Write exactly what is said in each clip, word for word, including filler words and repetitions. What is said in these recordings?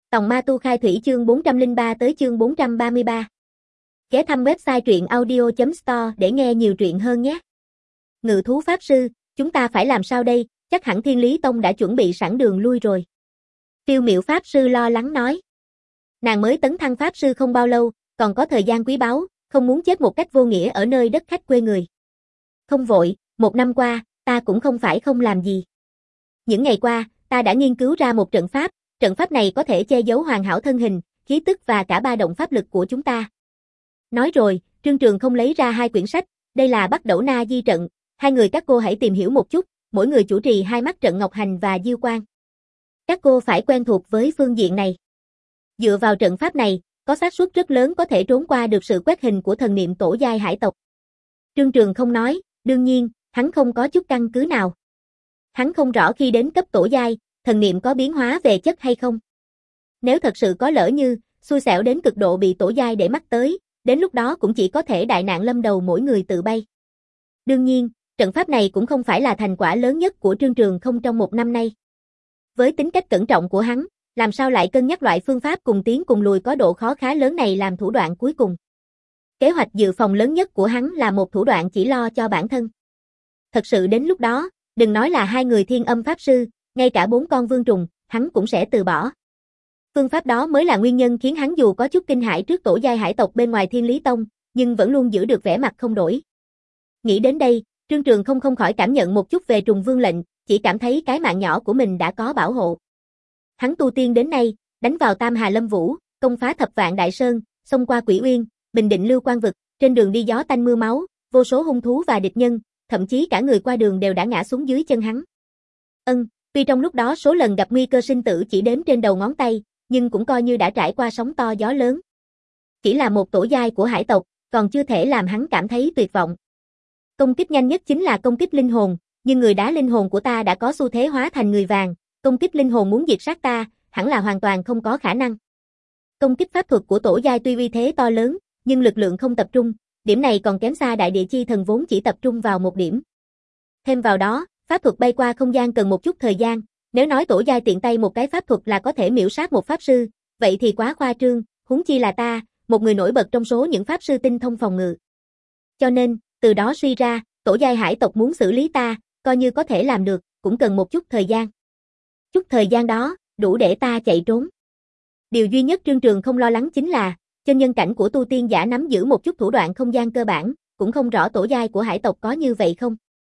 Tòng Ma Tu Khai Thủy chương bốn trăm lẻ ba tới chương bốn trăm ba mươi ba. Ghé thăm website truyện audio chấm store để nghe nhiều truyện hơn nhé. Ngự thú pháp sư, chúng ta phải làm sao đây, chắc hẳn Thiên Lý Tông đã chuẩn bị sẵn đường lui rồi. Phiêu Miểu pháp sư lo lắng nói. Nàng mới tấn thăng pháp sư không bao lâu, còn có thời gian quý báu, không muốn chết một cách vô nghĩa ở nơi đất khách quê người. Không vội, một năm qua, ta cũng không phải không làm gì. Những ngày qua, ta đã nghiên cứu ra một trận pháp, trận pháp này có thể che giấu hoàn hảo thân hình, khí tức và cả ba động pháp lực của chúng ta. Nói rồi, Trương Trường không lấy ra hai quyển sách, đây là Bắc Đẩu Na Di trận, hai người các cô hãy tìm hiểu một chút, mỗi người chủ trì hai mắt trận Ngọc Hành và Diêu Quang. Các cô phải quen thuộc với phương diện này. Dựa vào trận pháp này, có xác suất rất lớn có thể trốn qua được sự quét hình của thần niệm tổ giai hải tộc. Trương Trường không nói, đương nhiên, hắn không có chút căn cứ nào. Hắn không rõ khi đến cấp tổ giai, thần niệm có biến hóa về chất hay không. Nếu thật sự có lỡ như, xui xẻo đến cực độ bị tổ giai để mắt tới, đến lúc đó cũng chỉ có thể đại nạn lâm đầu mỗi người tự bay. Đương nhiên, trận pháp này cũng không phải là thành quả lớn nhất của Trương Trường không trong một năm nay. Với tính cách cẩn trọng của hắn, làm sao lại cân nhắc loại phương pháp cùng tiến cùng lùi có độ khó khá lớn này làm thủ đoạn cuối cùng. Kế hoạch dự phòng lớn nhất của hắn là một thủ đoạn chỉ lo cho bản thân. Thật sự đến lúc đó, đừng nói là hai người thiên âm pháp sư, ngay cả bốn con vương trùng, hắn cũng sẽ từ bỏ. Phương pháp đó mới là nguyên nhân khiến hắn dù có chút kinh hãi trước tổ giai hải tộc bên ngoài Thiên Lý Tông, nhưng vẫn luôn giữ được vẻ mặt không đổi. Nghĩ đến đây, Trương Trường không không khỏi cảm nhận một chút về trùng vương lệnh, chỉ cảm thấy cái mạng nhỏ của mình đã có bảo hộ. Hắn tu tiên đến nay, đánh vào Tam Hà Lâm Vũ, công phá Thập Vạn Đại Sơn, xông qua Quỷ Uyên, bình định Lưu Quan vực, trên đường đi gió tanh mưa máu, vô số hung thú và địch nhân, thậm chí cả người qua đường đều đã ngã xuống dưới chân hắn. Ân, tuy trong lúc đó số lần gặp nguy cơ sinh tử chỉ đếm trên đầu ngón tay, nhưng cũng coi như đã trải qua sóng to gió lớn. Chỉ là một tổ giai của hải tộc, còn chưa thể làm hắn cảm thấy tuyệt vọng. Công kích nhanh nhất chính là công kích linh hồn, nhưng người đá linh hồn của ta đã có xu thế hóa thành người vàng, công kích linh hồn muốn diệt sát ta, hẳn là hoàn toàn không có khả năng. Công kích pháp thuật của tổ giai tuy uy thế to lớn, nhưng lực lượng không tập trung, điểm này còn kém xa đại địa chi thần vốn chỉ tập trung vào một điểm. Thêm vào đó, pháp thuật bay qua không gian cần một chút thời gian, nếu nói tổ giai tiện tay một cái pháp thuật là có thể miểu sát một pháp sư, vậy thì quá khoa trương, huống chi là ta, một người nổi bật trong số những pháp sư tinh thông phòng ngự. Cho nên, từ đó suy ra, tổ giai hải tộc muốn xử lý ta, coi như có thể làm được, cũng cần một chút thời gian. Chút thời gian đó, đủ để ta chạy trốn. Điều duy nhất Trương Trường không lo lắng chính là, chân nhân cảnh của tu tiên giả nắm giữ một chút thủ đoạn không gian cơ bản, cũng không rõ tổ giai của hải tộc có như vậy không.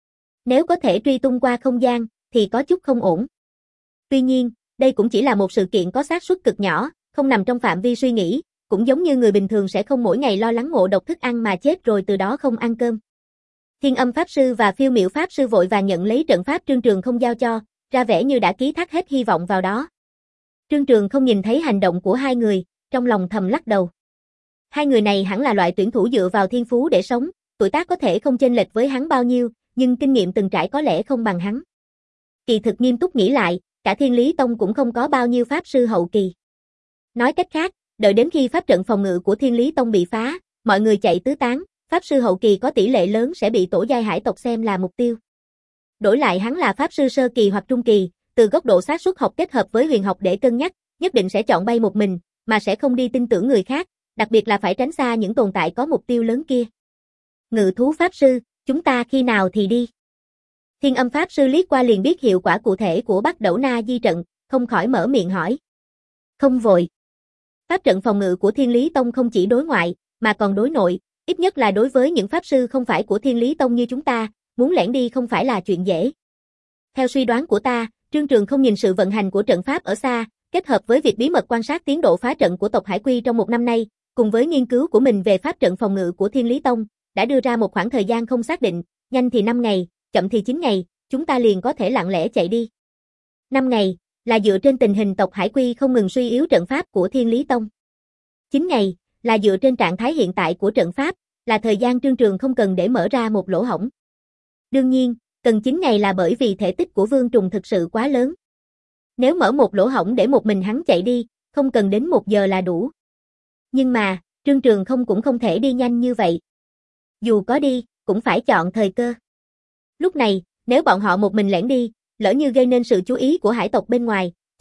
Nếu có thể truy tung qua không gian, thì có chút không ổn. Tuy nhiên, đây cũng chỉ là một sự kiện có xác suất cực nhỏ, không nằm trong phạm vi suy nghĩ, cũng giống như người bình thường sẽ không mỗi ngày lo lắng ngộ độc thức ăn mà chết rồi từ đó không ăn cơm. Thiên âm pháp sư và Phiêu Miểu pháp sư vội vàng nhận lấy trận pháp Trương Trường không giao cho, ra vẻ như đã ký thác hết hy vọng vào đó. Trương Trường không nhìn thấy hành động của hai người, trong lòng thầm lắc đầu. Hai người này hẳn là loại tuyển thủ dựa vào thiên phú để sống, tuổi tác có thể không chênh lệch với hắn bao nhiêu, nhưng kinh nghiệm từng trải có lẽ không bằng hắn. Kỳ thực nghiêm túc nghĩ lại, cả Thiên Lý Tông cũng không có bao nhiêu pháp sư hậu kỳ. Nói cách khác, đợi đến khi pháp trận phòng ngự của Thiên Lý Tông bị phá, mọi người chạy tứ tán, pháp sư hậu kỳ có tỷ lệ lớn sẽ bị tổ giai hải tộc xem là mục tiêu. Đổi lại hắn là pháp sư sơ kỳ hoặc trung kỳ, từ góc độ xác suất học kết hợp với huyền học để cân nhắc, nhất định sẽ chọn bay một mình, mà sẽ không đi tin tưởng người khác, đặc biệt là phải tránh xa những tồn tại có mục tiêu lớn kia. Ngự thú pháp sư, chúng ta khi nào thì đi? Thiên âm pháp sư liếc qua liền biết hiệu quả cụ thể của Bắc Đẩu Na Di trận, không khỏi mở miệng hỏi. Không vội. Pháp trận phòng ngự của Thiên Lý Tông không chỉ đối ngoại, mà còn đối nội, ít nhất là đối với những pháp sư không phải của Thiên Lý Tông như chúng ta, muốn lẻn đi không phải là chuyện dễ. Theo suy đoán của ta, Trương Trường không nhìn sự vận hành của trận pháp ở xa, kết hợp với việc bí mật quan sát tiến độ phá trận của tộc Hải Quy trong một năm nay, cùng với nghiên cứu của mình về pháp trận phòng ngự của Thiên Lý Tông, đã đưa ra một khoảng thời gian không xác định, nhanh thì năm ngày, chậm thì chín ngày, chúng ta liền có thể lặng lẽ chạy đi. năm ngày, là dựa trên tình hình tộc Hải Quy không ngừng suy yếu trận pháp của Thiên Lý Tông. chín ngày, là dựa trên trạng thái hiện tại của trận pháp, là thời gian Trương Trường không cần để mở ra một lỗ hổng. Đương nhiên, cần chín ngày là bởi vì thể tích của vương trùng thực sự quá lớn. Nếu mở một lỗ hổng để một mình hắn chạy đi, không cần đến một giờ là đủ. Nhưng mà, Trương Trường không cũng không thể đi nhanh như vậy. Dù có đi, cũng phải chọn thời cơ. Lúc này, nếu bọn họ một mình lẻn đi, lỡ như gây nên sự chú ý của hải tộc bên ngoài,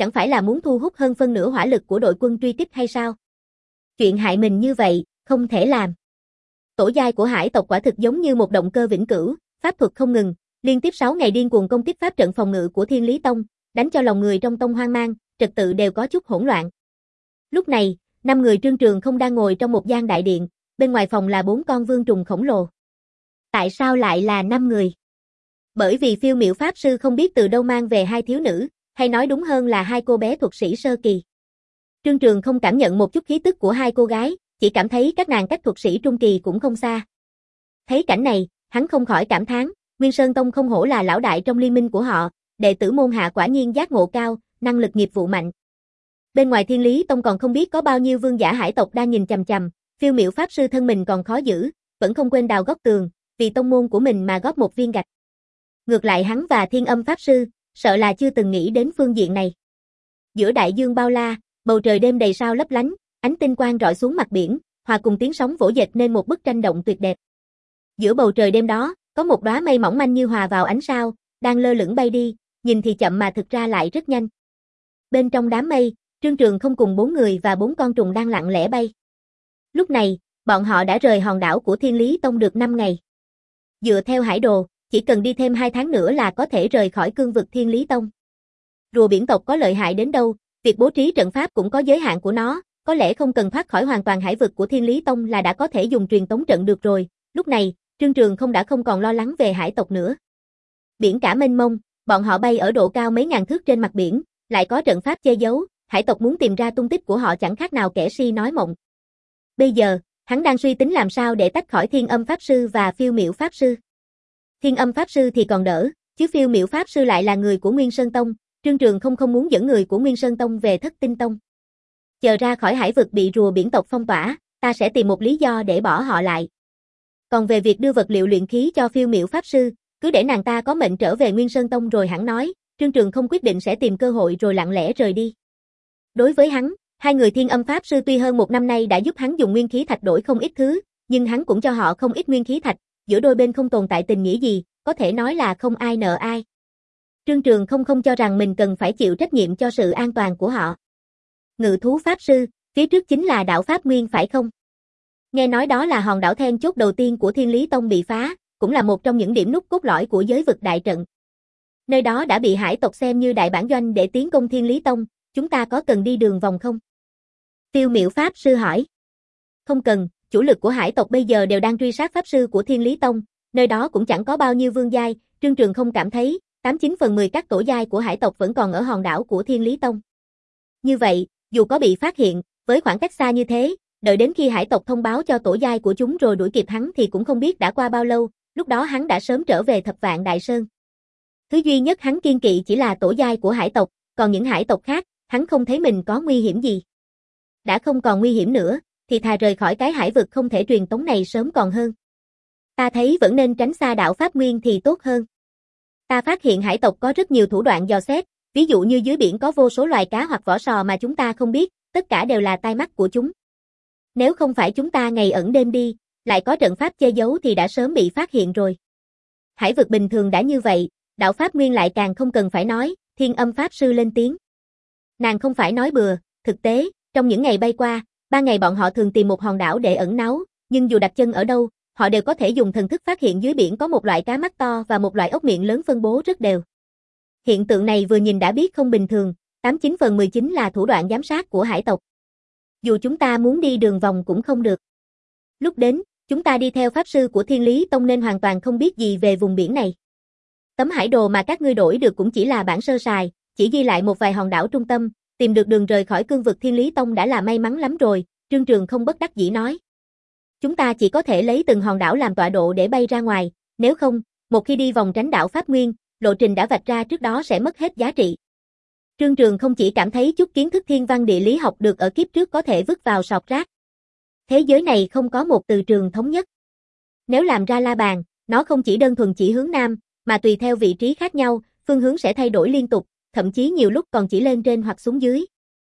chẳng phải là muốn thu hút hơn phân nửa hỏa lực của đội quân truy kích hay sao? Chuyện hại mình như vậy, không thể làm. Tổ giai của hải tộc quả thực giống như một động cơ vĩnh cửu, pháp thuật không ngừng, liên tiếp sáu ngày điên cuồng công kích pháp trận phòng ngự của Thiên Lý Tông, đánh cho lòng người trong tông hoang mang, trật tự đều có chút hỗn loạn. Lúc này, năm người Trương Trường không đang ngồi trong một gian đại điện, bên ngoài phòng là bốn con vương trùng khổng lồ. Tại sao lại là năm người? Bởi vì phiêu miểu pháp sư không biết từ đâu mang về hai thiếu nữ, hay nói đúng hơn là hai cô bé thuật sĩ sơ kỳ. Trương Trường không cảm nhận một chút khí tức của hai cô gái, chỉ cảm thấy các nàng cách thuật sĩ trung kỳ cũng không xa. Thấy cảnh này, hắn không khỏi cảm thán, Nguyên Sơn Tông không hổ là lão đại trong liên minh của họ, đệ tử môn hạ quả nhiên giác ngộ cao, năng lực nghiệp vụ mạnh. Bên ngoài Thiên Lý Tông còn không biết có bao nhiêu vương giả hải tộc đang nhìn chằm chằm, phiêu miểu pháp sư thân mình còn khó giữ, vẫn không quên đào góc tường, vì tông môn của mình mà góp một viên gạch. Ngược lại hắn và Thiên Âm pháp sư, sợ là chưa từng nghĩ đến phương diện này. Giữa đại dương bao la, bầu trời đêm đầy sao lấp lánh, ánh tinh quang rọi xuống mặt biển, hòa cùng tiếng sóng vỗ dệt nên một bức tranh động tuyệt đẹp. Giữa bầu trời đêm đó, có một đóa mây mỏng manh như hòa vào ánh sao, đang lơ lửng bay đi, nhìn thì chậm mà thực ra lại rất nhanh. Bên trong đám mây, Trương Trường không cùng bốn người và bốn con trùng đang lặng lẽ bay. Lúc này, bọn họ đã rời hòn đảo của Thiên Lý Tông được năm ngày. Dựa theo hải đồ, chỉ cần đi thêm hai tháng nữa là có thể rời khỏi cương vực Thiên Lý Tông. Rùa biển tộc có lợi hại đến đâu, việc bố trí trận pháp cũng có giới hạn của nó, có lẽ không cần thoát khỏi hoàn toàn hải vực của Thiên Lý Tông là đã có thể dùng truyền tống trận được rồi. Lúc này, Trương Trường không đã không còn lo lắng về hải tộc nữa. Biển cả mênh mông, bọn họ bay ở độ cao mấy ngàn thước trên mặt biển, lại có trận pháp che giấu, hải tộc muốn tìm ra tung tích của họ chẳng khác nào kẻ si nói mộng. Bây giờ, hắn đang suy tính làm sao để tách khỏi Thiên Âm pháp sư và phiêu miểu pháp sư. Thiên Âm pháp sư thì còn đỡ, chứ phiêu miểu pháp sư lại là người của Nguyên Sơn Tông, Trương Trường không không muốn dẫn người của Nguyên Sơn Tông về Thất Tinh Tông. Chờ ra khỏi hải vực bị rùa biển tộc phong tỏa, ta sẽ tìm một lý do để bỏ họ lại. Còn về việc đưa vật liệu luyện khí cho phiêu miểu pháp sư, cứ để nàng ta có mệnh trở về Nguyên Sơn Tông rồi hẳn nói, Trương Trường không quyết định sẽ tìm cơ hội rồi lặng lẽ rời đi. Đối với hắn, hai người Thiên Âm pháp sư tuy hơn một năm nay đã giúp hắn dùng nguyên khí thạch đổi không ít thứ, nhưng hắn cũng cho họ không ít nguyên khí thạch, giữa đôi bên không tồn tại tình nghĩa gì, có thể nói là không ai nợ ai. Trương Trường không không cho rằng mình cần phải chịu trách nhiệm cho sự an toàn của họ. Ngự thú pháp sư, phía trước chính là đảo Pháp Nguyên phải không? Nghe nói đó là hòn đảo then chốt đầu tiên của Thiên Lý Tông bị phá, cũng là một trong những điểm nút cốt lõi của giới vực đại trận. Nơi đó đã bị hải tộc xem như đại bản doanh để tiến công Thiên Lý Tông, chúng ta có cần đi đường vòng không? Phiêu miểu pháp sư hỏi. Không cần, chủ lực của hải tộc bây giờ đều đang truy sát pháp sư của Thiên Lý Tông, nơi đó cũng chẳng có bao nhiêu vương giai, Trương Trường không cảm thấy, tám chín phần mười các tổ giai của hải tộc vẫn còn ở hòn đảo của Thiên Lý Tông. Như vậy, dù có bị phát hiện, với khoảng cách xa như thế, đợi đến khi hải tộc thông báo cho tổ giai của chúng rồi đuổi kịp hắn thì cũng không biết đã qua bao lâu, lúc đó hắn đã sớm trở về Thập Vạn Đại Sơn. Thứ duy nhất hắn kiên kỵ chỉ là tổ giai của hải tộc, còn những hải tộc khác, hắn không thấy mình có nguy hiểm gì. Đã không còn nguy hiểm nữa, thì thà rời khỏi cái hải vực không thể truyền tống này sớm còn hơn. Ta thấy vẫn nên tránh xa đảo Pháp Nguyên thì tốt hơn. Ta phát hiện hải tộc có rất nhiều thủ đoạn dò xét, ví dụ như dưới biển có vô số loài cá hoặc vỏ sò mà chúng ta không biết, tất cả đều là tai mắt của chúng. Nếu không phải chúng ta ngày ẩn đêm đi, lại có trận pháp che giấu thì đã sớm bị phát hiện rồi. Hải vực bình thường đã như vậy, đảo Pháp Nguyên lại càng không cần phải nói, Thiên Âm pháp sư lên tiếng. Nàng không phải nói bừa, thực tế, trong những ngày bay qua, ba ngày bọn họ thường tìm một hòn đảo để ẩn náu, nhưng dù đặt chân ở đâu, họ đều có thể dùng thần thức phát hiện dưới biển có một loại cá mắt to và một loại ốc miệng lớn phân bố rất đều. Hiện tượng này vừa nhìn đã biết không bình thường, tám chín phần mười chính là thủ đoạn giám sát của hải tộc. Dù chúng ta muốn đi đường vòng cũng không được. Lúc đến, chúng ta đi theo pháp sư của Thiên Lý Tông nên hoàn toàn không biết gì về vùng biển này. Tấm hải đồ mà các ngươi đổi được cũng chỉ là bản sơ sài, chỉ ghi lại một vài hòn đảo trung tâm, tìm được đường rời khỏi cương vực Thiên Lý Tông đã là may mắn lắm rồi, Trương Trường không bất đắc dĩ nói. Chúng ta chỉ có thể lấy từng hòn đảo làm tọa độ để bay ra ngoài, nếu không, một khi đi vòng tránh đảo Pháp Nguyên, lộ trình đã vạch ra trước đó sẽ mất hết giá trị. Trương Trường không chỉ cảm thấy chút kiến thức thiên văn địa lý học được ở kiếp trước có thể vứt vào sọt rác. Thế giới này không có một từ trường thống nhất. Nếu làm ra la bàn, nó không chỉ đơn thuần chỉ hướng nam, mà tùy theo vị trí khác nhau, phương hướng sẽ thay đổi liên tục, thậm chí nhiều lúc còn chỉ lên trên hoặc xuống dưới.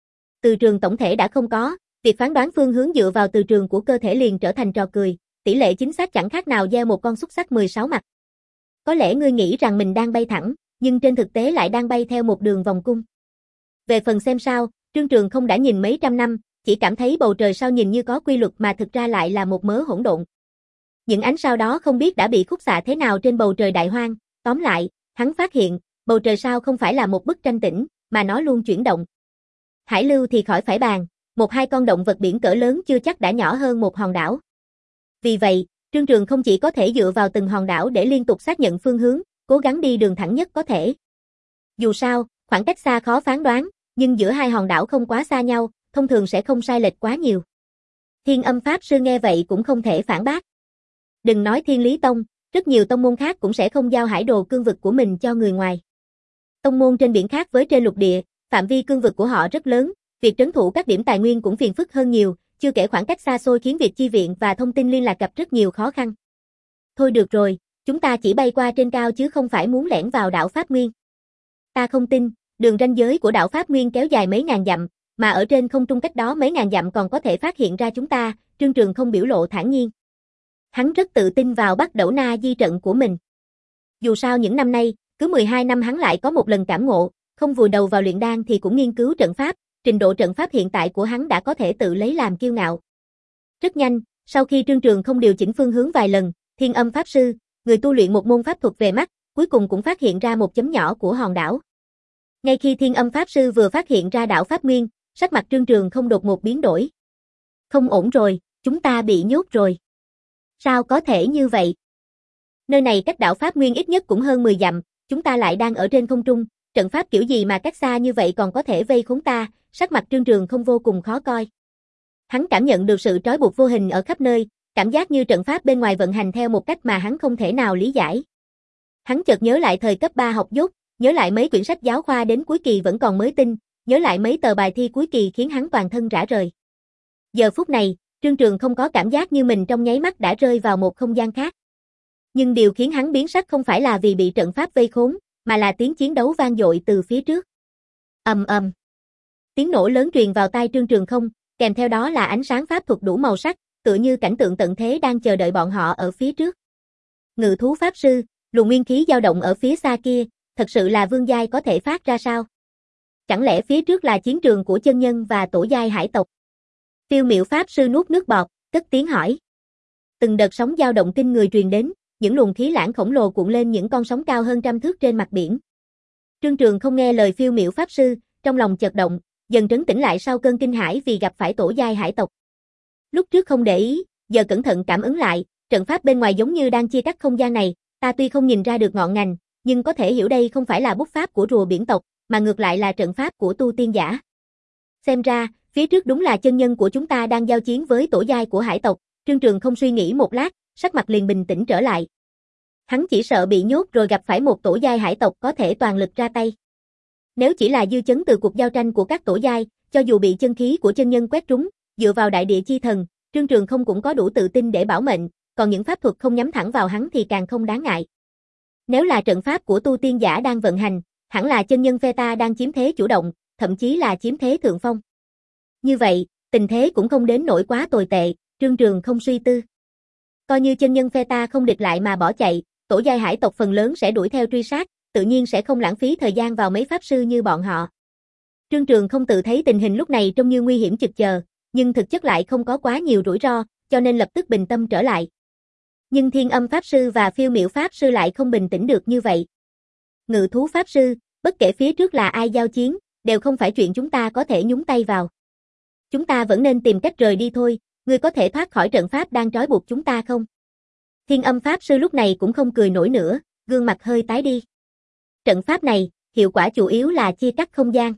Từ trường tổng thể đã không có, việc phán đoán phương hướng dựa vào từ trường của cơ thể liền trở thành trò cười, tỷ lệ chính xác chẳng khác nào gieo một con xúc xắc mười sáu mặt. Có lẽ ngươi nghĩ rằng mình đang bay thẳng, nhưng trên thực tế lại đang bay theo một đường vòng cung. Về phần xem sao, Trương Trường không đã nhìn mấy trăm năm, chỉ cảm thấy bầu trời sao nhìn như có quy luật mà thực ra lại là một mớ hỗn độn. Những ánh sao đó không biết đã bị khúc xạ thế nào trên bầu trời đại hoang, tóm lại, hắn phát hiện, bầu trời sao không phải là một bức tranh tĩnh, mà nó luôn chuyển động. Hải lưu thì khỏi phải bàn, một hai con động vật biển cỡ lớn chưa chắc đã nhỏ hơn một hòn đảo. Vì vậy, Trương Trường không chỉ có thể dựa vào từng hòn đảo để liên tục xác nhận phương hướng, cố gắng đi đường thẳng nhất có thể. Dù sao, khoảng cách xa khó phán đoán, nhưng giữa hai hòn đảo không quá xa nhau, thông thường sẽ không sai lệch quá nhiều. Thiên Âm Pháp Sư nghe vậy cũng không thể phản bác. Đừng nói Thiên Lý Tông, rất nhiều tông môn khác cũng sẽ không giao hải đồ cương vực của mình cho người ngoài. Tông môn trên biển khác với trên lục địa, phạm vi cương vực của họ rất lớn, việc trấn thủ các điểm tài nguyên cũng phiền phức hơn nhiều, chưa kể khoảng cách xa xôi khiến việc chi viện và thông tin liên lạc gặp rất nhiều khó khăn. Thôi được rồi, chúng ta chỉ bay qua trên cao chứ không phải muốn lẻn vào đảo Pháp Nguyên. Ta không tin, đường ranh giới của đảo Pháp Nguyên kéo dài mấy ngàn dặm, mà ở trên không trung cách đó mấy ngàn dặm còn có thể phát hiện ra chúng ta, Trương Trường không biểu lộ thản nhiên. Hắn rất tự tin vào Bắc Đẩu Na Di trận của mình. Dù sao những năm nay, cứ mười hai năm hắn lại có một lần cảm ngộ, không vùi đầu vào luyện đan thì cũng nghiên cứu trận pháp, trình độ trận pháp hiện tại của hắn đã có thể tự lấy làm kiêu ngạo. Rất nhanh, sau khi Trương Trường không điều chỉnh phương hướng vài lần, Thiên Âm Pháp Sư, người tu luyện một môn pháp thuật về mắt, cuối cùng cũng phát hiện ra một chấm nhỏ của hòn đảo. Ngay khi Thiên Âm Pháp Sư vừa phát hiện ra đảo Pháp Nguyên, sắc mặt Trương Trường không đột ngột biến đổi. Không ổn rồi, chúng ta bị nhốt rồi. Sao có thể như vậy? Nơi này cách đảo Pháp Nguyên ít nhất cũng hơn mười dặm, chúng ta lại đang ở trên không trung, trận pháp kiểu gì mà cách xa như vậy còn có thể vây khốn ta, sắc mặt Trương Trường không vô cùng khó coi. Hắn cảm nhận được sự trói buộc vô hình ở khắp nơi, cảm giác như trận pháp bên ngoài vận hành theo một cách mà hắn không thể nào lý giải. Hắn chợt nhớ lại thời cấp ba học dốt, nhớ lại mấy quyển sách giáo khoa đến cuối kỳ vẫn còn mới tinh, nhớ lại mấy tờ bài thi cuối kỳ khiến hắn toàn thân rã rời. Giờ phút này, Trương Trường không có cảm giác như mình trong nháy mắt đã rơi vào một không gian khác. Nhưng điều khiến hắn biến sắc không phải là vì bị trận pháp vây khốn, mà là tiếng chiến đấu vang dội từ phía trước. Ầm ầm. Tiếng nổ lớn truyền vào tai Trương Trường không, kèm theo đó là ánh sáng pháp thuật đủ màu sắc, tựa như cảnh tượng tận thế đang chờ đợi bọn họ ở phía trước. Ngự thú pháp sư, luồng nguyên khí dao động ở phía xa kia, thật sự là vương giai có thể phát ra sao? Chẳng lẽ phía trước là chiến trường của chân nhân và tổ giai hải tộc? Phiêu Miểu pháp sư nuốt nước bọt, cất tiếng hỏi. Từng đợt sóng dao động kinh người truyền đến, những luồng khí lãng khổng lồ cuộn lên những con sóng cao hơn trăm thước trên mặt biển. Trương Trường không nghe lời Phiêu Miểu pháp sư, trong lòng chợt động, dần trấn tĩnh lại sau cơn kinh hãi vì gặp phải tổ giai hải tộc. Lúc trước không để ý, giờ cẩn thận cảm ứng lại, trận pháp bên ngoài giống như đang chia cắt không gian này, ta tuy không nhìn ra được ngọn ngành, nhưng có thể hiểu đây không phải là bút pháp của rùa biển tộc, mà ngược lại là trận pháp của tu tiên giả. Xem ra, phía trước đúng là chân nhân của chúng ta đang giao chiến với tổ giai của hải tộc, Trương Trường không suy nghĩ một lát, sắc mặt liền bình tĩnh trở lại. Hắn chỉ sợ bị nhốt rồi gặp phải một tổ giai hải tộc có thể toàn lực ra tay. Nếu chỉ là dư chấn từ cuộc giao tranh của các tổ giai, cho dù bị chân khí của chân nhân quét trúng, dựa vào đại địa chi thần, Trương Trường không cũng có đủ tự tin để bảo mệnh, còn những pháp thuật không nhắm thẳng vào hắn thì càng không đáng ngại. Nếu là trận pháp của tu tiên giả đang vận hành, hẳn là chân nhân phe ta đang chiếm thế chủ động, thậm chí là chiếm thế thượng phong. Như vậy, tình thế cũng không đến nỗi quá tồi tệ, Trương Trường không suy tư. Coi như chân nhân phe ta không địch lại mà bỏ chạy, tổ giai hải tộc phần lớn sẽ đuổi theo truy sát, tự nhiên sẽ không lãng phí thời gian vào mấy pháp sư như bọn họ. Trương Trường không tự thấy tình hình lúc này trông như nguy hiểm chực chờ, nhưng thực chất lại không có quá nhiều rủi ro, cho nên lập tức bình tâm trở lại. Nhưng Thiên Âm Pháp Sư và Phiêu Miểu Pháp Sư lại không bình tĩnh được như vậy. Ngự thú Pháp Sư, bất kể phía trước là ai giao chiến, đều không phải chuyện chúng ta có thể nhúng tay vào. Chúng ta vẫn nên tìm cách rời đi thôi, ngươi có thể thoát khỏi trận pháp đang trói buộc chúng ta không? Thiên Âm Pháp Sư lúc này cũng không cười nổi nữa, gương mặt hơi tái đi. Trận pháp này, hiệu quả chủ yếu là chia cắt không gian.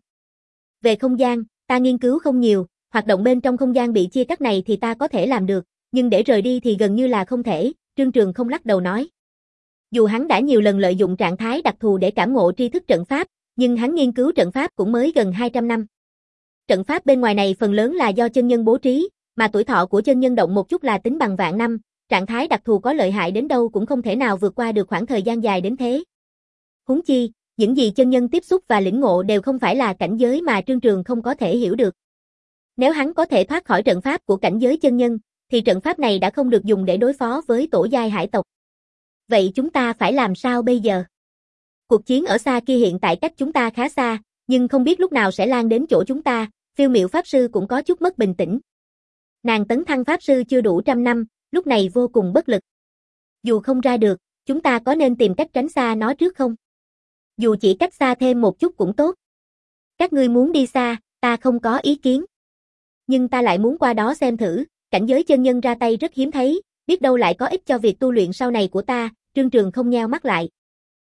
Về không gian, ta nghiên cứu không nhiều, hoạt động bên trong không gian bị chia cắt này thì ta có thể làm được, nhưng để rời đi thì gần như là không thể, Trương Trường không lắc đầu nói. Dù hắn đã nhiều lần lợi dụng trạng thái đặc thù để cảm ngộ tri thức trận pháp, nhưng hắn nghiên cứu trận pháp cũng mới gần hai trăm năm. Trận pháp bên ngoài này phần lớn là do chân nhân bố trí, mà tuổi thọ của chân nhân động một chút là tính bằng vạn năm, trạng thái đặc thù có lợi hại đến đâu cũng không thể nào vượt qua được khoảng thời gian dài đến thế. Huống chi, những gì chân nhân tiếp xúc và lĩnh ngộ đều không phải là cảnh giới mà Trương Trường không có thể hiểu được. Nếu hắn có thể thoát khỏi trận pháp của cảnh giới chân nhân, thì trận pháp này đã không được dùng để đối phó với tổ giai hải tộc. Vậy chúng ta phải làm sao bây giờ? Cuộc chiến ở xa kia hiện tại cách chúng ta khá xa, Nhưng không biết lúc nào sẽ lan đến chỗ chúng ta, phiêu miểu pháp sư cũng có chút mất bình tĩnh. Nàng tấn thăng pháp sư chưa đủ trăm năm, lúc này vô cùng bất lực. Dù không ra được, chúng ta có nên tìm cách tránh xa nó trước không? Dù chỉ cách xa thêm một chút cũng tốt. Các ngươi muốn đi xa, ta không có ý kiến. Nhưng ta lại muốn qua đó xem thử, cảnh giới chân nhân ra tay rất hiếm thấy, biết đâu lại có ích cho việc tu luyện sau này của ta, Trương Trường không nheo mắt lại.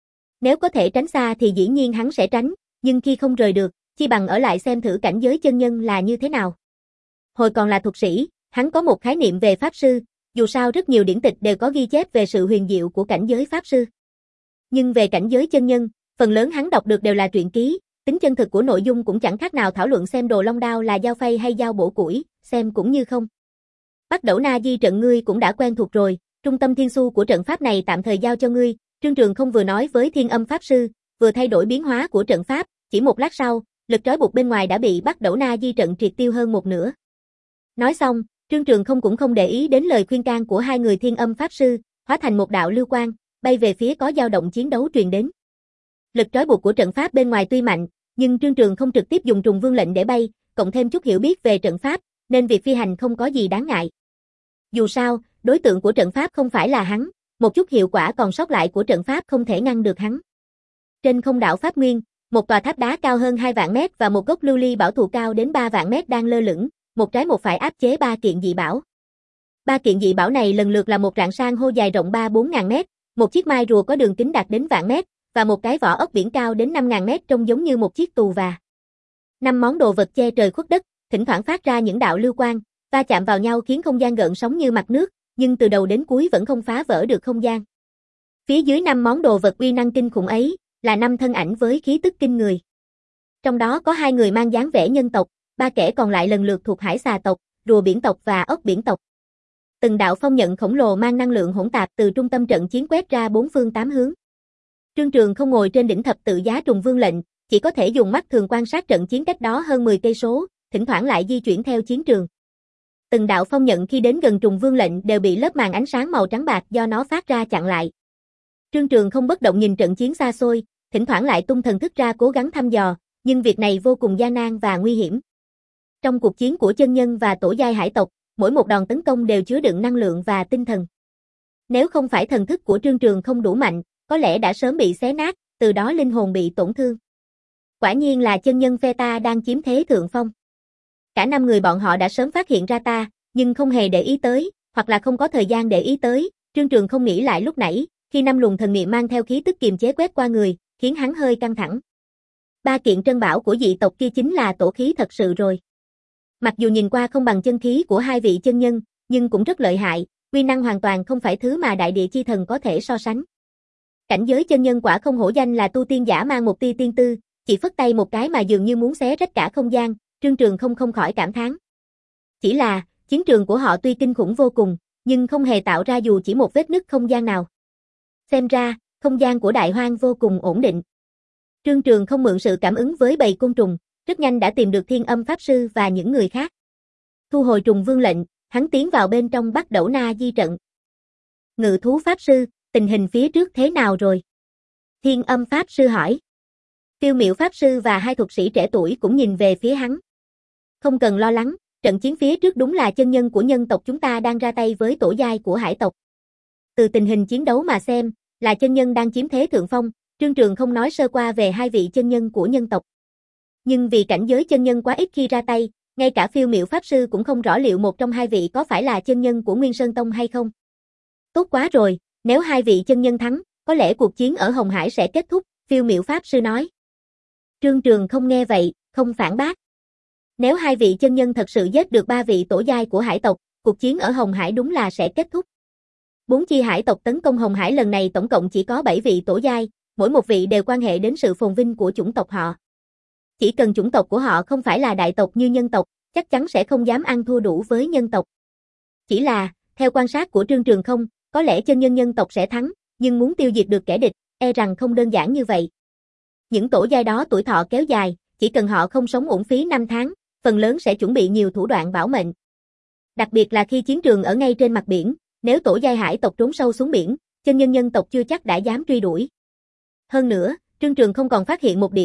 Nếu có thể tránh xa thì dĩ nhiên hắn sẽ tránh, nhưng khi không rời được, chi bằng ở lại xem thử cảnh giới chân nhân là như thế nào. Hồi còn là thuật sĩ, hắn có một khái niệm về pháp sư, dù sao rất nhiều điển tịch đều có ghi chép về sự huyền diệu của cảnh giới pháp sư. Nhưng về cảnh giới chân nhân, phần lớn hắn đọc được đều là truyện ký, tính chân thực của nội dung cũng chẳng khác nào thảo luận xem đồ long đao là dao phay hay dao bổ củi, xem cũng như không. Bắt Đẩu Na Di trận ngươi cũng đã quen thuộc rồi, trung tâm thiên su của trận pháp này tạm thời giao cho ngươi, Trương Trường không vừa nói với Thiên Âm pháp sư, vừa thay đổi biến hóa của trận pháp, chỉ một lát sau, lực trói buộc bên ngoài đã bị Bắt Đẩu Na Di trận triệt tiêu hơn một nửa. Nói xong, Trương Trường không cũng không để ý đến lời khuyên can của hai người Thiên Âm pháp sư, hóa thành một đạo lưu quang, bay về phía có dao động chiến đấu truyền đến. Lực trói buộc của trận pháp bên ngoài tuy mạnh, nhưng Trương Trường không trực tiếp dùng trùng vương lệnh để bay, cộng thêm chút hiểu biết về trận pháp, nên việc phi hành không có gì đáng ngại. Dù sao, đối tượng của trận pháp không phải là hắn, một chút hiệu quả còn sót lại của trận pháp không thể ngăn được hắn. Trên không đảo Pháp Nguyên, một tòa tháp đá cao hơn hai vạn mét và một gốc lưu ly bảo thụ cao đến ba vạn mét đang lơ lửng, một trái một phải áp chế ba kiện dị bảo. Ba kiện dị bảo này lần lượt là một rạng san hô dài rộng ba bốn ngàn mét, một chiếc mai rùa có đường kính đạt đến vạn mét, và một cái vỏ ốc biển cao đến năm ngàn mét trông giống như một chiếc tù và. Năm món đồ vật che trời khuất đất, thỉnh thoảng phát ra những đạo lưu quang, va chạm vào nhau khiến không gian gợn sóng như mặt nước, nhưng từ đầu đến cuối vẫn không phá vỡ được không gian. Phía dưới năm món đồ vật uy năng kinh khủng ấy, là năm thân ảnh với khí tức kinh người. Trong đó có hai người mang dáng vẻ nhân tộc, ba kẻ còn lại lần lượt thuộc hải xà tộc, rùa biển tộc và ốc biển tộc. Từng đạo phong nhận khổng lồ mang năng lượng hỗn tạp từ trung tâm trận chiến quét ra bốn phương tám hướng. Trương Trường không ngồi trên đỉnh thập tự giá trùng vương lệnh, chỉ có thể dùng mắt thường quan sát trận chiến cách đó hơn mười cây số, thỉnh thoảng lại di chuyển theo chiến trường. Từng đạo phong nhận khi đến gần trùng vương lệnh đều bị lớp màn ánh sáng màu trắng bạc do nó phát ra chặn lại. Trương Trường không bất động nhìn trận chiến xa xôi, thỉnh thoảng lại tung thần thức ra cố gắng thăm dò, nhưng việc này vô cùng gian nan và nguy hiểm. Trong cuộc chiến của chân nhân và tổ giai hải tộc, mỗi một đòn tấn công đều chứa đựng năng lượng và tinh thần. Nếu không phải thần thức của Trương Trường không đủ mạnh, có lẽ đã sớm bị xé nát, từ đó linh hồn bị tổn thương. Quả nhiên là chân nhân phe ta đang chiếm thế thượng phong. Cả năm người bọn họ đã sớm phát hiện ra ta, nhưng không hề để ý tới, hoặc là không có thời gian để ý tới, Trương Trường không nghĩ lại lúc nãy, khi năm luồng thần niệm mang theo khí tức kiềm chế quét qua người, khiến hắn hơi căng thẳng. Ba kiện trân bảo của dị tộc kia chính là tổ khí thật sự rồi. Mặc dù nhìn qua không bằng chân khí của hai vị chân nhân, nhưng cũng rất lợi hại, uy năng hoàn toàn không phải thứ mà đại địa chi thần có thể so sánh. Cảnh giới chân nhân quả không hổ danh là tu tiên giả mang một tia tiên tư, chỉ phất tay một cái mà dường như muốn xé rách cả không gian, Trương Trường không không khỏi cảm thán. Chỉ là, chiến trường của họ tuy kinh khủng vô cùng, nhưng không hề tạo ra dù chỉ một vết nứt không gian nào. Xem ra, không gian của đại hoang vô cùng ổn định. Trương Trường không mượn sự cảm ứng với bầy côn trùng, rất nhanh đã tìm được Thiên Âm pháp sư và những người khác. Thu hồi trùng vương lệnh, hắn tiến vào bên trong Bắt Đẩu Na Di trận. Ngự thú pháp sư, tình hình phía trước thế nào rồi? Thiên Âm pháp sư hỏi. Phiêu Miểu pháp sư và hai thuật sĩ trẻ tuổi cũng nhìn về phía hắn. Không cần lo lắng, trận chiến phía trước đúng là chân nhân của nhân tộc chúng ta đang ra tay với tổ giai của hải tộc. Từ tình hình chiến đấu mà xem, là chân nhân đang chiếm thế thượng phong, Trương Trường không nói sơ qua về hai vị chân nhân của nhân tộc. Nhưng vì cảnh giới chân nhân quá ít khi ra tay, ngay cả Phiêu Miểu pháp sư cũng không rõ liệu một trong hai vị có phải là chân nhân của Nguyên Sơn Tông hay không. Tốt quá rồi, nếu hai vị chân nhân thắng, có lẽ cuộc chiến ở Hồng Hải sẽ kết thúc, Phiêu Miểu pháp sư nói. Trương Trường không nghe vậy, không phản bác. Nếu hai vị chân nhân thật sự giết được ba vị tổ giai của hải tộc, cuộc chiến ở Hồng Hải đúng là sẽ kết thúc. Bốn chi hải tộc tấn công Hồng Hải lần này tổng cộng chỉ có bảy vị tổ giai, mỗi một vị đều quan hệ đến sự phồn vinh của chủng tộc họ. Chỉ cần chủng tộc của họ không phải là đại tộc như nhân tộc, chắc chắn sẽ không dám ăn thua đủ với nhân tộc. Chỉ là, theo quan sát của Trương Trường không, có lẽ chân nhân nhân tộc sẽ thắng, nhưng muốn tiêu diệt được kẻ địch, e rằng không đơn giản như vậy. Những tổ giai đó tuổi thọ kéo dài, chỉ cần họ không sống uổng phí năm tháng, phần lớn sẽ chuẩn bị nhiều thủ đoạn bảo mệnh. Đặc biệt là khi chiến trường ở ngay trên mặt biển, nếu tổ giai hải tộc trốn sâu xuống biển, chân nhân nhân tộc chưa chắc đã dám truy đuổi. Hơn nữa, Trương Trường không còn phát hiện một điểm,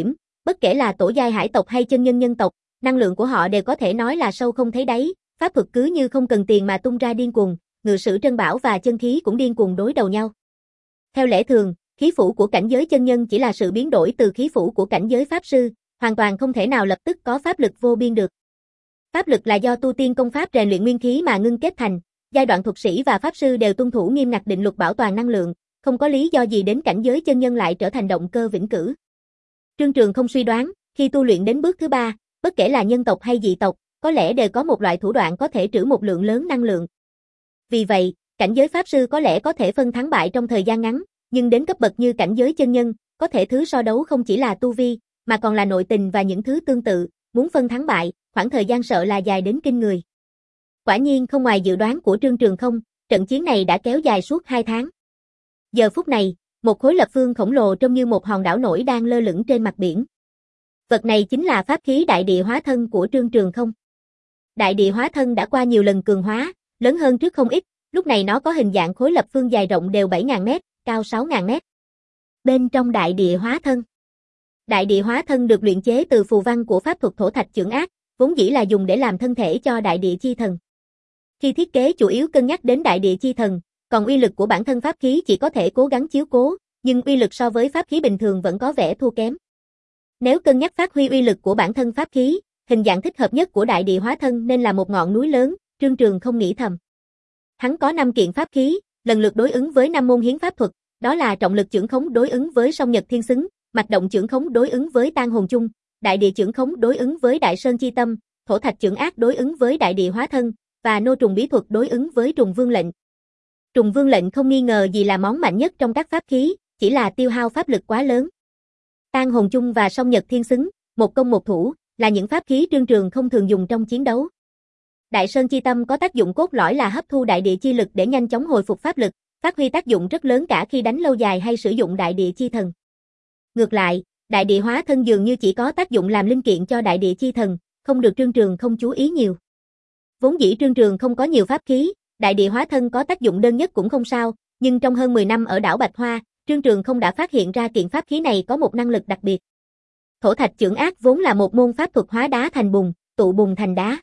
bất kể là tổ giai hải tộc hay chân nhân nhân tộc, năng lượng của họ đều có thể nói là sâu không thấy đáy, pháp thuật cứ như không cần tiền mà tung ra điên cuồng, ngự sử trân bảo và chân khí cũng điên cuồng đối đầu nhau. Theo lẽ thường, khí phủ của cảnh giới chân nhân chỉ là sự biến đổi từ khí phủ của cảnh giới pháp sư, hoàn toàn không thể nào lập tức có pháp lực vô biên được. Pháp lực là do tu tiên công pháp rèn luyện nguyên khí mà ngưng kết thành, giai đoạn thuật sĩ và pháp sư đều tuân thủ nghiêm ngặt định luật bảo toàn năng lượng, không có lý do gì đến cảnh giới chân nhân lại trở thành động cơ vĩnh cửu. Trương Trường không suy đoán, khi tu luyện đến bước thứ ba, bất kể là nhân tộc hay dị tộc, có lẽ đều có một loại thủ đoạn có thể trữ một lượng lớn năng lượng. Vì vậy, cảnh giới pháp sư có lẽ có thể phân thắng bại trong thời gian ngắn, nhưng đến cấp bậc như cảnh giới chân nhân, có thể thứ so đấu không chỉ là tu vi, mà còn là nội tình và những thứ tương tự, muốn phân thắng bại, khoảng thời gian sợ là dài đến kinh người. Quả nhiên không ngoài dự đoán của Trương Trường không, trận chiến này đã kéo dài suốt hai tháng. Giờ phút này, một khối lập phương khổng lồ trông như một hòn đảo nổi đang lơ lửng trên mặt biển. Vật này chính là pháp khí đại địa hóa thân của Trương Trường không. Đại địa hóa thân đã qua nhiều lần cường hóa, lớn hơn trước không ít, lúc này nó có hình dạng khối lập phương dài rộng đều bảy nghìn mét, cao sáu nghìn mét. Bên trong đại địa hóa thân. Đại địa hóa thân được luyện chế từ phù văn của pháp thuật thổ thạch chưởng ác, vốn dĩ là dùng để làm thân thể cho đại địa chi thần. Khi thiết kế chủ yếu cân nhắc đến đại địa chi thần, còn uy lực của bản thân pháp khí chỉ có thể cố gắng chiếu cố, nhưng uy lực so với pháp khí bình thường vẫn có vẻ thua kém. Nếu cân nhắc phát huy uy lực của bản thân pháp khí, hình dạng thích hợp nhất của đại địa hóa thân nên là một ngọn núi lớn, Trương Trường không nghĩ thầm. Hắn có năm kiện pháp khí, lần lượt đối ứng với năm môn hiến pháp thuật, đó là trọng lực chưởng khống đối ứng với song nhật thiên xứng, mạch động chưởng khống đối ứng với tan hồn chung, đại địa chưởng khống đối ứng với đại sơn chi tâm, thổ thạch chưởng ác đối ứng với đại địa hóa thân, và nô trùng bí thuật đối ứng với trùng vương lệnh. Trùng vương lệnh không nghi ngờ gì là món mạnh nhất trong các pháp khí, chỉ là tiêu hao pháp lực quá lớn. Tan hồn chung và song nhật thiên xứng, một công một thủ, là những pháp khí Trương Trường không thường dùng trong chiến đấu. Đại sơn chi tâm có tác dụng cốt lõi là hấp thu đại địa chi lực để nhanh chóng hồi phục pháp lực, phát huy tác dụng rất lớn cả khi đánh lâu dài hay sử dụng đại địa chi thần. Ngược lại, đại địa hóa thân dường như chỉ có tác dụng làm linh kiện cho đại địa chi thần, không được Trương Trường không chú ý nhiều. Vốn dĩ Trương Trường không có nhiều pháp khí, đại địa hóa thân có tác dụng đơn nhất cũng không sao, nhưng trong hơn mười năm ở đảo Bạch Hoa, Trương Trường không đã phát hiện ra kiện pháp khí này có một năng lực đặc biệt. Thổ thạch chưởng ác vốn là một môn pháp thuật hóa đá thành bùn, tụ bùn thành đá.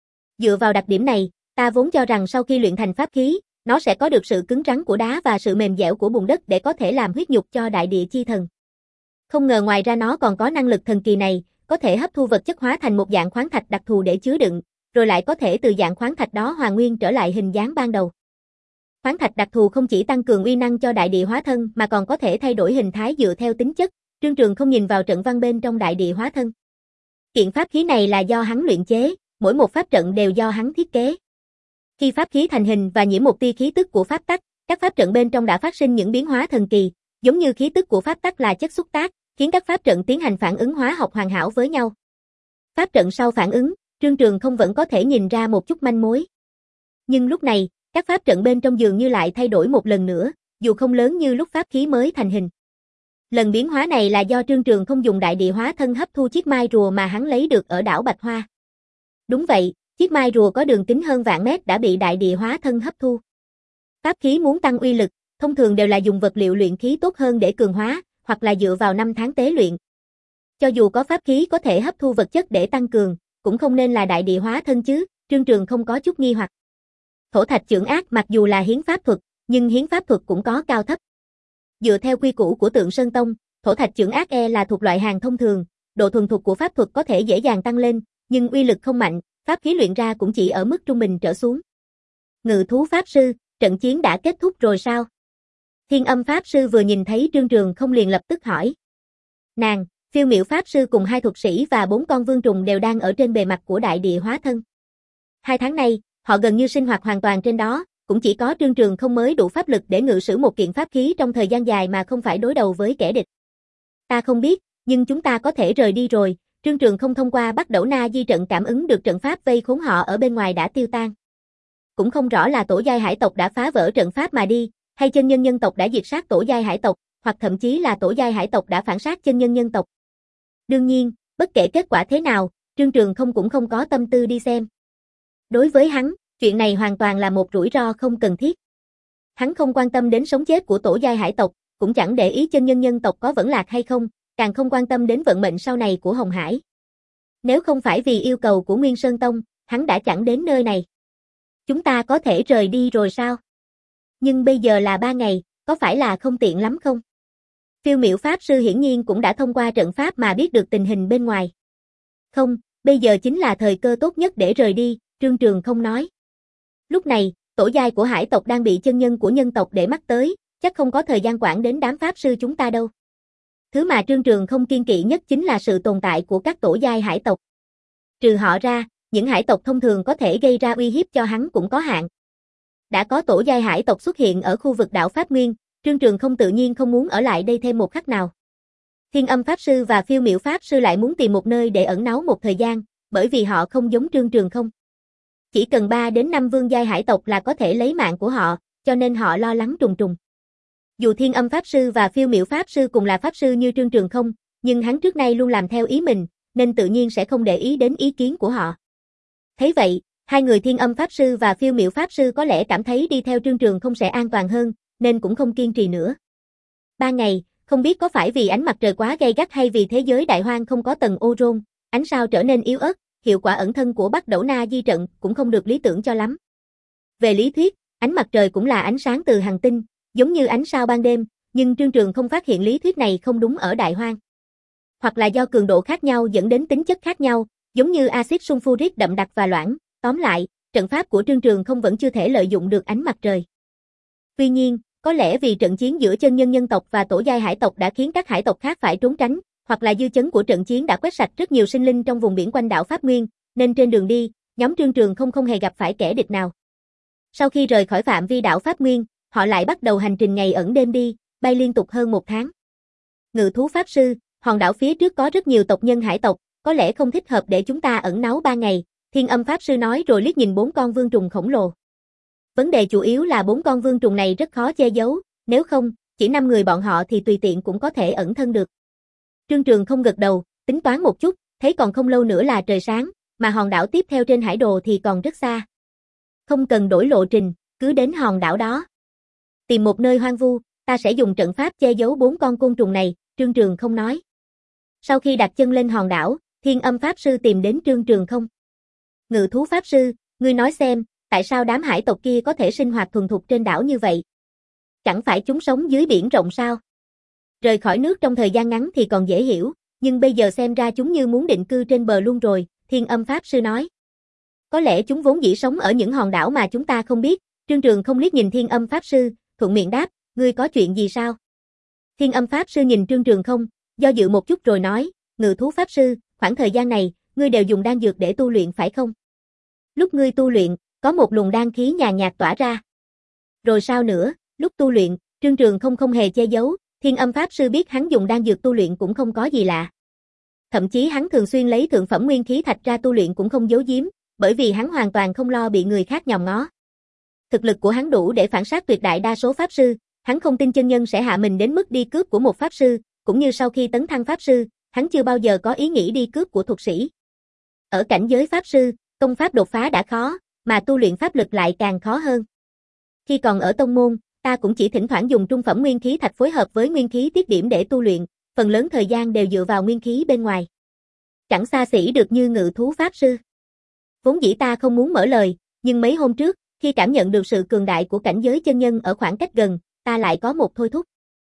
Dựa vào đặc điểm này, ta vốn cho rằng sau khi luyện thành pháp khí, nó sẽ có được sự cứng rắn của đá và sự mềm dẻo của bùn đất để có thể làm huyết nhục cho đại địa chi thần. Không ngờ ngoài ra nó còn có năng lực thần kỳ này, có thể hấp thu vật chất hóa thành một dạng khoáng thạch đặc thù để chứa đựng, rồi lại có thể từ dạng khoáng thạch đó hoàn nguyên trở lại hình dáng ban đầu. Khoáng thạch đặc thù không chỉ tăng cường uy năng cho đại địa hóa thân mà còn có thể thay đổi hình thái dựa theo tính chất. Trương Trường không nhìn vào trận văn bên trong đại địa hóa thân. Kiện pháp khí này là do hắn luyện chế, mỗi một pháp trận đều do hắn thiết kế. Khi pháp khí thành hình và nhiễm một tia khí tức của pháp tắc, các pháp trận bên trong đã phát sinh những biến hóa thần kỳ, giống như khí tức của pháp tắc là chất xúc tác, khiến các pháp trận tiến hành phản ứng hóa học hoàn hảo với nhau. Pháp trận sau phản ứng, Trương Trường không vẫn có thể nhìn ra một chút manh mối. Nhưng lúc này, các pháp trận bên trong dường như lại thay đổi một lần nữa, dù không lớn như lúc pháp khí mới thành hình. Lần biến hóa này là do Trương Trường không dùng đại địa hóa thân hấp thu chiếc mai rùa mà hắn lấy được ở đảo Bạch Hoa. Đúng vậy, chiếc mai rùa có đường kính hơn vạn mét đã bị đại địa hóa thân hấp thu. Pháp khí muốn tăng uy lực, thông thường đều là dùng vật liệu luyện khí tốt hơn để cường hóa, hoặc là dựa vào năm tháng tế luyện. Cho dù có pháp khí có thể hấp thu vật chất để tăng cường, cũng không nên là đại địa hóa thân chứ, Trương Trường không có chút nghi hoặc. Thổ thạch chưởng ác mặc dù là hiến pháp thuật, nhưng hiến pháp thuật cũng có cao thấp. Dựa theo quy củ của Tượng Sơn Tông, thổ thạch chưởng ác e là thuộc loại hàng thông thường, độ thuần thục của pháp thuật có thể dễ dàng tăng lên, nhưng uy lực không mạnh, pháp khí luyện ra cũng chỉ ở mức trung bình trở xuống. Ngự thú pháp sư, trận chiến đã kết thúc rồi sao? Thiên Âm pháp sư vừa nhìn thấy Trương Trường không liền lập tức hỏi. Nàng, Phiêu Miểu pháp sư cùng hai thuật sĩ và bốn con vương trùng đều đang ở trên bề mặt của đại địa hóa thân. Hai tháng nay, họ gần như sinh hoạt hoàn toàn trên đó, cũng chỉ có Trương Trường không mới đủ pháp lực để ngự sử một kiện pháp khí trong thời gian dài mà không phải đối đầu với kẻ địch. Ta không biết, nhưng chúng ta có thể rời đi rồi. Trương Trường không thông qua Bắt Đẩu Na Di trận cảm ứng được trận pháp vây khốn họ ở bên ngoài đã tiêu tan. Cũng không rõ là tổ giai hải tộc đã phá vỡ trận pháp mà đi, hay chân nhân nhân tộc đã diệt sát tổ giai hải tộc, hoặc thậm chí là tổ giai hải tộc đã phản sát chân nhân nhân tộc. Đương nhiên, bất kể kết quả thế nào, Trương Trường không cũng không có tâm tư đi xem. Đối với hắn, chuyện này hoàn toàn là một rủi ro không cần thiết. Hắn không quan tâm đến sống chết của tổ giai hải tộc, cũng chẳng để ý chân nhân nhân tộc có vẫn lạc hay không, càng không quan tâm đến vận mệnh sau này của Hồng Hải. Nếu không phải vì yêu cầu của Nguyên Sơn Tông, hắn đã chẳng đến nơi này. Chúng ta có thể rời đi rồi sao? Nhưng bây giờ là ba ngày, có phải là không tiện lắm không? Phiêu Miểu Pháp Sư hiển nhiên cũng đã thông qua trận pháp mà biết được tình hình bên ngoài. Không, bây giờ chính là thời cơ tốt nhất để rời đi, Trương Trường không nói. Lúc này, tổ giai của hải tộc đang bị chân nhân của nhân tộc để mắt tới, chắc không có thời gian quản đến đám pháp sư chúng ta đâu. Thứ mà Trương Trường không kiêng kỵ nhất chính là sự tồn tại của các tổ giai hải tộc. Trừ họ ra, những hải tộc thông thường có thể gây ra uy hiếp cho hắn cũng có hạn. Đã có tổ giai hải tộc xuất hiện ở khu vực đảo Pháp Nguyên, Trương Trường không tự nhiên không muốn ở lại đây thêm một khắc nào. Thiên Âm Pháp Sư và Phiêu Miểu Pháp Sư lại muốn tìm một nơi để ẩn náu một thời gian, bởi vì họ không giống Trương Trường không. Chỉ cần ba đến năm vương giai hải tộc là có thể lấy mạng của họ, cho nên họ lo lắng trùng trùng. Dù Thiên Âm Pháp Sư và Phiêu Miểu Pháp Sư cùng là Pháp Sư như Trương Trường không, nhưng hắn trước nay luôn làm theo ý mình, nên tự nhiên sẽ không để ý đến ý kiến của họ. Thế vậy, hai người Thiên Âm Pháp Sư và Phiêu Miểu Pháp Sư có lẽ cảm thấy đi theo Trương Trường không sẽ an toàn hơn, nên cũng không kiên trì nữa. Ba ngày, không biết có phải vì ánh mặt trời quá gay gắt hay vì thế giới đại hoang không có tầng ozone, ánh sao trở nên yếu ớt, hiệu quả ẩn thân của Bắc Đẩu Na Di trận cũng không được lý tưởng cho lắm. Về lý thuyết, ánh mặt trời cũng là ánh sáng từ hành tinh, giống như ánh sao ban đêm, nhưng Trương Trường không phát hiện lý thuyết này không đúng ở đại hoang. Hoặc là do cường độ khác nhau dẫn đến tính chất khác nhau, giống như axit sulfuric đậm đặc và loãng, tóm lại, trận pháp của Trương Trường không vẫn chưa thể lợi dụng được ánh mặt trời. Tuy nhiên, có lẽ vì trận chiến giữa chân nhân nhân tộc và tổ giai hải tộc đã khiến các hải tộc khác phải trốn tránh, hoặc là dư chấn của trận chiến đã quét sạch rất nhiều sinh linh trong vùng biển quanh đảo Pháp Nguyên, nên trên đường đi, nhóm Trương Trường không không hề gặp phải kẻ địch nào. Sau khi rời khỏi phạm vi đảo Pháp Nguyên, họ lại bắt đầu hành trình ngày ẩn đêm đi, bay liên tục hơn một tháng. Ngự thú Pháp Sư, hòn đảo phía trước có rất nhiều tộc nhân hải tộc, có lẽ không thích hợp để chúng ta ẩn náu ba ngày, Thiên Âm Pháp Sư nói rồi liếc nhìn bốn con vương trùng khổng lồ. Vấn đề chủ yếu là bốn con vương trùng này rất khó che giấu, nếu không, chỉ năm người bọn họ thì tùy tiện cũng có thể ẩn thân được. Trương Trường không gật đầu, tính toán một chút, thấy còn không lâu nữa là trời sáng, mà hòn đảo tiếp theo trên hải đồ thì còn rất xa. Không cần đổi lộ trình, cứ đến hòn đảo đó. Tìm một nơi hoang vu, ta sẽ dùng trận pháp che giấu bốn con côn trùng này, Trương Trường không nói. Sau khi đặt chân lên hòn đảo, Thiên Âm Pháp Sư tìm đến Trương Trường không. Ngự thú Pháp Sư, ngươi nói xem, tại sao đám hải tộc kia có thể sinh hoạt thuần thục trên đảo như vậy? Chẳng phải chúng sống dưới biển rộng sao? Rời khỏi nước trong thời gian ngắn thì còn dễ hiểu, nhưng bây giờ xem ra chúng như muốn định cư trên bờ luôn rồi, Thiên Âm Pháp Sư nói. Có lẽ chúng vốn dĩ sống ở những hòn đảo mà chúng ta không biết, Trương Trường không liếc nhìn Thiên Âm Pháp Sư, thuận miệng đáp, ngươi có chuyện gì sao? Thiên Âm Pháp Sư nhìn Trương Trường không, do dự một chút rồi nói, Ngự thú Pháp Sư, khoảng thời gian này, ngươi đều dùng đan dược để tu luyện phải không? Lúc ngươi tu luyện, có một luồng đan khí nhàn nhạt tỏa ra. Rồi sao nữa, lúc tu luyện, Trương Trường không không hề che giấu, Thiên Âm Pháp Sư biết hắn dùng đan dược tu luyện cũng không có gì lạ. Thậm chí hắn thường xuyên lấy thượng phẩm nguyên khí thạch ra tu luyện cũng không giấu giếm, bởi vì hắn hoàn toàn không lo bị người khác nhòm ngó. Thực lực của hắn đủ để phản sát tuyệt đại đa số Pháp Sư, hắn không tin chân nhân sẽ hạ mình đến mức đi cướp của một Pháp Sư, cũng như sau khi tấn thăng Pháp Sư, hắn chưa bao giờ có ý nghĩ đi cướp của thuật sĩ. Ở cảnh giới Pháp Sư, công pháp đột phá đã khó, mà tu luyện pháp lực lại càng khó hơn. Khi còn ở tông môn, ta cũng chỉ thỉnh thoảng dùng trung phẩm nguyên khí thạch phối hợp với nguyên khí tiết điểm để tu luyện, phần lớn thời gian đều dựa vào nguyên khí bên ngoài. Chẳng xa xỉ được như Ngự thú Pháp Sư. Vốn dĩ ta không muốn mở lời, nhưng mấy hôm trước, khi cảm nhận được sự cường đại của cảnh giới chân nhân ở khoảng cách gần, ta lại có một thôi thúc.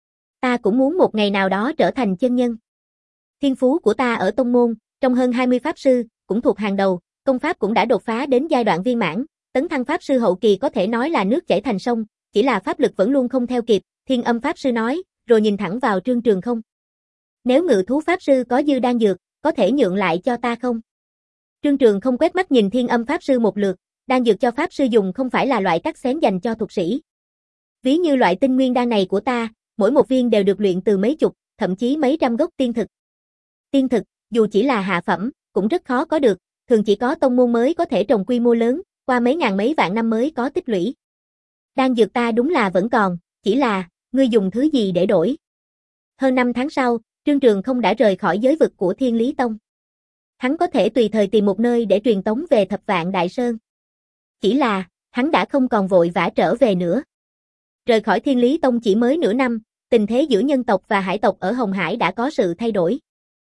Ta cũng muốn một ngày nào đó trở thành chân nhân. Thiên phú của ta ở tông môn, trong hơn hai mươi Pháp Sư, cũng thuộc hàng đầu, công pháp cũng đã đột phá đến giai đoạn viên mãn, tấn thăng Pháp Sư hậu kỳ có thể nói là nước chảy thành sông, chỉ là pháp lực vẫn luôn không theo kịp, Thiên Âm Pháp Sư nói, rồi nhìn thẳng vào Trương Trường không. Nếu Ngự thú Pháp Sư có dư đan dược, có thể nhượng lại cho ta không? Trương Trường không quét mắt nhìn Thiên Âm Pháp Sư một lượt, đan dược cho Pháp Sư dùng không phải là loại cắt xén dành cho thuật sĩ. Ví như loại tinh nguyên đan này của ta, mỗi một viên đều được luyện từ mấy chục, thậm chí mấy trăm gốc tiên thực. Tiên thực, dù chỉ là hạ phẩm, cũng rất khó có được, thường chỉ có tông môn mới có thể trồng quy mô lớn, qua mấy ngàn mấy vạn năm mới có tích lũy. Đan dược ta đúng là vẫn còn, chỉ là, ngươi dùng thứ gì để đổi? Hơn năm tháng sau, Trương Trường không đã rời khỏi giới vực của Thiên Lý Tông. Hắn có thể tùy thời tìm một nơi để truyền tống về Thập Vạn Đại Sơn. Chỉ là, hắn đã không còn vội vã trở về nữa. Rời khỏi Thiên Lý Tông chỉ mới nửa năm, tình thế giữa nhân tộc và hải tộc ở Hồng Hải đã có sự thay đổi.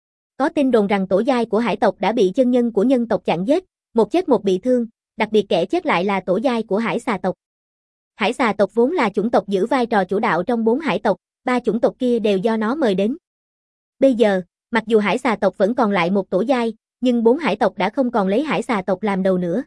Có tin đồn rằng tổ giai của hải tộc đã bị chân nhân của nhân tộc chặn giết, một chết một bị thương, đặc biệt kẻ chết lại là tổ giai của hải xà tộc. Hải xà tộc vốn là chủng tộc giữ vai trò chủ đạo trong bốn hải tộc, ba chủng tộc kia đều do nó mời đến. Bây giờ, mặc dù hải xà tộc vẫn còn lại một tổ giai, nhưng bốn hải tộc đã không còn lấy hải xà tộc làm đầu nữa.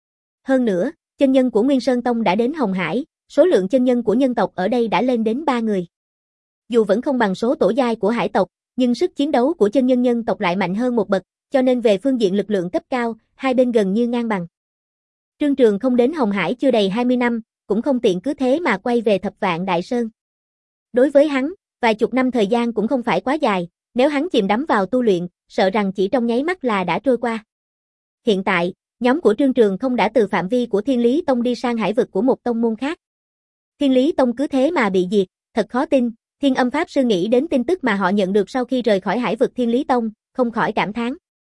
Hơn nữa, chân nhân của Nguyên Sơn Tông đã đến Hồng Hải, số lượng chân nhân của nhân tộc ở đây đã lên đến ba người. Dù vẫn không bằng số tổ giai của hải tộc, nhưng sức chiến đấu của chân nhân nhân tộc lại mạnh hơn một bậc, cho nên về phương diện lực lượng cấp cao, hai bên gần như ngang bằng. Trương Trường không đến Hồng Hải chưa đầy hai mươi năm, cũng không tiện cứ thế mà quay về Thập Vạn Đại Sơn. Đối với hắn, vài chục năm thời gian cũng không phải quá dài, nếu hắn chìm đắm vào tu luyện, sợ rằng chỉ trong nháy mắt là đã trôi qua. Hiện tại, nhóm của Trương Trường không đã từ phạm vi của Thiên Lý Tông đi sang hải vực của một tông môn khác. Thiên Lý Tông cứ thế mà bị diệt, thật khó tin. Thiên Âm Pháp Sư nghĩ đến tin tức mà họ nhận được sau khi rời khỏi hải vực Thiên Lý Tông, không khỏi cảm thán.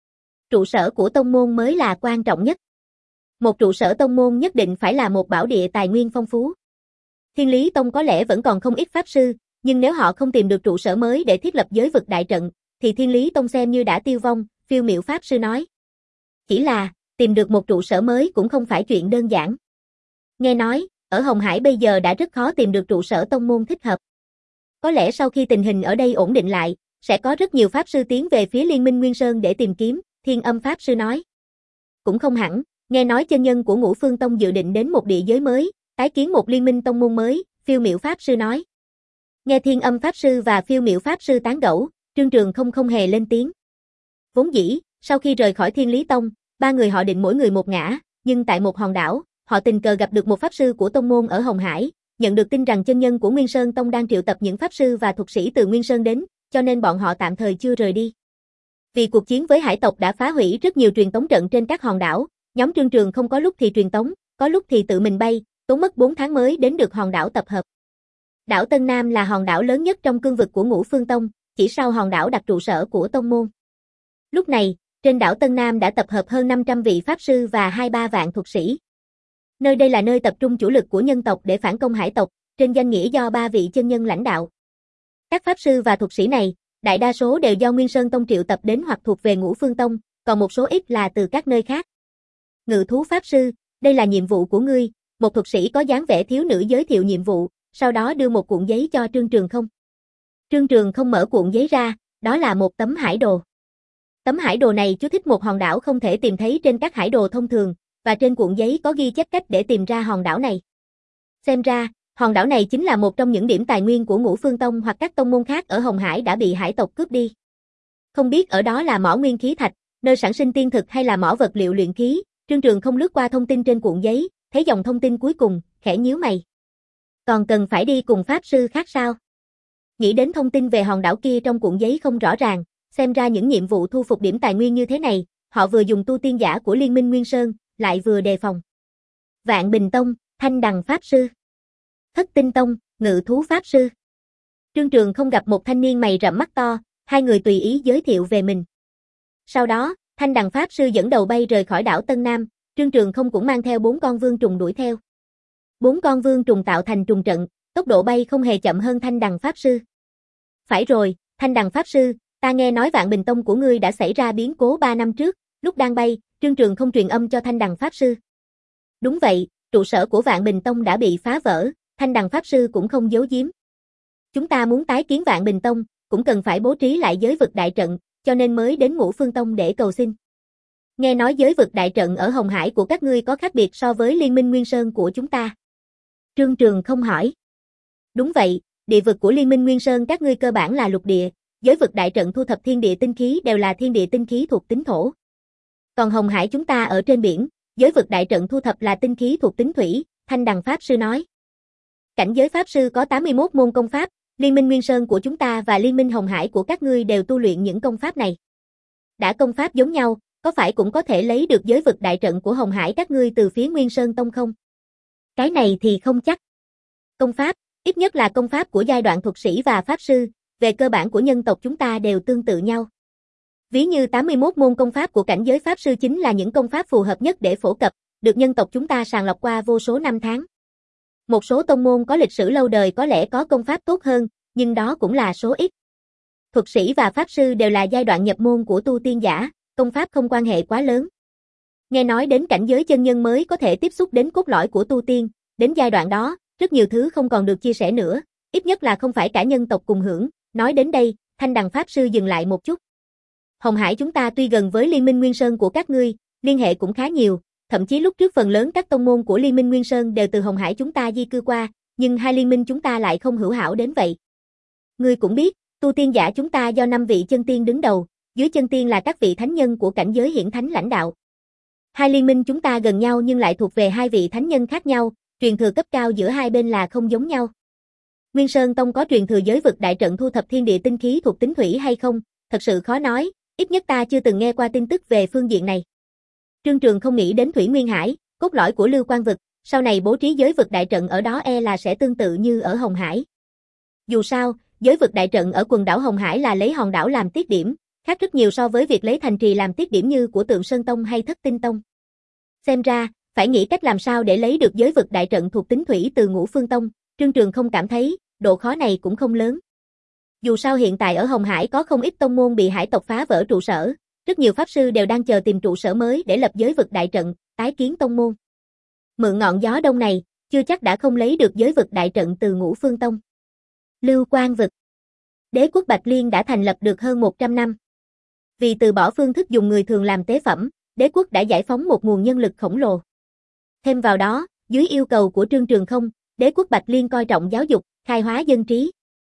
Trụ sở của tông môn mới là quan trọng nhất. Một trụ sở tông môn nhất định phải là một bảo địa tài nguyên phong phú. Thiên Lý Tông có lẽ vẫn còn không ít pháp sư, nhưng nếu họ không tìm được trụ sở mới để thiết lập giới vực đại trận, thì Thiên Lý Tông xem như đã tiêu vong, Phiêu Miểu Pháp Sư nói. Chỉ là, tìm được một trụ sở mới cũng không phải chuyện đơn giản. Nghe nói, ở Hồng Hải bây giờ đã rất khó tìm được trụ sở tông môn thích hợp. Có lẽ sau khi tình hình ở đây ổn định lại, sẽ có rất nhiều pháp sư tiến về phía Liên minh Nguyên Sơn để tìm kiếm, Thiên Âm Pháp Sư nói. Cũng không hẳn, nghe nói chân nhân của Ngũ Phương Tông dự định đến một địa giới mới, tái kiến một liên minh tông môn mới, Phiêu Miểu Pháp Sư nói. Nghe Thiên Âm Pháp Sư và Phiêu Miểu Pháp Sư tán gẫu, Trương Trường không không hề lên tiếng. Vốn dĩ, sau khi rời khỏi Thiên Lý Tông, ba người họ định mỗi người một ngã, nhưng tại một hòn đảo, họ tình cờ gặp được một pháp sư của tông môn ở Hồng Hải, nhận được tin rằng chân nhân của Nguyên Sơn Tông đang triệu tập những pháp sư và thuật sĩ từ Nguyên Sơn đến, cho nên bọn họ tạm thời chưa rời đi. Vì cuộc chiến với hải tộc đã phá hủy rất nhiều truyền tống trận trên các hòn đảo, nhóm Trương Trường không có lúc thì truyền tống, có lúc thì tự mình bay, tốn mất bốn tháng mới đến được hòn đảo tập hợp. Đảo Tân Nam là hòn đảo lớn nhất trong cương vực của Ngũ Phương Tông, chỉ sau hòn đảo đặt trụ sở của tông môn. Lúc này, trên đảo Tân Nam đã tập hợp hơn năm trăm vị pháp sư và hai ba vạn thuật sĩ. Nơi đây là nơi tập trung chủ lực của nhân tộc để phản công hải tộc, trên danh nghĩa do ba vị chân nhân lãnh đạo. Các pháp sư và thuật sĩ này, đại đa số đều do Nguyên Sơn Tông triệu tập đến hoặc thuộc về Ngũ Phương Tông, còn một số ít là từ các nơi khác. Ngự thú pháp sư, đây là nhiệm vụ của ngươi, một thuật sĩ có dáng vẻ thiếu nữ giới thiệu nhiệm vụ, sau đó đưa một cuộn giấy cho Trương Trường không. Trương Trường không mở cuộn giấy ra, đó là một tấm hải đồ. Tấm hải đồ này chú thích một hòn đảo không thể tìm thấy trên các hải đồ thông thường, và trên cuộn giấy có ghi chép cách để tìm ra hòn đảo này. Xem ra, hòn đảo này chính là một trong những điểm tài nguyên của Ngũ Phương Tông hoặc các tông môn khác ở Hồng Hải đã bị hải tộc cướp đi. Không biết ở đó là mỏ nguyên khí thạch, nơi sản sinh tiên thực hay là mỏ vật liệu luyện khí, Trương Trường không lướt qua thông tin trên cuộn giấy, thấy dòng thông tin cuối cùng, khẽ nhíu mày. Còn cần phải đi cùng pháp sư khác sao? Nghĩ đến thông tin về hòn đảo kia trong cuộn giấy không rõ ràng, xem ra những nhiệm vụ thu phục điểm tài nguyên như thế này, họ vừa dùng tu tiên giả của Liên minh Nguyên Sơn, lại vừa đề phòng. Vạn Bình Tông, Thanh Đằng Pháp Sư. Thất Tinh Tông, Ngự Thú Pháp Sư. Trương Trường không gặp một thanh niên mày rậm mắt to, hai người tùy ý giới thiệu về mình. Sau đó, Thanh Đằng Pháp Sư dẫn đầu bay rời khỏi đảo Tân Nam, Trương Trường không cũng mang theo bốn con vương trùng đuổi theo. Bốn con vương trùng tạo thành trùng trận, tốc độ bay không hề chậm hơn Thanh Đằng Pháp Sư. Phải rồi, Thanh Đằng Pháp Sư, ta nghe nói Vạn Bình Tông của ngươi đã xảy ra biến cố ba năm trước, lúc đang bay, Trương Trường không truyền âm cho Thanh Đằng Pháp Sư. Đúng vậy, trụ sở của Vạn Bình Tông đã bị phá vỡ, Thanh Đằng Pháp Sư cũng không giấu giếm. Chúng ta muốn tái kiến Vạn Bình Tông, cũng cần phải bố trí lại giới vực đại trận, cho nên mới đến Ngũ Phương Tông để cầu xin. Nghe nói giới vực đại trận ở Hồng Hải của các ngươi có khác biệt so với Liên minh Nguyên Sơn của chúng ta. Trương Trường không hỏi. Đúng vậy, địa vực của Liên minh Nguyên Sơn các ngươi cơ bản là lục địa, giới vực đại trận thu thập thiên địa tinh khí đều là thiên địa tinh khí thuộc tính thổ. Còn Hồng Hải chúng ta ở trên biển, giới vực đại trận thu thập là tinh khí thuộc tính thủy, Thanh Đằng Pháp Sư nói. Cảnh giới Pháp Sư có tám mươi mốt môn công pháp, Liên minh Nguyên Sơn của chúng ta và Liên minh Hồng Hải của các ngươi đều tu luyện những công pháp này. Đã công pháp giống nhau, có phải cũng có thể lấy được giới vực đại trận của Hồng Hải các ngươi từ phía Nguyên Sơn Tông không? Cái này thì không chắc. Công pháp, ít nhất là công pháp của giai đoạn thuật sĩ và pháp sư, về cơ bản của nhân tộc chúng ta đều tương tự nhau. Ví như tám mươi mốt môn công pháp của cảnh giới pháp sư chính là những công pháp phù hợp nhất để phổ cập, được nhân tộc chúng ta sàng lọc qua vô số năm tháng. Một số tông môn có lịch sử lâu đời có lẽ có công pháp tốt hơn, nhưng đó cũng là số ít. Thuật sĩ và pháp sư đều là giai đoạn nhập môn của tu tiên giả, công pháp không quan hệ quá lớn. Nghe nói đến cảnh giới chân nhân mới có thể tiếp xúc đến cốt lõi của tu tiên, đến giai đoạn đó, rất nhiều thứ không còn được chia sẻ nữa, ít nhất là không phải cả nhân tộc cùng hưởng. Nói đến đây, Thanh Đằng pháp sư dừng lại một chút. Hồng Hải chúng ta tuy gần với Liên minh Nguyên Sơn của các ngươi, liên hệ cũng khá nhiều, thậm chí lúc trước phần lớn các tông môn của Liên minh Nguyên Sơn đều từ Hồng Hải chúng ta di cư qua, nhưng hai liên minh chúng ta lại không hữu hảo đến vậy. Ngươi cũng biết, tu tiên giả chúng ta do năm vị chân tiên đứng đầu, dưới chân tiên là các vị thánh nhân của cảnh giới hiển thánh lãnh đạo. Hai liên minh chúng ta gần nhau nhưng lại thuộc về hai vị thánh nhân khác nhau, truyền thừa cấp cao giữa hai bên là không giống nhau. Nguyên Sơn Tông có truyền thừa giới vực đại trận thu thập thiên địa tinh khí thuộc tính thủy hay không, thật sự khó nói, ít nhất ta chưa từng nghe qua tin tức về phương diện này. Trương Trường không nghĩ đến Thủy Nguyên Hải, cốt lõi của Lưu Quan vực, sau này bố trí giới vực đại trận ở đó e là sẽ tương tự như ở Hồng Hải. Dù sao, giới vực đại trận ở quần đảo Hồng Hải là lấy hòn đảo làm tiết điểm, khác rất nhiều so với việc lấy thành trì làm tiết điểm như của Tượng Sơn Tông hay Thất Tinh Tông. Xem ra, phải nghĩ cách làm sao để lấy được giới vực đại trận thuộc tính thủy từ Ngũ Phương Tông, Trương Trường không cảm thấy, độ khó này cũng không lớn. Dù sao hiện tại ở Hồng Hải có không ít tông môn bị hải tộc phá vỡ trụ sở, rất nhiều pháp sư đều đang chờ tìm trụ sở mới để lập giới vực đại trận, tái kiến tông môn. Mượn ngọn gió đông này, chưa chắc đã không lấy được giới vực đại trận từ Ngũ Phương Tông. Lưu Quan vực. Đế quốc Bạch Liên đã thành lập được hơn một trăm năm. Vì từ bỏ phương thức dùng người thường làm tế phẩm, đế quốc đã giải phóng một nguồn nhân lực khổng lồ. Thêm vào đó, dưới yêu cầu của Trương Trường không, đế quốc Bạch Liên coi trọng giáo dục, khai hóa dân trí.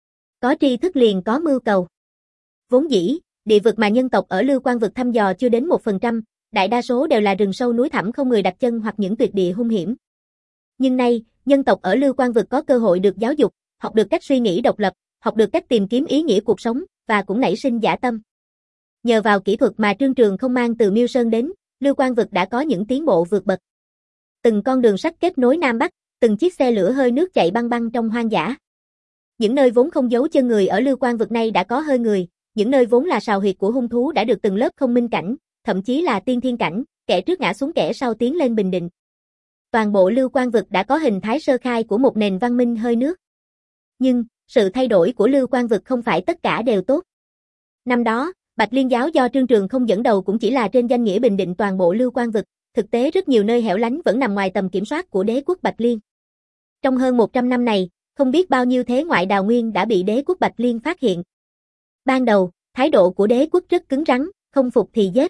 Có tri thức liền có mưu cầu. Vốn dĩ, địa vực mà nhân tộc ở Lưu Quan vực thăm dò chưa đến một phần trăm, đại đa số đều là rừng sâu núi thẳm không người đặt chân hoặc những tuyệt địa hung hiểm. Nhưng nay, nhân tộc ở Lưu Quan vực có cơ hội được giáo dục, học được cách suy nghĩ độc lập, học được cách tìm kiếm ý nghĩa cuộc sống, và cũng nảy sinh dã tâm. Nhờ vào kỹ thuật mà Trương Trường không mang từ Miêu Sơn đến, Lưu Quan vực đã có những tiến bộ vượt bậc. Từng con đường sắt kết nối Nam Bắc, từng chiếc xe lửa hơi nước chạy băng băng trong hoang dã. Những nơi vốn không giấu chân người ở Lưu Quan vực này đã có hơi người, những nơi vốn là sào huyệt của hung thú đã được từng lớp không minh cảnh, thậm chí là tiên thiên cảnh, kẻ trước ngã xuống kẻ sau tiến lên bình định. Toàn bộ Lưu Quan vực đã có hình thái sơ khai của một nền văn minh hơi nước. Nhưng, sự thay đổi của Lưu Quan vực không phải tất cả đều tốt. Năm đó, Bạch Liên giáo do Trương Trường không dẫn đầu cũng chỉ là trên danh nghĩa bình định toàn bộ Lưu Quan vực, thực tế rất nhiều nơi hẻo lánh vẫn nằm ngoài tầm kiểm soát của đế quốc Bạch Liên. Trong hơn một trăm năm này, không biết bao nhiêu thế ngoại đào nguyên đã bị đế quốc Bạch Liên phát hiện. Ban đầu, thái độ của đế quốc rất cứng rắn, không phục thì giết.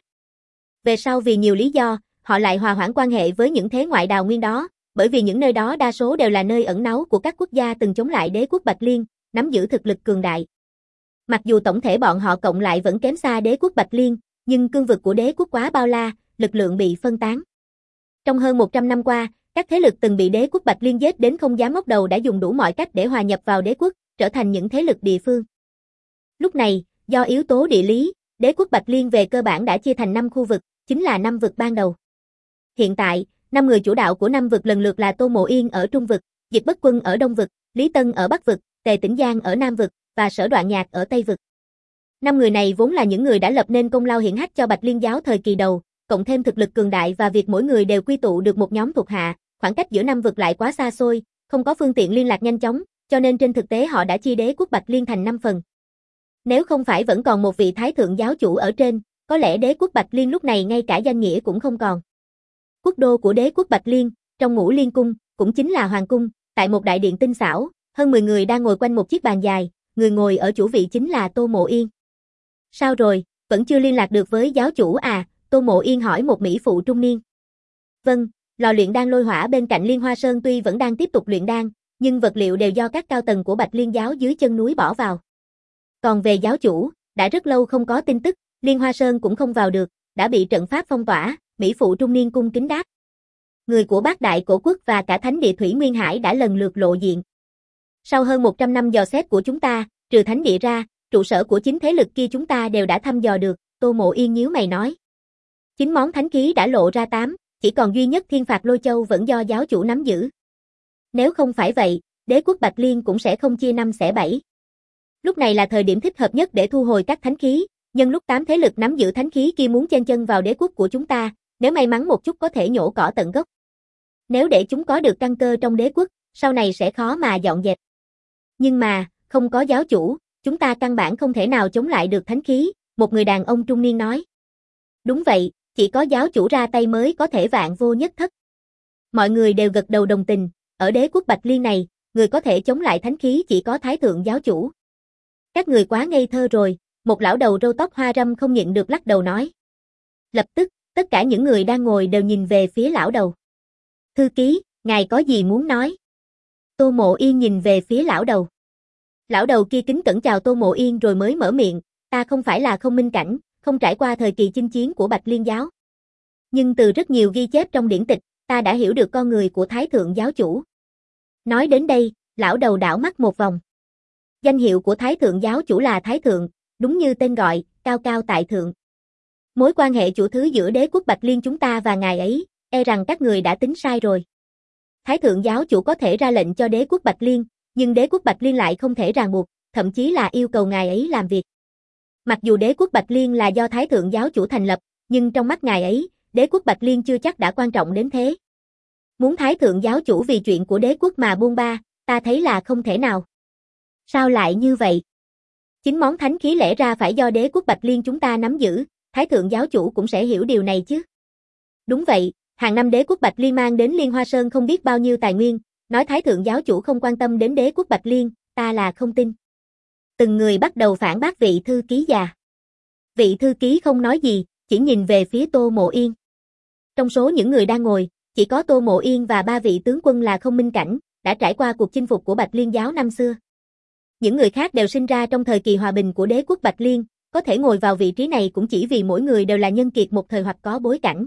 Về sau vì nhiều lý do, họ lại hòa hoãn quan hệ với những thế ngoại đào nguyên đó, bởi vì những nơi đó đa số đều là nơi ẩn náu của các quốc gia từng chống lại đế quốc Bạch Liên, nắm giữ thực lực cường đại. Mặc dù tổng thể bọn họ cộng lại vẫn kém xa đế quốc Bạch Liên, nhưng cương vực của đế quốc quá bao la, lực lượng bị phân tán. Trong hơn một trăm năm qua, các thế lực từng bị đế quốc Bạch Liên giết đến không dám ngóc đầu đã dùng đủ mọi cách để hòa nhập vào đế quốc, trở thành những thế lực địa phương. Lúc này, do yếu tố địa lý, đế quốc Bạch Liên về cơ bản đã chia thành năm khu vực, chính là năm vực ban đầu. Hiện tại, năm người chủ đạo của năm vực lần lượt là Tô Mộ Yên ở Trung vực, Diệp Bất Quân ở Đông vực, Lý Tân ở Bắc vực, Tề Tĩnh Giang ở Nam vực và Sở Đoạn Nhạc ở Tây vực. Năm người này vốn là những người đã lập nên công lao hiển hách cho Bạch Liên giáo thời kỳ đầu, cộng thêm thực lực cường đại và việc mỗi người đều quy tụ được một nhóm thuộc hạ, khoảng cách giữa năm vực lại quá xa xôi, không có phương tiện liên lạc nhanh chóng, cho nên trên thực tế họ đã chia đế quốc Bạch Liên thành năm phần. Nếu không phải vẫn còn một vị thái thượng giáo chủ ở trên, có lẽ đế quốc Bạch Liên lúc này ngay cả danh nghĩa cũng không còn. Quốc đô của đế quốc Bạch Liên, trong Ngũ Liên cung, cũng chính là hoàng cung, tại một đại điện tinh xảo, hơn mười người đang ngồi quanh một chiếc bàn dài, người ngồi ở chủ vị chính là Tô Mộ Yên. Sao rồi, vẫn chưa liên lạc được với giáo chủ à? Tô Mộ Yên hỏi một mỹ phụ trung niên. Vâng, lò luyện đan lôi hỏa bên cạnh Liên Hoa Sơn tuy vẫn đang tiếp tục luyện đan, nhưng vật liệu đều do các cao tầng của Bạch Liên giáo dưới chân núi bỏ vào. Còn về giáo chủ, đã rất lâu không có tin tức, Liên Hoa Sơn cũng không vào được, đã bị trận pháp phong tỏa, mỹ phụ trung niên cung kính đáp. Người của Bát Đại Cổ Quốc và cả Thánh Địa Thủy Nguyên Hải đã lần lượt lộ diện. Sau hơn một trăm năm dò xét của chúng ta, trừ Thánh Địa ra, trụ sở của chính thế lực kia chúng ta đều đã thăm dò được, Tô Mộ Yên nhíu mày nói. Chính món thánh khí đã lộ ra tám, chỉ còn duy nhất Thiên Phạt Lôi Châu vẫn do giáo chủ nắm giữ. Nếu không phải vậy, đế quốc Bạch Liên cũng sẽ không chia năm xẻ bảy. Lúc này là thời điểm thích hợp nhất để thu hồi các thánh khí, nhân lúc tám thế lực nắm giữ thánh khí kia muốn chen chân vào đế quốc của chúng ta, nếu may mắn một chút có thể nhổ cỏ tận gốc. Nếu để chúng có được căn cơ trong đế quốc, sau này sẽ khó mà dọn dẹp. Nhưng mà, Không có giáo chủ, chúng ta căn bản không thể nào chống lại được thánh khí, một người đàn ông trung niên nói. Đúng vậy, chỉ có giáo chủ ra tay mới có thể vạn vô nhất thất. Mọi người đều gật đầu đồng tình, ở đế quốc Bạch Liên này, người có thể chống lại thánh khí chỉ có Thái Thượng giáo chủ. Các người quá ngây thơ rồi, một lão đầu râu tóc hoa râm không nhịn được lắc đầu nói. Lập tức, tất cả những người đang ngồi đều nhìn về phía lão đầu. Thư ký, ngài có gì muốn nói? Tô Mộ Yên nhìn về phía lão đầu. Lão đầu kia kính cẩn chào Tô Mộ Yên rồi mới mở miệng, ta không phải là không minh cảnh, không trải qua thời kỳ chinh chiến của Bạch Liên giáo. Nhưng từ rất nhiều ghi chép trong điển tịch, ta đã hiểu được con người của Thái Thượng giáo chủ. Nói đến đây, lão đầu đảo mắt một vòng. Danh hiệu của Thái Thượng giáo chủ là Thái Thượng, đúng như tên gọi, cao cao tại thượng. Mối quan hệ chủ thứ giữa đế quốc Bạch Liên chúng ta và ngài ấy, e rằng các người đã tính sai rồi. Thái Thượng giáo chủ có thể ra lệnh cho đế quốc Bạch Liên, nhưng đế quốc Bạch Liên lại không thể ràng buộc, thậm chí là yêu cầu ngài ấy làm việc. Mặc dù đế quốc Bạch Liên là do Thái Thượng giáo chủ thành lập, nhưng trong mắt ngài ấy, đế quốc Bạch Liên chưa chắc đã quan trọng đến thế. Muốn Thái Thượng giáo chủ vì chuyện của đế quốc mà buông ba, ta thấy là không thể nào. Sao lại như vậy? Chính món thánh khí lẽ ra phải do đế quốc Bạch Liên chúng ta nắm giữ, Thái Thượng giáo chủ cũng sẽ hiểu điều này chứ. Đúng vậy, hàng năm đế quốc Bạch Liên mang đến Liên Hoa Sơn không biết bao nhiêu tài nguyên, nói Thái Thượng giáo chủ không quan tâm đến đế quốc Bạch Liên, ta là không tin. Từng người bắt đầu phản bác vị thư ký già. Vị thư ký không nói gì, chỉ nhìn về phía Tô Mộ Yên. Trong số những người đang ngồi, chỉ có Tô Mộ Yên và ba vị tướng quân là không minh cảnh, đã trải qua cuộc chinh phục của Bạch Liên giáo năm xưa. Những người khác đều sinh ra trong thời kỳ hòa bình của đế quốc Bạch Liên, có thể ngồi vào vị trí này cũng chỉ vì mỗi người đều là nhân kiệt một thời hoặc có bối cảnh.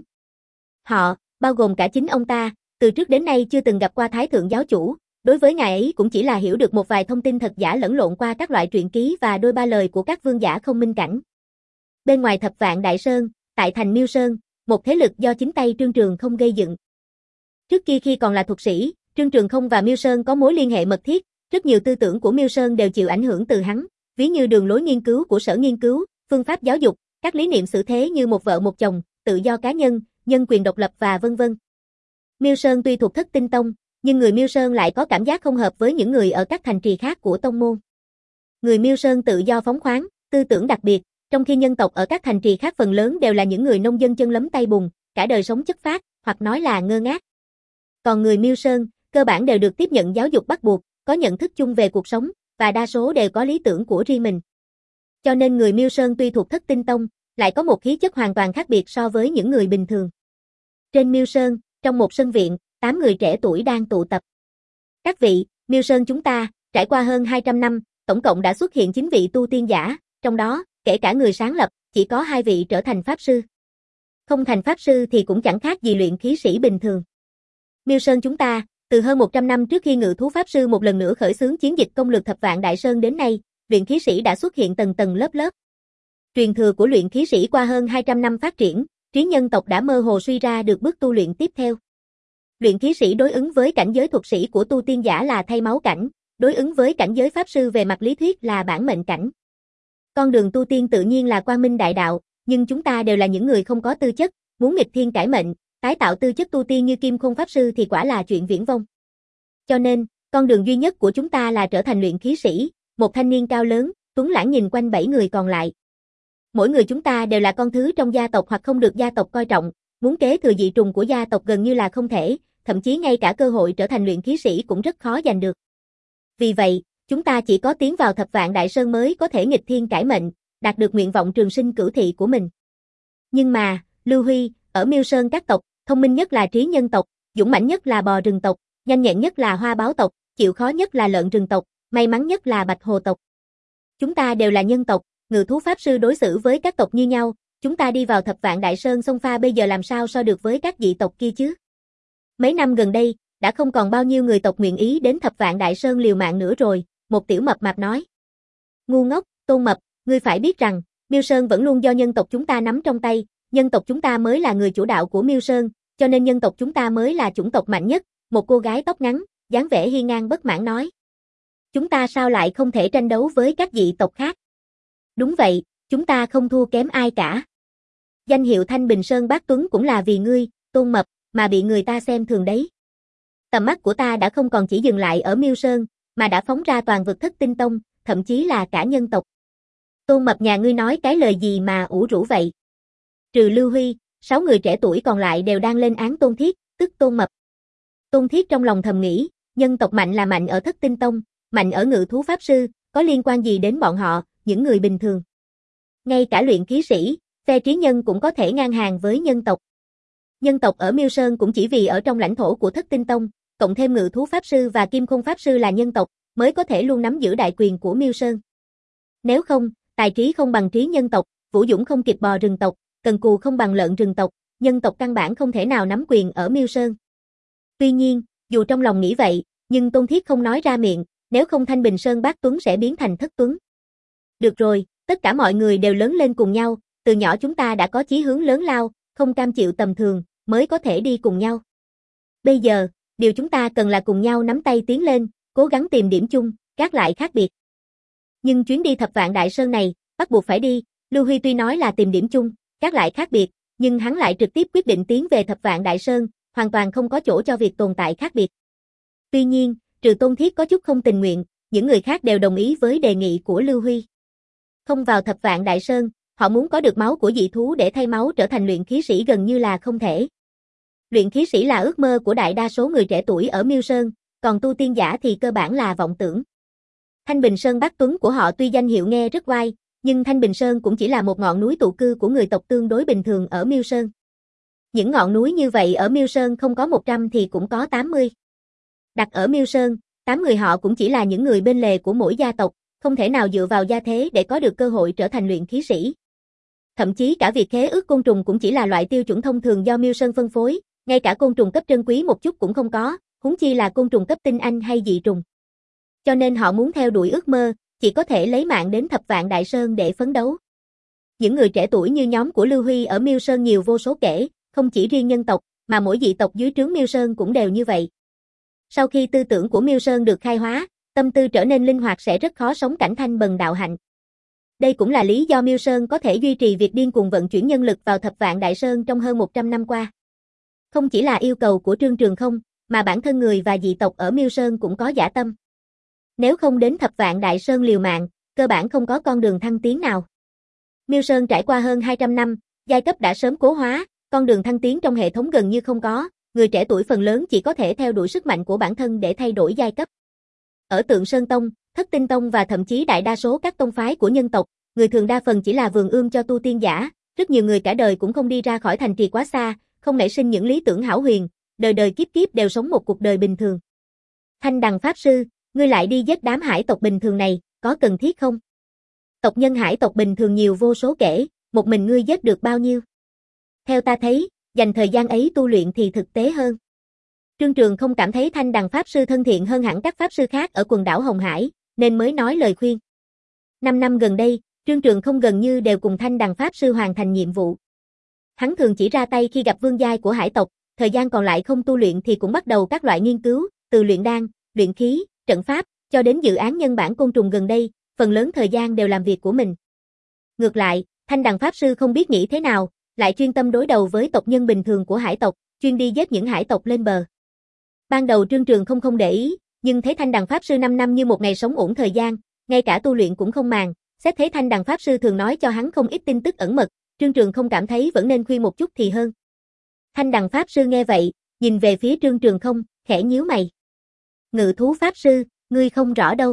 Họ, bao gồm cả chính ông ta, từ trước đến nay chưa từng gặp qua Thái Thượng giáo chủ, đối với ngài ấy cũng chỉ là hiểu được một vài thông tin thật giả lẫn lộn qua các loại truyện ký và đôi ba lời của các vương giả không minh cảnh. Bên ngoài Thập Vạn Đại Sơn, tại thành Miêu Sơn, một thế lực do chính tay Trương Trường Không gây dựng. Trước kia khi còn là thuật sĩ, Trương Trường Không và Miêu Sơn có mối liên hệ mật thiết, rất nhiều tư tưởng của Miêu Sơn đều chịu ảnh hưởng từ hắn, ví như đường lối nghiên cứu của sở nghiên cứu, phương pháp giáo dục, các lý niệm xử thế như một vợ một chồng, tự do cá nhân, nhân quyền độc lập và vân vân. Miêu Sơn tuy thuộc Thất Tinh Tông, nhưng người Miêu Sơn lại có cảm giác không hợp với những người ở các thành trì khác của tông môn. Người Miêu Sơn tự do phóng khoáng, tư tưởng đặc biệt, trong khi nhân tộc ở các thành trì khác phần lớn đều là những người nông dân chân lấm tay bùn, cả đời sống chất phác, hoặc nói là ngơ ngác. Còn người Miêu Sơn, cơ bản đều được tiếp nhận giáo dục bắt buộc, có nhận thức chung về cuộc sống, và đa số đều có lý tưởng của riêng mình. Cho nên người Miêu Sơn tuy thuộc Thất Tinh Tông, lại có một khí chất hoàn toàn khác biệt so với những người bình thường. Trên Miêu Sơn, trong một sân viện, tám người trẻ tuổi đang tụ tập. Các vị, Miêu Sơn chúng ta, trải qua hơn hai trăm năm, tổng cộng đã xuất hiện chín vị tu tiên giả, trong đó, kể cả người sáng lập, chỉ có hai vị trở thành pháp sư. Không thành pháp sư thì cũng chẳng khác gì luyện khí sĩ bình thường. Miêu Sơn chúng ta, từ hơn một trăm năm trước khi Ngự Thú Pháp Sư một lần nữa khởi xướng chiến dịch công lược Thập Vạn Đại Sơn đến nay, luyện khí sĩ đã xuất hiện tầng tầng lớp lớp. Truyền thừa của luyện khí sĩ qua hơn hai trăm năm phát triển, trí nhân tộc đã mơ hồ suy ra được bước tu luyện tiếp theo. Luyện khí sĩ đối ứng với cảnh giới thuật sĩ của tu tiên giả là thay máu cảnh, đối ứng với cảnh giới pháp sư về mặt lý thuyết là bản mệnh cảnh. Con đường tu tiên tự nhiên là quang minh đại đạo, nhưng chúng ta đều là những người không có tư chất, muốn nghịch thiên cải mệnh, tái tạo tư chất tu tiên như Kim Khôn pháp sư thì quả là chuyện viển vông. Cho nên, con đường duy nhất của chúng ta là trở thành luyện khí sĩ, một thanh niên cao lớn, tuấn lãng nhìn quanh bảy người còn lại. Mỗi người chúng ta đều là con thứ trong gia tộc hoặc không được gia tộc coi trọng, muốn kế thừa dị trùng của gia tộc gần như là không thể, thậm chí ngay cả cơ hội trở thành luyện khí sĩ cũng rất khó giành được. Vì vậy, chúng ta chỉ có tiến vào Thập Vạn Đại Sơn mới có thể nghịch thiên cải mệnh, đạt được nguyện vọng trường sinh cửu thị của mình. Nhưng mà, Lưu Huy, ở Miêu Sơn các tộc, thông minh nhất là trí nhân tộc, dũng mãnh nhất là bò rừng tộc, nhanh nhẹn nhất là hoa báo tộc, chịu khó nhất là lợn rừng tộc, may mắn nhất là bạch hồ tộc. Chúng ta đều là nhân tộc, Ngự Thú Pháp Sư đối xử với các tộc như nhau, chúng ta đi vào Thập Vạn Đại Sơn xông pha bây giờ làm sao so được với các dị tộc kia chứ? Mấy năm gần đây, đã không còn bao nhiêu người tộc nguyện ý đến Thập Vạn Đại Sơn liều mạng nữa rồi, một tiểu mập mạp nói. Ngu ngốc, Tôn Mập, ngươi phải biết rằng, Miêu Sơn vẫn luôn do nhân tộc chúng ta nắm trong tay, nhân tộc chúng ta mới là người chủ đạo của Miêu Sơn, cho nên nhân tộc chúng ta mới là chủng tộc mạnh nhất, một cô gái tóc ngắn, dáng vẻ hiên ngang bất mãn nói. Chúng ta sao lại không thể tranh đấu với các dị tộc khác? Đúng vậy, chúng ta không thua kém ai cả. Danh hiệu Thanh Bình Sơn Bác Tuấn cũng là vì ngươi, Tôn Mập, mà bị người ta xem thường đấy. Tầm mắt của ta đã không còn chỉ dừng lại ở Miêu Sơn, mà đã phóng ra toàn vực Thất Tinh Tông, thậm chí là cả nhân tộc. Tôn Mập nhà ngươi nói cái lời gì mà ủ rũ vậy? Trừ Lưu Huy, sáu người trẻ tuổi còn lại đều đang lên án Tôn Thiết, tức Tôn Mập. Tôn Thiết trong lòng thầm nghĩ, nhân tộc mạnh là mạnh ở Thất Tinh Tông, mạnh ở Ngự Thú Pháp Sư, có liên quan gì đến bọn họ, những người bình thường. Ngay cả luyện khí sĩ, phe trí nhân cũng có thể ngang hàng với nhân tộc. Nhân tộc ở Miêu Sơn cũng chỉ vì ở trong lãnh thổ của Thất Tinh Tông, cộng thêm Ngự Thú Pháp Sư và Kim Khôn Pháp Sư là nhân tộc, mới có thể luôn nắm giữ đại quyền của Miêu Sơn. Nếu không, tài trí không bằng trí nhân tộc, vũ dũng không kịp bò rừng tộc, cần cù không bằng lợn rừng tộc, nhân tộc căn bản không thể nào nắm quyền ở Miêu Sơn. Tuy nhiên, dù trong lòng nghĩ vậy, nhưng Tôn Thiết không nói ra miệng, nếu không Thanh Bình Sơn Bát Tuấn sẽ biến thành Thất Tuấn. Được rồi, tất cả mọi người đều lớn lên cùng nhau, từ nhỏ chúng ta đã có chí hướng lớn lao, không cam chịu tầm thường, mới có thể đi cùng nhau. Bây giờ, điều chúng ta cần là cùng nhau nắm tay tiến lên, cố gắng tìm điểm chung, gác lại khác biệt. Nhưng chuyến đi Thập Vạn Đại Sơn này, bắt buộc phải đi, Lưu Huy tuy nói là tìm điểm chung, gác lại khác biệt, nhưng hắn lại trực tiếp quyết định tiến về Thập Vạn Đại Sơn, hoàn toàn không có chỗ cho việc tồn tại khác biệt. Tuy nhiên, trừ Tôn Thiết có chút không tình nguyện, những người khác đều đồng ý với đề nghị của Lưu Huy. Không vào Thập Vạn Đại Sơn, họ muốn có được máu của dị thú để thay máu trở thành luyện khí sĩ gần như là không thể. Luyện khí sĩ là ước mơ của đại đa số người trẻ tuổi ở Miêu Sơn, còn tu tiên giả thì cơ bản là vọng tưởng. Thanh Bình Sơn Bát Tuấn của họ tuy danh hiệu nghe rất oai, nhưng Thanh Bình Sơn cũng chỉ là một ngọn núi tụ cư của người tộc tương đối bình thường ở Miêu Sơn. Những ngọn núi như vậy ở Miêu Sơn không có một trăm thì cũng có tám mươi. Đặt ở Miêu Sơn, tám người họ cũng chỉ là những người bên lề của mỗi gia tộc, không thể nào dựa vào gia thế để có được cơ hội trở thành luyện khí sĩ. Thậm chí cả việc khế ước côn trùng cũng chỉ là loại tiêu chuẩn thông thường do Miêu Sơn phân phối, ngay cả côn trùng cấp trân quý một chút cũng không có, huống chi là côn trùng cấp tinh anh hay dị trùng. Cho nên họ muốn theo đuổi ước mơ, chỉ có thể lấy mạng đến Thập Vạn Đại Sơn để phấn đấu. Những người trẻ tuổi như nhóm của Lưu Huy ở Miêu Sơn nhiều vô số kể, không chỉ riêng nhân tộc, mà mỗi dị tộc dưới trướng Miêu Sơn cũng đều như vậy. Sau khi tư tưởng của Miêu Sơn được khai hóa, tâm tư trở nên linh hoạt sẽ rất khó sống cảnh thanh bần đạo hạnh. Đây cũng là lý do Miêu Sơn có thể duy trì việc điên cuồng vận chuyển nhân lực vào Thập Vạn Đại Sơn trong hơn một trăm năm qua. Không chỉ là yêu cầu của Trương Trường không, mà bản thân người và dị tộc ở Miêu Sơn cũng có dã tâm. Nếu không đến Thập Vạn Đại Sơn liều mạng, cơ bản không có con đường thăng tiến nào. Miêu Sơn trải qua hơn hai trăm năm, giai cấp đã sớm cố hóa, con đường thăng tiến trong hệ thống gần như không có, người trẻ tuổi phần lớn chỉ có thể theo đuổi sức mạnh của bản thân để thay đổi giai cấp. Ở Tượng Sơn Tông, Thất Tinh Tông và thậm chí đại đa số các tông phái của nhân tộc, người thường đa phần chỉ là vườn ươm cho tu tiên giả, rất nhiều người cả đời cũng không đi ra khỏi thành trì quá xa, không nảy sinh những lý tưởng hão huyền, đời đời kiếp kiếp đều sống một cuộc đời bình thường. Thanh Đằng Pháp Sư, ngươi lại đi giết đám hải tộc bình thường này, có cần thiết không? Tộc nhân hải tộc bình thường nhiều vô số kể, một mình ngươi giết được bao nhiêu? Theo ta thấy, dành thời gian ấy tu luyện thì thực tế hơn. Trương Trường không cảm thấy Thanh Đằng Pháp Sư thân thiện hơn hẳn các Pháp Sư khác ở quần đảo Hồng Hải, nên mới nói lời khuyên. Năm năm gần đây, Trương Trường không gần như đều cùng Thanh Đằng Pháp Sư hoàn thành nhiệm vụ. Hắn thường chỉ ra tay khi gặp vương giai của hải tộc, thời gian còn lại không tu luyện thì cũng bắt đầu các loại nghiên cứu, từ luyện đan, luyện khí, trận pháp, cho đến dự án nhân bản côn trùng gần đây, phần lớn thời gian đều làm việc của mình. Ngược lại, Thanh Đằng Pháp Sư không biết nghĩ thế nào, lại chuyên tâm đối đầu với tộc nhân bình thường của hải tộc, chuyên đi giết những hải tộc lên bờ. Ban đầu Trương Trường không không để ý, nhưng thấy Thanh Đằng Pháp Sư năm năm như một ngày sống ổn thời gian, ngay cả tu luyện cũng không màng, xét thấy Thanh Đằng Pháp Sư thường nói cho hắn không ít tin tức ẩn mật, Trương Trường không cảm thấy vẫn nên khuyên một chút thì hơn. Thanh Đằng Pháp Sư nghe vậy, nhìn về phía Trương Trường không, khẽ nhíu mày. Ngự thú Pháp Sư, ngươi không rõ đâu.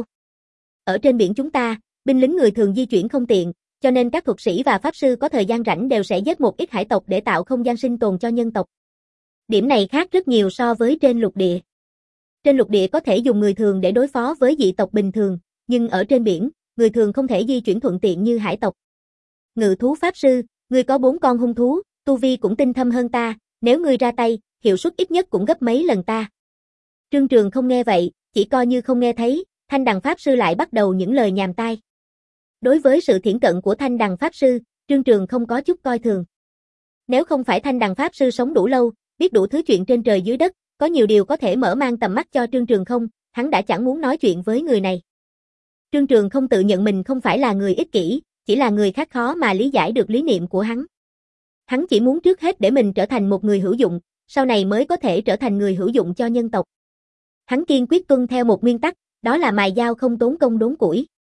Ở trên biển chúng ta, binh lính người thường di chuyển không tiện, cho nên các thuật sĩ và Pháp Sư có thời gian rảnh đều sẽ giết một ít hải tộc để tạo không gian sinh tồn cho nhân tộc. Điểm này khác rất nhiều so với trên lục địa. Trên lục địa có thể dùng người thường để đối phó với dị tộc bình thường, nhưng ở trên biển, người thường không thể di chuyển thuận tiện như hải tộc. Ngự thú Pháp Sư, ngươi có bốn con hung thú, tu vi cũng tinh thâm hơn ta, nếu ngươi ra tay, hiệu suất ít nhất cũng gấp mấy lần ta. Trương Trường không nghe vậy, chỉ coi như không nghe thấy, Thanh Đằng Pháp Sư lại bắt đầu những lời nhàm tai. Đối với sự thiển cận của Thanh Đằng Pháp Sư, Trương Trường không có chút coi thường. Nếu không phải Thanh Đằng Pháp Sư sống đủ lâu, biết đủ thứ chuyện trên trời dưới đất, có nhiều điều có thể mở mang tầm mắt cho Trương Trường không, hắn đã chẳng muốn nói chuyện với người này. Trương Trường không tự nhận mình không phải là người ích kỷ, chỉ là người khác khó mà lý giải được lý niệm của hắn. Hắn chỉ muốn trước hết để mình trở thành một người hữu dụng, sau này mới có thể trở thành người hữu dụng cho nhân tộc. Hắn kiên quyết tuân theo một nguyên tắc, đó là mài dao không tốn công đốn củi.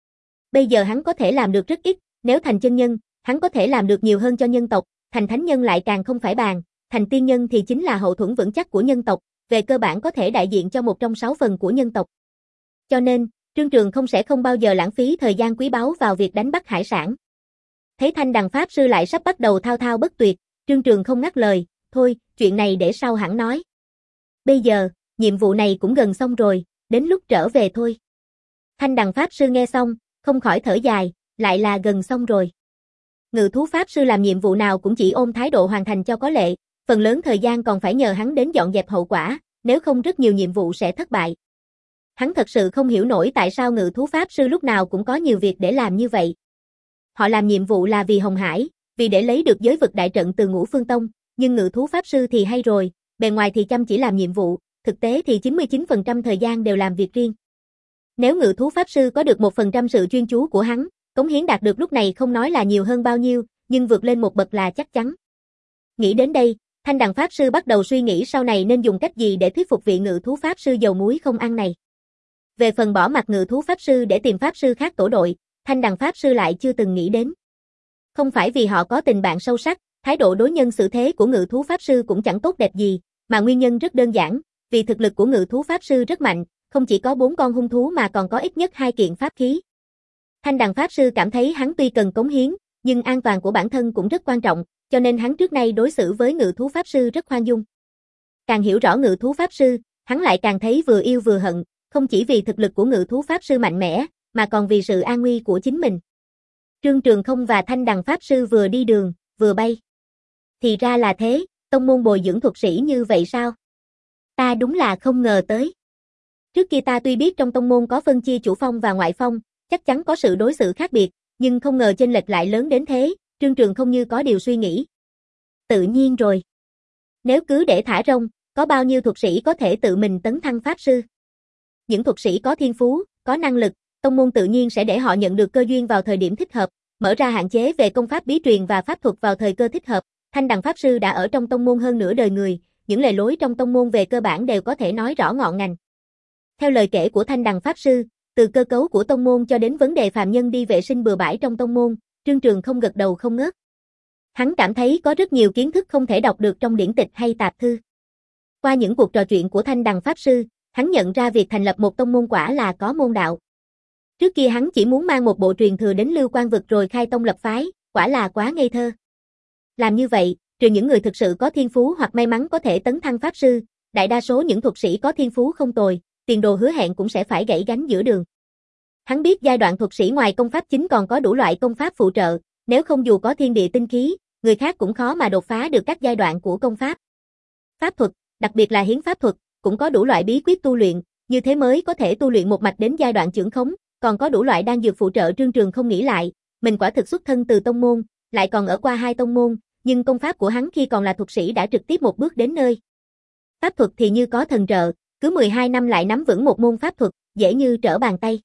Bây giờ hắn có thể làm được rất ít, nếu thành chân nhân, hắn có thể làm được nhiều hơn cho nhân tộc, thành thánh nhân lại càng không phải bàn, thành tiên nhân thì chính là hậu thuẫn vững chắc của nhân tộc, về cơ bản có thể đại diện cho một trong sáu phần của nhân tộc. Cho nên, Trương Trường không sẽ không bao giờ lãng phí thời gian quý báu vào việc đánh bắt hải sản. Thấy Thanh Đằng Pháp Sư lại sắp bắt đầu thao thao bất tuyệt, Trương Trường không ngắt lời, thôi, chuyện này để sau hẳn nói. Bây giờ, nhiệm vụ này cũng gần xong rồi, đến lúc trở về thôi. Thanh Đằng Pháp Sư nghe xong, không khỏi thở dài, lại là gần xong rồi. Ngự thú Pháp Sư làm nhiệm vụ nào cũng chỉ ôm thái độ hoàn thành cho có lệ, phần lớn thời gian còn phải nhờ hắn đến dọn dẹp hậu quả, nếu không rất nhiều nhiệm vụ sẽ thất bại. Hắn thật sự không hiểu nổi tại sao ngự thú Pháp Sư lúc nào cũng có nhiều việc để làm như vậy. Họ làm nhiệm vụ là vì Hồng Hải, vì để lấy được giới vực đại trận từ Ngũ Phương Tông, nhưng ngự thú Pháp Sư thì hay rồi, bề ngoài thì chăm chỉ làm nhiệm vụ, thực tế thì chín mươi chín phần trăm thời gian đều làm việc riêng. Nếu ngự thú Pháp Sư có được một phần trăm sự chuyên chú của hắn, cống hiến đạt được lúc này không nói là nhiều hơn bao nhiêu, nhưng vượt lên một bậc là chắc chắn. Nghĩ đến đây, Thanh Đằng Pháp Sư bắt đầu suy nghĩ sau này nên dùng cách gì để thuyết phục vị ngự thú Pháp Sư dầu muối không ăn này. Về phần bỏ mặt ngự thú Pháp Sư để tìm Pháp Sư khác tổ đội, Thanh Đằng Pháp Sư lại chưa từng nghĩ đến. Không phải vì họ có tình bạn sâu sắc, thái độ đối nhân xử thế của ngự thú Pháp Sư cũng chẳng tốt đẹp gì, mà nguyên nhân rất đơn giản, vì thực lực của ngự thú Pháp Sư rất mạnh, không chỉ có bốn con hung thú mà còn có ít nhất hai kiện pháp khí. Thanh Đằng Pháp Sư cảm thấy hắn tuy cần cống hiến, nhưng an toàn của bản thân cũng rất quan trọng, cho nên hắn trước nay đối xử với ngự thú Pháp Sư rất khoan dung. Càng hiểu rõ ngự thú Pháp Sư, hắn lại càng thấy vừa yêu vừa hận, không chỉ vì thực lực của ngự thú Pháp Sư mạnh mẽ, mà còn vì sự an nguy của chính mình. Trương Trường Không và Thanh Đằng Pháp Sư vừa đi đường, vừa bay. Thì ra là thế, tông môn bồi dưỡng thuật sĩ như vậy sao? Ta đúng là không ngờ tới. Trước kia ta tuy biết trong tông môn có phân chia chủ phong và ngoại phong, chắc chắn có sự đối xử khác biệt, nhưng không ngờ chênh lệch lại lớn đến thế, Trương Trường Không như có điều suy nghĩ. Tự nhiên rồi. Nếu cứ để thả rông, có bao nhiêu thuật sĩ có thể tự mình tấn thăng Pháp Sư? Những thuật sĩ có thiên phú, có năng lực, tông môn tự nhiên sẽ để họ nhận được cơ duyên vào thời điểm thích hợp, mở ra hạn chế về công pháp bí truyền và pháp thuật vào thời cơ thích hợp. Thanh Đằng Pháp Sư đã ở trong tông môn hơn nửa đời người, những lề lối trong tông môn về cơ bản đều có thể nói rõ ngọn ngành. Theo lời kể của Thanh Đằng Pháp Sư, từ cơ cấu của tông môn cho đến vấn đề phàm nhân đi vệ sinh bừa bãi trong tông môn, Trương Trường Không gật đầu không ngớt. Hắn cảm thấy có rất nhiều kiến thức không thể đọc được trong điển tịch hay tạp thư. Qua những cuộc trò chuyện của Thanh Đằng Pháp Sư, hắn nhận ra việc thành lập một tông môn quả là có môn đạo. Trước kia hắn chỉ muốn mang một bộ truyền thừa đến Lưu Quan vực rồi khai tông lập phái, quả là quá ngây thơ. Làm như vậy, trừ những người thực sự có thiên phú hoặc may mắn có thể tấn thăng Pháp Sư, đại đa số những thuật sĩ có thiên phú không tồi, tiền đồ hứa hẹn cũng sẽ phải gãy gánh giữa đường. Hắn biết giai đoạn thuật sĩ ngoài công pháp chính còn có đủ loại công pháp phụ trợ, nếu không dù có thiên địa tinh khí, người khác cũng khó mà đột phá được các giai đoạn của công pháp. Pháp thuật, đặc biệt là hiến pháp thuật, cũng có đủ loại bí quyết tu luyện, như thế mới có thể tu luyện một mạch đến giai đoạn chưởng khống, còn có đủ loại đan dược phụ trợ. Trương Trường Không nghĩ lại, mình quả thực xuất thân từ tông môn, lại còn ở qua hai tông môn, nhưng công pháp của hắn khi còn là thuật sĩ đã trực tiếp một bước đến nơi. Pháp thuật thì như có thần trợ, cứ mười hai năm lại nắm vững một môn pháp thuật, dễ như trở bàn tay.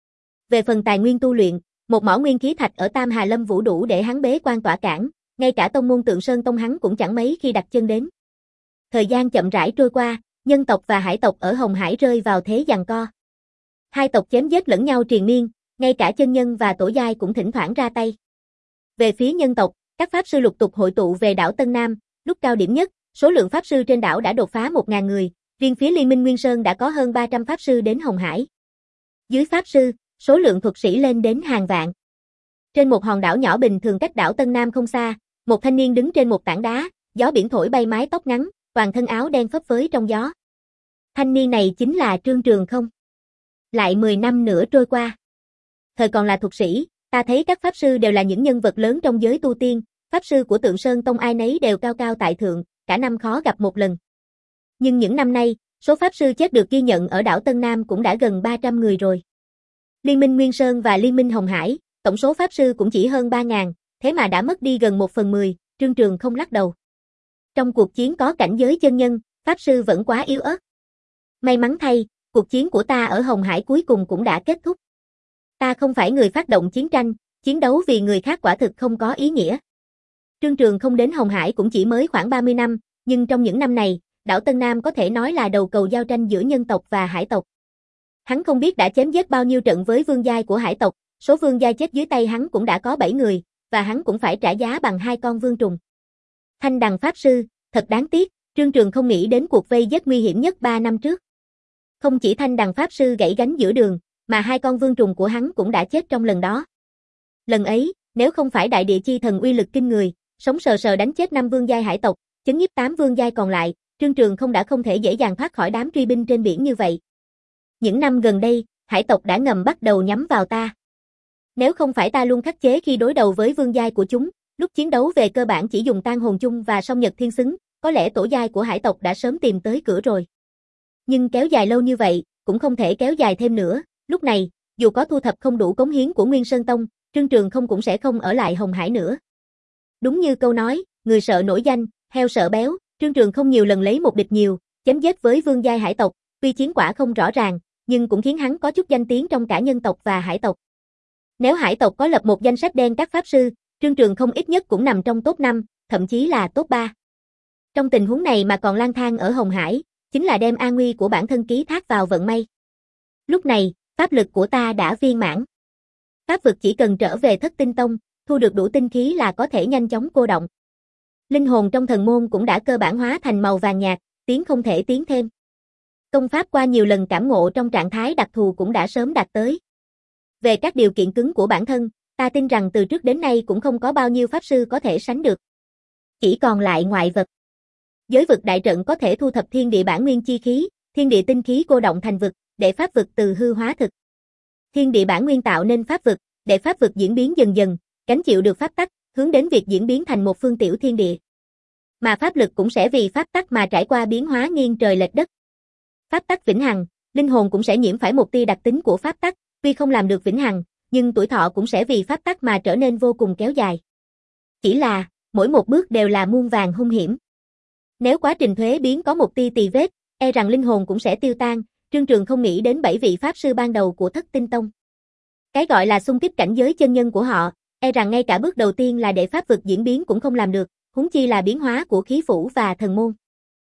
Về phần tài nguyên tu luyện, một mỏ nguyên khí thạch ở Tam Hà Lâm Vũ đủ để hắn bế quan tỏa cản, ngay cả tông môn Tượng Sơn Tông hắn cũng chẳng mấy khi đặt chân đến. Thời gian chậm rãi trôi qua, nhân tộc và hải tộc ở Hồng Hải rơi vào thế giằng co. Hai tộc chém giết lẫn nhau triền miên, ngay cả chân nhân và tổ giai cũng thỉnh thoảng ra tay. Về phía nhân tộc, các pháp sư lục tục hội tụ về đảo Tân Nam, lúc cao điểm nhất, số lượng pháp sư trên đảo đã đột phá một nghìn người, riêng phía Liên minh Nguyên Sơn đã có hơn ba trăm pháp sư đến Hồng Hải. Dưới pháp sư, số lượng thuật sĩ lên đến hàng vạn. Trên một hòn đảo nhỏ bình thường cách đảo Tân Nam không xa, một thanh niên đứng trên một tảng đá, gió biển thổi bay mái tóc ngắn, toàn thân áo đen phấp phới trong gió. Thanh niên này chính là Trương Trường Không. Lại mười năm nữa trôi qua. Thời còn là thuật sĩ, ta thấy các pháp sư đều là những nhân vật lớn trong giới tu tiên, pháp sư của Tượng Sơn Tông ai nấy đều cao cao tại thượng, cả năm khó gặp một lần. Nhưng những năm nay, số pháp sư chết được ghi nhận ở đảo Tân Nam cũng đã gần ba trăm người rồi. Liên minh Nguyên Sơn và Liên minh Hồng Hải, tổng số pháp sư cũng chỉ hơn ba nghìn, thế mà đã mất đi gần một phần mười, Trương Trường Không lắc đầu. Trong cuộc chiến có cảnh giới chân nhân, pháp sư vẫn quá yếu ớt. May mắn thay, cuộc chiến của ta ở Hồng Hải cuối cùng cũng đã kết thúc. Ta không phải người phát động chiến tranh, chiến đấu vì người khác quả thực không có ý nghĩa. Trương Trường Không đến Hồng Hải cũng chỉ mới khoảng ba mươi năm, nhưng trong những năm này, đảo Tân Nam có thể nói là đầu cầu giao tranh giữa nhân tộc và hải tộc. Hắn không biết đã chém giết bao nhiêu trận với vương giai của hải tộc, số vương gia chết dưới tay hắn cũng đã có bảy người, và hắn cũng phải trả giá bằng hai con vương trùng. Thanh Đằng Pháp Sư, thật đáng tiếc, Trương Trường không nghĩ đến cuộc vây giết nguy hiểm nhất ba năm trước. Không chỉ Thanh Đằng Pháp Sư gãy gánh giữa đường, mà hai con vương trùng của hắn cũng đã chết trong lần đó. Lần ấy, nếu không phải đại địa chi thần uy lực kinh người, sống sờ sờ đánh chết năm vương giai hải tộc, chấn nhiếp tám vương giai còn lại, Trương Trường không đã không thể dễ dàng thoát khỏi đám truy binh trên biển như vậy. Những năm gần đây, hải tộc đã ngầm bắt đầu nhắm vào ta. Nếu không phải ta luôn khắc chế khi đối đầu với vương giai của chúng, lúc chiến đấu về cơ bản chỉ dùng Tang Hồn Chung và Song Nhật Thiên Xứng, có lẽ tổ giai của hải tộc đã sớm tìm tới cửa rồi. Nhưng kéo dài lâu như vậy, cũng không thể kéo dài thêm nữa, lúc này, dù có thu thập không đủ cống hiến của Nguyên Sơn Tông, Trương Trường không cũng sẽ không ở lại Hồng Hải nữa. Đúng như câu nói, người sợ nổi danh, heo sợ béo, Trương Trường không nhiều lần lấy một địch nhiều, chém giết với vương giai hải tộc, tuy chiến quả không rõ ràng, nhưng cũng khiến hắn có chút danh tiếng trong cả nhân tộc và hải tộc. Nếu hải tộc có lập một danh sách đen các pháp sư, Trương Trường không ít nhất cũng nằm trong top năm, thậm chí là top ba. Trong tình huống này mà còn lang thang ở Hồng Hải, chính là đem an nguy của bản thân ký thác vào vận may. Lúc này, pháp lực của ta đã viên mãn. Pháp vực chỉ cần trở về Thất Tinh Tông, thu được đủ tinh khí là có thể nhanh chóng cô động. Linh hồn trong thần môn cũng đã cơ bản hóa thành màu vàng nhạt, tiến không thể tiến thêm. Công pháp qua nhiều lần cảm ngộ trong trạng thái đặc thù cũng đã sớm đạt tới. Về các điều kiện cứng của bản thân, ta tin rằng từ trước đến nay cũng không có bao nhiêu pháp sư có thể sánh được. Chỉ còn lại ngoại vật. Giới vực đại trận có thể thu thập thiên địa bản nguyên chi khí, thiên địa tinh khí cô động thành vực, để pháp vực từ hư hóa thực. Thiên địa bản nguyên tạo nên pháp vực, để pháp vực diễn biến dần dần, gánh chịu được pháp tắc, hướng đến việc diễn biến thành một phương tiểu thiên địa. Mà pháp lực cũng sẽ vì pháp tắc mà trải qua biến hóa nghiêng trời lệch đất. Pháp tắc vĩnh hằng, linh hồn cũng sẽ nhiễm phải một tia đặc tính của pháp tắc, tuy không làm được vĩnh hằng, nhưng tuổi thọ cũng sẽ vì pháp tắc mà trở nên vô cùng kéo dài. Chỉ là, mỗi một bước đều là muôn vàn hung hiểm. Nếu quá trình thuế biến có một tia tì vết, e rằng linh hồn cũng sẽ tiêu tan, Trương Trường không nghĩ đến bảy vị pháp sư ban đầu của Thất Tinh Tông. Cái gọi là xung kích cảnh giới chân nhân của họ, e rằng ngay cả bước đầu tiên là để pháp vực diễn biến cũng không làm được, huống chi là biến hóa của khí phủ và thần môn.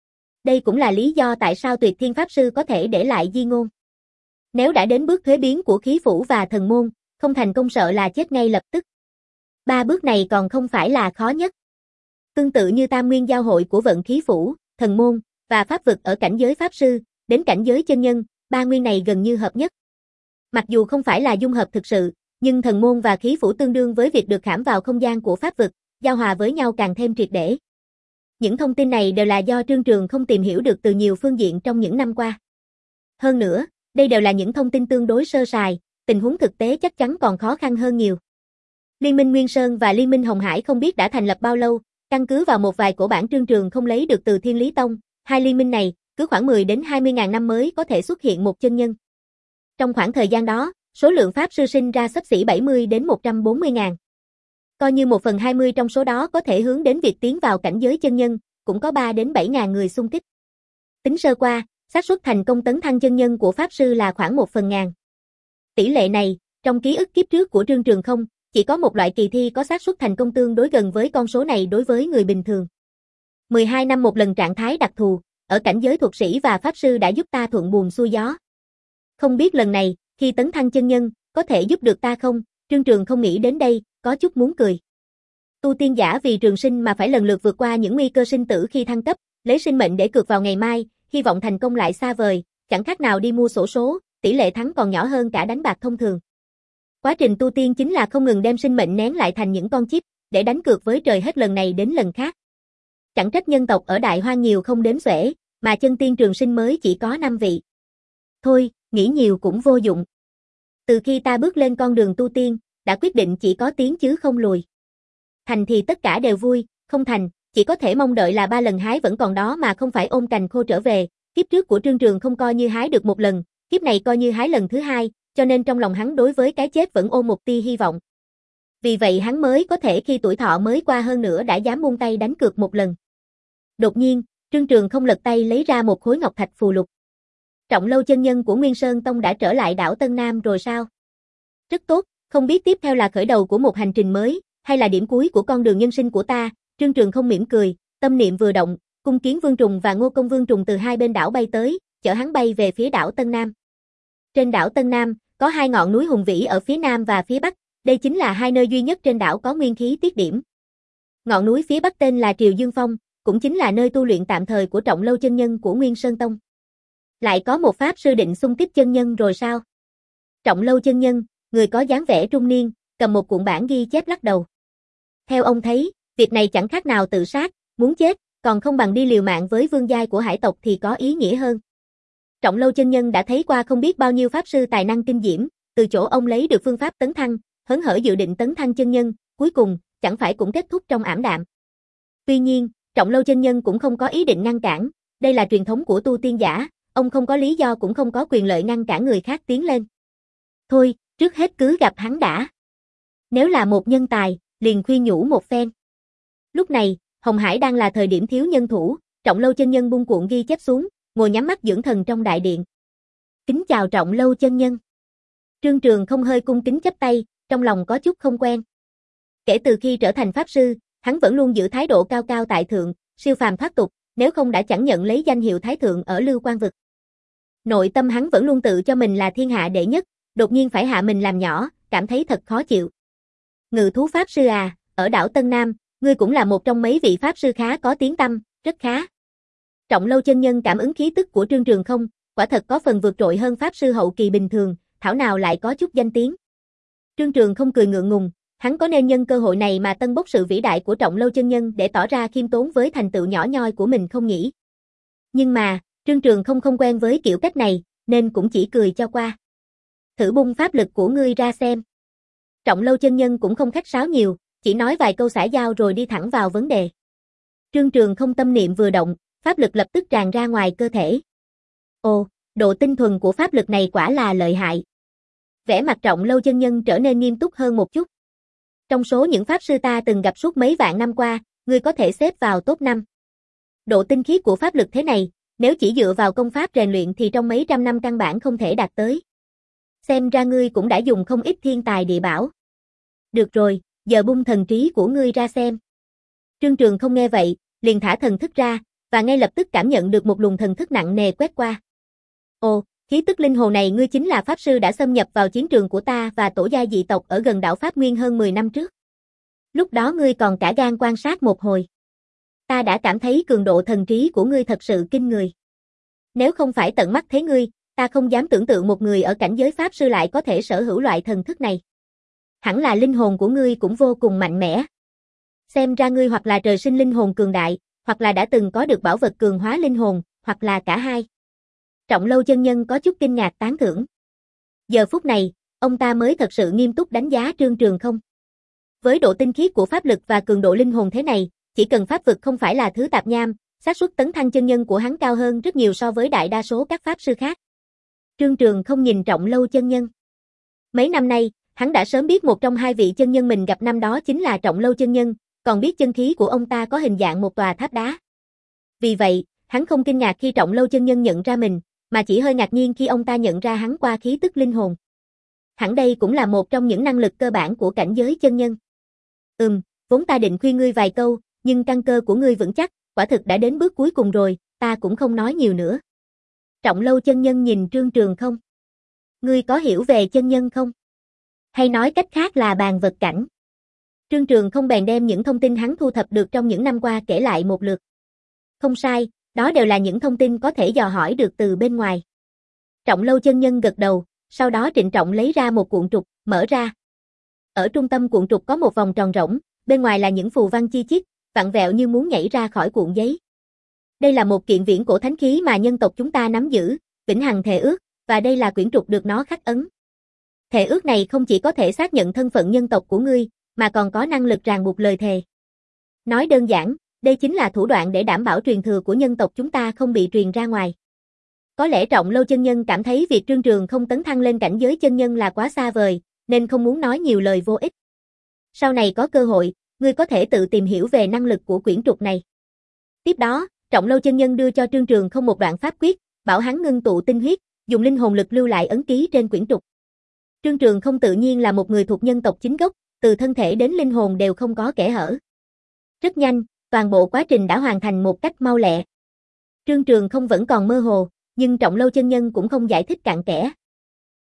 Đây cũng là lý do tại sao Tuyệt Thiên Pháp Sư có thể để lại di ngôn. Nếu đã đến bước thuế biến của khí phủ và thần môn, không thành công sợ là chết ngay lập tức. Ba bước này còn không phải là khó nhất. Tương tự như tam nguyên giao hội của vận khí phủ, thần môn và pháp vực ở cảnh giới pháp sư, đến cảnh giới chân nhân, ba nguyên này gần như hợp nhất. Mặc dù không phải là dung hợp thực sự, nhưng thần môn và khí phủ tương đương với việc được khảm vào không gian của pháp vực, giao hòa với nhau càng thêm triệt để. Những thông tin này đều là do Trương Trường không tìm hiểu được từ nhiều phương diện trong những năm qua. Hơn nữa, đây đều là những thông tin tương đối sơ sài, tình huống thực tế chắc chắn còn khó khăn hơn nhiều. Liên minh Nguyên Sơn và Liên minh Hồng Hải không biết đã thành lập bao lâu, căn cứ vào một vài cổ bản Trương Trường không lấy được từ Thiên Lý Tông, hai liên minh này, cứ khoảng mười đến hai mươi ngàn năm mới có thể xuất hiện một chân nhân. Trong khoảng thời gian đó, số lượng pháp sư sinh ra xấp xỉ bảy mươi đến một trăm bốn mươi ngàn. Coi như một phần hai mươi trong số đó có thể hướng đến việc tiến vào cảnh giới chân nhân, cũng có ba đến bảy ngàn người xung kích. Tính sơ qua, xác suất thành công tấn thăng chân nhân của pháp sư là khoảng một phần ngàn. Tỷ lệ này, trong ký ức kiếp trước của Trương Trường không, chỉ có một loại kỳ thi có xác suất thành công tương đối gần với con số này đối với người bình thường. mười hai năm một lần trạng thái đặc thù, ở cảnh giới thuật sĩ và pháp sư đã giúp ta thuận buồm xuôi gió. Không biết lần này, khi tấn thăng chân nhân, có thể giúp được ta không? Trương Trường không nghĩ đến đây, có chút muốn cười. Tu tiên giả vì trường sinh mà phải lần lượt vượt qua những nguy cơ sinh tử khi thăng cấp, lấy sinh mệnh để cược vào ngày mai, hy vọng thành công lại xa vời, chẳng khác nào đi mua xổ số, tỷ lệ thắng còn nhỏ hơn cả đánh bạc thông thường. Quá trình tu tiên chính là không ngừng đem sinh mệnh nén lại thành những con chip, để đánh cược với trời hết lần này đến lần khác. Chẳng trách nhân tộc ở Đại Hoang nhiều không đếm xuể, mà chân tiên trường sinh mới chỉ có năm vị. Thôi, nghĩ nhiều cũng vô dụng. Từ khi ta bước lên con đường tu tiên, đã quyết định chỉ có tiến chứ không lùi. Thành thì tất cả đều vui, không thành, chỉ có thể mong đợi là ba lần hái vẫn còn đó mà không phải ôm cành khô trở về. Kiếp trước của Trương Trường không coi như hái được một lần, kiếp này coi như hái lần thứ hai, cho nên trong lòng hắn đối với cái chết vẫn ôm một tia hy vọng. Vì vậy hắn mới có thể khi tuổi thọ mới qua hơn nữa đã dám buông tay đánh cược một lần. Đột nhiên, Trương Trường không lật tay lấy ra một khối ngọc thạch phù lục. Trọng lâu chân nhân của Nguyên Sơn Tông đã trở lại đảo Tân Nam rồi sao? Rất tốt, không biết tiếp theo là khởi đầu của một hành trình mới, hay là điểm cuối của con đường nhân sinh của ta. Trương Trường không mỉm cười, tâm niệm vừa động, Cung Kiến Vương Trùng và Ngô Công Vương Trùng từ hai bên đảo bay tới, chở hắn bay về phía đảo Tân Nam. Trên đảo Tân Nam, Có hai ngọn núi hùng vĩ ở phía nam và phía bắc, đây chính là hai nơi duy nhất trên đảo có nguyên khí tiết điểm. Ngọn núi phía bắc tên là Triều Dương Phong, cũng chính là nơi tu luyện tạm thời của Trọng Lâu chân nhân của Nguyên Sơn Tông. Lại có một pháp sư định xung kích chân nhân rồi sao? Trọng Lâu chân nhân, người có dáng vẻ trung niên, cầm một cuộn bản ghi chép lắc đầu. Theo ông thấy, việc này chẳng khác nào tự sát, muốn chết, còn không bằng đi liều mạng với vương giai của hải tộc thì có ý nghĩa hơn. Trọng Lâu chân nhân đã thấy qua không biết bao nhiêu pháp sư tài năng kinh diễm, từ chỗ ông lấy được phương pháp tấn thăng, hớn hở dự định tấn thăng chân nhân, cuối cùng, chẳng phải cũng kết thúc trong ảm đạm. Tuy nhiên, Trọng Lâu chân nhân cũng không có ý định ngăn cản, đây là truyền thống của tu tiên giả, ông không có lý do cũng không có quyền lợi ngăn cản người khác tiến lên. Thôi, trước hết cứ gặp hắn đã. Nếu là một nhân tài, liền khuyên nhủ một phen. Lúc này, Hồng Hải đang là thời điểm thiếu nhân thủ, Trọng Lâu chân nhân buông cuộn ghi chép xuống, ngồi nhắm mắt dưỡng thần trong đại điện. Kính chào Trọng Lâu chân nhân. Trương Trường không hơi cung kính chắp tay, trong lòng có chút không quen. Kể từ khi trở thành pháp sư, hắn vẫn luôn giữ thái độ cao cao tại thượng, siêu phàm thoát tục, nếu không đã chẳng nhận lấy danh hiệu thái thượng ở Lưu Quan vực. Nội tâm hắn vẫn luôn tự cho mình là thiên hạ đệ nhất, đột nhiên phải hạ mình làm nhỏ, cảm thấy thật khó chịu. Ngự thú pháp sư à, ở đảo Tân Nam, ngươi cũng là một trong mấy vị pháp sư khá có tiếng tăm, rất khá. Trọng Lâu chân nhân cảm ứng khí tức của Trương Trường không, quả thật có phần vượt trội hơn pháp sư hậu kỳ bình thường, thảo nào lại có chút danh tiếng. Trương Trường không cười ngượng ngùng, hắn có nên nhân cơ hội này mà tân bốc sự vĩ đại của Trọng Lâu chân nhân để tỏ ra khiêm tốn với thành tựu nhỏ nhoi của mình không nhỉ? Nhưng mà, Trương Trường không không quen với kiểu cách này, nên cũng chỉ cười cho qua. Thử bung pháp lực của ngươi ra xem. Trọng Lâu chân nhân cũng không khách sáo nhiều, chỉ nói vài câu xã giao rồi đi thẳng vào vấn đề. Trương Trường không tâm niệm vừa động, pháp lực lập tức tràn ra ngoài cơ thể. Ồ, độ tinh thuần của pháp lực này quả là lợi hại. Vẻ mặt Trọng Lâu chân nhân trở nên nghiêm túc hơn một chút. Trong số những pháp sư ta từng gặp suốt mấy vạn năm qua, ngươi có thể xếp vào top năm. Độ tinh khiết của pháp lực thế này, nếu chỉ dựa vào công pháp rèn luyện thì trong mấy trăm năm căn bản không thể đạt tới. Xem ra ngươi cũng đã dùng không ít thiên tài địa bảo. Được rồi, giờ bung thần trí của ngươi ra xem. Trương Trường không nghe vậy, liền thả thần thức ra, và ngay lập tức cảm nhận được một luồng thần thức nặng nề quét qua. Ồ, khí tức linh hồn này ngươi chính là pháp sư đã xâm nhập vào chiến trường của ta và tổ gia dị tộc ở gần đảo Pháp Nguyên hơn mười năm trước. Lúc đó ngươi còn cả gan quan sát một hồi. Ta đã cảm thấy cường độ thần trí của ngươi thật sự kinh người. Nếu không phải tận mắt thấy ngươi, ta không dám tưởng tượng một người ở cảnh giới pháp sư lại có thể sở hữu loại thần thức này. Hẳn là linh hồn của ngươi cũng vô cùng mạnh mẽ. Xem ra ngươi hoặc là trời sinh linh hồn cường đại, hoặc là đã từng có được bảo vật cường hóa linh hồn, hoặc là cả hai. Trọng Lâu chân nhân có chút kinh ngạc tán thưởng. Giờ phút này, ông ta mới thật sự nghiêm túc đánh giá Trương Trường không. Với độ tinh khiết của pháp lực và cường độ linh hồn thế này, chỉ cần pháp vực không phải là thứ tạp nham, xác suất tấn thăng chân nhân của hắn cao hơn rất nhiều so với đại đa số các pháp sư khác. Trương Trường không nhìn Trọng Lâu chân nhân. Mấy năm nay, hắn đã sớm biết một trong hai vị chân nhân mình gặp năm đó chính là Trọng Lâu chân nhân, còn biết chân khí của ông ta có hình dạng một tòa tháp đá. Vì vậy, hắn không kinh ngạc khi Trọng Lâu chân nhân nhận ra mình, mà chỉ hơi ngạc nhiên khi ông ta nhận ra hắn qua khí tức linh hồn. Hẳn đây cũng là một trong những năng lực cơ bản của cảnh giới chân nhân. Ừm, vốn ta định khuyên ngươi vài câu, nhưng căn cơ của ngươi vững chắc, quả thực đã đến bước cuối cùng rồi, ta cũng không nói nhiều nữa. Trọng Lâu chân nhân nhìn Trương Trường không? Ngươi có hiểu về chân nhân không? Hay nói cách khác là bàn vật cảnh. Trương Trường không bèn đem những thông tin hắn thu thập được trong những năm qua kể lại một lượt. Không sai, đó đều là những thông tin có thể dò hỏi được từ bên ngoài. Trọng Lâu chân nhân gật đầu, sau đó trịnh trọng lấy ra một cuộn trục, mở ra. Ở trung tâm cuộn trục có một vòng tròn rỗng, bên ngoài là những phù văn chi chít, vặn vẹo như muốn nhảy ra khỏi cuộn giấy. Đây là một kiện viễn cổ thánh khí mà nhân tộc chúng ta nắm giữ, vĩnh hằng thề ước, và đây là quyển trục được nó khắc ấn. Thề ước này không chỉ có thể xác nhận thân phận nhân tộc của ngươi, mà còn có năng lực ràng buộc lời thề. Nói đơn giản, đây chính là thủ đoạn để đảm bảo truyền thừa của nhân tộc chúng ta không bị truyền ra ngoài. Có lẽ Trọng Lâu chân nhân cảm thấy việc Trương Trường không tấn thăng lên cảnh giới chân nhân là quá xa vời, nên không muốn nói nhiều lời vô ích. Sau này có cơ hội, ngươi có thể tự tìm hiểu về năng lực của quyển trục này. Tiếp đó, Trọng Lâu chân nhân đưa cho Trương Trường không một đoạn pháp quyết, bảo hắn ngưng tụ tinh huyết, dùng linh hồn lực lưu lại ấn ký trên quyển trục. Trương Trường không tự nhiên là một người thuộc nhân tộc chính gốc, từ thân thể đến linh hồn đều không có kẽ hở. Rất nhanh, toàn bộ quá trình đã hoàn thành một cách mau lẹ. Trương Trường không vẫn còn mơ hồ, nhưng Trọng Lâu chân nhân cũng không giải thích cặn kẽ.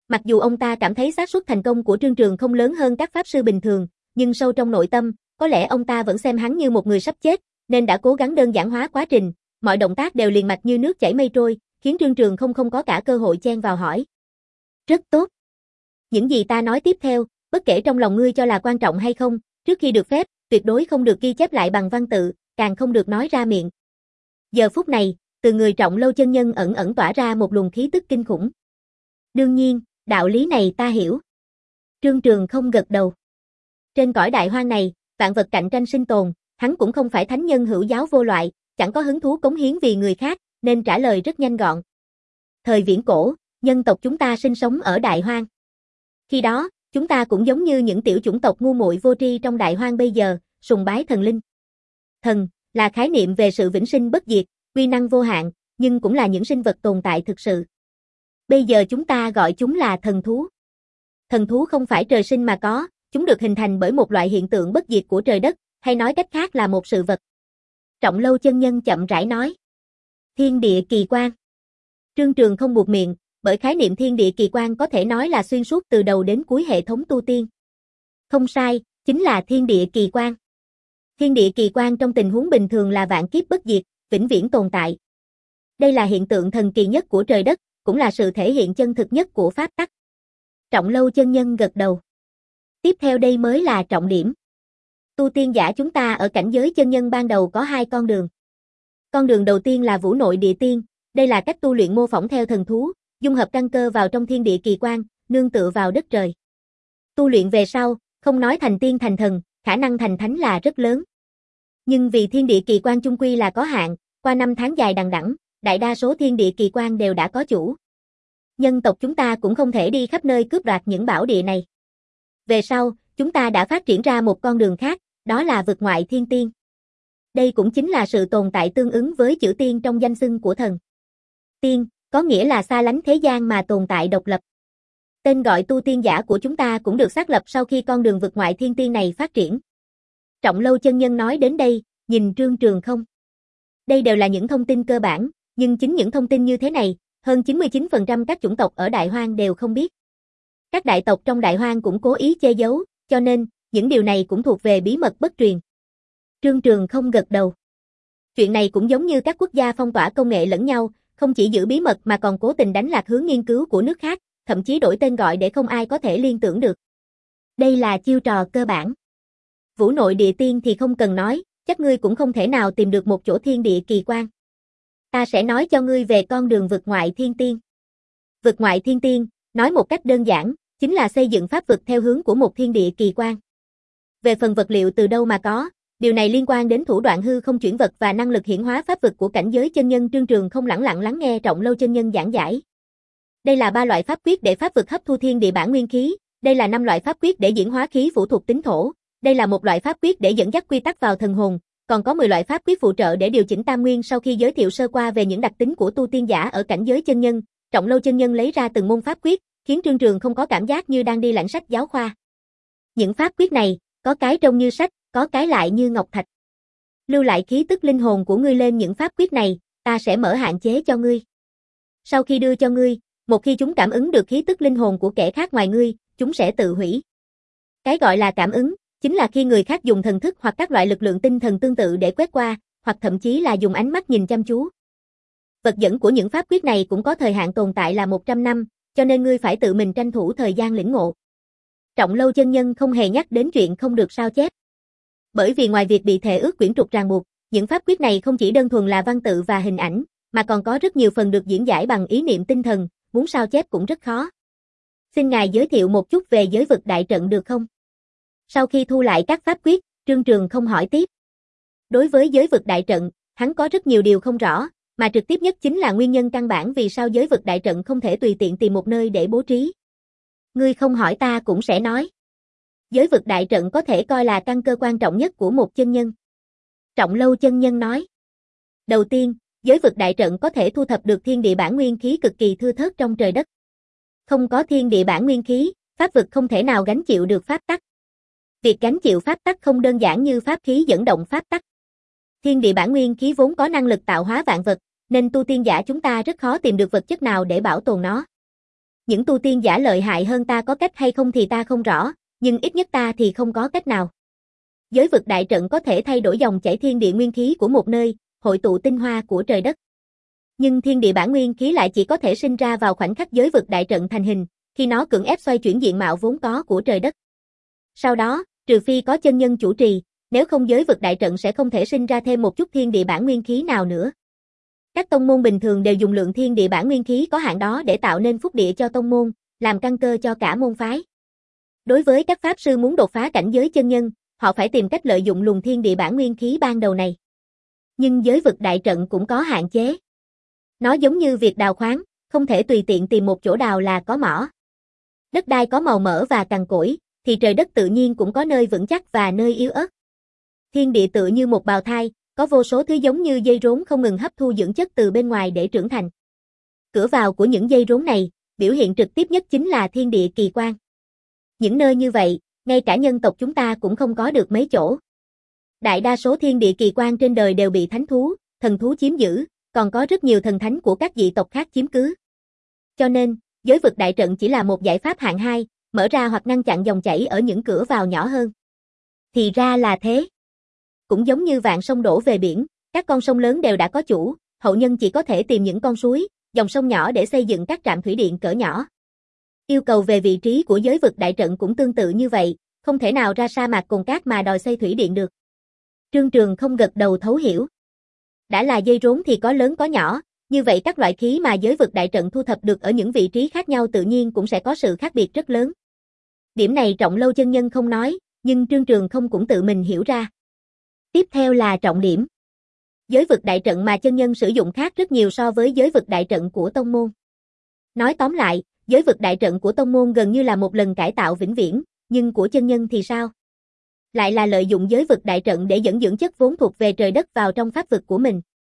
Mặc dù ông ta cảm thấy xác suất thành công của Trương Trường không lớn hơn các pháp sư bình thường, nhưng sâu trong nội tâm, có lẽ ông ta vẫn xem hắn như một người sắp chết, nên đã cố gắng đơn giản hóa quá trình, mọi động tác đều liền mạch như nước chảy mây trôi, khiến Trương Trường không không có cả cơ hội chen vào hỏi. Rất tốt. Những gì ta nói tiếp theo, bất kể trong lòng ngươi cho là quan trọng hay không, trước khi được phép, tuyệt đối không được ghi chép lại bằng văn tự, càng không được nói ra miệng. Giờ phút này, từ người Trọng Lâu chân nhân ẩn ẩn tỏa ra một luồng khí tức kinh khủng. Đương nhiên, đạo lý này ta hiểu. Trương Trường không gật đầu. Trên cõi đại hoang này, vạn vật cạnh tranh sinh tồn, hắn cũng không phải thánh nhân hữu giáo vô loại, chẳng có hứng thú cống hiến vì người khác, nên trả lời rất nhanh gọn. Thời viễn cổ, nhân tộc chúng ta sinh sống ở đại hoang. Khi đó, chúng ta cũng giống như những tiểu chủng tộc ngu muội vô tri trong đại hoang bây giờ, sùng bái thần linh. Thần là khái niệm về sự vĩnh sinh bất diệt, uy năng vô hạn, nhưng cũng là những sinh vật tồn tại thực sự. Bây giờ chúng ta gọi chúng là thần thú. Thần thú không phải trời sinh mà có, chúng được hình thành bởi một loại hiện tượng bất diệt của trời đất, hay nói cách khác là một sự vật. Trọng Lâu chân nhân chậm rãi nói. Thiên địa kỳ quan. Trương Trường không buột miệng, bởi khái niệm thiên địa kỳ quan có thể nói là xuyên suốt từ đầu đến cuối hệ thống tu tiên. Không sai, chính là thiên địa kỳ quan. Thiên địa kỳ quan trong tình huống bình thường là vạn kiếp bất diệt, vĩnh viễn tồn tại. Đây là hiện tượng thần kỳ nhất của trời đất, cũng là sự thể hiện chân thực nhất của pháp tắc. Trọng Lâu chân nhân gật đầu. Tiếp theo đây mới là trọng điểm. Tu tiên giả chúng ta ở cảnh giới chân nhân ban đầu có hai con đường. Con đường đầu tiên là vũ nội địa tiên, đây là cách tu luyện mô phỏng theo thần thú, dung hợp căn cơ vào trong thiên địa kỳ quan, nương tựa vào đất trời. Tu luyện về sau, không nói thành tiên thành thần, khả năng thành thánh là rất lớn. Nhưng vì thiên địa kỳ quan chung quy là có hạn, qua năm tháng dài đằng đẵng, đại đa số thiên địa kỳ quan đều đã có chủ. Nhân tộc chúng ta cũng không thể đi khắp nơi cướp đoạt những bảo địa này. Về sau, chúng ta đã phát triển ra một con đường khác, đó là vực ngoại thiên tiên. Đây cũng chính là sự tồn tại tương ứng với chữ tiên trong danh xưng của thần. Tiên, có nghĩa là xa lánh thế gian mà tồn tại độc lập. Tên gọi tu tiên giả của chúng ta cũng được xác lập sau khi con đường vực ngoại thiên tiên này phát triển. Trọng Lâu chân nhân nói đến đây, nhìn Trương Trường không. Đây đều là những thông tin cơ bản, nhưng chính những thông tin như thế này, hơn chín mươi chín phần trăm các chủng tộc ở Đại Hoang đều không biết. Các đại tộc trong Đại Hoang cũng cố ý che giấu, cho nên, những điều này cũng thuộc về bí mật bất truyền. Trương Trường không gật đầu. Chuyện này cũng giống như các quốc gia phong tỏa công nghệ lẫn nhau, không chỉ giữ bí mật mà còn cố tình đánh lạc hướng nghiên cứu của nước khác, thậm chí đổi tên gọi để không ai có thể liên tưởng được. Đây là chiêu trò cơ bản. Vũ nội địa tiên thì không cần nói, chắc ngươi cũng không thể nào tìm được một chỗ thiên địa kỳ quan. Ta sẽ nói cho ngươi về con đường vực ngoại thiên tiên. Vực ngoại thiên tiên, nói một cách đơn giản, chính là xây dựng pháp vực theo hướng của một thiên địa kỳ quan. Về phần vật liệu từ đâu mà có, điều này liên quan đến thủ đoạn hư không chuyển vật và năng lực hiển hóa pháp vực của cảnh giới chân nhân. Trương Trường không lẳng lặng lắng nghe Trọng Lâu chân nhân giảng giải. Đây là ba loại pháp quyết để pháp vực hấp thu thiên địa bản nguyên khí, đây là năm loại pháp quyết để diễn hóa khí phụ thuộc tính thổ, đây là một loại pháp quyết để dẫn dắt quy tắc vào thần hồn, còn có mười loại pháp quyết phụ trợ để điều chỉnh tam nguyên. Sau khi giới thiệu sơ qua về những đặc tính của tu tiên giả ở cảnh giới chân nhân, Trọng Lâu chân nhân lấy ra từng môn pháp quyết, khiến Trương Trường không có cảm giác như đang đi lãnh sách giáo khoa. Những pháp quyết này, có cái trông như sách, có cái lại như ngọc thạch. Lưu lại khí tức linh hồn của ngươi lên những pháp quyết này, ta sẽ mở hạn chế cho ngươi. Sau khi đưa cho ngươi, một khi chúng cảm ứng được khí tức linh hồn của kẻ khác ngoài ngươi, chúng sẽ tự hủy. Cái gọi là cảm ứng, chính là khi người khác dùng thần thức hoặc các loại lực lượng tinh thần tương tự để quét qua, hoặc thậm chí là dùng ánh mắt nhìn chăm chú. Vật dẫn của những pháp quyết này cũng có thời hạn tồn tại là một trăm năm, cho nên ngươi phải tự mình tranh thủ thời gian lĩnh ngộ. Trọng Lâu chân nhân không hề nhắc đến chuyện không được sao chép. Bởi vì ngoài việc bị thề ước quyển trục ràng buộc, những pháp quyết này không chỉ đơn thuần là văn tự và hình ảnh, mà còn có rất nhiều phần được diễn giải bằng ý niệm tinh thần, muốn sao chép cũng rất khó. Xin ngài giới thiệu một chút về giới vực đại trận được không? Sau khi thu lại các pháp quyết, Trương Trường không hỏi tiếp. Đối với giới vực đại trận, hắn có rất nhiều điều không rõ, mà trực tiếp nhất chính là nguyên nhân căn bản vì sao giới vực đại trận không thể tùy tiện tìm một nơi để bố trí. Ngươi không hỏi ta cũng sẽ nói. Giới vực đại trận có thể coi là căn cơ quan trọng nhất của một chân nhân. Trọng Lâu chân nhân nói. Đầu tiên, giới vực đại trận có thể thu thập được thiên địa bản nguyên khí cực kỳ thưa thớt trong trời đất. Không có thiên địa bản nguyên khí, pháp vực không thể nào gánh chịu được pháp tắc. Việc gánh chịu pháp tắc không đơn giản như pháp khí dẫn động pháp tắc. Thiên địa bản nguyên khí vốn có năng lực tạo hóa vạn vật, nên tu tiên giả chúng ta rất khó tìm được vật chất nào để bảo tồn nó. Những tu tiên giả lợi hại hơn ta có cách hay không thì ta không rõ, nhưng ít nhất ta thì không có cách nào. Giới vực đại trận có thể thay đổi dòng chảy thiên địa nguyên khí của một nơi, hội tụ tinh hoa của trời đất. Nhưng thiên địa bản nguyên khí lại chỉ có thể sinh ra vào khoảnh khắc giới vực đại trận thành hình, khi nó cưỡng ép xoay chuyển diện mạo vốn có của trời đất. Sau đó, trừ phi có chân nhân chủ trì, nếu không giới vực đại trận sẽ không thể sinh ra thêm một chút thiên địa bản nguyên khí nào nữa. Các tông môn bình thường đều dùng lượng thiên địa bản nguyên khí có hạn đó để tạo nên phúc địa cho tông môn, làm căn cơ cho cả môn phái. Đối với các pháp sư muốn đột phá cảnh giới chân nhân, họ phải tìm cách lợi dụng luồng thiên địa bản nguyên khí ban đầu này. Nhưng giới vực đại trận cũng có hạn chế. Nó giống như việc đào khoáng, không thể tùy tiện tìm một chỗ đào là có mỏ. Đất đai có màu mỡ và cằn cỗi, thì trời đất tự nhiên cũng có nơi vững chắc và nơi yếu ớt. Thiên địa tựa như một bào thai, có vô số thứ giống như dây rốn không ngừng hấp thu dưỡng chất từ bên ngoài để trưởng thành. Cửa vào của những dây rốn này, biểu hiện trực tiếp nhất chính là thiên địa kỳ quan. Những nơi như vậy, ngay cả nhân tộc chúng ta cũng không có được mấy chỗ. Đại đa số thiên địa kỳ quan trên đời đều bị thánh thú, thần thú chiếm giữ, còn có rất nhiều thần thánh của các dị tộc khác chiếm cứ. Cho nên, giới vực đại trận chỉ là một giải pháp hạng hai, mở ra hoặc ngăn chặn dòng chảy ở những cửa vào nhỏ hơn. Thì ra là thế. Cũng giống như vạn sông đổ về biển, các con sông lớn đều đã có chủ, hậu nhân chỉ có thể tìm những con suối, dòng sông nhỏ để xây dựng các trạm thủy điện cỡ nhỏ. Yêu cầu về vị trí của giới vực đại trận cũng tương tự như vậy, không thể nào ra sa mạc Cồn Cát mà đòi xây thủy điện được. Trương Trường không gật đầu thấu hiểu. Đã là dây rốn thì có lớn có nhỏ, như vậy các loại khí mà giới vực đại trận thu thập được ở những vị trí khác nhau tự nhiên cũng sẽ có sự khác biệt rất lớn. Điểm này Trọng Lâu chân nhân không nói, nhưng Trương Trường không cũng tự mình hiểu ra. Tiếp theo là trọng điểm. Giới vực đại trận mà chân nhân sử dụng khác rất nhiều so với giới vực đại trận của tông môn. Nói tóm lại, giới vực đại trận của tông môn gần như là một lần cải tạo vĩnh viễn, nhưng của chân nhân thì sao? Lại là lợi dụng giới vực đại trận để dẫn dưỡng chất vốn thuộc về trời đất vào trong pháp vực của mình.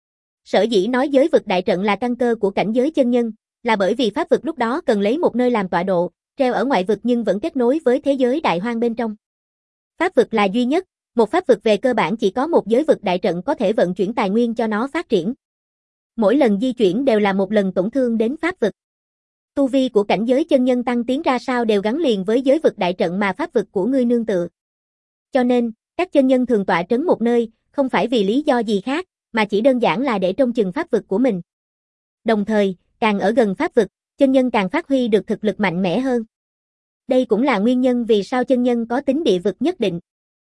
Sở dĩ nói giới vực đại trận là căn cơ của cảnh giới chân nhân, là bởi vì pháp vực lúc đó cần lấy một nơi làm tọa độ, treo ở ngoại vực nhưng vẫn kết nối với thế giới đại hoang bên trong. Pháp vực là duy nhất, một pháp vực về cơ bản chỉ có một giới vực đại trận có thể vận chuyển tài nguyên cho nó phát triển. Mỗi lần di chuyển đều là một lần tổn thương đến pháp vực. Tu vi của cảnh giới chân nhân tăng tiến ra sao đều gắn liền với giới vực đại trận mà pháp vực của ngươi nương tựa. Cho nên, các chân nhân thường tọa trấn một nơi, không phải vì lý do gì khác, mà chỉ đơn giản là để trông chừng pháp vực của mình. Đồng thời, càng ở gần pháp vực, chân nhân càng phát huy được thực lực mạnh mẽ hơn. Đây cũng là nguyên nhân vì sao chân nhân có tính địa vực nhất định.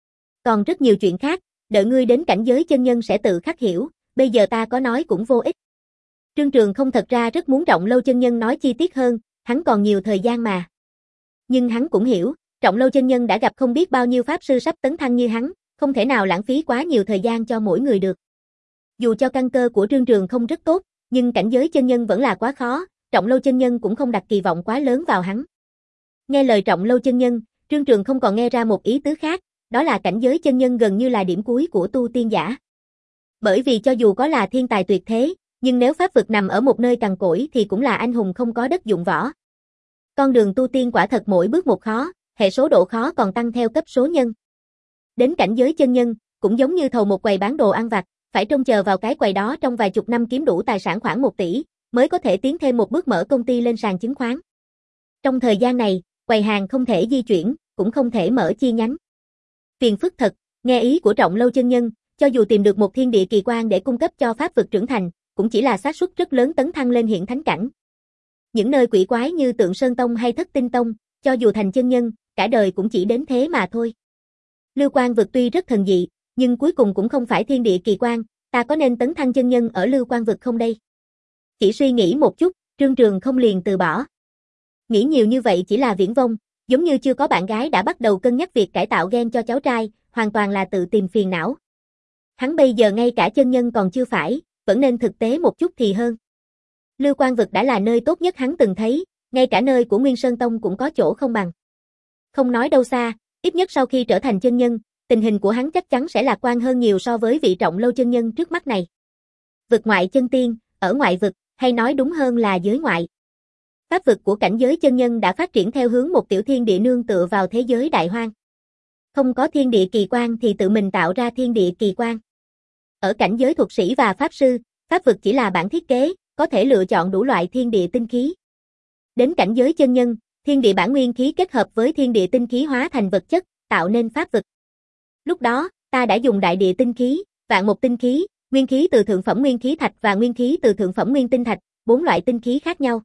Còn rất nhiều chuyện khác, đợi ngươi đến cảnh giới chân nhân sẽ tự khắc hiểu, bây giờ ta có nói cũng vô ích. Trương Trường không thật ra rất muốn Trọng Lâu chân nhân nói chi tiết hơn, hắn còn nhiều thời gian mà. Nhưng hắn cũng hiểu, Trọng Lâu chân nhân đã gặp không biết bao nhiêu pháp sư sắp tấn thăng như hắn, không thể nào lãng phí quá nhiều thời gian cho mỗi người được. Dù cho căn cơ của Trương Trường không rất tốt, nhưng cảnh giới chân nhân vẫn là quá khó, Trọng Lâu chân nhân cũng không đặt kỳ vọng quá lớn vào hắn. Nghe lời Trọng Lâu chân nhân, Trương Trường không còn nghe ra một ý tứ khác, đó là cảnh giới chân nhân gần như là điểm cuối của tu tiên giả. Bởi vì cho dù có là thiên tài tuyệt thế, nhưng nếu pháp vực nằm ở một nơi cằn cỗi thì cũng là anh hùng không có đất dụng võ. Con đường tu tiên quả thật mỗi bước một khó, hệ số độ khó còn tăng theo cấp số nhân. Đến cảnh giới chân nhân, cũng giống như thầu một quầy bán đồ ăn vặt, phải trông chờ vào cái quầy đó trong vài chục năm kiếm đủ tài sản khoảng một tỷ, mới có thể tiến thêm một bước mở công ty lên sàn chứng khoán. Trong thời gian này, quầy hàng không thể di chuyển, cũng không thể mở chi nhánh. Phiền phức thật, nghe ý của Trọng Lâu chân nhân, cho dù tìm được một thiên địa kỳ quan để cung cấp cho pháp vực trưởng thành, cũng chỉ là xác suất rất lớn tấn thăng lên hiện thánh cảnh. Những nơi quỷ quái như Tượng Sơn Tông hay Thất Tinh Tông, cho dù thành chân nhân, cả đời cũng chỉ đến thế mà thôi. Lưu Quan vực tuy rất thần dị, nhưng cuối cùng cũng không phải thiên địa kỳ quan, ta có nên tấn thăng chân nhân ở Lưu Quan vực không đây? Chỉ suy nghĩ một chút, Trương Trường không liền từ bỏ. Nghĩ nhiều như vậy chỉ là viển vông, giống như chưa có bạn gái đã bắt đầu cân nhắc việc cải tạo gen cho cháu trai, hoàn toàn là tự tìm phiền não. Hắn bây giờ ngay cả chân nhân còn chưa phải, vẫn nên thực tế một chút thì hơn. Lưu Quan vực đã là nơi tốt nhất hắn từng thấy, ngay cả nơi của Nguyên Sơn Tông cũng có chỗ không bằng. Không nói đâu xa, ít nhất sau khi trở thành chân nhân, tình hình của hắn chắc chắn sẽ lạc quan hơn nhiều so với vị Trọng Lâu chân nhân trước mắt này. Vực ngoại chân tiên, ở ngoại vực, hay nói đúng hơn là giới ngoại. Pháp vực của cảnh giới chân nhân đã phát triển theo hướng một tiểu thiên địa nương tựa vào thế giới đại hoang. Không có thiên địa kỳ quan thì tự mình tạo ra thiên địa kỳ quan. Ở cảnh giới thuật sĩ và pháp sư, pháp vực chỉ là bản thiết kế, có thể lựa chọn đủ loại thiên địa tinh khí. Đến cảnh giới chân nhân, thiên địa bản nguyên khí kết hợp với thiên địa tinh khí hóa thành vật chất, tạo nên pháp vực. Lúc đó, ta đã dùng đại địa tinh khí, vạn mộc tinh khí, nguyên khí từ thượng phẩm nguyên khí thạch và nguyên khí từ thượng phẩm nguyên tinh thạch, bốn loại tinh khí khác nhau.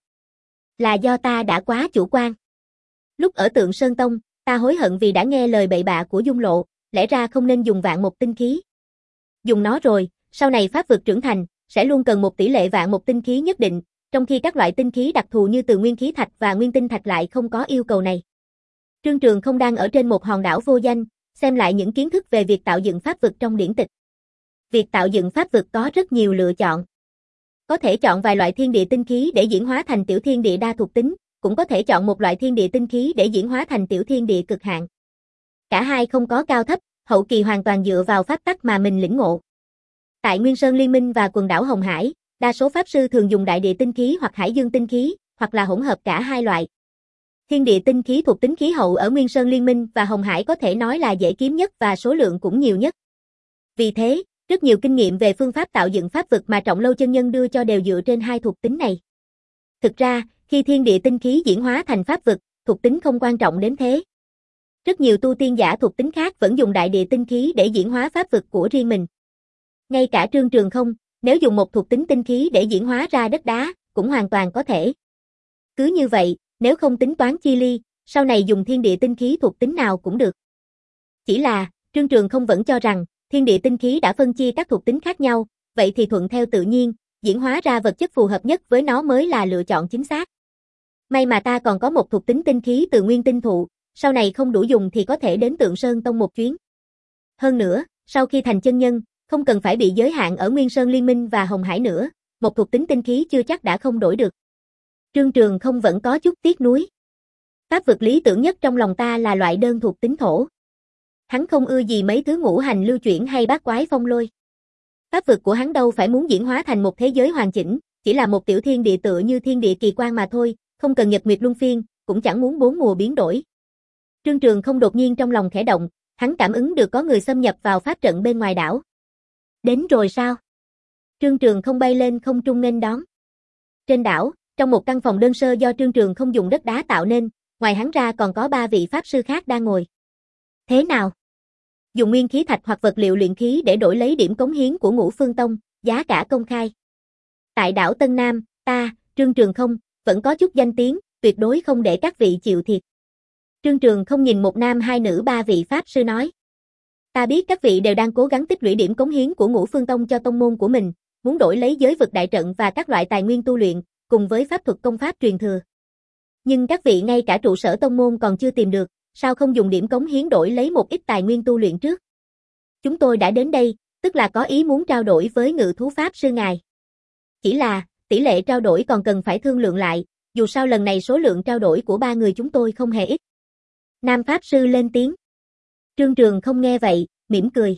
Là do ta đã quá chủ quan. Lúc ở Tượng Sơn Tông, ta hối hận vì đã nghe lời bậy bạ của Dung Lộ, lẽ ra không nên dùng vạn mộc tinh khí. Dùng nó rồi, sau này pháp vực trưởng thành, sẽ luôn cần một tỷ lệ vạn mộc tinh khí nhất định, trong khi các loại tinh khí đặc thù như từ nguyên khí thạch và nguyên tinh thạch lại không có yêu cầu này. Trương Trường không đang ở trên một hòn đảo vô danh, xem lại những kiến thức về việc tạo dựng pháp vực trong điển tịch. Việc tạo dựng pháp vực có rất nhiều lựa chọn. Có thể chọn vài loại thiên địa tinh khí để diễn hóa thành tiểu thiên địa đa thuộc tính, cũng có thể chọn một loại thiên địa tinh khí để diễn hóa thành tiểu thiên địa cực hạn. Cả hai không có cao thấp, hậu kỳ hoàn toàn dựa vào pháp tắc mà mình lĩnh ngộ. Tại Nguyên Sơn Liên Minh và quần đảo Hồng Hải, đa số pháp sư thường dùng đại địa tinh khí hoặc hải dương tinh khí, hoặc là hỗn hợp cả hai loại. Thiên địa tinh khí thuộc tính khí hậu ở Nguyên Sơn Liên Minh và Hồng Hải có thể nói là dễ kiếm nhất và số lượng cũng nhiều nhất. Vì thế, rất nhiều kinh nghiệm về phương pháp tạo dựng pháp vực mà Trọng Lâu chân nhân đưa cho đều dựa trên hai thuộc tính này. Thực ra, khi thiên địa tinh khí diễn hóa thành pháp vực, thuộc tính không quan trọng đến thế. Rất nhiều tu tiên giả thuộc tính khác vẫn dùng đại địa tinh khí để diễn hóa pháp vực của riêng mình. Ngay cả Trương Trường không, nếu dùng một thuộc tính tinh khí để diễn hóa ra đất đá, cũng hoàn toàn có thể. Cứ như vậy, nếu không tính toán chi ly, sau này dùng thiên địa tinh khí thuộc tính nào cũng được. Chỉ là, Trương Trường không vẫn cho rằng, thiên địa tinh khí đã phân chia các thuộc tính khác nhau, vậy thì thuận theo tự nhiên, diễn hóa ra vật chất phù hợp nhất với nó mới là lựa chọn chính xác. May mà ta còn có một thuộc tính tinh khí từ nguyên tinh thụ, sau này không đủ dùng thì có thể đến Tượng Sơn Tông một chuyến. Hơn nữa, sau khi thành chân nhân, không cần phải bị giới hạn ở Nguyên Sơn Liên Minh và Hồng Hải nữa, một thuộc tính tinh khí chưa chắc đã không đổi được. Trương Trường không vẫn có chút tiếc nuối. Pháp vực lý tưởng nhất trong lòng ta là loại đơn thuộc tính thổ. Hắn không ưa gì mấy thứ ngũ hành lưu chuyển hay bát quái phong lôi. Pháp vực của hắn đâu phải muốn diễn hóa thành một thế giới hoàn chỉnh, chỉ là một tiểu thiên địa tựa như thiên địa kỳ quan mà thôi, không cần nhật nguyệt luân phiên, cũng chẳng muốn bốn mùa biến đổi. Trương Trường không đột nhiên trong lòng khẽ động, hắn cảm ứng được có người xâm nhập vào pháp trận bên ngoài đảo. Đến rồi sao? Trương Trường không bay lên không trung nghênh đón. Trên đảo, trong một căn phòng đơn sơ do Trương Trường không dùng đất đá tạo nên, ngoài hắn ra còn có ba vị pháp sư khác đang ngồi. Thế nào? Dùng nguyên khí thạch hoặc vật liệu luyện khí để đổi lấy điểm cống hiến của Ngũ Phương Tông, giá cả công khai. Tại đảo Tân Nam, ta, Trương Trường không, vẫn có chút danh tiếng, tuyệt đối không để các vị chịu thiệt. Trương Trường không nhìn một nam hai nữ ba vị pháp sư nói. Ta biết các vị đều đang cố gắng tích lũy điểm cống hiến của Ngũ Phương Tông cho tông môn của mình, muốn đổi lấy giới vực đại trận và các loại tài nguyên tu luyện, cùng với pháp thuật công pháp truyền thừa. Nhưng các vị ngay cả trụ sở tông môn còn chưa tìm được, sao không dùng điểm cống hiến đổi lấy một ít tài nguyên tu luyện trước? Chúng tôi đã đến đây, tức là có ý muốn trao đổi với Ngự thú pháp sư ngài. Chỉ là, tỷ lệ trao đổi còn cần phải thương lượng lại, dù sao lần này số lượng trao đổi của ba người chúng tôi không hề ít. Nam pháp sư lên tiếng. Trương Trường không nghe vậy, mỉm cười.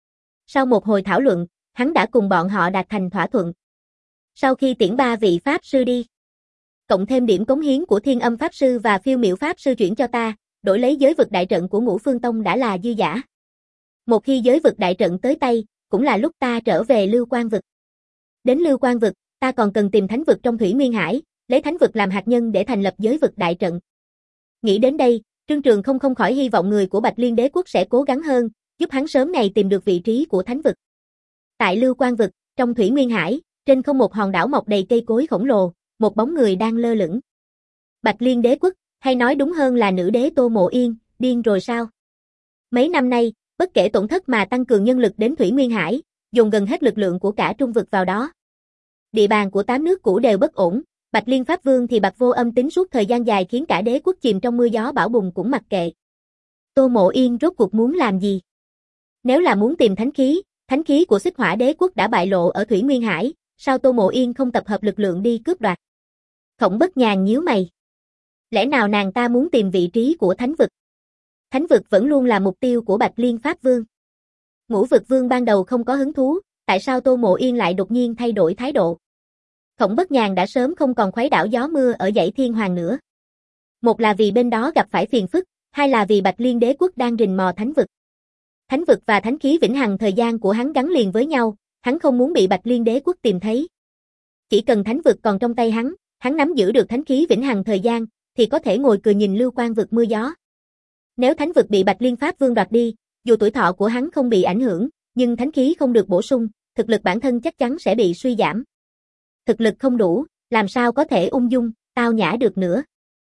Sau một hồi thảo luận, hắn đã cùng bọn họ đạt thành thỏa thuận. Sau khi tiễn ba vị pháp sư đi, cộng thêm điểm cống hiến của Thiên Âm pháp sư và Phiêu Miểu pháp sư chuyển cho ta, đổi lấy giới vực đại trận của Ngũ Phương Tông đã là dư dả. Một khi giới vực đại trận tới tay, cũng là lúc ta trở về Lưu Quan vực. Đến Lưu Quan vực, ta còn cần tìm thánh vực trong Thủy Nguyên Hải, lấy thánh vực làm hạt nhân để thành lập giới vực đại trận. Nghĩ đến đây, Trương Trường không không khỏi hy vọng người của Bạch Liên Đế quốc sẽ cố gắng hơn, giúp hắn sớm ngày tìm được vị trí của thánh vực. Tại Lưu Quan vực, trong Thủy Nguyên Hải, trên không một hòn đảo mọc đầy cây cối khổng lồ, một bóng người đang lơ lửng. Bạch Liên Đế quốc, hay nói đúng hơn là nữ đế Tô Mộ Yên, điên rồi sao? Mấy năm nay, bất kể tổn thất mà tăng cường nhân lực đến Thủy Nguyên Hải, dồn gần hết lực lượng của cả Trung vực vào đó. Địa bàn của tám nước cũ đều bất ổn, Bạch Liên Pháp Vương thì bạc vô âm tính suốt thời gian dài khiến cả đế quốc chìm trong mưa gió bão bùng cũng mặc kệ. Tô Mộ Yên rốt cuộc muốn làm gì? Nếu là muốn tìm thánh khí, thánh khí của Xích Hỏa Đế quốc đã bại lộ ở Thủy Nguyên Hải, sao Tô Mộ Yên không tập hợp lực lượng đi cướp đoạt? Khổng Bất Nhàn nhíu mày. Lẽ nào nàng ta muốn tìm vị trí của thánh vực? Thánh vực vẫn luôn là mục tiêu của Bạch Liên Pháp Vương. Ngũ vực vương ban đầu không có hứng thú, tại sao Tô Mộ Yên lại đột nhiên thay đổi thái độ? Khổng Bất Nhàn đã sớm không còn khuấy đảo gió mưa ở dãy Thiên Hoàng nữa. Một là vì bên đó gặp phải phiền phức, hai là vì Bạch Liên Đế quốc đang rình mò thánh vực. Thánh vực và thánh khí vĩnh hằng thời gian của hắn gắn liền với nhau, hắn không muốn bị Bạch Liên Đế quốc tìm thấy. Chỉ cần thánh vực còn trong tay hắn, Hắn nắm giữ được thánh khí vĩnh hằng thời gian, thì có thể ngồi cười nhìn Lưu Quang vực mưa gió. Nếu thánh vực bị Bạch Liên Pháp Vương đoạt đi, dù tuổi thọ của hắn không bị ảnh hưởng, nhưng thánh khí không được bổ sung, thực lực bản thân chắc chắn sẽ bị suy giảm. Thực lực không đủ, làm sao có thể ung dung, tao nhã được nữa.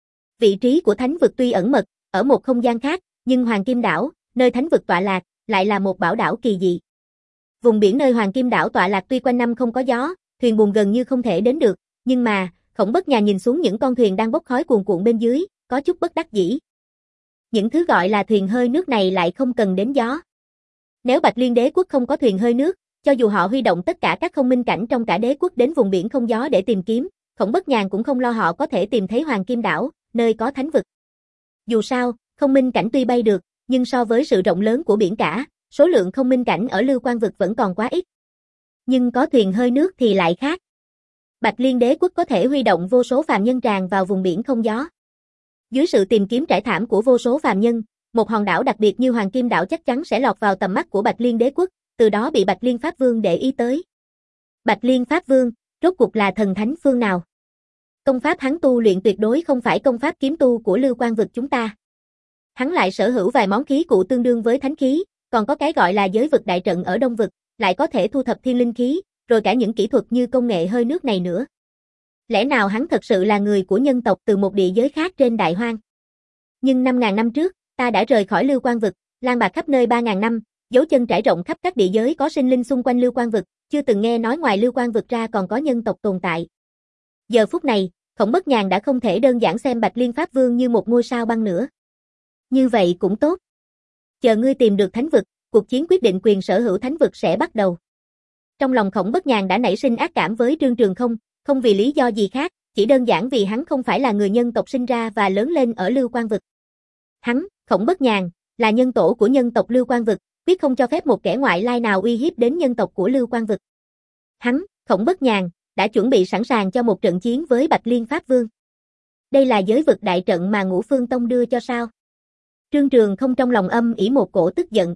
Vị trí của thánh vực tuy ẩn mật, ở một không gian khác, nhưng Hoàng Kim Đảo, nơi thánh vực tọa lạc, lại là một bảo đảo kỳ dị. Vùng biển nơi Hoàng Kim Đảo tọa lạc tuy quanh năm không có gió, thuyền buồm gần như không thể đến được, nhưng mà, Khổng Bất Nhàn nhìn xuống những con thuyền đang bốc khói cuồn cuộn bên dưới, có chút bất đắc dĩ. Những thứ gọi là thuyền hơi nước này lại không cần đến gió. Nếu Bạch Liên Đế quốc không có thuyền hơi nước, cho dù họ huy động tất cả các không minh cảnh trong cả đế quốc đến vùng biển không gió để tìm kiếm, Khổng Bất Nhàn cũng không lo họ có thể tìm thấy Hoàng Kim Đảo, nơi có thánh vực. Dù sao, không minh cảnh tuy bay được, nhưng so với sự rộng lớn của biển cả, số lượng không minh cảnh ở Lưu Quang vực vẫn còn quá ít. Nhưng có thuyền hơi nước thì lại khác. Bạch Liên Đế quốc có thể huy động vô số phàm nhân tràn vào vùng biển không gió. Dưới sự tìm kiếm trải thảm của vô số phàm nhân, một hòn đảo đặc biệt như Hoàng Kim Đảo chắc chắn sẽ lọt vào tầm mắt của Bạch Liên Đế quốc, từ đó bị Bạch Liên Pháp Vương để ý tới. Bạch Liên Pháp Vương, rốt cuộc là thần thánh phương nào? Công pháp hắn tu luyện tuyệt đối không phải công pháp kiếm tu của Lưu Quang vực chúng ta. Hắn lại sở hữu vài món khí cụ tương đương với thánh khí, còn có cái gọi là giới vực đại trận ở Đông vực, lại có thể thu thập thiên linh khí, rồi cả những kỹ thuật như công nghệ hơi nước này nữa. Lẽ nào hắn thật sự là người của nhân tộc từ một địa giới khác trên đại hoang? Nhưng năm ngàn năm trước, ta đã rời khỏi Lưu Quang vực, lang bạc khắp nơi ba ngàn năm, dấu chân trải rộng khắp các địa giới có sinh linh xung quanh Lưu Quang vực, chưa từng nghe nói ngoài Lưu Quang vực ra còn có nhân tộc tồn tại. Giờ phút này, Khổng Bất Nhàn đã không thể đơn giản xem Bạch Liên Pháp Vương như một ngôi sao băng nữa. Như vậy cũng tốt. Chờ ngươi tìm được thánh vực, cuộc chiến quyết định quyền sở hữu thánh vực sẽ bắt đầu. Trong lòng Khổng Bất Nhàn đã nảy sinh ác cảm với Trương Trường Không, không vì lý do gì khác, chỉ đơn giản vì hắn không phải là người nhân tộc sinh ra và lớn lên ở Lưu Quang vực. Hắn, Khổng Bất Nhàn, là nhân tổ của nhân tộc Lưu Quang vực, quyết không cho phép một kẻ ngoại lai nào uy hiếp đến nhân tộc của Lưu Quang vực. Hắn, Khổng Bất Nhàn, đã chuẩn bị sẵn sàng cho một trận chiến với Bạch Liên Pháp Vương. Đây là giới vực đại trận mà Ngũ Phương Tông đưa cho sao? Trương Trường Không trong lòng âm ỉ một cổ tức giận.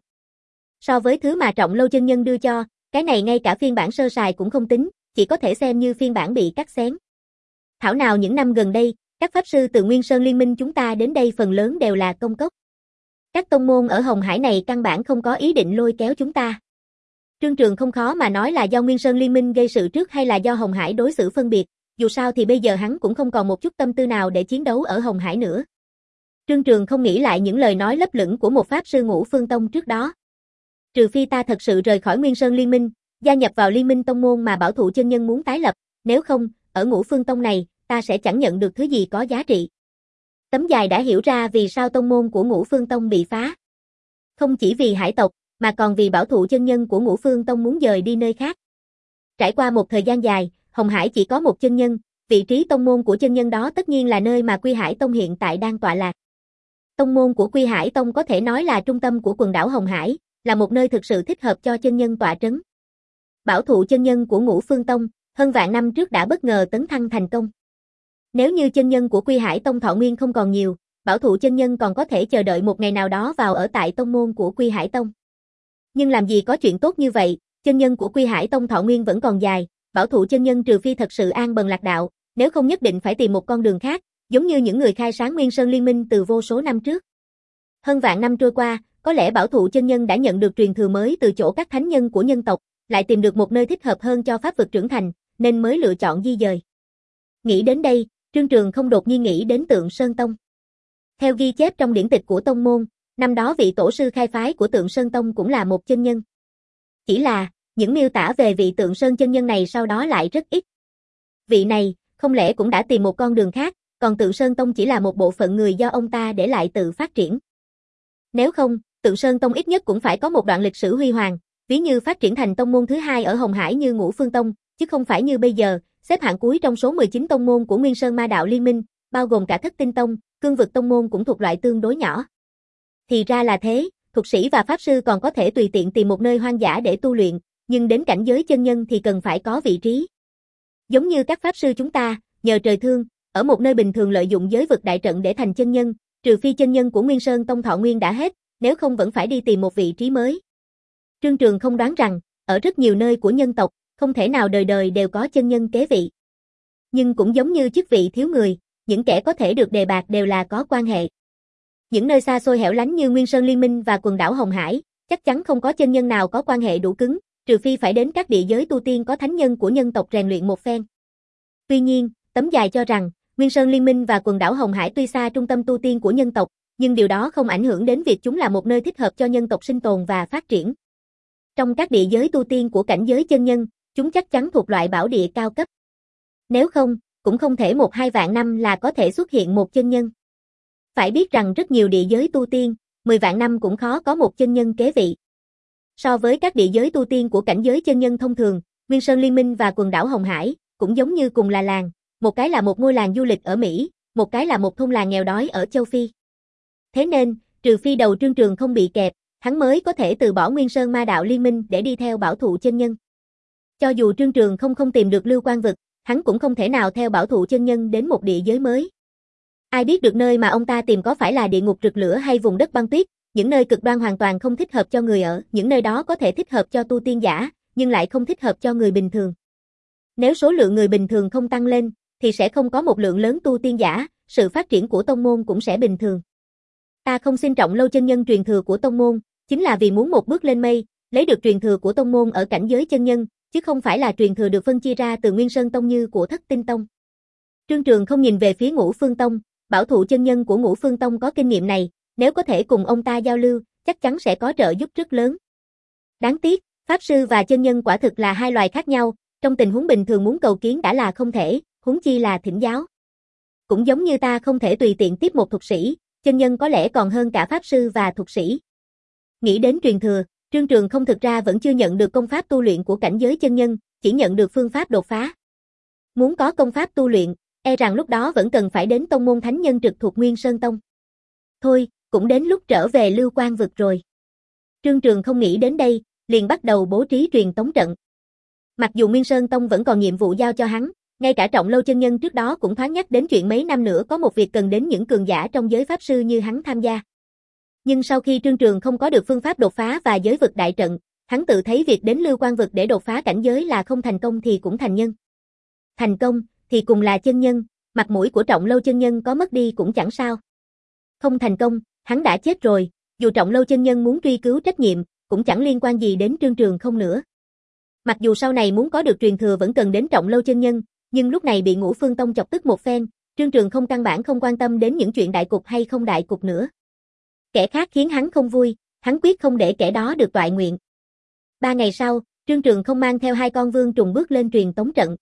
So với thứ mà Trọng Lâu chân nhân đưa cho, cái này ngay cả phiên bản sơ sài cũng không tính, chỉ có thể xem như phiên bản bị cắt xén. Thảo nào những năm gần đây, các pháp sư từ Nguyên Sơn Liên minh chúng ta đến đây phần lớn đều là công cốc. Các tông môn ở Hồng Hải này căn bản không có ý định lôi kéo chúng ta. Trương Trường không khó mà nói là do Nguyên Sơn Liên minh gây sự trước hay là do Hồng Hải đối xử phân biệt, dù sao thì bây giờ hắn cũng không còn một chút tâm tư nào để chiến đấu ở Hồng Hải nữa. Trương Trường không nghĩ lại những lời nói lấp lửng của một pháp sư Ngũ Phương Tông trước đó. Trừ phi ta thật sự rời khỏi Nguyên Sơn Liên minh, gia nhập vào liên minh tông môn mà Bảo Thụ chân nhân muốn tái lập, nếu không, ở Ngũ Phương Tông này, ta sẽ chẳng nhận được thứ gì có giá trị. Tấm dài đã hiểu ra vì sao tông môn của Ngũ Phương Tông bị phá. Không chỉ vì hải tộc, mà còn vì Bảo Thụ chân nhân của Ngũ Phương Tông muốn dời đi nơi khác. Trải qua một thời gian dài, Hồng Hải chỉ có một chân nhân, vị trí tông môn của chân nhân đó tất nhiên là nơi mà Quy Hải Tông hiện tại đang tọa lạc. Tông môn của Quy Hải Tông có thể nói là trung tâm của quần đảo Hồng Hải, là một nơi thực sự thích hợp cho chân nhân tọa trấn. Bảo Thụ chân nhân của Ngũ Phương Tông, hơn vạn năm trước đã bất ngờ tấn thăng thành công. Nếu như chân nhân của Quy Hải Tông thọ nguyên không còn nhiều, Bảo Thụ chân nhân còn có thể chờ đợi một ngày nào đó vào ở tại tông môn của Quy Hải Tông. Nhưng làm gì có chuyện tốt như vậy, chân nhân của Quy Hải Tông thọ nguyên vẫn còn dài, Bảo Thụ chân nhân trừ phi thật sự an bần lạc đạo, nếu không nhất định phải tìm một con đường khác, giống như những người khai sáng Nguyên Sơn Liên minh từ vô số năm trước. Hơn vạn năm trôi qua, có lẽ Bảo Thụ chân nhân đã nhận được truyền thừa mới từ chỗ các thánh nhân của nhân tộc, lại tìm được một nơi thích hợp hơn cho pháp vực trưởng thành, nên mới lựa chọn di dời. Nghĩ đến đây, Trương Trường không đột nhiên nghĩ đến Tượng Sơn Tông. Theo ghi chép trong điển tịch của tông môn, năm đó vị tổ sư khai phái của Tượng Sơn Tông cũng là một chân nhân. Chỉ là, những miêu tả về vị Tượng Sơn chân nhân này sau đó lại rất ít. Vị này, không lẽ cũng đã tìm một con đường khác, còn Tượng Sơn Tông chỉ là một bộ phận người do ông ta để lại tự phát triển. Nếu không, Tượng Sơn Tông ít nhất cũng phải có một đoạn lịch sử huy hoàng, ví như phát triển thành tông môn thứ hai ở Hồng Hải như Ngũ Phương Tông, chứ không phải như bây giờ, xếp hạng cuối trong số mười chín tông môn của Nguyên Sơn Ma Đạo Liên minh, bao gồm cả Thất Tinh Tông, cương vực tông môn cũng thuộc loại tương đối nhỏ. Thì ra là thế, thuật sĩ và pháp sư còn có thể tùy tiện tìm một nơi hoang dã để tu luyện, nhưng đến cảnh giới chân nhân thì cần phải có vị trí. Giống như các pháp sư chúng ta, nhờ trời thương, ở một nơi bình thường lợi dụng giới vực đại trận để thành chân nhân, trừ phi chân nhân của Nguyên Sơn Tông thọ nguyên đã hết, nếu không vẫn phải đi tìm một vị trí mới. Trương Trường không đoán rằng, ở rất nhiều nơi của nhân tộc, không thể nào đời đời đều có chân nhân kế vị. Nhưng cũng giống như chức vị thiếu người, những kẻ có thể được đề bạt đều là có quan hệ. Những nơi xa xôi hẻo lánh như Nguyên Sơn Liên Minh và quần đảo Hồng Hải, chắc chắn không có chân nhân nào có quan hệ đủ cứng, trừ phi phải đến các địa giới tu tiên có thánh nhân của nhân tộc rèn luyện một phen. Tuy nhiên, tấm dài cho rằng, Nguyên Sơn Liên Minh và quần đảo Hồng Hải tuy xa trung tâm tu tiên của nhân tộc, nhưng điều đó không ảnh hưởng đến việc chúng là một nơi thích hợp cho nhân tộc sinh tồn và phát triển. Trong các địa giới tu tiên của cảnh giới chân nhân, chúng chắc chắn thuộc loại bảo địa cao cấp. Nếu không, cũng không thể một hai vạn năm là có thể xuất hiện một chân nhân. Phải biết rằng rất nhiều địa giới tu tiên, mười vạn năm cũng khó có một chân nhân kế vị. So với các địa giới tu tiên của cảnh giới chân nhân thông thường, Nguyên Sơn Liên Minh và quần đảo Hồng Hải cũng giống như cùng là làng, một cái là một ngôi làng du lịch ở Mỹ, một cái là một thôn làng nghèo đói ở châu Phi. Thế nên, trừ phi đầu Trương Trường không bị kẹp, hắn mới có thể từ bỏ Nguyên Sơn Ma Đạo Liên Minh để đi theo Bảo Thụ chân nhân. Cho dù Trương Trường không không tìm được Lưu Quang Vực, hắn cũng không thể nào theo Bảo Thụ chân nhân đến một địa giới mới. Ai biết được nơi mà ông ta tìm có phải là địa ngục rực lửa hay vùng đất băng tuyết, những nơi cực đoan hoàn toàn không thích hợp cho người ở, những nơi đó có thể thích hợp cho tu tiên giả, nhưng lại không thích hợp cho người bình thường. Nếu số lượng người bình thường không tăng lên, thì sẽ không có một lượng lớn tu tiên giả, sự phát triển của tông môn cũng sẽ bình thường. Ta không xin Trọng Lâu chân nhân truyền thừa của tông môn, chính là vì muốn một bước lên mây, lấy được truyền thừa của tông môn ở cảnh giới chân nhân, chứ không phải là truyền thừa được phân chia ra từ Nguyên Sơn Tông như của Thất Tinh Tông. Trương Trường không nhìn về phía Ngũ Phương Tông, Bảo Thụ chân nhân của Ngũ Phương Tông có kinh nghiệm này, nếu có thể cùng ông ta giao lưu, chắc chắn sẽ có trợ giúp rất lớn. Đáng tiếc, Pháp Sư và chân nhân quả thực là hai loài khác nhau, trong tình huống bình thường muốn cầu kiến đã là không thể, huống chi là thỉnh giáo. Cũng giống như ta không thể tùy tiện tiếp một thuật sĩ, chân nhân có lẽ còn hơn cả Pháp Sư và thuật sĩ. Nghĩ đến truyền thừa, Trương Trường không thực ra vẫn chưa nhận được công pháp tu luyện của cảnh giới chân nhân, chỉ nhận được phương pháp đột phá. Muốn có công pháp tu luyện, e rằng lúc đó vẫn cần phải đến tông môn thánh nhân trực thuộc Nguyên Sơn Tông. Thôi, cũng đến lúc trở về Lưu Quang Vực rồi. Trương Trường không nghĩ đến đây, liền bắt đầu bố trí truyền tống trận. Mặc dù Nguyên Sơn Tông vẫn còn nhiệm vụ giao cho hắn, ngay cả Trọng Lâu chân nhân trước đó cũng thoáng nhắc đến chuyện mấy năm nữa có một việc cần đến những cường giả trong giới pháp sư như hắn tham gia. Nhưng sau khi Trương Trường không có được phương pháp đột phá và giới vực đại trận, hắn tự thấy việc đến Lưu Quang Vực để đột phá cảnh giới là không thành công thì cũng thành nhân. Thành công thì cùng là chân nhân, mặt mũi của Trọng Lâu chân nhân có mất đi cũng chẳng sao. Không thành công, hắn đã chết rồi, dù Trọng Lâu chân nhân muốn truy cứu trách nhiệm, cũng chẳng liên quan gì đến Trương Trường không nữa. Mặc dù sau này muốn có được truyền thừa vẫn cần đến Trọng Lâu chân nhân, nhưng lúc này bị Ngũ Phương Tông chọc tức một phen, Trương Trường không căn bản không quan tâm đến những chuyện đại cục hay không đại cục nữa. Kẻ khác khiến hắn không vui, hắn quyết không để kẻ đó được toại nguyện. Ba ngày sau, Trương Trường không mang theo hai con vương trùng bước lên truyền tống trận.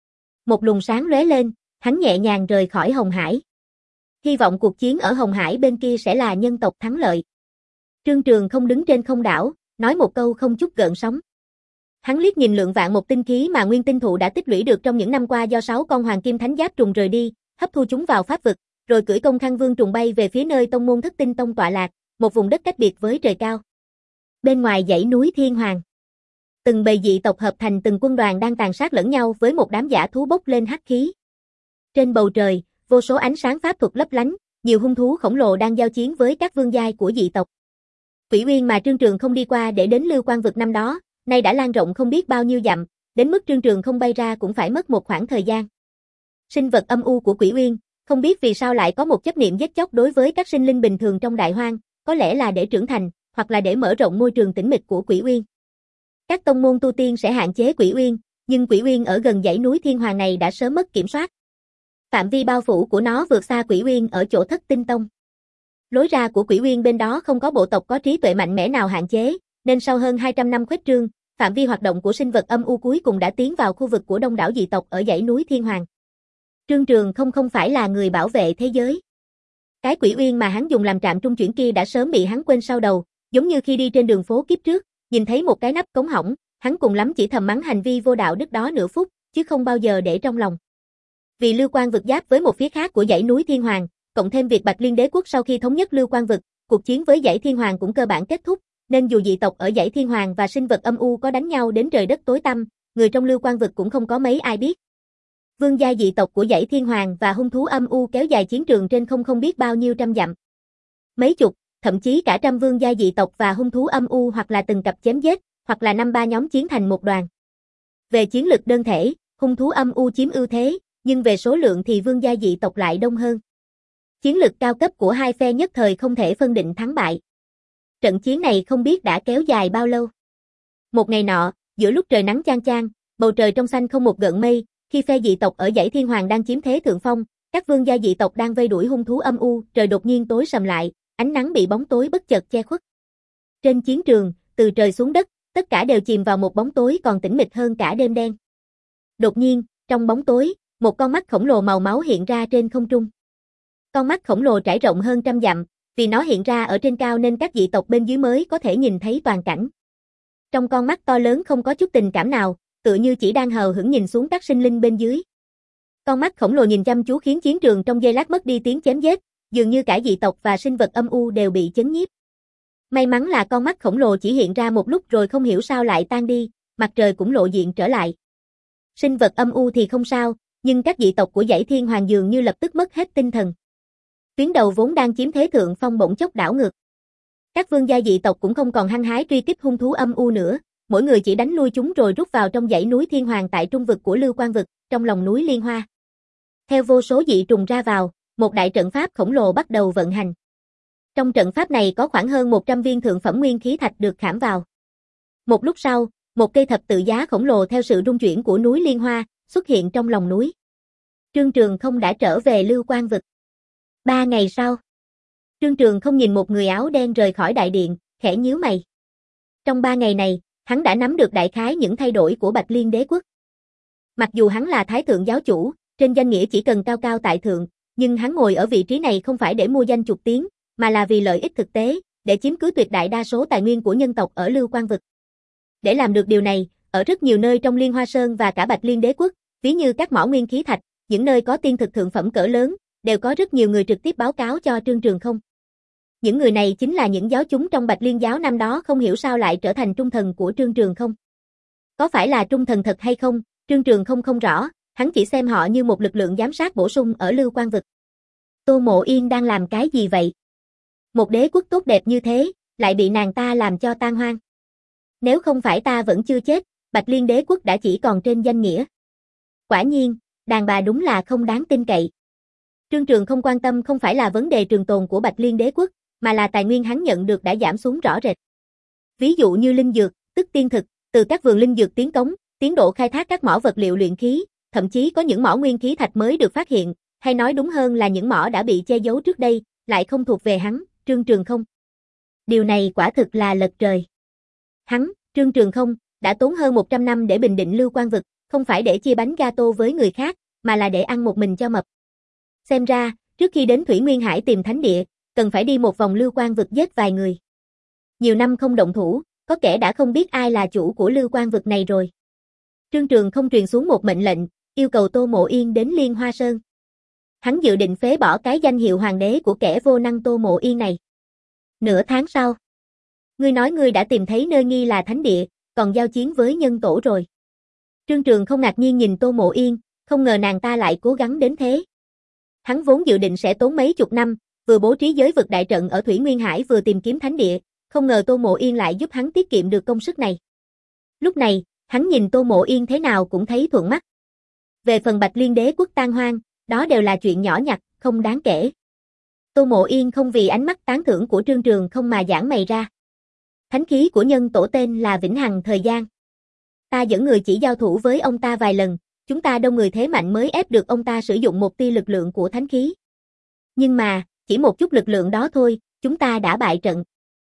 Một luồng sáng lóe lên, hắn nhẹ nhàng rời khỏi Hồng Hải. Hy vọng cuộc chiến ở Hồng Hải bên kia sẽ là nhân tộc thắng lợi. Trương Trường không đứng trên không đảo, nói một câu không chút gợn sóng. Hắn liếc nhìn lượng vạn một tinh khí mà Nguyên Tinh Thụ đã tích lũy được trong những năm qua do sáu con hoàng kim thánh giáp trùng rời đi, hấp thu chúng vào pháp vực, rồi cưỡi công khăn vương trùng bay về phía nơi tông môn Thất Tinh Tông tọa lạc, một vùng đất cách biệt với trời cao. Bên ngoài dãy núi Thiên Hoàng, từng bầy dị tộc hợp thành từng quân đoàn đang tàn sát lẫn nhau với một đám dã thú bốc lên hắc khí. Trên bầu trời, vô số ánh sáng pháp thuật lấp lánh, nhiều hung thú khổng lồ đang giao chiến với các vương giai của dị tộc. Quỷ Uyên mà Trương Trường không đi qua để đến Lưu Quang Vực năm đó, nay đã lan rộng không biết bao nhiêu dặm, đến mức Trương Trường không bay ra cũng phải mất một khoảng thời gian. Sinh vật âm u của Quỷ Uyên, không biết vì sao lại có một chấp niệm giết chóc đối với các sinh linh bình thường trong đại hoang, có lẽ là để trưởng thành, hoặc là để mở rộng môi trường tĩnh mịch của Quỷ Uyên. Các tông môn tu tiên sẽ hạn chế Quỷ Uyên, nhưng Quỷ Uyên ở gần dãy núi Thiên Hoàng này đã sớm mất kiểm soát. Phạm vi bao phủ của nó vượt xa Quỷ Uyên ở chỗ Thất Tinh Tông. Lối ra của Quỷ Uyên bên đó không có bộ tộc có trí tuệ mạnh mẽ nào hạn chế, nên sau hơn hai trăm năm khuếch trương, phạm vi hoạt động của sinh vật âm u cuối cùng đã tiến vào khu vực của đông đảo dị tộc ở dãy núi Thiên Hoàng. Trương Trường không không phải là người bảo vệ thế giới. Cái Quỷ Uyên mà hắn dùng làm trạm trung chuyển kia đã sớm bị hắn quên sau đầu, giống như khi đi trên đường phố kiếp trước, nhìn thấy một cái nắp cống hỏng, hắn cùng lắm chỉ thầm mắng hành vi vô đạo đức đó nửa phút, chứ không bao giờ để trong lòng. Vì Lưu Quang Vực giáp với một phía khác của dãy núi Thiên Hoàng, cộng thêm việc Bạch Liên Đế quốc sau khi thống nhất Lưu Quang Vực, cuộc chiến với dãy Thiên Hoàng cũng cơ bản kết thúc, nên dù dị tộc ở dãy Thiên Hoàng và sinh vật âm u có đánh nhau đến trời đất tối tăm, người trong Lưu Quang Vực cũng không có mấy ai biết. Vương gia dị tộc của dãy Thiên Hoàng và hung thú âm u kéo dài chiến trường trên không không biết bao nhiêu trăm dặm. Mấy chục, thậm chí cả trăm vương gia dị tộc và hung thú âm u hoặc là từng cặp chém giết, hoặc là năm ba nhóm chiến thành một đoàn. Về chiến lực đơn thể, hung thú âm u chiếm ưu thế, nhưng về số lượng thì vương gia dị tộc lại đông hơn. Chiến lực cao cấp của hai phe nhất thời không thể phân định thắng bại. Trận chiến này không biết đã kéo dài bao lâu. Một ngày nọ, giữa lúc trời nắng chang chang, bầu trời trong xanh không một gợn mây, khi phe dị tộc ở dãy Thiên Hoàng đang chiếm thế thượng phong, các vương gia dị tộc đang vây đuổi hung thú âm u, trời đột nhiên tối sầm lại, ánh nắng bị bóng tối bất chợt che khuất. Trên chiến trường, từ trời xuống đất, tất cả đều chìm vào một bóng tối còn tĩnh mịch hơn cả đêm đen. Đột nhiên, trong bóng tối, một con mắt khổng lồ màu máu hiện ra trên không trung. Con mắt khổng lồ trải rộng hơn trăm dặm, vì nó hiện ra ở trên cao nên các dị tộc bên dưới mới có thể nhìn thấy toàn cảnh. Trong con mắt to lớn không có chút tình cảm nào, tựa như chỉ đang hờ hững nhìn xuống các sinh linh bên dưới. Con mắt khổng lồ nhìn chăm chú khiến chiến trường trong giây lát mất đi tiếng chém giết, dường như cả dị tộc và sinh vật âm u đều bị chấn nhiếp. May mắn là con mắt khổng lồ chỉ hiện ra một lúc rồi không hiểu sao lại tan đi, mặt trời cũng lộ diện trở lại. Sinh vật âm u thì không sao, nhưng các dị tộc của dãy Thiên Hoàng dường như lập tức mất hết tinh thần. Tuyến đầu vốn đang chiếm thế thượng phong bỗng chốc đảo ngược. Các vương gia dị tộc cũng không còn hăng hái truy kích hung thú âm u nữa, mỗi người chỉ đánh lui chúng rồi rút vào trong dãy núi Thiên Hoàng tại trung vực của Lưu Quan vực, trong lòng núi Liên Hoa. Theo vô số dị trùng ra vào, một đại trận pháp khổng lồ bắt đầu vận hành. Trong trận pháp này có khoảng hơn một trăm viên thượng phẩm nguyên khí thạch được khảm vào. Một lúc sau, một cây thập tự giá khổng lồ theo sự rung chuyển của núi Liên Hoa xuất hiện trong lòng núi. Trương Trường Không đã trở về Lưu Quan vực. Ba ngày sau, Trương Trường Không nhìn một người áo đen rời khỏi đại điện, khẽ nhíu mày. Trong ba ngày này, hắn đã nắm được đại khái những thay đổi của Bạch Liên Đế quốc. Mặc dù hắn là Thái Thượng giáo chủ, trên danh nghĩa chỉ cần cao cao tại thượng, nhưng hắn ngồi ở vị trí này không phải để mua danh chuộc tiếng, mà là vì lợi ích thực tế, để chiếm cứ tuyệt đại đa số tài nguyên của nhân tộc ở Lưu Quan vực. Để làm được điều này, ở rất nhiều nơi trong Liên Hoa Sơn và cả Bạch Liên Đế quốc, ví như các mỏ nguyên khí thạch, những nơi có tiên thực thượng phẩm cỡ lớn, đều có rất nhiều người trực tiếp báo cáo cho Trương Trường Không. Những người này chính là những giáo chúng trong Bạch Liên giáo năm đó không hiểu sao lại trở thành trung thần của Trương Trường Không. Có phải là trung thần thật hay không, Trương Trường Không không rõ, hắn chỉ xem họ như một lực lượng giám sát bổ sung ở Lưu Quan vực. Tô Mộ Yên đang làm cái gì vậy? Một đế quốc tốt đẹp như thế, lại bị nàng ta làm cho tan hoang. Nếu không phải ta vẫn chưa chết, Bạch Liên Đế quốc đã chỉ còn trên danh nghĩa. Quả nhiên, đàn bà đúng là không đáng tin cậy. Trương Trường không quan tâm không phải là vấn đề trường tồn của Bạch Liên Đế quốc, mà là tài nguyên hắn nhận được đã giảm xuống rõ rệt. Ví dụ như linh dược, tức tiên thực, từ các vườn linh dược tiến cống, tiến độ khai thác các mỏ vật liệu luyện khí, thậm chí có những mỏ nguyên khí thạch mới được phát hiện, hay nói đúng hơn là những mỏ đã bị che giấu trước đây, lại không thuộc về hắn, Trương Trường Không. Điều này quả thực là lật trời. Hắn, Trương Trường Không, đã tốn hơn một trăm năm để bình định Lưu Quan vực, không phải để chia bánh gato với người khác, mà là để ăn một mình cho mập. Xem ra, trước khi đến Thủy Nguyên Hải tìm thánh địa, cần phải đi một vòng Lưu Quan vực giết vài người. Nhiều năm không động thủ, có kẻ đã không biết ai là chủ của Lưu Quan vực này rồi. Trương Trường Không truyền xuống một mệnh lệnh, yêu cầu Tô Mộ Yên đến Liên Hoa Sơn. Hắn dự định phế bỏ cái danh hiệu hoàng đế của kẻ vô năng Tô Mộ Yên này. Nửa tháng sau, ngươi nói ngươi đã tìm thấy nơi nghi là thánh địa, còn giao chiến với nhân tổ rồi. Trương Trường không ngạc nhiên nhìn Tô Mộ Yên, không ngờ nàng ta lại cố gắng đến thế. Hắn vốn dự định sẽ tốn mấy chục năm, vừa bố trí giới vực đại trận ở Thủy Nguyên Hải vừa tìm kiếm thánh địa, không ngờ Tô Mộ Yên lại giúp hắn tiết kiệm được công sức này. Lúc này, hắn nhìn Tô Mộ Yên thế nào cũng thấy thuận mắt. Về phần Bạch Liên Đế quốc tan hoang, đó đều là chuyện nhỏ nhặt, không đáng kể. Tô Mộ Yên không vì ánh mắt tán thưởng của Trương Trường không mà giãn mày ra. Thánh khí của nhân tổ tên là Vĩnh Hằng Thời Gian. Ta dẫn người chỉ giao thủ với ông ta vài lần, chúng ta đông người thế mạnh mới ép được ông ta sử dụng một tia lực lượng của thánh khí. Nhưng mà, chỉ một chút lực lượng đó thôi, chúng ta đã bại trận.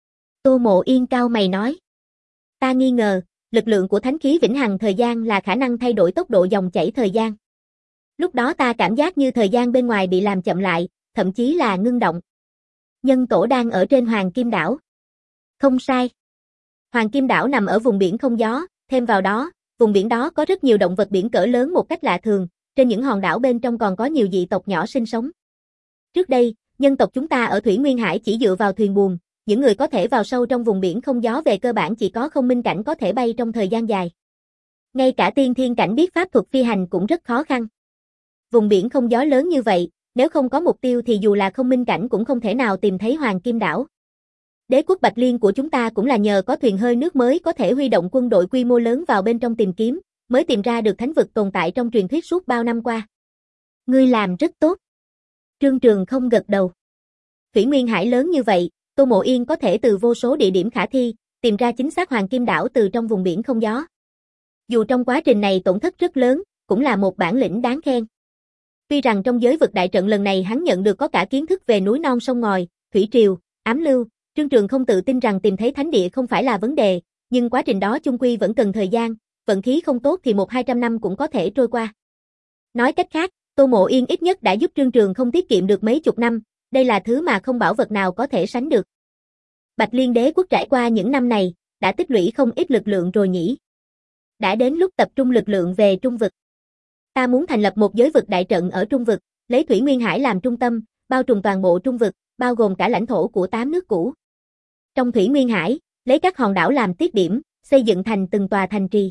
Tô Mộ Yên cau mày nói. Ta nghi ngờ, lực lượng của thánh khí Vĩnh Hằng Thời Gian là khả năng thay đổi tốc độ dòng chảy thời gian. Lúc đó ta cảm giác như thời gian bên ngoài bị làm chậm lại, thậm chí là ngưng động. Nhân tổ đang ở trên Hoàng Kim Đảo. Không sai. Hoàng Kim Đảo nằm ở vùng biển không gió, thêm vào đó, vùng biển đó có rất nhiều động vật biển cỡ lớn một cách lạ thường, trên những hòn đảo bên trong còn có nhiều dị tộc nhỏ sinh sống. Trước đây, nhân tộc chúng ta ở Thủy Nguyên Hải chỉ dựa vào thuyền buồm, những người có thể vào sâu trong vùng biển không gió về cơ bản chỉ có không minh cảnh có thể bay trong thời gian dài. Ngay cả tiên thiên cảnh biết pháp thuật phi hành cũng rất khó khăn. Vùng biển không gió lớn như vậy, nếu không có mục tiêu thì dù là không minh cảnh cũng không thể nào tìm thấy Hoàng Kim Đảo. Đế quốc Bạch Liên của chúng ta cũng là nhờ có thuyền hơi nước mới có thể huy động quân đội quy mô lớn vào bên trong tìm kiếm, mới tìm ra được thánh vực tồn tại trong truyền thuyết suốt bao năm qua. Ngươi làm rất tốt. Trương Trường không gật đầu. Thủy Nguyên Hải lớn như vậy, Tô Mộ Yên có thể từ vô số địa điểm khả thi, tìm ra chính xác Hoàng Kim Đảo từ trong vùng biển không gió. Dù trong quá trình này tổn thất rất lớn, cũng là một bản lĩnh đáng khen. Tuy rằng trong giới vực đại trận lần này hắn nhận được có cả kiến thức về núi non sông ngòi, thủy triều, ám lưu, Trương Trường không tự tin rằng tìm thấy thánh địa không phải là vấn đề, nhưng quá trình đó chung quy vẫn cần thời gian, vận khí không tốt thì một hai trăm năm cũng có thể trôi qua. Nói cách khác, Tô Mộ Yên ít nhất đã giúp Trương Trường không tiết kiệm được mấy chục năm, đây là thứ mà không bảo vật nào có thể sánh được. Bạch Liên Đế quốc trải qua những năm này, đã tích lũy không ít lực lượng rồi nhỉ. Đã đến lúc tập trung lực lượng về Trung vực. Ta muốn thành lập một giới vực đại trận ở Trung vực, lấy Thủy Nguyên Hải làm trung tâm, bao trùm toàn bộ Trung vực, bao gồm cả lãnh thổ của tám nước cũ. Trong Thủy Nguyên Hải, lấy các hòn đảo làm tiết điểm, xây dựng thành từng tòa thành trì.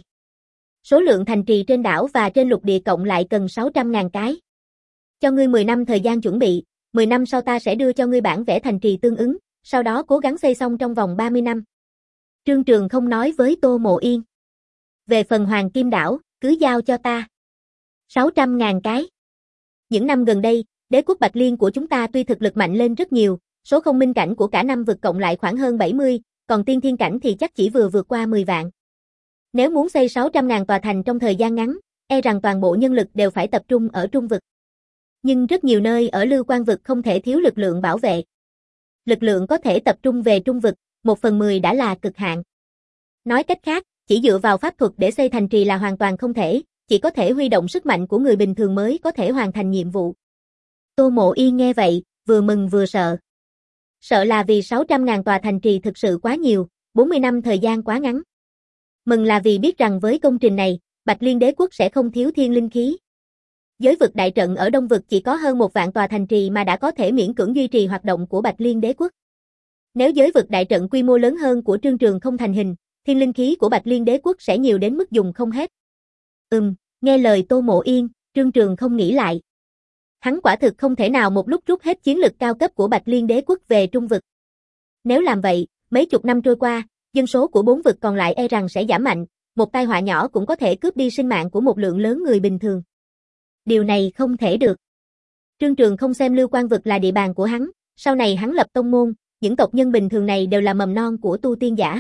Số lượng thành trì trên đảo và trên lục địa cộng lại cần sáu trăm ngàn cái. Cho ngươi mười năm thời gian chuẩn bị, mười năm sau ta sẽ đưa cho ngươi bản vẽ thành trì tương ứng, sau đó cố gắng xây xong trong vòng ba mươi năm. Trương Trường không nói với Tô Mộ Yên. Về phần Hoàng Kim Đảo, cứ giao cho ta. sáu trăm ngàn cái. Những năm gần đây, đế quốc Bạch Liên của chúng ta tuy thực lực mạnh lên rất nhiều, số không minh cảnh của cả năm vực cộng lại khoảng hơn bảy mươi, còn tiên thiên cảnh thì chắc chỉ vừa vượt qua mười vạn. Nếu muốn xây sáu trăm ngàn tòa thành trong thời gian ngắn, e rằng toàn bộ nhân lực đều phải tập trung ở Trung vực. Nhưng rất nhiều nơi ở Lưu Quan vực không thể thiếu lực lượng bảo vệ. Lực lượng có thể tập trung về Trung vực, một phần mười đã là cực hạn. Nói cách khác, chỉ dựa vào pháp thuật để xây thành trì là hoàn toàn không thể, chỉ có thể huy động sức mạnh của người bình thường mới có thể hoàn thành nhiệm vụ. Tô Mộ Yên nghe vậy, vừa mừng vừa sợ. Sợ là vì sáu trăm ngàn tòa thành trì thực sự quá nhiều, bốn mươi năm thời gian quá ngắn. Mừng là vì biết rằng với công trình này, Bạch Liên Đế quốc sẽ không thiếu thiên linh khí. Giới vực đại trận ở Đông vực chỉ có hơn một vạn tòa thành trì mà đã có thể miễn cưỡng duy trì hoạt động của Bạch Liên Đế quốc. Nếu giới vực đại trận quy mô lớn hơn của Trương Trường không thành hình, thiên linh khí của Bạch Liên Đế quốc sẽ nhiều đến mức dùng không hết. Ừm, nghe lời Tô Mộ Yên, Trương Trường không nghĩ lại. Hắn quả thực không thể nào một lúc rút hết chiến lực cao cấp của Bạch Liên Đế quốc về Trung vực. Nếu làm vậy, mấy chục năm trôi qua, dân số của bốn vực còn lại e rằng sẽ giảm mạnh, một tai họa nhỏ cũng có thể cướp đi sinh mạng của một lượng lớn người bình thường. Điều này không thể được. Trương Trường không xem Lưu Quan vực là địa bàn của hắn, sau này hắn lập tông môn, những tộc nhân bình thường này đều là mầm non của tu tiên giả.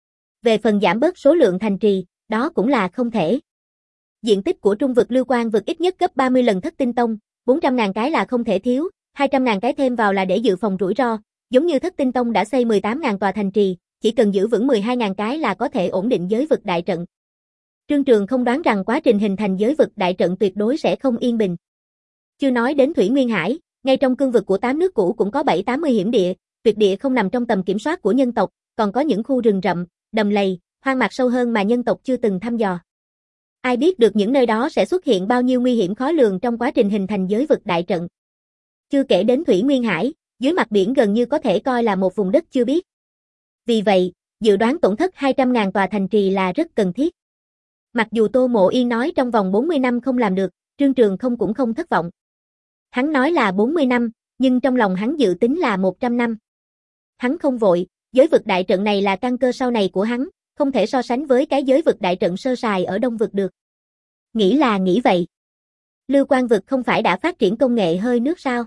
Về phần giảm bớt số lượng thành trì, đó cũng là không thể. Diện tích của Trung vực Lưu Quan vực ít nhất gấp ba mươi lần Thất Tinh Tông, bốn trăm ngàn cái là không thể thiếu, hai trăm ngàn cái thêm vào là để dự phòng rủi ro, giống như Thất Tinh Tông đã xây mười tám ngàn tòa thành trì, chỉ cần giữ vững mười hai ngàn cái là có thể ổn định giới vực đại trận. Trương Trường không đoán rằng quá trình hình thành giới vực đại trận tuyệt đối sẽ không yên bình. Chưa nói đến Thủy Nguyên Hải, ngay trong cương vực của tám nước cũ cũng có bảy tám mươi hiểm địa, tuyệt địa không nằm trong tầm kiểm soát của nhân tộc, còn có những khu rừng rậm, đầm lầy, hoang mạc sâu hơn mà nhân tộc chưa từng thăm dò. Ai biết được những nơi đó sẽ xuất hiện bao nhiêu nguy hiểm khó lường trong quá trình hình thành giới vực đại trận. Chưa kể đến Thủy Nguyên Hải, dưới mặt biển gần như có thể coi là một vùng đất chưa biết. Vì vậy, dự đoán tổn thất hai trăm ngàn tòa thành trì là rất cần thiết. Mặc dù Tô Mộ Yên nói trong vòng bốn mươi năm không làm được, Trương Trường không cũng không thất vọng. Hắn nói là bốn mươi năm, nhưng trong lòng hắn dự tính là một trăm năm. Hắn không vội, giới vực đại trận này là căn cơ sau này của hắn, không thể so sánh với cái giới vực đại trận sơ sài ở Đông vực được. Nghĩ là nghĩ vậy. Lưu Quan vực không phải đã phát triển công nghệ hơi nước sao?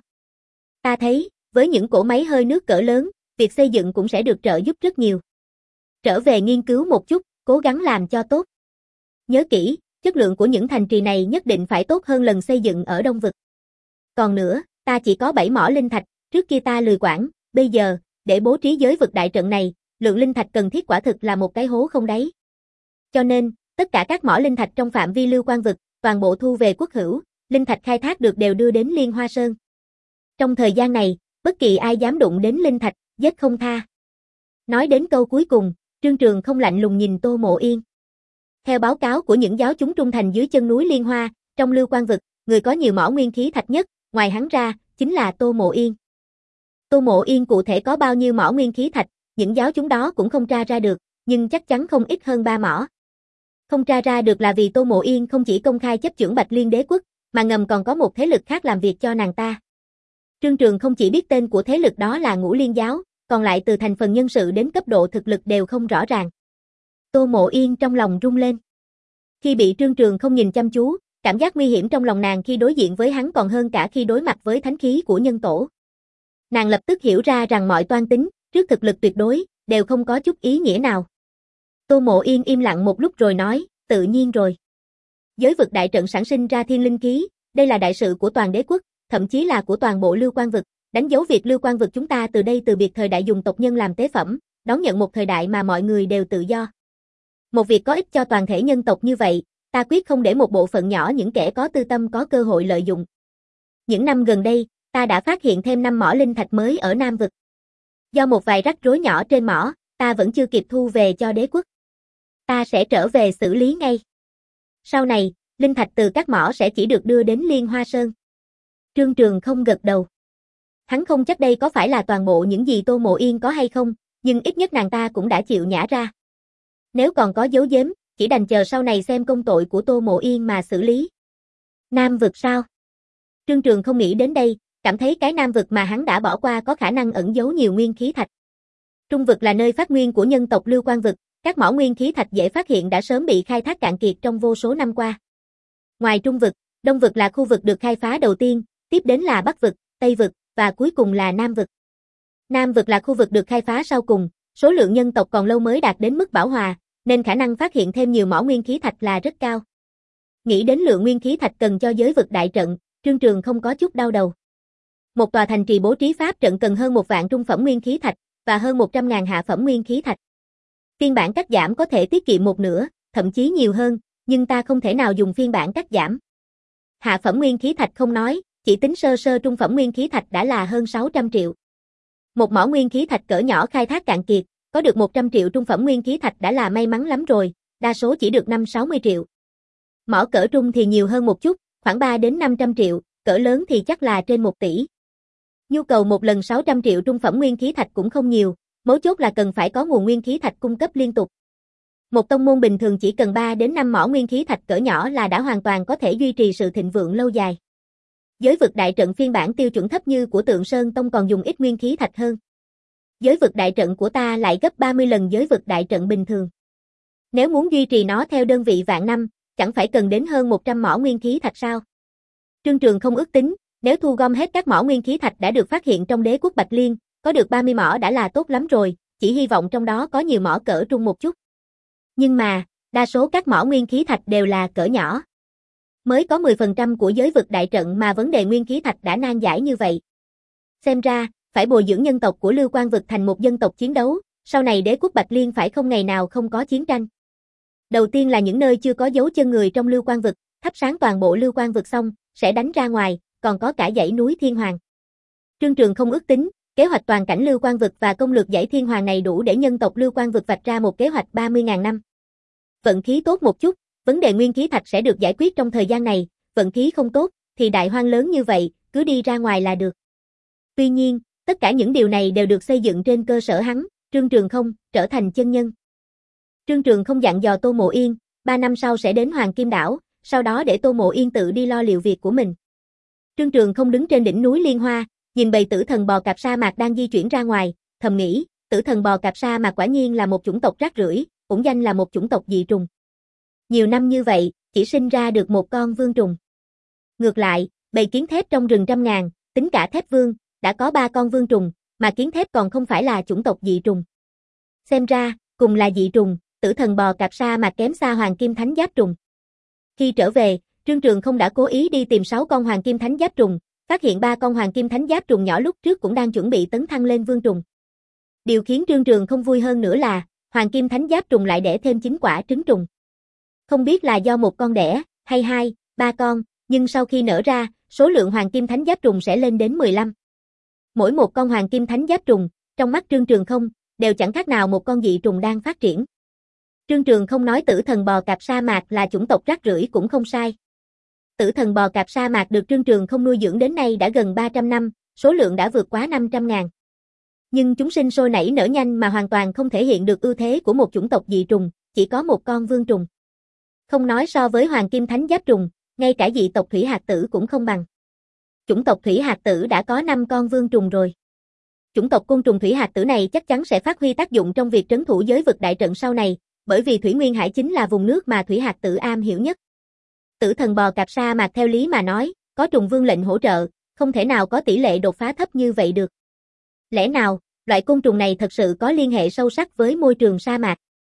Ta thấy, với những cỗ máy hơi nước cỡ lớn, việc xây dựng cũng sẽ được trợ giúp rất nhiều. Trở về nghiên cứu một chút, cố gắng làm cho tốt. Nhớ kỹ, chất lượng của những thành trì này nhất định phải tốt hơn lần xây dựng ở Đông vực. Còn nữa, ta chỉ có bảy mỏ linh thạch, trước kia ta lười quản, bây giờ, để bố trí giới vực đại trận này, lượng linh thạch cần thiết quả thực là một cái hố không đáy. Cho nên, tất cả các mỏ linh thạch trong phạm vi Lưu Quan vực, toàn bộ thu về quốc hữu, linh thạch khai thác được đều đưa đến Liên Hoa Sơn. Trong thời gian này, bất kỳ ai dám đụng đến linh thạch, giết không tha. Nói đến câu cuối cùng, Trương Trường không lạnh lùng nhìn Tô Mộ Yên. Theo báo cáo của những giáo chúng trung thành dưới chân núi Liên Hoa, trong Lưu Quan vực, người có nhiều mỏ nguyên khí thạch nhất, ngoài hắn ra, chính là Tô Mộ Yên. Tô Mộ Yên cụ thể có bao nhiêu mỏ nguyên khí thạch, những giáo chúng đó cũng không tra ra được, nhưng chắc chắn không ít hơn ba mỏ. Không tra ra được là vì Tô Mộ Yên không chỉ công khai chấp chưởng Bạch Liên Đế quốc, mà ngầm còn có một thế lực khác làm việc cho nàng ta. Trương Trường không chỉ biết tên của thế lực đó là Ngũ Liên giáo, còn lại từ thành phần nhân sự đến cấp độ thực lực đều không rõ ràng. Tô Mộ Yên trong lòng rung lên. Khi bị Trương Trường không nhìn chăm chú, cảm giác nguy hiểm trong lòng nàng khi đối diện với hắn còn hơn cả khi đối mặt với thánh khí của nhân tổ. Nàng lập tức hiểu ra rằng mọi toan tính, trước thực lực tuyệt đối, đều không có chút ý nghĩa nào. Tô Mộ Yên im lặng một lúc rồi nói, tự nhiên rồi. Giới vực đại trận sản sinh ra thiên linh khí, đây là đại sự của toàn đế quốc, thậm chí là của toàn bộ Lưu Quan vực, đánh dấu việc Lưu Quan vực chúng ta từ đây từ biệt thời đại dùng tộc nhân làm tế phẩm, đón nhận một thời đại mà mọi người đều tự do. Một việc có ích cho toàn thể nhân tộc như vậy, ta quyết không để một bộ phận nhỏ những kẻ có tư tâm có cơ hội lợi dụng. Những năm gần đây, ta đã phát hiện thêm năm mỏ linh thạch mới ở Nam vực. Do một vài rắc rối nhỏ trên mỏ, ta vẫn chưa kịp thu về cho đế quốc. Ta sẽ trở về xử lý ngay. Sau này, linh thạch từ các mỏ sẽ chỉ được đưa đến Liên Hoa Sơn. Trương Trường không gật đầu. Hắn không chắc đây có phải là toàn bộ những gì Tô Mộ Yên có hay không, nhưng ít nhất nàng ta cũng đã chịu nhả ra. Nếu còn có giấu giếm, chỉ đành chờ sau này xem công tội của Tô Mộ Yên mà xử lý. Nam vực sao? Trương Trường không nghĩ đến đây, cảm thấy cái Nam vực mà hắn đã bỏ qua có khả năng ẩn giấu nhiều nguyên khí thạch. Trung vực là nơi phát nguyên của nhân tộc Lưu Quan vực, các mỏ nguyên khí thạch dễ phát hiện đã sớm bị khai thác cạn kiệt trong vô số năm qua. Ngoài Trung vực, Đông vực là khu vực được khai phá đầu tiên, tiếp đến là Bắc vực, Tây vực, và cuối cùng là Nam vực. Nam vực là khu vực được khai phá sau cùng, số lượng nhân tộc còn lâu mới đạt đến mức bão hòa, nên khả năng phát hiện thêm nhiều mỏ nguyên khí thạch là rất cao. Nghĩ đến lượng nguyên khí thạch cần cho giới vực đại trận, Trương Trường không có chút đau đầu. Một tòa thành trì bố trí pháp trận cần hơn một vạn trung phẩm nguyên khí thạch, và hơn một trăm ngàn hạ phẩm nguyên khí thạch. Phiên bản cắt giảm có thể tiết kiệm một nửa, thậm chí nhiều hơn, nhưng ta không thể nào dùng phiên bản cắt giảm. Hạ phẩm nguyên khí thạch không nói, chỉ tính sơ sơ trung phẩm nguyên khí thạch đã là hơn sáu trăm triệu. Một mỏ nguyên khí thạch cỡ nhỏ khai thác cạn kiệt, có được một trăm triệu trung phẩm nguyên khí thạch đã là may mắn lắm rồi, đa số chỉ được năm sáu mươi triệu. Mỏ cỡ trung thì nhiều hơn một chút, khoảng ba đến năm trăm triệu, cỡ lớn thì chắc là trên một tỷ. Nhu cầu một lần sáu trăm triệu trung phẩm nguyên khí thạch cũng không nhiều, mấu chốt là cần phải có nguồn nguyên khí thạch cung cấp liên tục. Một tông môn bình thường chỉ cần ba đến năm mỏ nguyên khí thạch cỡ nhỏ là đã hoàn toàn có thể duy trì sự thịnh vượng lâu dài. Giới vực đại trận phiên bản tiêu chuẩn thấp như của Tượng Sơn Tông còn dùng ít nguyên khí thạch hơn. Giới vực đại trận của ta lại gấp ba mươi lần giới vực đại trận bình thường. Nếu muốn duy trì nó theo đơn vị vạn năm, chẳng phải cần đến hơn một trăm mỏ nguyên khí thạch sao? Trương Trường không ước tính, nếu thu gom hết các mỏ nguyên khí thạch đã được phát hiện trong đế quốc Bạch Liên, có được ba mươi mỏ đã là tốt lắm rồi, chỉ hy vọng trong đó có nhiều mỏ cỡ trung một chút. Nhưng mà, đa số các mỏ nguyên khí thạch đều là cỡ nhỏ. Mới có mười phần trăm của giới vực đại trận mà vấn đề nguyên khí thạch đã nan giải như vậy. Xem ra, phải bồi dưỡng nhân tộc của Lưu Quan vực thành một dân tộc chiến đấu, sau này đế quốc Bạch Liên phải không ngày nào không có chiến tranh. Đầu tiên là những nơi chưa có dấu chân người trong Lưu Quan vực, thắp sáng toàn bộ Lưu Quan vực xong, sẽ đánh ra ngoài, còn có cả dãy núi Thiên Hoàng. Trương Trường không ước tính, kế hoạch toàn cảnh Lưu Quan vực và công lược dãy Thiên Hoàng này đủ để nhân tộc Lưu Quan vực vạch ra một kế hoạch ba mươi nghìn năm. Vận khí tốt một chút, vấn đề nguyên khí thạch sẽ được giải quyết trong thời gian này, vận khí không tốt, thì đại hoang lớn như vậy, cứ đi ra ngoài là được. Tuy nhiên, tất cả những điều này đều được xây dựng trên cơ sở hắn, Trương Trường không, trở thành chân nhân. Trương Trường không dặn dò Tô Mộ Yên, ba năm sau sẽ đến Hoàng Kim Đảo, sau đó để Tô Mộ Yên tự đi lo liệu việc của mình. Trương Trường không đứng trên đỉnh núi Liên Hoa, nhìn bầy tử thần bò cạp sa mạc đang di chuyển ra ngoài, thầm nghĩ, tử thần bò cạp sa mạc quả nhiên là một chủng tộc rác rưởi, ủng danh là một chủng tộc dị trùng. Nhiều năm như vậy, chỉ sinh ra được một con vương trùng. Ngược lại, bầy kiến thép trong rừng trăm ngàn, tính cả thép vương, đã có ba con vương trùng, mà kiến thép còn không phải là chủng tộc dị trùng. Xem ra, cùng là dị trùng, tử thần bò cạp sa mạc kém xa hoàng kim thánh giáp trùng. Khi trở về, Trương Trường không đã cố ý đi tìm sáu con hoàng kim thánh giáp trùng, phát hiện ba con hoàng kim thánh giáp trùng nhỏ lúc trước cũng đang chuẩn bị tấn thăng lên vương trùng. Điều khiến Trương Trường không vui hơn nữa là, hoàng kim thánh giáp trùng lại đẻ thêm chín quả trứng trùng. Không biết là do một con đẻ, hay hai, ba con, nhưng sau khi nở ra, số lượng hoàng kim thánh giáp trùng sẽ lên đến mười lăm. Mỗi một con hoàng kim thánh giáp trùng, trong mắt Trương Trường không, đều chẳng khác nào một con dị trùng đang phát triển. Trương Trường không nói tử thần bò cạp sa mạc là chủng tộc rác rưởi cũng không sai. Tử thần bò cạp sa mạc được Trương Trường không nuôi dưỡng đến nay đã gần ba trăm năm, số lượng đã vượt quá năm trăm ngàn. Nhưng chúng sinh sôi nảy nở nhanh mà hoàn toàn không thể hiện được ưu thế của một chủng tộc dị trùng, chỉ có một con vương trùng. Không nói so với hoàng kim thánh giáp trùng, ngay cả dị tộc thủy hạt tử cũng không bằng. Chủng tộc thủy hạt tử đã có năm con vương trùng rồi. Chủng tộc côn trùng thủy hạt tử này chắc chắn sẽ phát huy tác dụng trong việc trấn thủ giới vực đại trận sau này, bởi vì Thủy Nguyên Hải chính là vùng nước mà thủy hạt tử am hiểu nhất. Tử thần bò cạp sa mạc theo lý mà nói, có trùng vương lệnh hỗ trợ, không thể nào có tỷ lệ đột phá thấp như vậy được. Lẽ nào, loại côn trùng này thật sự có liên hệ sâu sắc với môi trường sa mạc?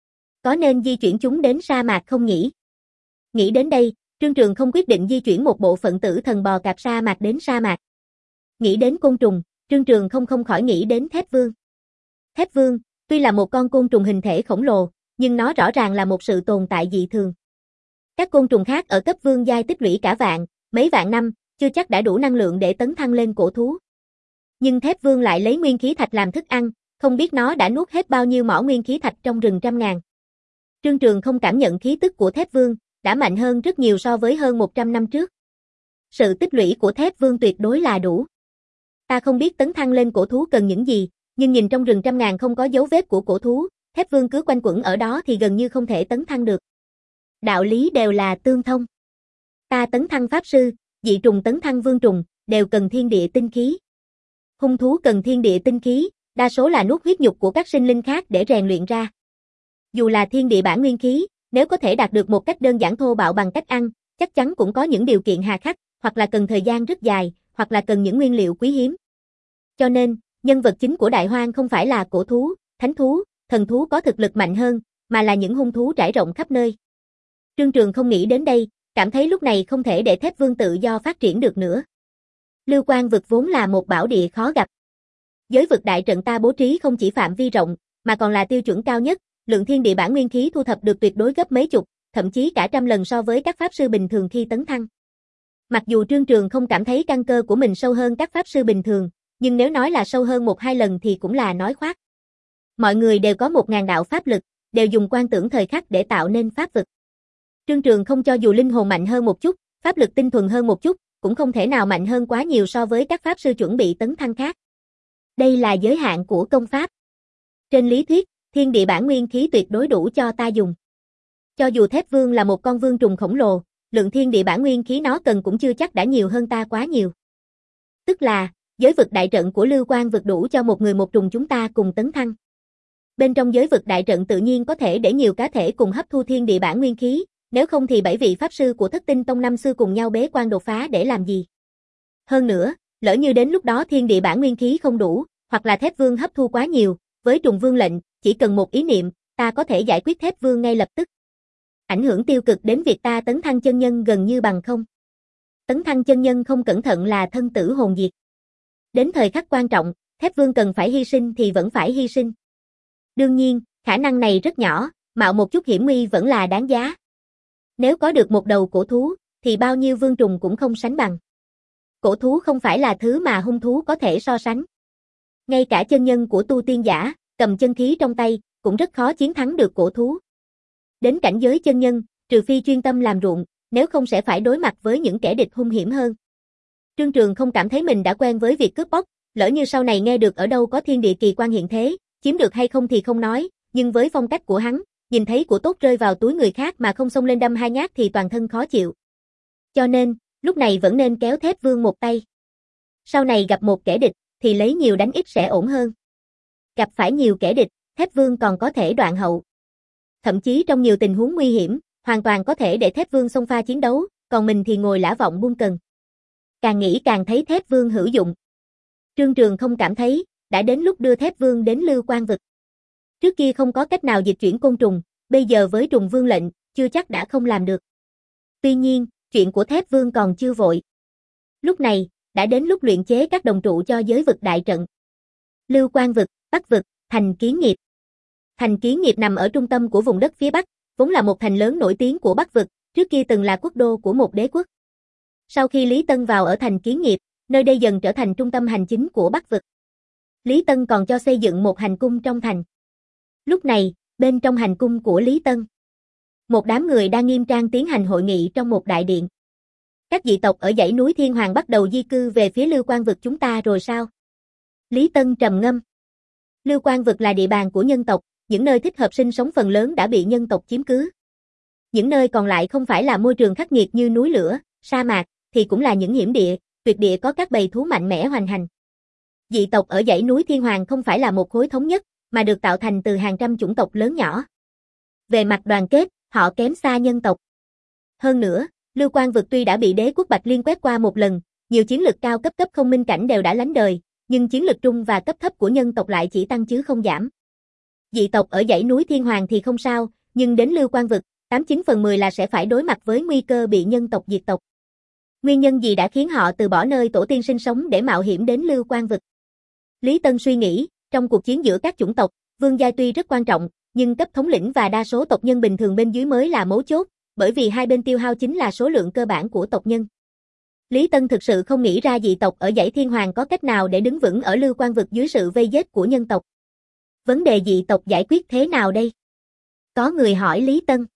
Có nên di chuyển chúng đến sa mạc không nhỉ? Nghĩ đến đây, Trương Trường không quyết định di chuyển một bộ phận tử thần bò cạp sa mạc đến sa mạc. Nghĩ đến côn trùng, Trương Trường không không khỏi nghĩ đến thép vương. Thép vương, tuy là một con côn trùng hình thể khổng lồ, nhưng nó rõ ràng là một sự tồn tại dị thường. Các côn trùng khác ở cấp vương giai tích lũy cả vạn, mấy vạn năm, chưa chắc đã đủ năng lượng để tấn thăng lên cổ thú. Nhưng thép vương lại lấy nguyên khí thạch làm thức ăn, không biết nó đã nuốt hết bao nhiêu mỏ nguyên khí thạch trong rừng trăm ngàn. Trương Trường không cảm nhận khí tức của thép vương, đã mạnh hơn rất nhiều so với hơn một trăm năm trước. Sự tích lũy của thép vương tuyệt đối là đủ. Ta không biết tấn thăng lên cổ thú cần những gì, nhưng nhìn trong rừng trăm ngàn không có dấu vết của cổ thú, thép vương cứ quanh quẩn ở đó thì gần như không thể tấn thăng được. Đạo lý đều là tương thông. Ta tấn thăng pháp sư, dị trùng tấn thăng vương trùng, đều cần thiên địa tinh khí. Hung thú cần thiên địa tinh khí, đa số là nuốt huyết nhục của các sinh linh khác để rèn luyện ra. Dù là thiên địa bản nguyên khí, nếu có thể đạt được một cách đơn giản thô bạo bằng cách ăn, chắc chắn cũng có những điều kiện hà khắc, hoặc là cần thời gian rất dài, hoặc là cần những nguyên liệu quý hiếm. Cho nên, nhân vật chính của Đại Hoang không phải là cổ thú, thánh thú, thần thú có thực lực mạnh hơn, mà là những hung thú trải rộng khắp nơi. Trương Trường không nghĩ đến đây, cảm thấy lúc này không thể để thép vương tự do phát triển được nữa. Lưu Quang vực vốn là một bảo địa khó gặp. Giới vực đại trận ta bố trí không chỉ phạm vi rộng, mà còn là tiêu chuẩn cao nhất, lượng thiên địa bản nguyên khí thu thập được tuyệt đối gấp mấy chục, thậm chí cả trăm lần so với các pháp sư bình thường khi tấn thăng. Mặc dù Trương Trường không cảm thấy căn cơ của mình sâu hơn các pháp sư bình thường, nhưng nếu nói là sâu hơn một hai lần thì cũng là nói khoác. Mọi người đều có một ngàn đạo pháp lực, đều dùng quan tưởng thời khắc để tạo nên pháp vực. Trương Trường không cho dù linh hồn mạnh hơn một chút, pháp lực tinh thuần hơn một chút, cũng không thể nào mạnh hơn quá nhiều so với các pháp sư chuẩn bị tấn thăng khác. Đây là giới hạn của công pháp. Trên lý thuyết, thiên địa bản nguyên khí tuyệt đối đủ cho ta dùng. Cho dù thép vương là một con vương trùng khổng lồ, lượng thiên địa bản nguyên khí nó cần cũng chưa chắc đã nhiều hơn ta quá nhiều. Tức là, giới vực đại trận của Lưu Quang vực đủ cho một người một trùng chúng ta cùng tấn thăng. Bên trong giới vực đại trận tự nhiên có thể để nhiều cá thể cùng hấp thu thiên địa bản nguyên khí, nếu không thì bảy vị pháp sư của Thất Tinh Tông năm xưa cùng nhau bế quan đột phá để làm gì? Hơn nữa, lỡ như đến lúc đó thiên địa bản nguyên khí không đủ, hoặc là thép vương hấp thu quá nhiều, với trùng vương lệnh, chỉ cần một ý niệm, ta có thể giải quyết thép vương ngay lập tức. Ảnh hưởng tiêu cực đến việc ta tấn thăng chân nhân gần như bằng không. Tấn thăng chân nhân không cẩn thận là thân tử hồn diệt. Đến thời khắc quan trọng, thép vương cần phải hy sinh thì vẫn phải hy sinh. Đương nhiên, khả năng này rất nhỏ, mạo một chút hiểm nguy vẫn là đáng giá. Nếu có được một đầu cổ thú, thì bao nhiêu vương trùng cũng không sánh bằng. Cổ thú không phải là thứ mà hung thú có thể so sánh. Ngay cả chân nhân của tu tiên giả, cầm chân khí trong tay, cũng rất khó chiến thắng được cổ thú. Đến cảnh giới chân nhân, trừ phi chuyên tâm làm ruộng, nếu không sẽ phải đối mặt với những kẻ địch hung hiểm hơn. Trương Trường không cảm thấy mình đã quen với việc cướp bóc, lỡ như sau này nghe được ở đâu có thiên địa kỳ quan hiện thế, chiếm được hay không thì không nói, nhưng với phong cách của hắn, nhìn thấy của tốt rơi vào túi người khác mà không xông lên đâm hai nhát thì toàn thân khó chịu. Cho nên, lúc này vẫn nên kéo thép vương một tay. Sau này gặp một kẻ địch, thì lấy nhiều đánh ít sẽ ổn hơn. Gặp phải nhiều kẻ địch, thép vương còn có thể đoạn hậu. Thậm chí trong nhiều tình huống nguy hiểm, hoàn toàn có thể để thép vương xông pha chiến đấu, còn mình thì ngồi lả vọng buông cần. Càng nghĩ càng thấy thép vương hữu dụng. Trương Trường không cảm thấy, đã đến lúc đưa thép vương đến Lưu Quang vực. Trước kia không có cách nào dịch chuyển côn trùng, bây giờ với trùng vương lệnh, chưa chắc đã không làm được. Tuy nhiên, chuyện của thép vương còn chưa vội. Lúc này, đã đến lúc luyện chế các đồng trụ cho giới vực đại trận. Lưu Quang vực, Bắc vực, thành Kiến Nghiệp. Thành Kiến Nghiệp nằm ở trung tâm của vùng đất phía Bắc, vốn là một thành lớn nổi tiếng của Bắc vực, trước kia từng là quốc đô của một đế quốc. Sau khi Lý Tân vào ở thành Kiến Nghiệp, nơi đây dần trở thành trung tâm hành chính của Bắc vực. Lý Tân còn cho xây dựng một hành cung trong thành. Lúc này, bên trong hành cung của Lý Tân, một đám người đang nghiêm trang tiến hành hội nghị trong một đại điện. Các dị tộc ở dãy núi Thiên Hoàng bắt đầu di cư về phía Lưu Quang vực chúng ta rồi sao? Lý Tân trầm ngâm. Lưu Quang vực là địa bàn của nhân tộc, những nơi thích hợp sinh sống phần lớn đã bị nhân tộc chiếm cứ. Những nơi còn lại không phải là môi trường khắc nghiệt như núi lửa, sa mạc, thì cũng là những hiểm địa, tuyệt địa có các bầy thú mạnh mẽ hoành hành. Dị tộc ở dãy núi Thiên Hoàng không phải là một khối thống nhất, mà được tạo thành từ hàng trăm chủng tộc lớn nhỏ. Về mặt đoàn kết, họ kém xa nhân tộc. Hơn nữa, Lưu Quang Vực tuy đã bị đế quốc Bạch Liên quét qua một lần, nhiều chiến lực cao cấp cấp không minh cảnh đều đã lánh đời, nhưng chiến lực trung và cấp thấp của nhân tộc lại chỉ tăng chứ không giảm. Dị tộc ở dãy núi Thiên Hoàng thì không sao, nhưng đến Lưu Quang Vực, tám chín phần mười là sẽ phải đối mặt với nguy cơ bị nhân tộc diệt tộc. Nguyên nhân gì đã khiến họ từ bỏ nơi tổ tiên sinh sống để mạo hiểm đến Lưu Quang Vực? Lý Tân suy nghĩ, trong cuộc chiến giữa các chủng tộc, vương giai tuy rất quan trọng, nhưng cấp thống lĩnh và đa số tộc nhân bình thường bên dưới mới là mấu chốt, bởi vì hai bên tiêu hao chính là số lượng cơ bản của tộc nhân. Lý Tân thực sự không nghĩ ra dị tộc ở dãy Thiên Hoàng có cách nào để đứng vững ở Lưu Quang Vực dưới sự vây giết của nhân tộc. Vấn đề dị tộc giải quyết thế nào đây? Có người hỏi Lý Tân.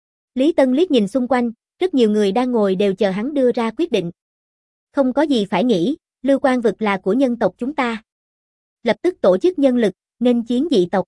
Lý Tân liếc nhìn xung quanh, rất nhiều người đang ngồi đều chờ hắn đưa ra quyết định. Không có gì phải nghĩ, Lưu Quang Vực là của nhân tộc chúng ta. Lập tức tổ chức nhân lực, nghênh chiến dị tộc.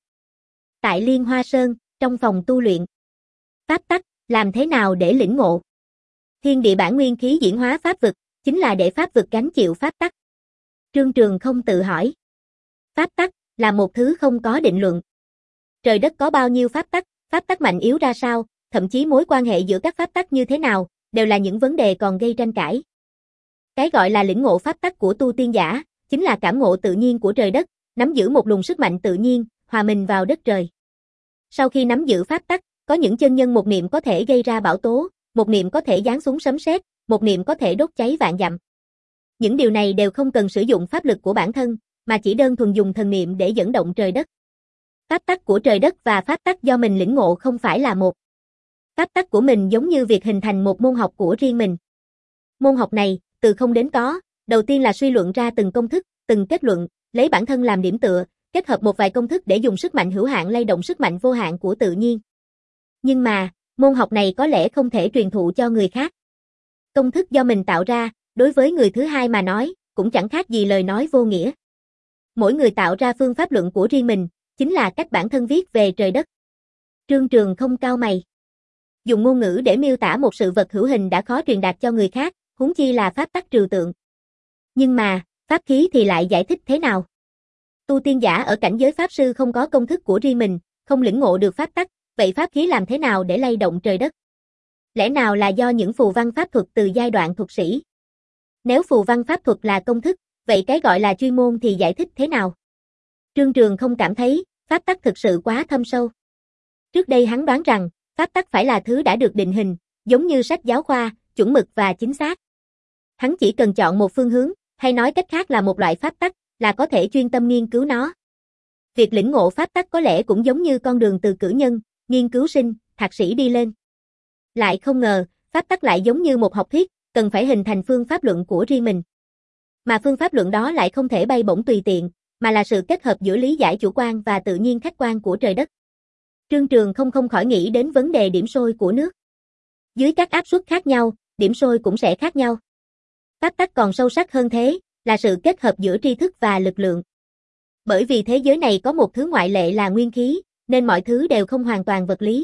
Tại Liên Hoa Sơn, trong phòng tu luyện. Pháp tắc, làm thế nào để lĩnh ngộ? Thiên địa bản nguyên khí diễn hóa pháp vực, chính là để pháp vực gánh chịu pháp tắc. Trương Trường không tự hỏi. Pháp tắc, là một thứ không có định luận. Trời đất có bao nhiêu pháp tắc, pháp tắc mạnh yếu ra sao, thậm chí mối quan hệ giữa các pháp tắc như thế nào, đều là những vấn đề còn gây tranh cãi. Cái gọi là lĩnh ngộ pháp tắc của tu tiên giả, chính là cảm ngộ tự nhiên của trời đất, nắm giữ một luồng sức mạnh tự nhiên, hòa mình vào đất trời. Sau khi nắm giữ pháp tắc, có những chân nhân một niệm có thể gây ra bão tố, một niệm có thể giáng xuống sấm sét, một niệm có thể đốt cháy vạn dặm. Những điều này đều không cần sử dụng pháp lực của bản thân, mà chỉ đơn thuần dùng thần niệm để dẫn động trời đất. Pháp tắc của trời đất và pháp tắc do mình lĩnh ngộ không phải là một. Pháp tắc của mình giống như việc hình thành một môn học của riêng mình. Môn học này, từ không đến có, đầu tiên là suy luận ra từng công thức, từng kết luận, lấy bản thân làm điểm tựa, kết hợp một vài công thức để dùng sức mạnh hữu hạn lay động sức mạnh vô hạn của tự nhiên. Nhưng mà, môn học này có lẽ không thể truyền thụ cho người khác. Công thức do mình tạo ra, đối với người thứ hai mà nói, cũng chẳng khác gì lời nói vô nghĩa. Mỗi người tạo ra phương pháp luận của riêng mình, chính là cách bản thân viết về trời đất. Trương Trường không cau mày. Dùng ngôn ngữ để miêu tả một sự vật hữu hình đã khó truyền đạt cho người khác, huống chi là pháp tắc trừu tượng. Nhưng mà, pháp khí thì lại giải thích thế nào? Tu tiên giả ở cảnh giới pháp sư không có công thức của riêng mình, không lĩnh ngộ được pháp tắc, vậy pháp khí làm thế nào để lay động trời đất? Lẽ nào là do những phù văn pháp thuật từ giai đoạn thuật sĩ? Nếu phù văn pháp thuật là công thức, vậy cái gọi là chuyên môn thì giải thích thế nào? Trương Trường không cảm thấy, pháp tắc thực sự quá thâm sâu. Trước đây hắn đoán rằng, pháp tắc phải là thứ đã được định hình, giống như sách giáo khoa, chuẩn mực và chính xác. Hắn chỉ cần chọn một phương hướng, hay nói cách khác là một loại pháp tắc, là có thể chuyên tâm nghiên cứu nó. Việc lĩnh ngộ pháp tắc có lẽ cũng giống như con đường từ cử nhân, nghiên cứu sinh, thạc sĩ đi lên. Lại không ngờ, pháp tắc lại giống như một học thuyết, cần phải hình thành phương pháp luận của riêng mình. Mà phương pháp luận đó lại không thể bay bổng tùy tiện, mà là sự kết hợp giữa lý giải chủ quan và tự nhiên khách quan của trời đất. Trương Trường không không khỏi nghĩ đến vấn đề điểm sôi của nước. Dưới các áp suất khác nhau, điểm sôi cũng sẽ khác nhau. Pháp tắc còn sâu sắc hơn thế, là sự kết hợp giữa tri thức và lực lượng. Bởi vì thế giới này có một thứ ngoại lệ là nguyên khí, nên mọi thứ đều không hoàn toàn vật lý.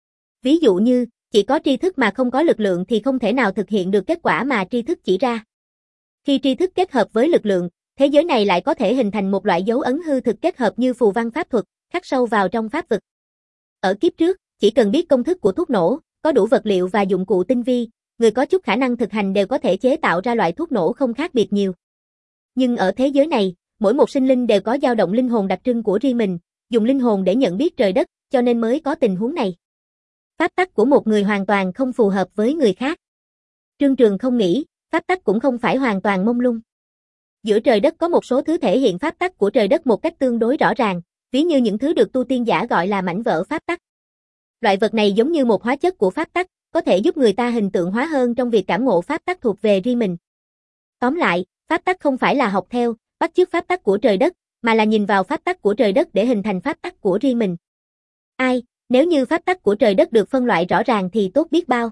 Ví dụ như, chỉ có tri thức mà không có lực lượng thì không thể nào thực hiện được kết quả mà tri thức chỉ ra. Khi tri thức kết hợp với lực lượng, thế giới này lại có thể hình thành một loại dấu ấn hư thực kết hợp như phù văn pháp thuật, khắc sâu vào trong pháp vực. Ở kiếp trước, chỉ cần biết công thức của thuốc nổ, có đủ vật liệu và dụng cụ tinh vi, người có chút khả năng thực hành đều có thể chế tạo ra loại thuốc nổ không khác biệt nhiều. Nhưng ở thế giới này, mỗi một sinh linh đều có dao động linh hồn đặc trưng của riêng mình, dùng linh hồn để nhận biết trời đất, cho nên mới có tình huống này. Pháp tắc của một người hoàn toàn không phù hợp với người khác. Trương Trường không nghĩ, pháp tắc cũng không phải hoàn toàn mông lung. Giữa trời đất có một số thứ thể hiện pháp tắc của trời đất một cách tương đối rõ ràng, ví như những thứ được tu tiên giả gọi là mảnh vỡ pháp tắc. Loại vật này giống như một hóa chất của pháp tắc, có thể giúp người ta hình tượng hóa hơn trong việc cảm ngộ pháp tắc thuộc về riêng mình. Tóm lại, pháp tắc không phải là học theo, bắt chước pháp tắc của trời đất, mà là nhìn vào pháp tắc của trời đất để hình thành pháp tắc của riêng mình. Ai, nếu như pháp tắc của trời đất được phân loại rõ ràng thì tốt biết bao.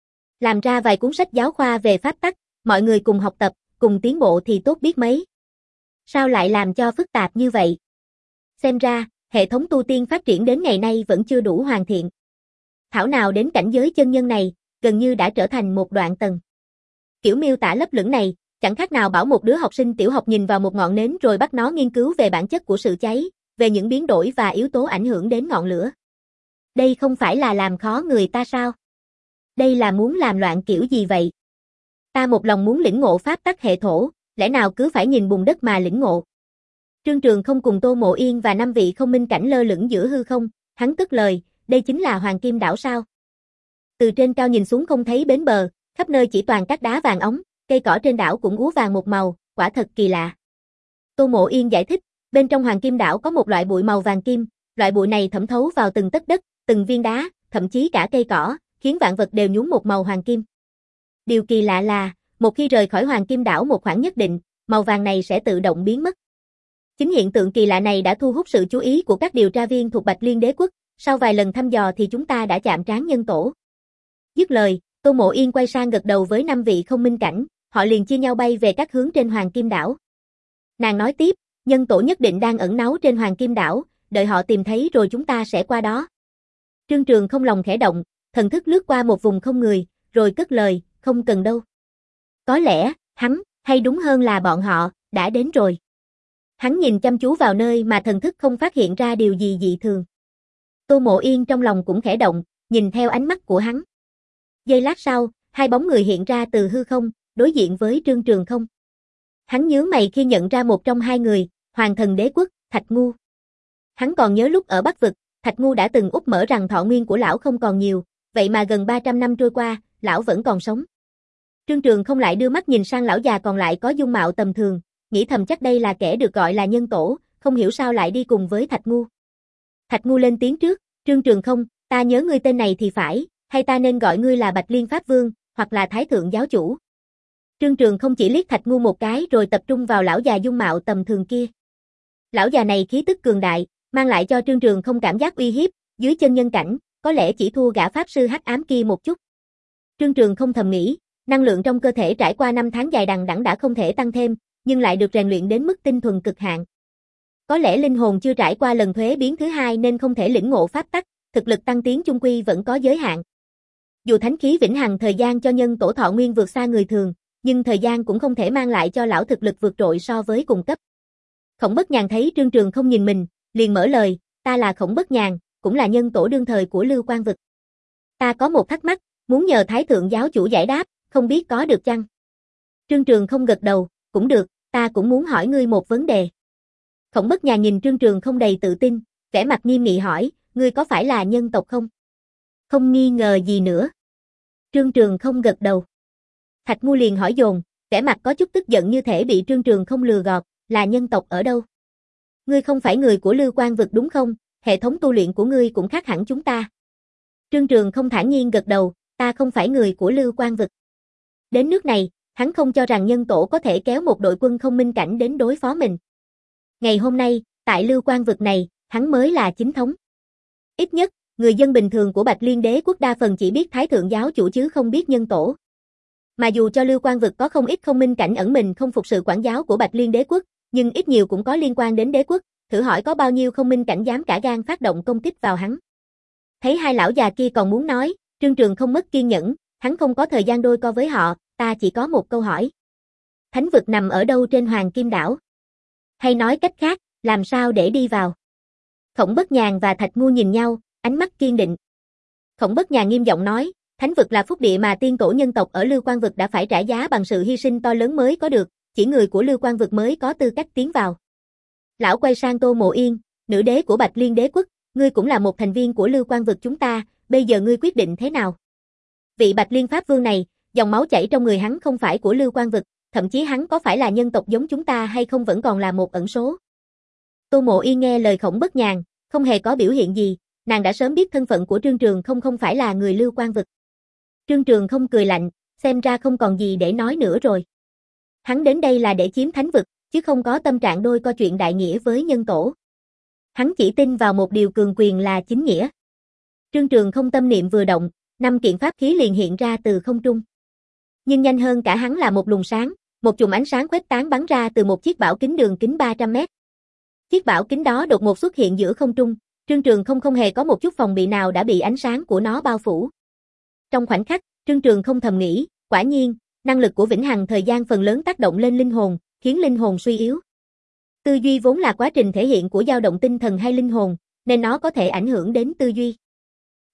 Làm ra vài cuốn sách giáo khoa về pháp tắc, mọi người cùng học tập, cùng tiến bộ thì tốt biết mấy. Sao lại làm cho phức tạp như vậy? Xem ra, hệ thống tu tiên phát triển đến ngày nay vẫn chưa đủ hoàn thiện. Thảo nào đến cảnh giới chân nhân này, gần như đã trở thành một đoạn tầng. Kiểu miêu tả lấp lửng này, chẳng khác nào bảo một đứa học sinh tiểu học nhìn vào một ngọn nến rồi bắt nó nghiên cứu về bản chất của sự cháy, về những biến đổi và yếu tố ảnh hưởng đến ngọn lửa. Đây không phải là làm khó người ta sao? Đây là muốn làm loạn kiểu gì vậy? Ta một lòng muốn lĩnh ngộ pháp tắc hệ thổ, lẽ nào cứ phải nhìn bùn đất mà lĩnh ngộ? Trương Trường không cùng Tô Mộ Yên và năm vị không minh cảnh lơ lửng giữa hư không, hắn cất lời, đây chính là Hoàng Kim đảo sao? Từ trên cao nhìn xuống không thấy bến bờ, khắp nơi chỉ toàn các đá vàng óng, cây cỏ trên đảo cũng úa vàng một màu, quả thật kỳ lạ. Tô Mộ Yên giải thích, bên trong Hoàng Kim đảo có một loại bụi màu vàng kim, loại bụi này thẩm thấu vào từng tấc đất, từng viên đá, thậm chí cả cây cỏ, khiến vạn vật đều nhuốm một màu hoàng kim. Điều kỳ lạ là, một khi rời khỏi Hoàng Kim đảo một khoảng nhất định, màu vàng này sẽ tự động biến mất. Chính hiện tượng kỳ lạ này đã thu hút sự chú ý của các điều tra viên thuộc Bạch Liên Đế quốc, sau vài lần thăm dò thì chúng ta đã chạm trán nhân tổ. Dứt lời, Tô Mộ Yên quay sang gật đầu với năm vị không minh cảnh, họ liền chia nhau bay về các hướng trên Hoàng Kim đảo. Nàng nói tiếp, nhân tổ nhất định đang ẩn náu trên Hoàng Kim đảo, đợi họ tìm thấy rồi chúng ta sẽ qua đó. Trương Trường không lòng khẽ động, thần thức lướt qua một vùng không người, rồi cất lời, không cần đâu. Có lẽ, hắn, hay đúng hơn là bọn họ, đã đến rồi. Hắn nhìn chăm chú vào nơi mà thần thức không phát hiện ra điều gì dị thường. Tô Mộ Yên trong lòng cũng khẽ động, nhìn theo ánh mắt của hắn. Giây lát sau, hai bóng người hiện ra từ hư không, đối diện với Trương Trường không. Hắn nhướng mày khi nhận ra một trong hai người, Hoàng Thần Đế quốc, Thạch Ngu. Hắn còn nhớ lúc ở Bắc Vực, Thạch Ngu đã từng úp mở rằng thọ nguyên của lão không còn nhiều, vậy mà gần ba trăm năm trôi qua, lão vẫn còn sống. Trương Trường không lại đưa mắt nhìn sang lão già còn lại có dung mạo tầm thường, nghĩ thầm chắc đây là kẻ được gọi là nhân tổ, không hiểu sao lại đi cùng với Thạch Ngu. Thạch Ngu lên tiếng trước, Trương Trường không, ta nhớ ngươi tên này thì phải, hay ta nên gọi ngươi là Bạch Liên Pháp Vương, hoặc là Thái Thượng Giáo Chủ. Trương Trường không chỉ liếc Thạch Ngu một cái rồi tập trung vào lão già dung mạo tầm thường kia. Lão già này khí tức cường đại, mang lại cho Trương Trường không cảm giác uy hiếp, dưới chân nhân cảnh, có lẽ chỉ thua gã pháp sư hắc ám kia một chút. Trương Trường không thầm nghĩ, năng lượng trong cơ thể trải qua năm tháng dài đằng đẵng đã không thể tăng thêm, nhưng lại được rèn luyện đến mức tinh thuần cực hạn. Có lẽ linh hồn chưa trải qua lần thuế biến thứ hai nên không thể lĩnh ngộ pháp tắc, thực lực tăng tiến chung quy vẫn có giới hạn. Dù thánh khí vĩnh hằng thời gian cho nhân tổ thọ nguyên vượt xa người thường, nhưng thời gian cũng không thể mang lại cho lão thực lực vượt trội so với cùng cấp. Khổng Bất Nhàn thấy Trương Trường không nhìn mình, liền mở lời, ta là Khổng Bất Nhàn, cũng là nhân tổ đương thời của Lưu Quang Vực. Ta có một thắc mắc, muốn nhờ Thái Thượng Giáo Chủ giải đáp, không biết có được chăng? Trương Trường không gật đầu, cũng được, ta cũng muốn hỏi ngươi một vấn đề. Khổng Bất Nhàn nhìn Trương Trường không đầy tự tin, vẻ mặt nghiêm nghị hỏi, ngươi có phải là nhân tộc không? Không nghi ngờ gì nữa. Trương Trường không gật đầu. Thạch Ngu liền hỏi dồn, vẻ mặt có chút tức giận như thể bị Trương Trường không lừa gạt, là nhân tộc ở đâu? Ngươi không phải người của Lưu Quang Vực đúng không? Hệ thống tu luyện của ngươi cũng khác hẳn chúng ta. Trương Trường không thản nhiên gật đầu, ta không phải người của Lưu Quang Vực. Đến nước này, hắn không cho rằng nhân tổ có thể kéo một đội quân không minh cảnh đến đối phó mình. Ngày hôm nay, tại Lưu Quang Vực này, hắn mới là chính thống. Ít nhất, người dân bình thường của Bạch Liên Đế quốc đa phần chỉ biết Thái Thượng Giáo Chủ chứ không biết nhân tổ. Mà dù cho Lưu Quang Vực có không ít không minh cảnh ẩn mình không phục sự quản giáo của Bạch Liên Đế quốc, nhưng ít nhiều cũng có liên quan đến đế quốc, thử hỏi có bao nhiêu không minh cảnh dám cả gan phát động công kích vào hắn. Thấy hai lão già kia còn muốn nói, Trương Trường không mất kiên nhẫn, hắn không có thời gian đôi co với họ, ta chỉ có một câu hỏi. Thánh vực nằm ở đâu trên Hoàng Kim đảo? Hay nói cách khác, làm sao để đi vào? Khổng Bất Nhàn và Thạch Ngu nhìn nhau, ánh mắt kiên định. Khổng Bất Nhàn nghiêm giọng nói, thánh vực là phúc địa mà tiên tổ nhân tộc ở Lưu Quang Vực đã phải trả giá bằng sự hy sinh to lớn mới có được, chỉ người của Lưu Quang Vực mới có tư cách tiến vào. Lão quay sang Tô Mộ Yên, nữ đế của Bạch Liên Đế quốc, ngươi cũng là một thành viên của Lưu Quang Vực chúng ta, bây giờ ngươi quyết định thế nào? Vị Bạch Liên Pháp Vương này, dòng máu chảy trong người hắn không phải của Lưu Quang Vực, thậm chí hắn có phải là nhân tộc giống chúng ta hay không vẫn còn là một ẩn số. Tô Mộ Yên nghe lời Khổng Bất Nhàn, không hề có biểu hiện gì, nàng đã sớm biết thân phận của Trương Trường không không phải là người Lưu Quang Vực. Trương Trường không cười lạnh, xem ra không còn gì để nói nữa rồi. Hắn đến đây là để chiếm thánh vực, chứ không có tâm trạng đôi co chuyện đại nghĩa với nhân tổ. Hắn chỉ tin vào một điều cường quyền là chính nghĩa. Trương Trường không tâm niệm vừa động, năm kiện pháp khí liền hiện ra từ không trung. Nhưng nhanh hơn cả hắn là một luồng sáng, một chùm ánh sáng khuếch tán bắn ra từ một chiếc bảo kính đường kính ba trăm mét. Chiếc bảo kính đó đột ngột xuất hiện giữa không trung, Trương Trường không không hề có một chút phòng bị nào đã bị ánh sáng của nó bao phủ. Trong khoảnh khắc, Trương Trường không thầm nghĩ, quả nhiên, năng lực của vĩnh hằng thời gian phần lớn tác động lên linh hồn, khiến linh hồn suy yếu. Tư duy vốn là quá trình thể hiện của dao động tinh thần hay linh hồn, nên nó có thể ảnh hưởng đến tư duy.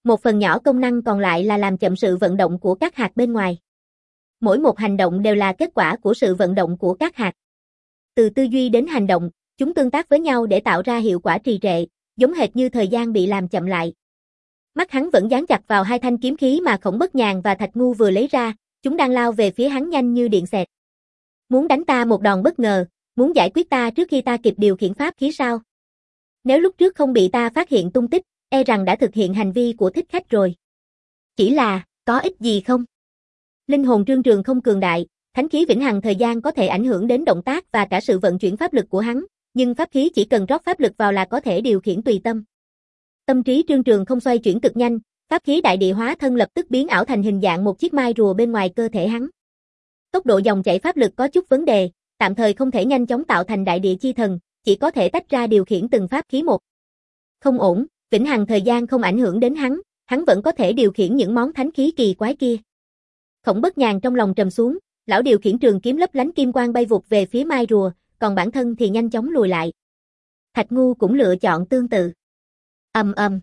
Một phần nhỏ công năng còn lại là làm chậm sự vận động của các hạt bên ngoài. Mỗi một hành động đều là kết quả của sự vận động của các hạt. Từ tư duy đến hành động, chúng tương tác với nhau để tạo ra hiệu quả trì trệ, giống hệt như thời gian bị làm chậm lại. Mắt hắn vẫn dán chặt vào hai thanh kiếm khí mà Khổng Bất Nhàn và Thạch Ngu vừa lấy ra, chúng đang lao về phía hắn nhanh như điện xẹt. Muốn đánh ta một đòn bất ngờ, muốn giải quyết ta trước khi ta kịp điều khiển pháp khí sao? Nếu lúc trước không bị ta phát hiện tung tích, e rằng đã thực hiện hành vi của thích khách rồi. Chỉ là, có ích gì không? Linh hồn Trương Trường không cường đại, thánh khí vĩnh hằng thời gian có thể ảnh hưởng đến động tác và cả sự vận chuyển pháp lực của hắn, nhưng pháp khí chỉ cần rót pháp lực vào là có thể điều khiển tùy tâm. Tâm trí Trương Trường không xoay chuyển cực nhanh, pháp khí đại địa hóa thân lập tức biến ảo thành hình dạng một chiếc mai rùa bên ngoài cơ thể hắn. Tốc độ dòng chảy pháp lực có chút vấn đề, tạm thời không thể nhanh chóng tạo thành đại địa chi thần, chỉ có thể tách ra điều khiển từng pháp khí một. Không ổn, vĩnh hằng thời gian không ảnh hưởng đến hắn, hắn vẫn có thể điều khiển những món thánh khí kỳ quái kia. Khổng Bất Nhàn trong lòng trầm xuống, lão điều khiển trường kiếm lấp lánh kim quang bay vụt về phía mai rùa, còn bản thân thì nhanh chóng lùi lại. Thạch Ngu cũng lựa chọn tương tự. Ầm ầm,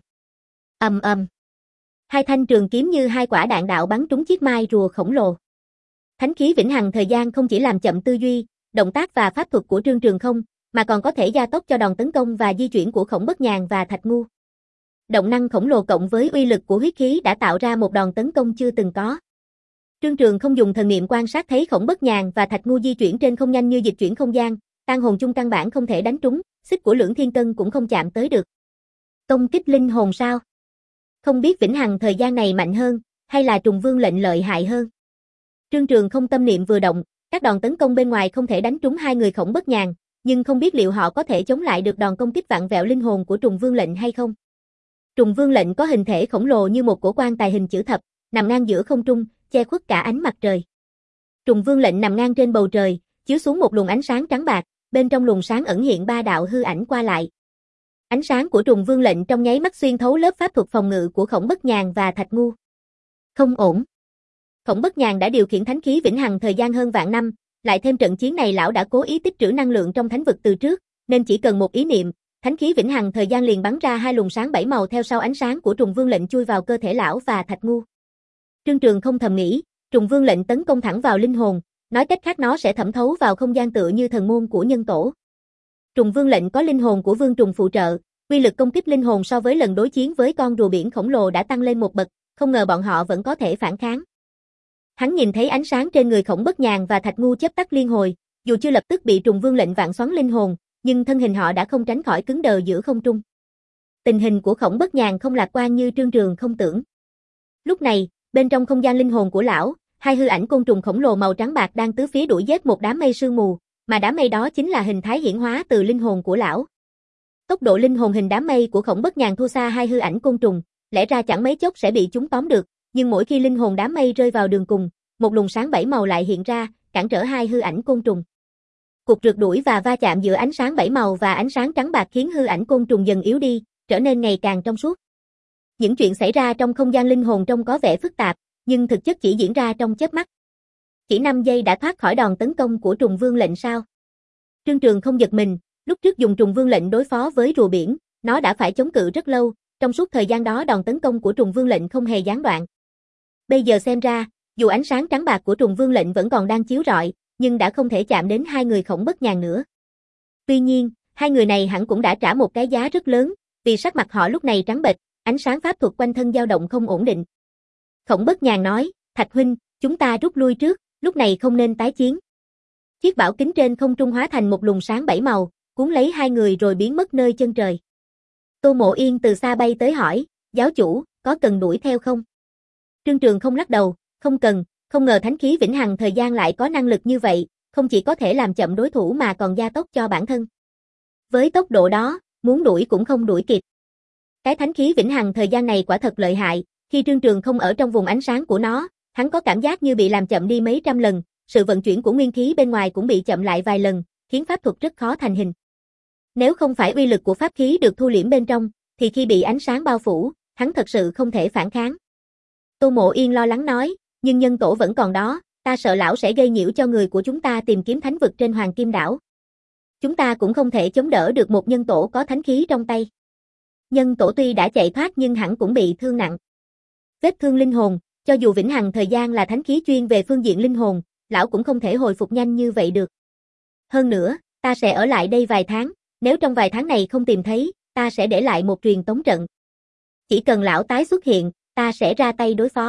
ầm ầm. Hai thanh trường kiếm như hai quả đạn đạo bắn trúng chiếc mai rùa khổng lồ. Thánh khí vĩnh hằng thời gian không chỉ làm chậm tư duy, động tác và pháp thuật của Trương Trường không, mà còn có thể gia tốc cho đòn tấn công và di chuyển của Khổng Bất Nhàn và Thạch Ngu. Động năng khổng lồ cộng với uy lực của huyết khí đã tạo ra một đòn tấn công chưa từng có. Trương Trường không dùng thần niệm quan sát thấy Khổng Bất Nhàn và Thạch Ngu di chuyển trên không nhanh như dịch chuyển không gian, tan hồn chung căn bản không thể đánh trúng, xích của Lưỡng Thiên Cân cũng không chạm tới được. Công kích linh hồn sao? Không biết vĩnh hằng thời gian này mạnh hơn, hay là trùng vương lệnh lợi hại hơn? Trương Trường không tâm niệm vừa động, các đòn tấn công bên ngoài không thể đánh trúng hai người Khổng Bất Nhàn, nhưng không biết liệu họ có thể chống lại được đòn công kích vặn vẹo linh hồn của trùng vương lệnh hay không. Trùng vương lệnh có hình thể khổng lồ như một cổ quan tài hình chữ thập, nằm ngang giữa không trung, che khuất cả ánh mặt trời. Trùng vương lệnh nằm ngang trên bầu trời, chiếu xuống một luồng ánh sáng trắng bạc, bên trong luồng sáng ẩn hiện ba đạo hư ảnh qua lại. Ánh sáng của trùng vương lệnh trong nháy mắt xuyên thấu lớp pháp thuật phòng ngự của Khổng Bất Nhàn và Thạch Ngu. Không ổn. Khổng Bất Nhàn đã điều khiển thánh khí vĩnh hằng thời gian hơn vạn năm, lại thêm trận chiến này lão đã cố ý tích trữ năng lượng trong thánh vực từ trước, nên chỉ cần một ý niệm, thánh khí vĩnh hằng thời gian liền bắn ra hai luồng sáng bảy màu theo sau ánh sáng của trùng vương lệnh chui vào cơ thể lão và Thạch Ngu. Trương Trường không thầm nghĩ, trùng vương lệnh tấn công thẳng vào linh hồn, nói cách khác nó sẽ thẩm thấu vào không gian tựa như thần môn của nhân tổ. Trùng vương lệnh có linh hồn của vương trùng phụ trợ, uy lực công kích linh hồn so với lần đối chiến với con rùa biển khổng lồ đã tăng lên một bậc, không ngờ bọn họ vẫn có thể phản kháng. Hắn nhìn thấy ánh sáng trên người Khổng Bất Nhàn và Thạch Ngu chớp tắt liên hồi, dù chưa lập tức bị trùng vương lệnh vạn xoắn linh hồn, nhưng thân hình họ đã không tránh khỏi cứng đờ giữa không trung. Tình hình của Khổng Bất Nhàn không lạc quan như Trương Trường không tưởng. Lúc này, bên trong không gian linh hồn của lão, hai hư ảnh côn trùng khổng lồ màu trắng bạc đang tứ phía đuổi giết một đám mây sương mù, mà đám mây đó chính là hình thái hiển hóa từ linh hồn của lão. Tốc độ linh hồn hình đám mây của Khổng Bất Nhàn thua xa hai hư ảnh côn trùng, lẽ ra chẳng mấy chốc sẽ bị chúng tóm được, nhưng mỗi khi linh hồn đám mây rơi vào đường cùng, một luồng sáng bảy màu lại hiện ra, cản trở hai hư ảnh côn trùng. Cuộc rượt đuổi và va chạm giữa ánh sáng bảy màu và ánh sáng trắng bạc khiến hư ảnh côn trùng dần yếu đi, trở nên ngày càng trong suốt. Những chuyện xảy ra trong không gian linh hồn trông có vẻ phức tạp, nhưng thực chất chỉ diễn ra trong chớp mắt. Chỉ năm giây đã thoát khỏi đòn tấn công của trùng vương lệnh sao? Trương Trường không giật mình, lúc trước dùng trùng vương lệnh đối phó với rùa biển, nó đã phải chống cự rất lâu, trong suốt thời gian đó đòn tấn công của trùng vương lệnh không hề gián đoạn. Bây giờ xem ra, dù ánh sáng trắng bạc của trùng vương lệnh vẫn còn đang chiếu rọi, nhưng đã không thể chạm đến hai người Khổng Bất Nhàn nữa. Tuy nhiên, hai người này hẳn cũng đã trả một cái giá rất lớn, vì sắc mặt họ lúc này trắng bệch, ánh sáng pháp thuật quanh thân dao động không ổn định. Khổng Bất Nhàn nói, Thạch huynh, chúng ta rút lui trước, lúc này không nên tái chiến. Chiếc bảo kính trên không trung hóa thành một luồng sáng bảy màu, cuốn lấy hai người rồi biến mất nơi chân trời. Tô Mộ Yên từ xa bay tới hỏi, giáo chủ, có cần đuổi theo không? Trương Trường không lắc đầu, không cần, không ngờ thánh khí vĩnh hằng thời gian lại có năng lực như vậy, không chỉ có thể làm chậm đối thủ mà còn gia tốc cho bản thân. Với tốc độ đó, muốn đuổi cũng không đuổi kịp. Cái thánh khí vĩnh hằng thời gian này quả thật lợi hại, khi Trương Trường không ở trong vùng ánh sáng của nó, hắn có cảm giác như bị làm chậm đi mấy trăm lần, sự vận chuyển của nguyên khí bên ngoài cũng bị chậm lại vài lần, khiến pháp thuật rất khó thành hình. Nếu không phải uy lực của pháp khí được thu liễm bên trong, thì khi bị ánh sáng bao phủ, hắn thật sự không thể phản kháng. Tô Mộ Yên lo lắng nói, nhưng nhân tổ vẫn còn đó, ta sợ lão sẽ gây nhiễu cho người của chúng ta tìm kiếm thánh vực trên Hoàng Kim Đảo. Chúng ta cũng không thể chống đỡ được một nhân tổ có thánh khí trong tay. Nhân tổ tuy đã chạy thoát nhưng hẳn cũng bị thương nặng. vết thương linh hồn, cho dù vĩnh hằng thời gian là thánh khí chuyên về phương diện linh hồn, lão cũng không thể hồi phục nhanh như vậy được. Hơn nữa, ta sẽ ở lại đây vài tháng, nếu trong vài tháng này không tìm thấy, ta sẽ để lại một truyền tống trận. Chỉ cần lão tái xuất hiện, ta sẽ ra tay đối phó.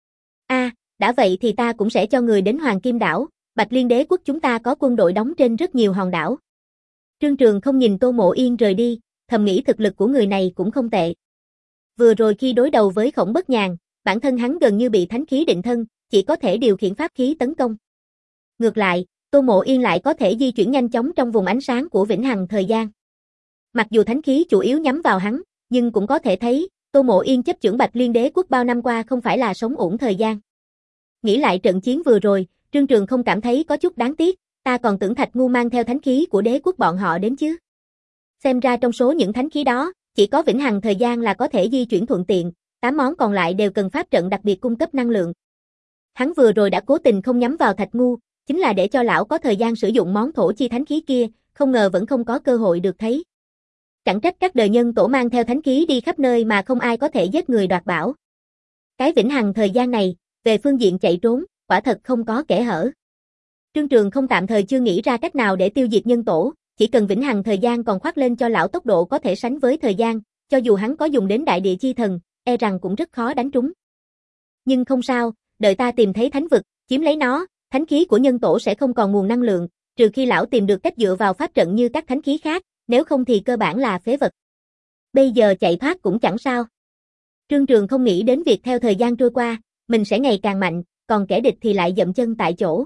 A, à, đã vậy thì ta cũng sẽ cho người đến Hoàng Kim Đảo, Bạch Liên Đế quốc chúng ta có quân đội đóng trên rất nhiều hòn đảo. Trương Trường không nhìn Tô Mộ Yên rời đi, thầm nghĩ thực lực của người này cũng không tệ. Vừa rồi khi đối đầu với Khổng Bất Nhàn, bản thân hắn gần như bị thánh khí định thân, chỉ có thể điều khiển pháp khí tấn công. Ngược lại, Tô Mộ Yên lại có thể di chuyển nhanh chóng trong vùng ánh sáng của vĩnh hằng thời gian. Mặc dù thánh khí chủ yếu nhắm vào hắn, nhưng cũng có thể thấy, Tô Mộ Yên chấp chưởng Bạch Liên Đế quốc bao năm qua không phải là sống uổng thời gian. Nghĩ lại trận chiến vừa rồi, Trương Trường không cảm thấy có chút đáng tiếc, ta còn tưởng Thạch Ngu mang theo thánh khí của đế quốc bọn họ đến chứ. Xem ra trong số những thánh khí đó, chỉ có vĩnh hằng thời gian là có thể di chuyển thuận tiện, tám món còn lại đều cần pháp trận đặc biệt cung cấp năng lượng. Hắn vừa rồi đã cố tình không nhắm vào Thạch Ngu, chính là để cho lão có thời gian sử dụng món thổ chi thánh khí kia, không ngờ vẫn không có cơ hội được thấy. Chẳng trách các đời nhân tổ mang theo thánh khí đi khắp nơi mà không ai có thể giết người đoạt bảo. Cái vĩnh hằng thời gian này, về phương diện chạy trốn, quả thật không có kẽ hở. Trương Trường không tạm thời chưa nghĩ ra cách nào để tiêu diệt nhân tổ, chỉ cần vĩnh hằng thời gian còn khoác lên cho lão tốc độ có thể sánh với thời gian, cho dù hắn có dùng đến đại địa chi thần, e rằng cũng rất khó đánh trúng. Nhưng không sao, đợi ta tìm thấy thánh vực, chiếm lấy nó, thánh khí của nhân tổ sẽ không còn nguồn năng lượng, trừ khi lão tìm được cách dựa vào pháp trận như các thánh khí khác, nếu không thì cơ bản là phế vật. Bây giờ chạy thoát cũng chẳng sao. Trương Trường không nghĩ đến việc theo thời gian trôi qua, mình sẽ ngày càng mạnh, còn kẻ địch thì lại dậm chân tại chỗ.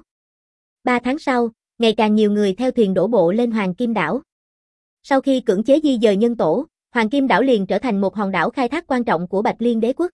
Ba tháng sau, ngày càng nhiều người theo thuyền đổ bộ lên Hoàng Kim Đảo. Sau khi cưỡng chế di dời nhân tổ, Hoàng Kim Đảo liền trở thành một hòn đảo khai thác quan trọng của Bạch Liên Đế quốc.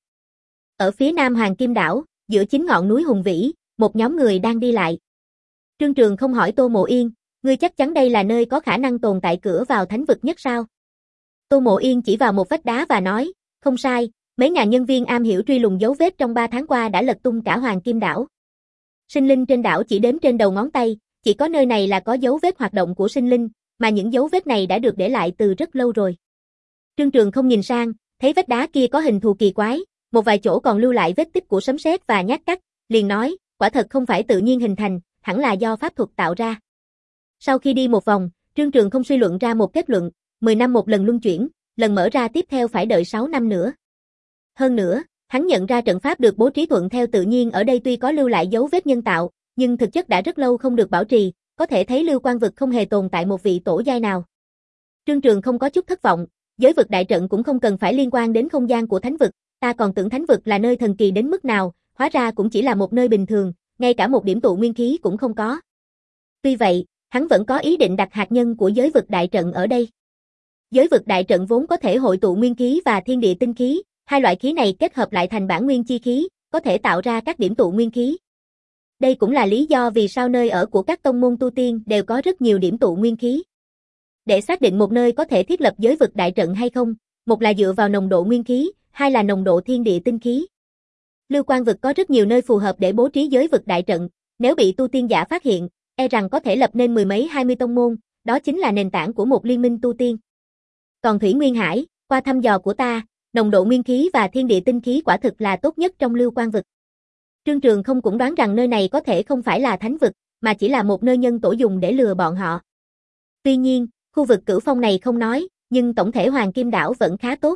Ở phía nam Hoàng Kim Đảo, giữa chín ngọn núi hùng vĩ, một nhóm người đang đi lại. Trương Trường không hỏi Tô Mộ Yên, ngươi chắc chắn đây là nơi có khả năng tồn tại cửa vào thánh vực nhất sao? Tô Mộ Yên chỉ vào một vách đá và nói, không sai, mấy ngàn nhân viên am hiểu truy lùng dấu vết trong ba tháng qua đã lật tung cả Hoàng Kim Đảo. Sinh linh trên đảo chỉ đếm trên đầu ngón tay, chỉ có nơi này là có dấu vết hoạt động của sinh linh, mà những dấu vết này đã được để lại từ rất lâu rồi. Trương Trường không nhìn sang, thấy vách đá kia có hình thù kỳ quái, một vài chỗ còn lưu lại vết tích của sấm sét và nhát cắt, liền nói, quả thật không phải tự nhiên hình thành, hẳn là do pháp thuật tạo ra. Sau khi đi một vòng, Trương Trường không suy luận ra một kết luận, mười năm một lần luân chuyển, lần mở ra tiếp theo phải đợi sáu năm nữa. Hơn nữa, hắn nhận ra trận pháp được bố trí thuận theo tự nhiên ở đây tuy có lưu lại dấu vết nhân tạo, nhưng thực chất đã rất lâu không được bảo trì, có thể thấy Lưu Quan vực không hề tồn tại một vị tổ giai nào. Trương Trường không có chút thất vọng, giới vực đại trận cũng không cần phải liên quan đến không gian của thánh vực, ta còn tưởng thánh vực là nơi thần kỳ đến mức nào, hóa ra cũng chỉ là một nơi bình thường, ngay cả một điểm tụ nguyên khí cũng không có. Tuy vậy, hắn vẫn có ý định đặt hạt nhân của giới vực đại trận ở đây. Giới vực đại trận vốn có thể hội tụ nguyên khí và thiên địa tinh khí, hai loại khí này kết hợp lại thành bản nguyên chi khí, có thể tạo ra các điểm tụ nguyên khí. Đây cũng là lý do vì sao nơi ở của các tông môn tu tiên đều có rất nhiều điểm tụ nguyên khí. Để xác định một nơi có thể thiết lập giới vực đại trận hay không, một là dựa vào nồng độ nguyên khí, hai là nồng độ thiên địa tinh khí. Lưu Quan vực có rất nhiều nơi phù hợp để bố trí giới vực đại trận, nếu bị tu tiên giả phát hiện, e rằng có thể lập nên mười mấy hai mươi tông môn, đó chính là nền tảng của một liên minh tu tiên. Còn Thủy Nguyên Hải, qua thăm dò của ta, nồng độ nguyên khí và thiên địa tinh khí quả thực là tốt nhất trong Lưu Quan vực. Trương Trường không cũng đoán rằng nơi này có thể không phải là thánh vực, mà chỉ là một nơi nhân tổ dùng để lừa bọn họ. Tuy nhiên, khu vực Cửu Phong này không nói, nhưng tổng thể Hoàng Kim Đảo vẫn khá tốt.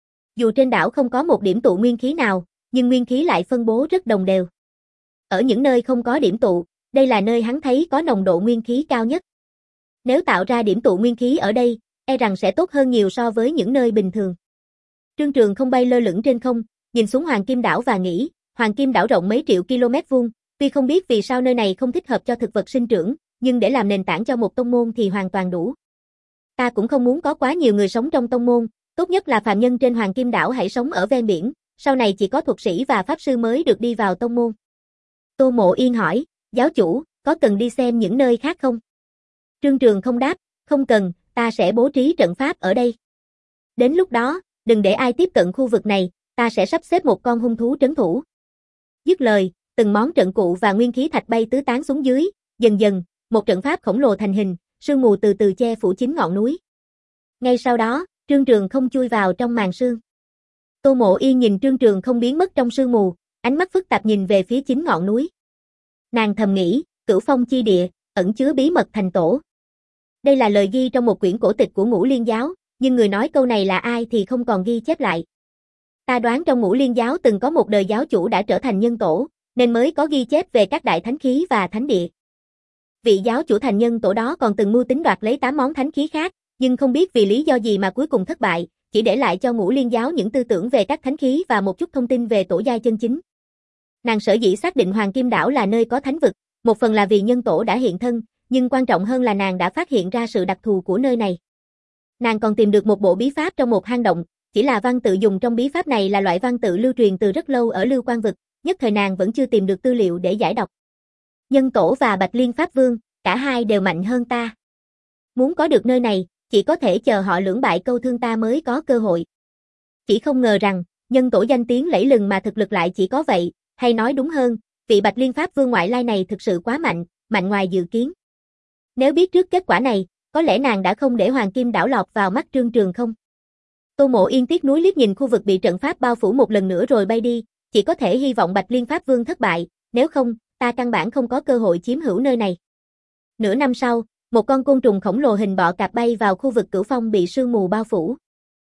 Dù trên đảo không có một điểm tụ nguyên khí nào, nhưng nguyên khí lại phân bố rất đồng đều. Ở những nơi không có điểm tụ, đây là nơi hắn thấy có nồng độ nguyên khí cao nhất. Nếu tạo ra điểm tụ nguyên khí ở đây, e rằng sẽ tốt hơn nhiều so với những nơi bình thường. Trương Trường không bay lơ lửng trên không, nhìn xuống Hoàng Kim Đảo và nghĩ, Hoàng Kim Đảo rộng mấy triệu km vuông, tuy không biết vì sao nơi này không thích hợp cho thực vật sinh trưởng, nhưng để làm nền tảng cho một tông môn thì hoàn toàn đủ. Ta cũng không muốn có quá nhiều người sống trong tông môn, tốt nhất là phàm nhân trên Hoàng Kim Đảo hãy sống ở ven biển, sau này chỉ có thuật sĩ và pháp sư mới được đi vào tông môn. Tô Mộ Yên hỏi, giáo chủ, có cần đi xem những nơi khác không? Trương Trường không đáp, không cần, ta sẽ bố trí trận pháp ở đây. Đến lúc đó, đừng để ai tiếp cận khu vực này, ta sẽ sắp xếp một con hung thú trấn thủ. Dứt lời, từng món trận cụ và nguyên khí thạch bay tứ tán xuống dưới, dần dần, một trận pháp khổng lồ thành hình, sương mù từ từ che phủ chín ngọn núi. Ngay sau đó, Trương Trường không chui vào trong màn sương. Tô Mộ Yên nhìn Trương Trường không biến mất trong sương mù, ánh mắt phức tạp nhìn về phía chính ngọn núi. Nàng thầm nghĩ, Cửu Phong chi địa, ẩn chứa bí mật thành tổ. Đây là lời ghi trong một quyển cổ tịch của Ngũ Liên giáo, nhưng người nói câu này là ai thì không còn ghi chép lại. Ta đoán trong Ngũ Liên giáo từng có một đời giáo chủ đã trở thành nhân tổ, nên mới có ghi chép về các đại thánh khí và thánh địa. Vị giáo chủ thành nhân tổ đó còn từng mưu tính đoạt lấy tám món thánh khí khác, nhưng không biết vì lý do gì mà cuối cùng thất bại, chỉ để lại cho Ngũ Liên giáo những tư tưởng về các thánh khí và một chút thông tin về tổ giai chân chính. Nàng sở dĩ xác định Hoàng Kim Đảo là nơi có thánh vực, một phần là vì nhân tổ đã hiện thân, nhưng quan trọng hơn là nàng đã phát hiện ra sự đặc thù của nơi này. Nàng còn tìm được một bộ bí pháp trong một hang động, chỉ là văn tự dùng trong bí pháp này là loại văn tự lưu truyền từ rất lâu ở Lưu Quan vực, nhất thời nàng vẫn chưa tìm được tư liệu để giải đọc. Nhân tổ và Bạch Liên Pháp Vương, cả hai đều mạnh hơn ta. Muốn có được nơi này, chỉ có thể chờ họ lưỡng bại câu thương ta mới có cơ hội. Chỉ không ngờ rằng, nhân tổ danh tiếng lẫy lừng mà thực lực lại chỉ có vậy, hay nói đúng hơn, vị Bạch Liên Pháp Vương ngoại lai này thực sự quá mạnh, mạnh ngoài dự kiến. Nếu biết trước kết quả này, có lẽ nàng đã không để Hoàng Kim Đảo lọt vào mắt Trương Trường không. Tô Mộ Yên tiếc nuối liếc nhìn khu vực bị trận pháp bao phủ một lần nữa rồi bay đi, chỉ có thể hy vọng Bạch Liên Pháp Vương thất bại, nếu không, ta căn bản không có cơ hội chiếm hữu nơi này. Nửa năm sau, một con côn trùng khổng lồ hình bọ cạp bay vào khu vực Cửu Phong bị sương mù bao phủ.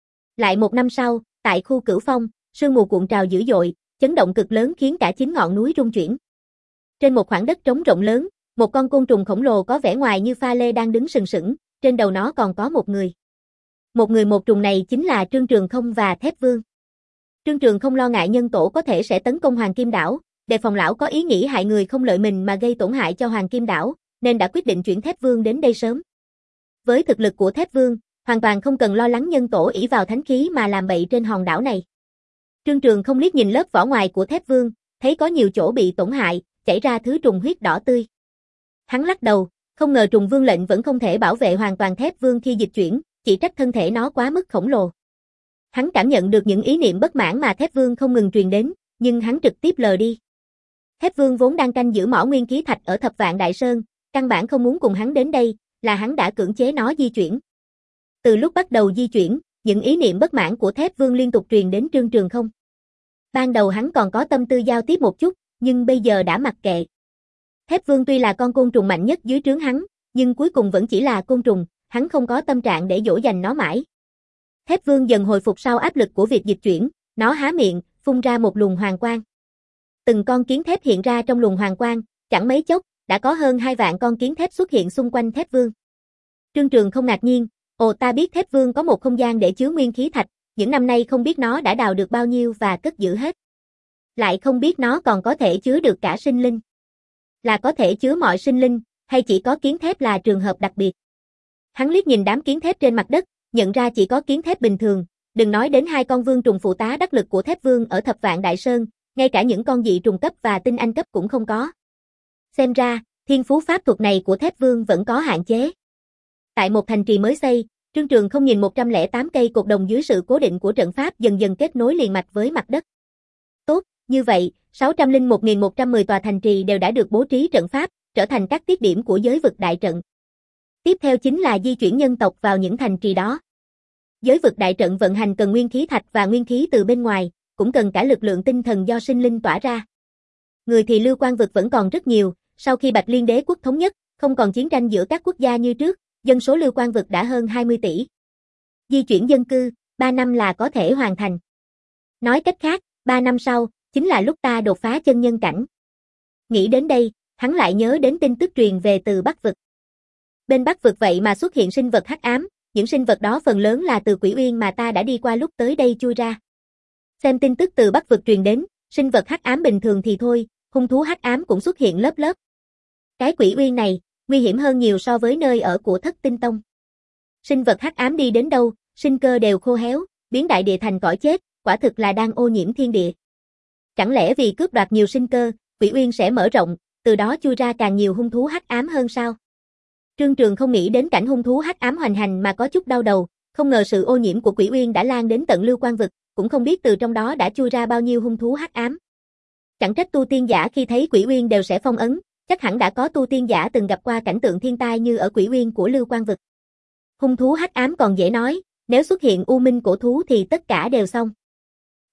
Lại một năm sau, tại khu Cửu Phong, sương mù cuộn trào dữ dội, chấn động cực lớn khiến cả chín ngọn núi rung chuyển. Trên một khoảng đất trống rộng lớn, một con côn trùng khổng lồ có vẻ ngoài như pha lê đang đứng sừng sững, trên đầu nó còn có một người. Một người một trùng này chính là Trương Trường Không và Thép Vương. Trương Trường Không lo ngại nhân tổ có thể sẽ tấn công Hoàng Kim Đảo, đề phòng lão có ý nghĩ hại người không lợi mình mà gây tổn hại cho Hoàng Kim Đảo, nên đã quyết định chuyển Thép Vương đến đây sớm. Với thực lực của Thép Vương, hoàn toàn không cần lo lắng nhân tổ ỷ vào thánh khí mà làm bậy trên hòn đảo này. Trương Trường Không liếc nhìn lớp vỏ ngoài của Thép Vương, thấy có nhiều chỗ bị tổn hại, chảy ra thứ trùng huyết đỏ tươi. Hắn lắc đầu, không ngờ trùng vương lệnh vẫn không thể bảo vệ hoàn toàn Thép Vương khi dịch chuyển, chỉ trách thân thể nó quá mức khổng lồ. Hắn cảm nhận được những ý niệm bất mãn mà Thép Vương không ngừng truyền đến, nhưng hắn trực tiếp lờ đi. Thép Vương vốn đang canh giữ mỏ nguyên khí thạch ở Thập Vạn Đại Sơn, căn bản không muốn cùng hắn đến đây, là hắn đã cưỡng chế nó di chuyển. Từ lúc bắt đầu di chuyển, những ý niệm bất mãn của Thép Vương liên tục truyền đến Trương Trường Không. Ban đầu hắn còn có tâm tư giao tiếp một chút, nhưng bây giờ đã mặc kệ. Thép Vương tuy là con côn trùng mạnh nhất dưới trướng hắn, nhưng cuối cùng vẫn chỉ là côn trùng, hắn không có tâm trạng để dỗ dành nó mãi. Thép Vương dần hồi phục sau áp lực của việc dịch chuyển, nó há miệng, phun ra một luồng hoàng quang. Từng con kiến thép hiện ra trong luồng hoàng quang, chẳng mấy chốc, đã có hơn hai vạn con kiến thép xuất hiện xung quanh Thép Vương. Trương Trường không ngạc nhiên, ồ ta biết Thép Vương có một không gian để chứa nguyên khí thạch, những năm nay không biết nó đã đào được bao nhiêu và cất giữ hết. Lại không biết nó còn có thể chứa được cả sinh linh. Là có thể chứa mọi sinh linh, hay chỉ có kiến thép là trường hợp đặc biệt. Hắn liếc nhìn đám kiến thép trên mặt đất, nhận ra chỉ có kiến thép bình thường, đừng nói đến hai con vương trùng phụ tá đắc lực của Thép Vương ở Thập Vạn Đại Sơn, ngay cả những con dị trùng cấp và tinh anh cấp cũng không có. Xem ra, thiên phú pháp thuật này của Thép Vương vẫn có hạn chế. Tại một thành trì mới xây, Trương Trường không nhìn một trăm lẻ tám cây cột đồng dưới sự cố định của trận pháp dần dần kết nối liền mạch với mặt đất. Tốt, như vậy, sáu trăm lẻ một nghìn một trăm mười tòa thành trì đều đã được bố trí trận pháp, trở thành các tiết điểm của giới vực đại trận. Tiếp theo chính là di chuyển nhân tộc vào những thành trì đó. Giới vực đại trận vận hành cần nguyên khí thạch và nguyên khí từ bên ngoài, cũng cần cả lực lượng tinh thần do sinh linh tỏa ra. Người thì Lưu Quan vực vẫn còn rất nhiều, sau khi Bạch Liên Đế quốc thống nhất, không còn chiến tranh giữa các quốc gia như trước, dân số Lưu Quan vực đã hơn hai mươi tỷ. Di chuyển dân cư, ba năm là có thể hoàn thành. Nói cách khác, ba năm sau, chính là lúc ta đột phá chân nhân cảnh. Nghĩ đến đây, hắn lại nhớ đến tin tức truyền về từ Bắc vực. Bên Bắc vực vậy mà xuất hiện sinh vật hắc ám, những sinh vật đó phần lớn là từ Quỷ Uyên mà ta đã đi qua lúc tới đây chui ra. Xem tin tức từ Bắc vực truyền đến, sinh vật hắc ám bình thường thì thôi, hung thú hắc ám cũng xuất hiện lớp lớp. Cái Quỷ Uyên này, nguy hiểm hơn nhiều so với nơi ở của Thất Tinh Tông. Sinh vật hắc ám đi đến đâu, sinh cơ đều khô héo, biến đại địa thành cõi chết, quả thực là đang ô nhiễm thiên địa. Chẳng lẽ vì cướp đoạt nhiều sinh cơ, Quỷ Uyên sẽ mở rộng, từ đó chui ra càng nhiều hung thú hắc ám hơn sao? Trương Trường không nghĩ đến cảnh hung thú hắc ám hoành hành mà có chút đau đầu, không ngờ sự ô nhiễm của Quỷ Uyên đã lan đến tận Lưu Quan vực, cũng không biết từ trong đó đã chui ra bao nhiêu hung thú hắc ám. Chẳng trách tu tiên giả khi thấy Quỷ Uyên đều sẽ phong ấn, chắc hẳn đã có tu tiên giả từng gặp qua cảnh tượng thiên tai như ở Quỷ Uyên của Lưu Quan vực. Hung thú hắc ám còn dễ nói, nếu xuất hiện u minh cổ thú thì tất cả đều xong.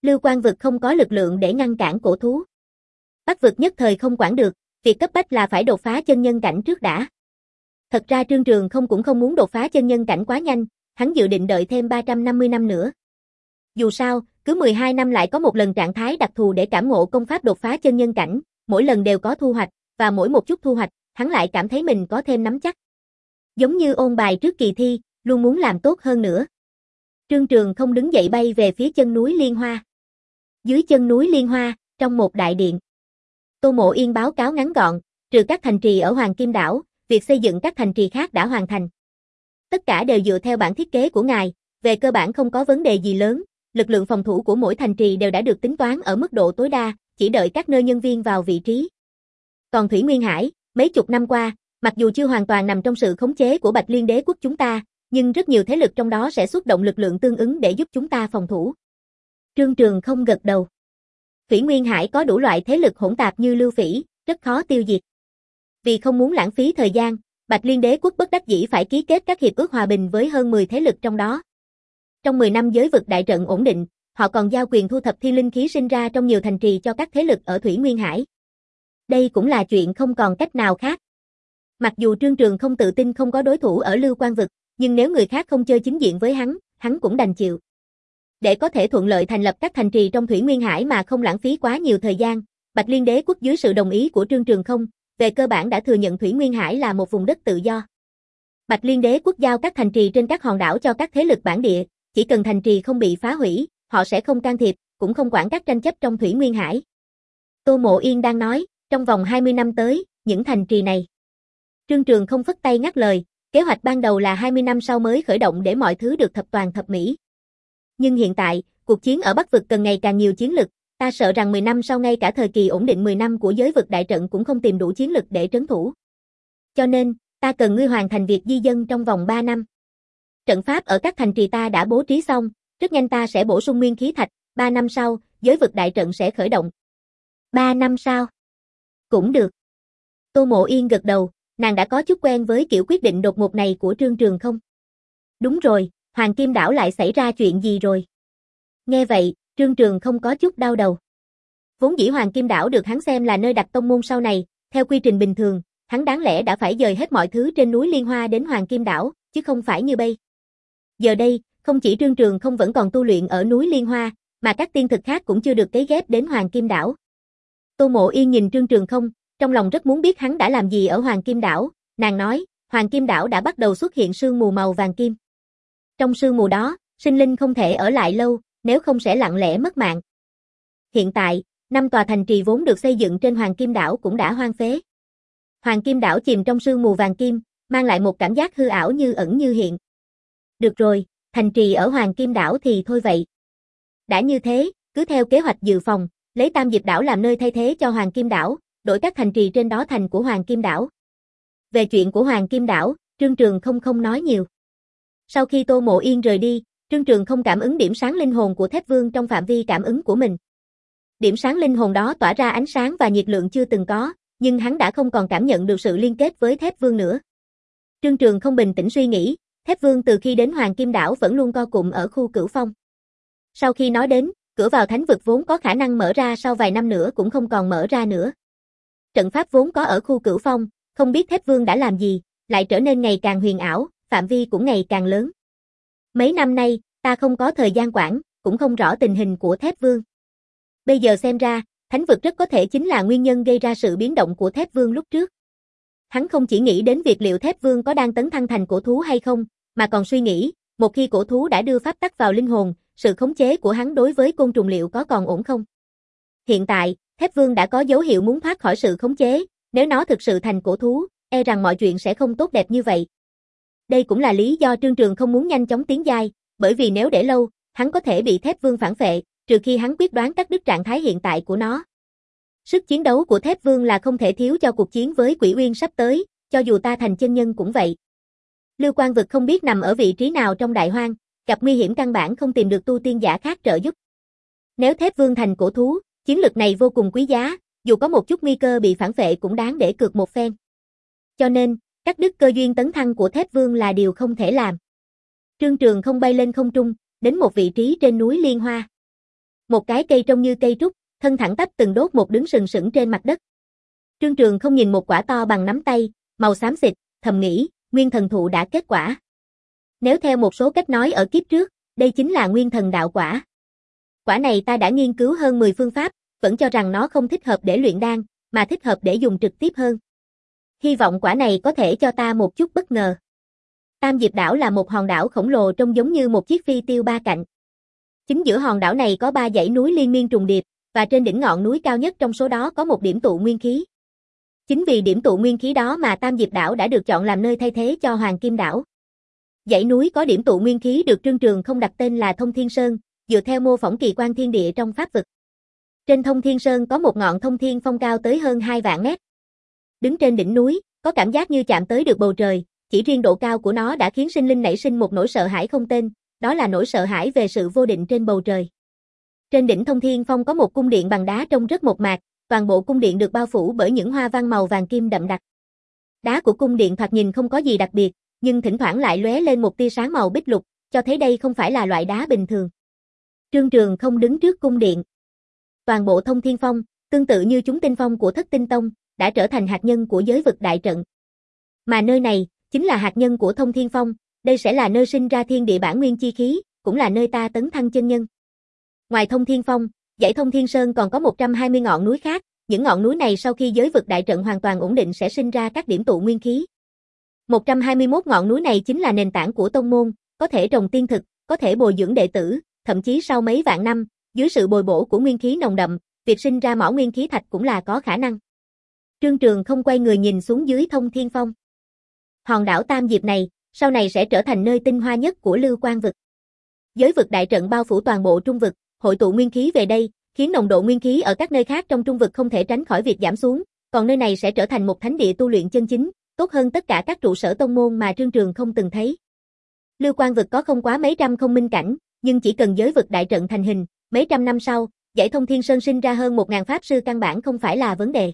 Lưu Quang vực không có lực lượng để ngăn cản cổ thú. Bắc vực nhất thời không quản được, việc cấp bách là phải đột phá chân nhân cảnh trước đã. Thật ra Trương Trường không cũng không muốn đột phá chân nhân cảnh quá nhanh, hắn dự định đợi thêm ba trăm năm mươi năm nữa. Dù sao, cứ mười hai năm lại có một lần trạng thái đặc thù để cảm ngộ công pháp đột phá chân nhân cảnh, mỗi lần đều có thu hoạch, và mỗi một chút thu hoạch, hắn lại cảm thấy mình có thêm nắm chắc. Giống như ôn bài trước kỳ thi, luôn muốn làm tốt hơn nữa. Trương Trường không đứng dậy bay về phía chân núi Liên Hoa. Dưới chân núi Liên Hoa, trong một đại điện. Tô Mộ Yên báo cáo ngắn gọn, trừ các thành trì ở Hoàng Kim Đảo, việc xây dựng các thành trì khác đã hoàn thành. Tất cả đều dựa theo bản thiết kế của ngài, về cơ bản không có vấn đề gì lớn, lực lượng phòng thủ của mỗi thành trì đều đã được tính toán ở mức độ tối đa, chỉ đợi các nơi nhân viên vào vị trí. Còn Thủy Nguyên Hải, mấy chục năm qua, mặc dù chưa hoàn toàn nằm trong sự khống chế của Bạch Liên Đế quốc chúng ta, nhưng rất nhiều thế lực trong đó sẽ xuất động lực lượng tương ứng để giúp chúng ta phòng thủ. Trương Trường không gật đầu. Thủy Nguyên Hải có đủ loại thế lực hỗn tạp như Lưu Phỉ, rất khó tiêu diệt. Vì không muốn lãng phí thời gian, Bạch Liên Đế quốc bất đắc dĩ phải ký kết các hiệp ước hòa bình với hơn mười thế lực trong đó. Trong mười năm giới vực đại trận ổn định, họ còn giao quyền thu thập thiên linh khí sinh ra trong nhiều thành trì cho các thế lực ở Thủy Nguyên Hải. Đây cũng là chuyện không còn cách nào khác. Mặc dù Trương Trường không tự tin không có đối thủ ở Lưu Quang vực, nhưng nếu người khác không chơi chính diện với hắn, hắn cũng đành chịu. Để có thể thuận lợi thành lập các thành trì trong Thủy Nguyên Hải mà không lãng phí quá nhiều thời gian, Bạch Liên Đế quốc dưới sự đồng ý của Trương Trường không, về cơ bản đã thừa nhận Thủy Nguyên Hải là một vùng đất tự do. Bạch Liên Đế quốc giao các thành trì trên các hòn đảo cho các thế lực bản địa, chỉ cần thành trì không bị phá hủy, họ sẽ không can thiệp, cũng không quản các tranh chấp trong Thủy Nguyên Hải. Tô Mộ Yên đang nói, trong vòng hai mươi năm tới, những thành trì này. Trương Trường không phất tay ngắt lời, kế hoạch ban đầu là hai mươi năm sau mới khởi động để mọi thứ được thập toàn thập mỹ. Nhưng hiện tại, cuộc chiến ở Bắc vực cần ngày càng nhiều chiến lực, ta sợ rằng mười năm sau ngay cả thời kỳ ổn định mười năm của giới vực đại trận cũng không tìm đủ chiến lực để trấn thủ. Cho nên, ta cần ngươi hoàn thành việc di dân trong vòng ba năm. Trận pháp ở các thành trì ta đã bố trí xong, rất nhanh ta sẽ bổ sung nguyên khí thạch, ba năm sau, giới vực đại trận sẽ khởi động. ba năm sau? Cũng được. Tô Mộ Yên gật đầu, nàng đã có chút quen với kiểu quyết định đột ngột này của Trương Trường không. Đúng rồi, Hoàng Kim Đảo lại xảy ra chuyện gì rồi? Nghe vậy, Trương Trường không có chút đau đầu. Vốn dĩ Hoàng Kim Đảo được hắn xem là nơi đặt tông môn sau này, theo quy trình bình thường, hắn đáng lẽ đã phải dời hết mọi thứ trên núi Liên Hoa đến Hoàng Kim Đảo, chứ không phải như bây. Giờ đây, không chỉ Trương Trường không vẫn còn tu luyện ở núi Liên Hoa, mà các tiên thực khác cũng chưa được cấy ghép đến Hoàng Kim Đảo. Tô Mộ Yên nhìn Trương Trường không, trong lòng rất muốn biết hắn đã làm gì ở Hoàng Kim Đảo, nàng nói, Hoàng Kim Đảo đã bắt đầu xuất hiện sương mù màu vàng kim. Trong sương mù đó, sinh linh không thể ở lại lâu, nếu không sẽ lặng lẽ mất mạng. Hiện tại, năm tòa thành trì vốn được xây dựng trên Hoàng Kim Đảo cũng đã hoang phế. Hoàng Kim Đảo chìm trong sương mù vàng kim, mang lại một cảm giác hư ảo như ẩn như hiện. Được rồi, thành trì ở Hoàng Kim Đảo thì thôi vậy. Đã như thế, cứ theo kế hoạch dự phòng, lấy Tam Diệp Đảo làm nơi thay thế cho Hoàng Kim Đảo, đổi các thành trì trên đó thành của Hoàng Kim Đảo. Về chuyện của Hoàng Kim Đảo, Trương Trường không không nói nhiều. Sau khi Tô Mộ Yên rời đi, Trương Trường không cảm ứng điểm sáng linh hồn của Thép Vương trong phạm vi cảm ứng của mình. Điểm sáng linh hồn đó tỏa ra ánh sáng và nhiệt lượng chưa từng có, nhưng hắn đã không còn cảm nhận được sự liên kết với Thép Vương nữa. Trương Trường không bình tĩnh suy nghĩ, Thép Vương từ khi đến Hoàng Kim Đảo vẫn luôn co cụm ở khu Cửu Phong. Sau khi nói đến, cửa vào thánh vực vốn có khả năng mở ra sau vài năm nữa cũng không còn mở ra nữa. Trận pháp vốn có ở khu Cửu Phong, không biết Thép Vương đã làm gì, lại trở nên ngày càng huyền ảo, phạm vi cũng ngày càng lớn. Mấy năm nay, ta không có thời gian quản, cũng không rõ tình hình của Thép Vương. Bây giờ xem ra, thánh vực rất có thể chính là nguyên nhân gây ra sự biến động của Thép Vương lúc trước. Hắn không chỉ nghĩ đến việc liệu Thép Vương có đang tấn thăng thành cổ thú hay không, mà còn suy nghĩ, một khi cổ thú đã đưa pháp tắc vào linh hồn, sự khống chế của hắn đối với côn trùng liệu có còn ổn không? Hiện tại, Thép Vương đã có dấu hiệu muốn thoát khỏi sự khống chế, nếu nó thực sự thành cổ thú, e rằng mọi chuyện sẽ không tốt đẹp như vậy. Đây cũng là lý do Trương Trường không muốn nhanh chóng tiến giai, bởi vì nếu để lâu, hắn có thể bị Thép Vương phản phệ, trừ khi hắn quyết đoán cắt đứt trạng thái hiện tại của nó. Sức chiến đấu của Thép Vương là không thể thiếu cho cuộc chiến với Quỷ Uyên sắp tới, cho dù ta thành chân nhân cũng vậy. Lưu Quang vực không biết nằm ở vị trí nào trong Đại Hoang, gặp nguy hiểm căn bản không tìm được tu tiên giả khác trợ giúp. Nếu Thép Vương thành cổ thú, chiến lực này vô cùng quý giá, dù có một chút nguy cơ bị phản phệ cũng đáng để cược một phen. Cho nên, cắt đứt cơ duyên tấn thăng của Thép Vương là điều không thể làm. Trương Trường không bay lên không trung, đến một vị trí trên núi Liên Hoa. Một cái cây trông như cây trúc, thân thẳng tắp từng đốt một đứng sừng sững trên mặt đất. Trương Trường không nhìn một quả to bằng nắm tay, màu xám xịt, thầm nghĩ, nguyên thần thụ đã kết quả. Nếu theo một số cách nói ở kiếp trước, đây chính là nguyên thần đạo quả. Quả này ta đã nghiên cứu hơn mười phương pháp, vẫn cho rằng nó không thích hợp để luyện đan, mà thích hợp để dùng trực tiếp hơn. Hy vọng quả này có thể cho ta một chút bất ngờ. Tam Diệp đảo là một hòn đảo khổng lồ trông giống như một chiếc phi tiêu ba cạnh. Chính giữa hòn đảo này có ba dãy núi liên miên trùng điệp, và trên đỉnh ngọn núi cao nhất trong số đó có một điểm tụ nguyên khí. Chính vì điểm tụ nguyên khí đó mà Tam Diệp đảo đã được chọn làm nơi thay thế cho Hoàng Kim đảo. Dãy núi có điểm tụ nguyên khí được Trương Trường không đặt tên là Thông Thiên Sơn, dựa theo mô phỏng kỳ quan thiên địa trong pháp vực. Trên Thông Thiên Sơn có một ngọn Thông Thiên Phong cao tới hơn hai vạn mét. Đứng trên đỉnh núi, có cảm giác như chạm tới được bầu trời, chỉ riêng độ cao của nó đã khiến sinh linh nảy sinh một nỗi sợ hãi không tên, đó là nỗi sợ hãi về sự vô định trên bầu trời. Trên đỉnh Thông Thiên Phong có một cung điện bằng đá trông rất mộc mạc, toàn bộ cung điện được bao phủ bởi những hoa văn màu vàng kim đậm đặc. Đá của cung điện thoạt nhìn không có gì đặc biệt, nhưng thỉnh thoảng lại lóe lên một tia sáng màu bích lục, cho thấy đây không phải là loại đá bình thường. Trương Trường không đứng trước cung điện. Toàn bộ Thông Thiên Phong, tương tự như chúng tinh phong của Thất Tinh Tông, đã trở thành hạt nhân của giới vực đại trận. Mà nơi này, chính là hạt nhân của Thông Thiên Phong, đây sẽ là nơi sinh ra thiên địa bản nguyên chi khí, cũng là nơi ta tấn thăng chân nhân. Ngoài Thông Thiên Phong, dãy Thông Thiên Sơn còn có một trăm hai mươi ngọn núi khác, những ngọn núi này sau khi giới vực đại trận hoàn toàn ổn định sẽ sinh ra các điểm tụ nguyên khí. một trăm hai mươi mốt ngọn núi này chính là nền tảng của tông môn, có thể trồng tiên thực, có thể bồi dưỡng đệ tử, thậm chí sau mấy vạn năm, dưới sự bồi bổ của nguyên khí nồng đậm, việc sinh ra mỏ nguyên khí thạch cũng là có khả năng. Trương Trường không quay người nhìn xuống dưới Thông Thiên Phong. Hòn đảo Tam Diệp này, sau này sẽ trở thành nơi tinh hoa nhất của Lưu Quang vực. Giới vực đại trận bao phủ toàn bộ trung vực, hội tụ nguyên khí về đây, khiến nồng độ nguyên khí ở các nơi khác trong trung vực không thể tránh khỏi việc giảm xuống, còn nơi này sẽ trở thành một thánh địa tu luyện chân chính, tốt hơn tất cả các trụ sở tông môn mà Trương Trường không từng thấy. Lưu Quang vực có không quá mấy trăm không minh cảnh, nhưng chỉ cần giới vực đại trận thành hình, mấy trăm năm sau, dãy Thông Thiên Sơn sinh ra hơn một ngàn pháp sư căn bản không phải là vấn đề.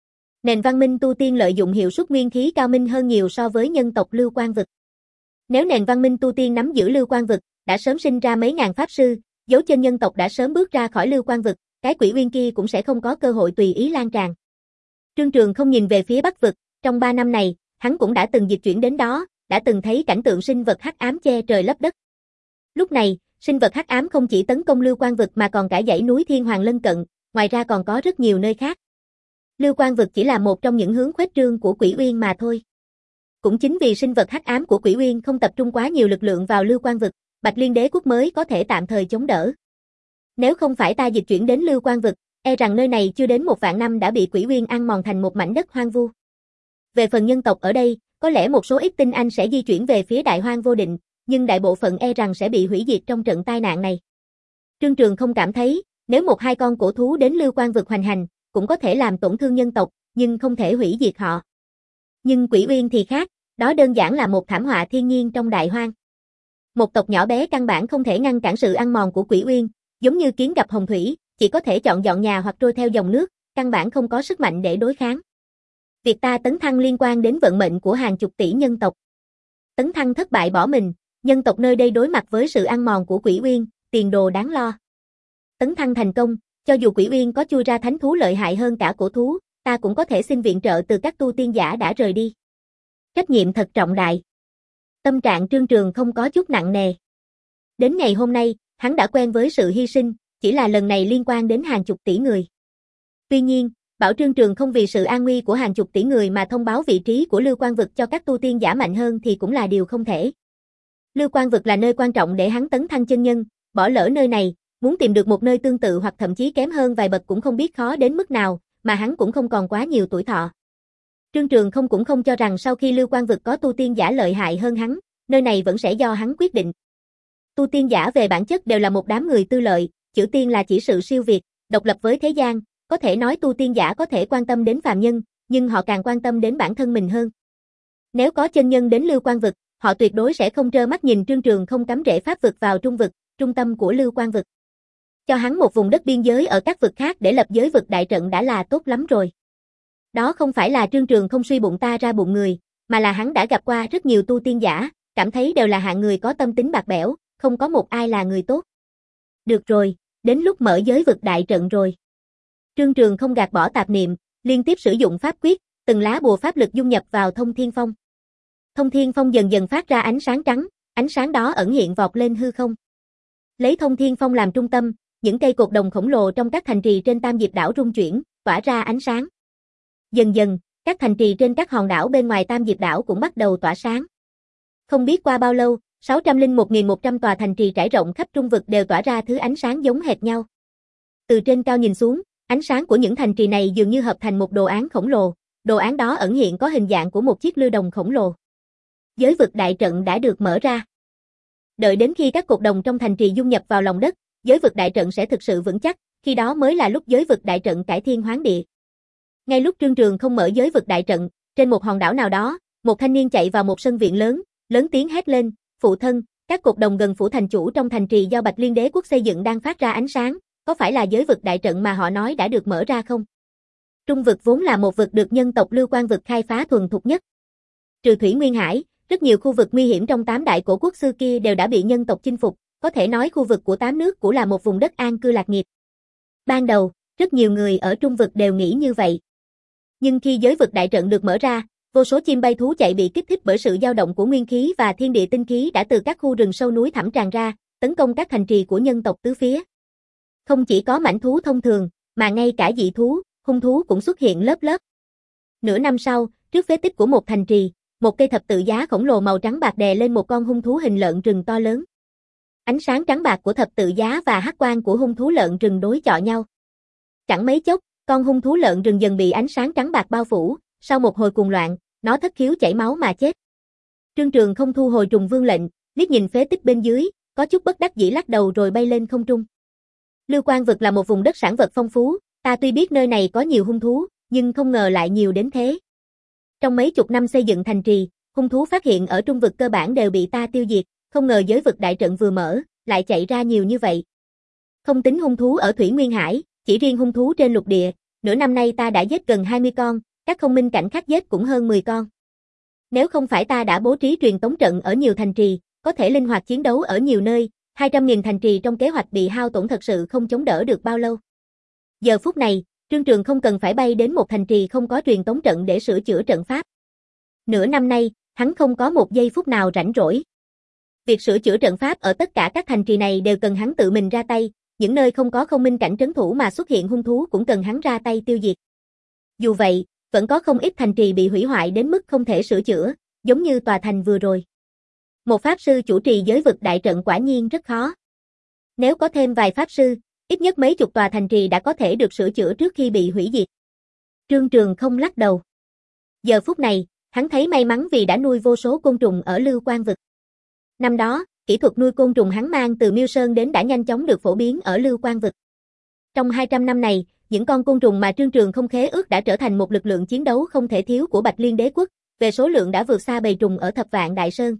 Nền văn minh tu tiên lợi dụng hiệu suất nguyên khí cao minh hơn nhiều so với nhân tộc Lưu Quang vực. Nếu nền văn minh tu tiên nắm giữ Lưu Quang vực, đã sớm sinh ra mấy ngàn pháp sư, dấu chân nhân tộc đã sớm bước ra khỏi Lưu Quang vực, cái quỷ uyên kia cũng sẽ không có cơ hội tùy ý lan tràn. Trương Trường không nhìn về phía Bắc vực, trong ba năm này, hắn cũng đã từng dịch chuyển đến đó, đã từng thấy cảnh tượng sinh vật hắc ám che trời lấp đất. Lúc này, sinh vật hắc ám không chỉ tấn công Lưu Quang vực mà còn cả dãy núi Thiên Hoàng lân cận, ngoài ra còn có rất nhiều nơi khác. Lưu Quang vực chỉ là một trong những hướng khuếch trương của Quỷ Uyên mà thôi. Cũng chính vì sinh vật hắc ám của Quỷ Uyên không tập trung quá nhiều lực lượng vào Lưu Quang vực, Bạch Liên Đế quốc mới có thể tạm thời chống đỡ. Nếu không phải ta dịch chuyển đến Lưu Quang vực, e rằng nơi này chưa đến một vạn năm đã bị Quỷ Uyên ăn mòn thành một mảnh đất hoang vu. Về phần nhân tộc ở đây, có lẽ một số ít tinh anh sẽ di chuyển về phía Đại Hoang Vô Định, nhưng đại bộ phận e rằng sẽ bị hủy diệt trong trận tai nạn này. Trương Trường không cảm thấy, nếu một hai con cổ thú đến Lưu Quang vực hoành hành, cũng có thể làm tổn thương nhân tộc, nhưng không thể hủy diệt họ. Nhưng Quỷ Uyên thì khác, đó đơn giản là một thảm họa thiên nhiên trong Đại Hoang. Một tộc nhỏ bé căn bản không thể ngăn cản sự ăn mòn của Quỷ Uyên, giống như kiến gặp hồng thủy, chỉ có thể chọn dọn nhà hoặc trôi theo dòng nước, căn bản không có sức mạnh để đối kháng. Việc ta tấn thăng liên quan đến vận mệnh của hàng chục tỷ nhân tộc. Tấn thăng thất bại bỏ mình, nhân tộc nơi đây đối mặt với sự ăn mòn của Quỷ Uyên, tiền đồ đáng lo. Tấn thăng thành công, cho dù Quỷ Uyên có chui ra thánh thú lợi hại hơn cả cổ thú, ta cũng có thể xin viện trợ từ các tu tiên giả đã rời đi. Trách nhiệm thật trọng đại. Tâm trạng Trương Trường không có chút nặng nề. Đến ngày hôm nay, hắn đã quen với sự hy sinh, chỉ là lần này liên quan đến hàng chục tỷ người. Tuy nhiên, bảo Trương Trường không vì sự an nguy của hàng chục tỷ người mà thông báo vị trí của Lưu Quang vực cho các tu tiên giả mạnh hơn thì cũng là điều không thể. Lưu Quang vực là nơi quan trọng để hắn tấn thăng chân nhân, bỏ lỡ nơi này, muốn tìm được một nơi tương tự hoặc thậm chí kém hơn vài bậc cũng không biết khó đến mức nào, mà hắn cũng không còn quá nhiều tuổi thọ. Trương Trường không cũng không cho rằng sau khi Lưu Quang vực có tu tiên giả lợi hại hơn hắn, nơi này vẫn sẽ do hắn quyết định. Tu tiên giả về bản chất đều là một đám người tư lợi, chữ tiên là chỉ sự siêu việt, độc lập với thế gian, có thể nói tu tiên giả có thể quan tâm đến phàm nhân, nhưng họ càng quan tâm đến bản thân mình hơn. Nếu có chân nhân đến Lưu Quang vực, họ tuyệt đối sẽ không trơ mắt nhìn Trương Trường không cắm rễ pháp vực vào trung vực, trung tâm của Lưu Quang vực. Cho hắn một vùng đất biên giới ở các vực khác để lập giới vực đại trận đã là tốt lắm rồi. Đó không phải là Trương Trường không suy bụng ta ra bụng người, mà là hắn đã gặp qua rất nhiều tu tiên giả, cảm thấy đều là hạng người có tâm tính bạc bẽo, không có một ai là người tốt. Được rồi, đến lúc mở giới vực đại trận rồi. Trương Trường không gạt bỏ tạp niệm, liên tiếp sử dụng pháp quyết, từng lá bùa pháp lực dung nhập vào Thông Thiên Phong. Thông Thiên Phong dần dần phát ra ánh sáng trắng, ánh sáng đó ẩn hiện vọt lên hư không. Lấy Thông Thiên Phong làm trung tâm, những cây cột đồng khổng lồ trong các thành trì trên Tam Diệp đảo rung chuyển, tỏa ra ánh sáng. Dần dần, các thành trì trên các hòn đảo bên ngoài Tam Diệp đảo cũng bắt đầu tỏa sáng. Không biết qua bao lâu, sáu trăm lẻ một nghìn một trăm tòa thành trì trải rộng khắp trung vực đều tỏa ra thứ ánh sáng giống hệt nhau. Từ trên cao nhìn xuống, ánh sáng của những thành trì này dường như hợp thành một đồ án khổng lồ, đồ án đó ẩn hiện có hình dạng của một chiếc lư đồng khổng lồ. Giới vực đại trận đã được mở ra. Đợi đến khi các cột đồng trong thành trì dung nhập vào lòng đất, giới vực đại trận sẽ thực sự vững chắc, khi đó mới là lúc giới vực đại trận cải thiên hoán địa. Ngay lúc Trương Trường không mở giới vực đại trận, trên một hòn đảo nào đó, một thanh niên chạy vào một sân viện lớn, lớn tiếng hét lên, phụ thân, các cột đồng gần phủ thành chủ trong thành trì do Bạch Liên Đế quốc xây dựng đang phát ra ánh sáng, có phải là giới vực đại trận mà họ nói đã được mở ra không? Trung vực vốn là một vực được nhân tộc Lưu Quan vực khai phá thuần thục nhất. Trừ Thủy Nguyên Hải, rất nhiều khu vực nguy hiểm trong tám đại cổ quốc xưa kia đều đã bị nhân tộc chinh phục, có thể nói khu vực của tám nước cũng là một vùng đất an cư lạc nghiệp. Ban đầu, rất nhiều người ở trung vực đều nghĩ như vậy. Nhưng khi giới vực đại trận được mở ra, vô số chim bay thú chạy bị kích thích bởi sự dao động của nguyên khí và thiên địa tinh khí đã từ các khu rừng sâu núi thẳm tràn ra, tấn công các thành trì của nhân tộc tứ phía. Không chỉ có mãnh thú thông thường, mà ngay cả dị thú, hung thú cũng xuất hiện lớp lớp. Nửa năm sau, trước phế tích của một thành trì, một cây thập tự giá khổng lồ màu trắng bạc đè lên một con hung thú hình lợn rừng to lớn. Ánh sáng trắng bạc của thập tự giá và hắc quang của hung thú lợn rừng đối chọi nhau. Chẳng mấy chốc, con hung thú lợn rừng dần bị ánh sáng trắng bạc bao phủ, sau một hồi cuồng loạn, nó thất khiếu chảy máu mà chết. Trương Trường không thu hồi trùng vương lệnh, liếc nhìn phế tích bên dưới, có chút bất đắc dĩ lắc đầu rồi bay lên không trung. Lưu Quan vực là một vùng đất sản vật phong phú, ta tuy biết nơi này có nhiều hung thú, nhưng không ngờ lại nhiều đến thế. Trong mấy chục năm xây dựng thành trì, hung thú phát hiện ở trung vực cơ bản đều bị ta tiêu diệt, không ngờ giới vực đại trận vừa mở, lại chạy ra nhiều như vậy. Không tính hung thú ở Thủy Nguyên Hải, chỉ riêng hung thú trên lục địa, nửa năm nay ta đã giết gần hai mươi con, các không minh cảnh khác giết cũng hơn mười con. Nếu không phải ta đã bố trí truyền tống trận ở nhiều thành trì, có thể linh hoạt chiến đấu ở nhiều nơi, hai trăm nghìn thành trì trong kế hoạch bị hao tổn thật sự không chống đỡ được bao lâu. Giờ phút này, Trương Trường không cần phải bay đến một thành trì không có truyền tống trận để sửa chữa trận pháp. Nửa năm nay, hắn không có một giây phút nào rảnh rỗi. Việc sửa chữa trận pháp ở tất cả các thành trì này đều cần hắn tự mình ra tay, những nơi không có không minh cảnh trấn thủ mà xuất hiện hung thú cũng cần hắn ra tay tiêu diệt. Dù vậy, vẫn có không ít thành trì bị hủy hoại đến mức không thể sửa chữa, giống như tòa thành vừa rồi. Một pháp sư chủ trì giới vực đại trận quả nhiên rất khó. Nếu có thêm vài pháp sư, ít nhất mấy chục tòa thành trì đã có thể được sửa chữa trước khi bị hủy diệt. Trương Trường không lắc đầu. Giờ phút này, hắn thấy may mắn vì đã nuôi vô số côn trùng ở Lưu Quan vực. Năm đó, kỹ thuật nuôi côn trùng hắn mang từ Miêu Sơn đến đã nhanh chóng được phổ biến ở Lưu Quan vực. Trong hai trăm năm này, những con côn trùng mà Trương Trường không khế ước đã trở thành một lực lượng chiến đấu không thể thiếu của Bạch Liên Đế quốc, về số lượng đã vượt xa bầy trùng ở Thập Vạn Đại Sơn.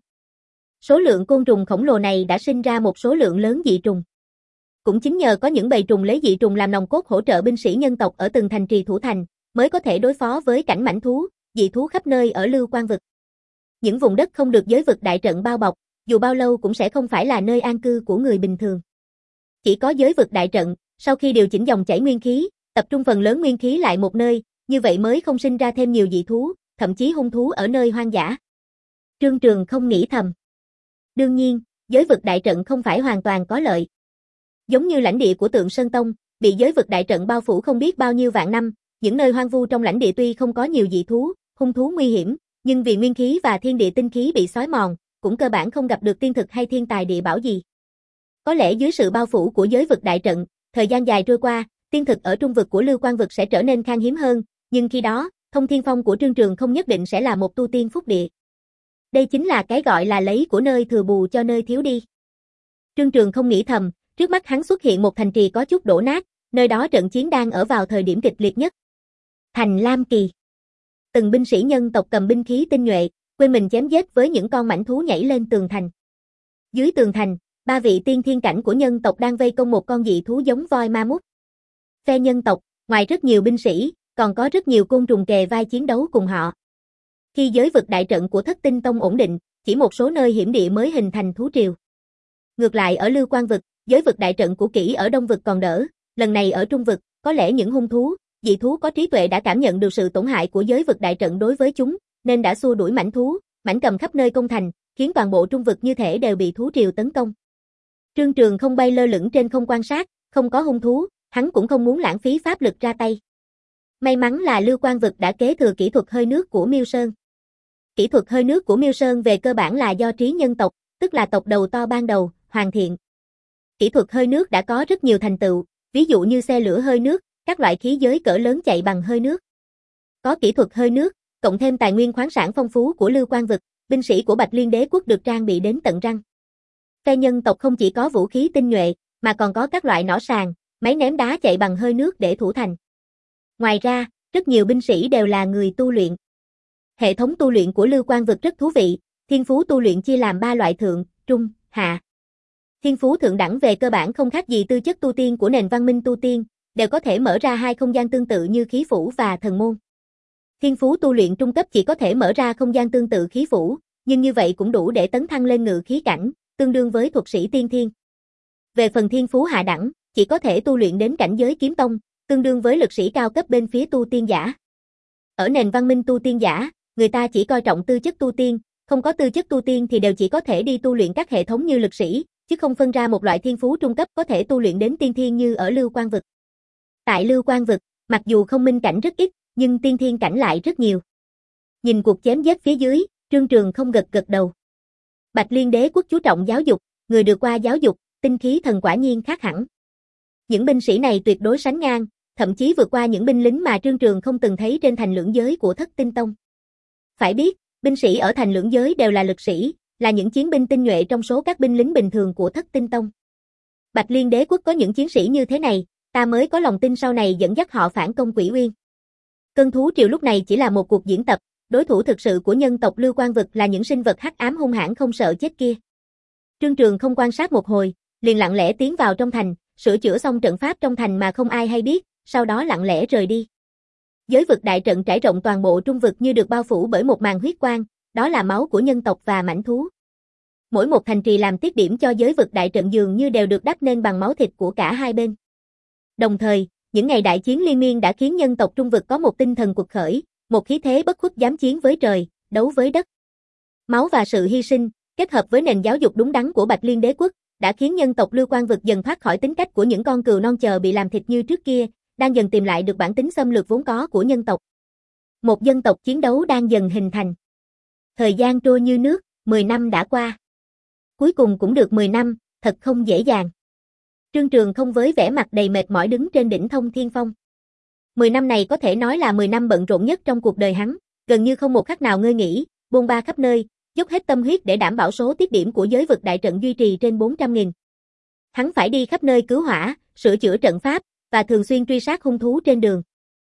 Số lượng côn trùng khổng lồ này đã sinh ra một số lượng lớn dị trùng. Cũng chính nhờ có những bầy trùng lấy dị trùng làm nòng cốt hỗ trợ binh sĩ nhân tộc ở từng thành trì thủ thành, mới có thể đối phó với cảnh mãnh thú, dị thú khắp nơi ở Lưu Quan vực. Những vùng đất không được giới vực đại trận bao bọc, dù bao lâu cũng sẽ không phải là nơi an cư của người bình thường. Chỉ có giới vực đại trận, sau khi điều chỉnh dòng chảy nguyên khí, tập trung phần lớn nguyên khí lại một nơi, như vậy mới không sinh ra thêm nhiều dị thú, thậm chí hung thú ở nơi hoang dã. Trương Trường không nghĩ thầm. Đương nhiên, giới vực đại trận không phải hoàn toàn có lợi. Giống như lãnh địa của Tượng Sơn Tông, bị giới vực đại trận bao phủ không biết bao nhiêu vạn năm, những nơi hoang vu trong lãnh địa tuy không có nhiều dị thú, hung thú nguy hiểm, nhưng vì nguyên khí và thiên địa tinh khí bị xói mòn, cũng cơ bản không gặp được tiên thực hay thiên tài địa bảo gì. Có lẽ dưới sự bao phủ của giới vực đại trận, thời gian dài trôi qua, tiên thực ở trung vực của Lưu Quan vực sẽ trở nên khan hiếm hơn, nhưng khi đó, Thông Thiên Phong của Trương Trường không nhất định sẽ là một tu tiên phúc địa. Đây chính là cái gọi là lấy của nơi thừa bù cho nơi thiếu đi. Trương Trường không nghĩ thầm, trước mắt hắn xuất hiện một thành trì có chút đổ nát, nơi đó trận chiến đang ở vào thời điểm kịch liệt nhất. Thành Lam Kỳ. Từng binh sĩ nhân tộc cầm binh khí tinh nhuệ, quên mình chém giết với những con mãnh thú nhảy lên tường thành. Dưới tường thành, ba vị tiên thiên cảnh của nhân tộc đang vây công một con dị thú giống voi ma mút. Phe nhân tộc, ngoài rất nhiều binh sĩ, còn có rất nhiều côn trùng kề vai chiến đấu cùng họ. Khi giới vực đại trận của Thất Tinh Tông ổn định, chỉ một số nơi hiểm địa mới hình thành thú triều. Ngược lại ở Lưu Quan vực, giới vực đại trận của kỹ ở Đông vực còn đỡ, lần này ở Trung vực, có lẽ những hung thú, dị thú có trí tuệ đã cảm nhận được sự tổn hại của giới vực đại trận đối với chúng, nên đã xua đuổi mãnh thú, mãnh cầm khắp nơi công thành, khiến toàn bộ Trung vực như thể đều bị thú triều tấn công. Trương Trường không bay lơ lửng trên không quan sát, không có hung thú, hắn cũng không muốn lãng phí pháp lực ra tay. May mắn là Lưu Quang vực đã kế thừa kỹ thuật hơi nước của Miêu Sơn. Kỹ thuật hơi nước của Miêu Sơn về cơ bản là do trí nhân tộc, tức là tộc đầu to ban đầu, hoàn thiện. Kỹ thuật hơi nước đã có rất nhiều thành tựu, ví dụ như xe lửa hơi nước, các loại khí giới cỡ lớn chạy bằng hơi nước. Có kỹ thuật hơi nước, cộng thêm tài nguyên khoáng sản phong phú của Lưu Quang vực, binh sĩ của Bạch Liên Đế quốc được trang bị đến tận răng. Phe nhân tộc không chỉ có vũ khí tinh nhuệ, mà còn có các loại nỏ sàn, máy ném đá chạy bằng hơi nước để thủ thành. Ngoài ra, rất nhiều binh sĩ đều là người tu luyện. Hệ thống tu luyện của Lưu Quang vực rất thú vị, thiên phú tu luyện chia làm ba loại thượng, trung, hạ. Thiên phú thượng đẳng về cơ bản không khác gì tư chất tu tiên của nền văn minh tu tiên, đều có thể mở ra hai không gian tương tự như khí phủ và thần môn. Thiên phú tu luyện trung cấp chỉ có thể mở ra không gian tương tự khí phủ, nhưng như vậy cũng đủ để tấn thăng lên ngự khí cảnh, tương đương với thuật sĩ tiên thiên. Về phần thiên phú hạ đẳng, chỉ có thể tu luyện đến cảnh giới kiếm tông, tương đương với lực sĩ cao cấp bên phía tu tiên giả. Ở nền văn minh tu tiên giả, người ta chỉ coi trọng tư chất tu tiên, không có tư chất tu tiên thì đều chỉ có thể đi tu luyện các hệ thống như lực sĩ, chứ không phân ra một loại thiên phú trung cấp có thể tu luyện đến tiên thiên như ở Lưu Quang vực. Tại Lưu Quang vực, mặc dù không minh cảnh rất ít, nhưng tiên thiên cảnh lại rất nhiều. Nhìn cuộc chém giết phía dưới, Trương Trường không gật gật đầu. Bạch Liên Đế quốc chú trọng giáo dục, người được qua giáo dục, tinh khí thần quả nhiên khác hẳn. Những binh sĩ này tuyệt đối sánh ngang, thậm chí vượt qua những binh lính mà Trương Trường không từng thấy trên thành lưỡng giới của Thất Tinh Tông. Phải biết, binh sĩ ở thành lưỡng giới đều là lực sĩ, là những chiến binh tinh nhuệ trong số các binh lính bình thường của Thất Tinh Tông. Bạch Liên Đế quốc có những chiến sĩ như thế này, ta mới có lòng tin sau này dẫn dắt họ phản công Quỷ Uyên. Cơn thú triều lúc này chỉ là một cuộc diễn tập, đối thủ thực sự của nhân tộc Lưu Quang vực là những sinh vật hắc ám hung hãn không sợ chết kia. Trương Trường không quan sát một hồi, liền lặng lẽ tiến vào trong thành, sửa chữa xong trận pháp trong thành mà không ai hay biết, sau đó lặng lẽ rời đi. Giới vực đại trận trải rộng toàn bộ Trung vực như được bao phủ bởi một màn huyết quang, đó là máu của nhân tộc và mãnh thú. Mỗi một thành trì làm tiết điểm cho giới vực đại trận dường như đều được đắp nên bằng máu thịt của cả hai bên. Đồng thời, những ngày đại chiến liên miên đã khiến nhân tộc Trung vực có một tinh thần quật khởi, một khí thế bất khuất dám chiến với trời, đấu với đất. Máu và sự hy sinh, kết hợp với nền giáo dục đúng đắn của Bạch Liên Đế quốc, đã khiến nhân tộc Lưu Quang vực dần thoát khỏi tính cách của những con cừu non chờ bị làm thịt như trước kia, đang dần tìm lại được bản tính xâm lược vốn có của nhân tộc. Một dân tộc chiến đấu đang dần hình thành. Thời gian trôi như nước, mười năm đã qua. Cuối cùng cũng được mười năm, thật không dễ dàng. Trương Trường không với vẻ mặt đầy mệt mỏi đứng trên đỉnh Thông Thiên Phong. mười năm này có thể nói là mười năm bận rộn nhất trong cuộc đời hắn, gần như không một khắc nào ngơi nghỉ, bôn ba khắp nơi, dốc hết tâm huyết để đảm bảo số tiết điểm của giới vực đại trận duy trì trên bốn trăm nghìn. Hắn phải đi khắp nơi cứu hỏa, sửa chữa trận pháp, và thường xuyên truy sát hung thú trên đường.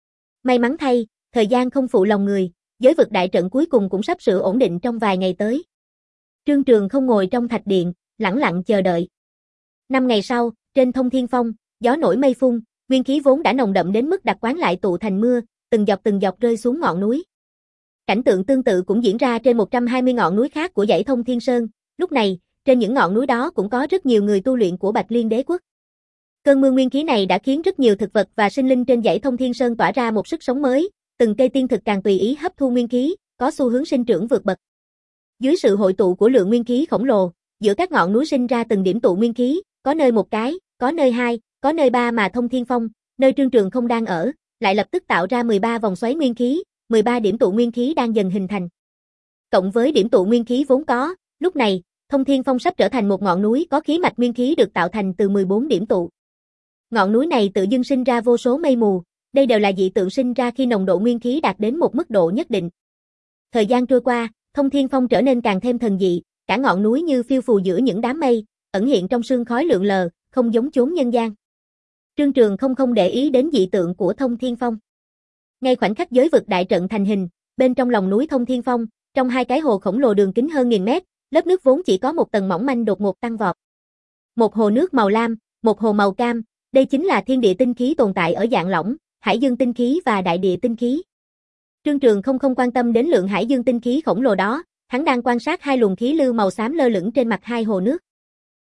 May mắn thay, thời gian không phụ lòng người, giới vực đại trận cuối cùng cũng sắp sửa ổn định trong vài ngày tới. Trương Trường không ngồi trong thạch điện, lẳng lặng chờ đợi. Năm ngày sau, trên Thông Thiên Phong, gió nổi mây phun, nguyên khí vốn đã nồng đậm đến mức đặc quán lại tụ thành mưa, từng dọc từng dọc rơi xuống ngọn núi. Cảnh tượng tương tự cũng diễn ra trên một trăm hai mươi ngọn núi khác của dãy Thông Thiên Sơn, lúc này, trên những ngọn núi đó cũng có rất nhiều người tu luyện của Bạch Liên Đế quốc. Cơn mưa nguyên khí này đã khiến rất nhiều thực vật và sinh linh trên dãy Thông Thiên Sơn tỏa ra một sức sống mới, từng cây tiên thực càng tùy ý hấp thu nguyên khí, có xu hướng sinh trưởng vượt bậc. Dưới sự hội tụ của lượng nguyên khí khổng lồ, giữa các ngọn núi sinh ra từng điểm tụ nguyên khí, có nơi một cái, có nơi hai, có nơi ba mà Thông Thiên Phong, nơi Trương Trường không đang ở, lại lập tức tạo ra mười ba vòng xoáy nguyên khí, mười ba điểm tụ nguyên khí đang dần hình thành. Cộng với điểm tụ nguyên khí vốn có, lúc này, Thông Thiên Phong sắp trở thành một ngọn núi có khí mạch nguyên khí được tạo thành từ mười bốn điểm tụ. Ngọn núi này tự dưng sinh ra vô số mây mù, đây đều là dị tượng sinh ra khi nồng độ nguyên khí đạt đến một mức độ nhất định. Thời gian trôi qua, Thông Thiên Phong trở nên càng thêm thần dị, cả ngọn núi như phiêu phù giữa những đám mây, ẩn hiện trong sương khói lượn lờ, không giống chốn nhân gian. Trương Trường không không để ý đến dị tượng của Thông Thiên Phong. Ngay khoảnh khắc giới vực đại trận thành hình, bên trong lòng núi Thông Thiên Phong, trong hai cái hồ khổng lồ đường kính hơn nghìn mét, lớp nước vốn chỉ có một tầng mỏng manh đột ngột tăng vọt. Một hồ nước màu lam, một hồ màu cam, đây chính là thiên địa tinh khí tồn tại ở dạng lỏng, hải dương tinh khí và đại địa tinh khí. Trương Trường không không quan tâm đến lượng hải dương tinh khí khổng lồ đó, hắn đang quan sát hai luồng khí lưu màu xám lơ lửng trên mặt hai hồ nước.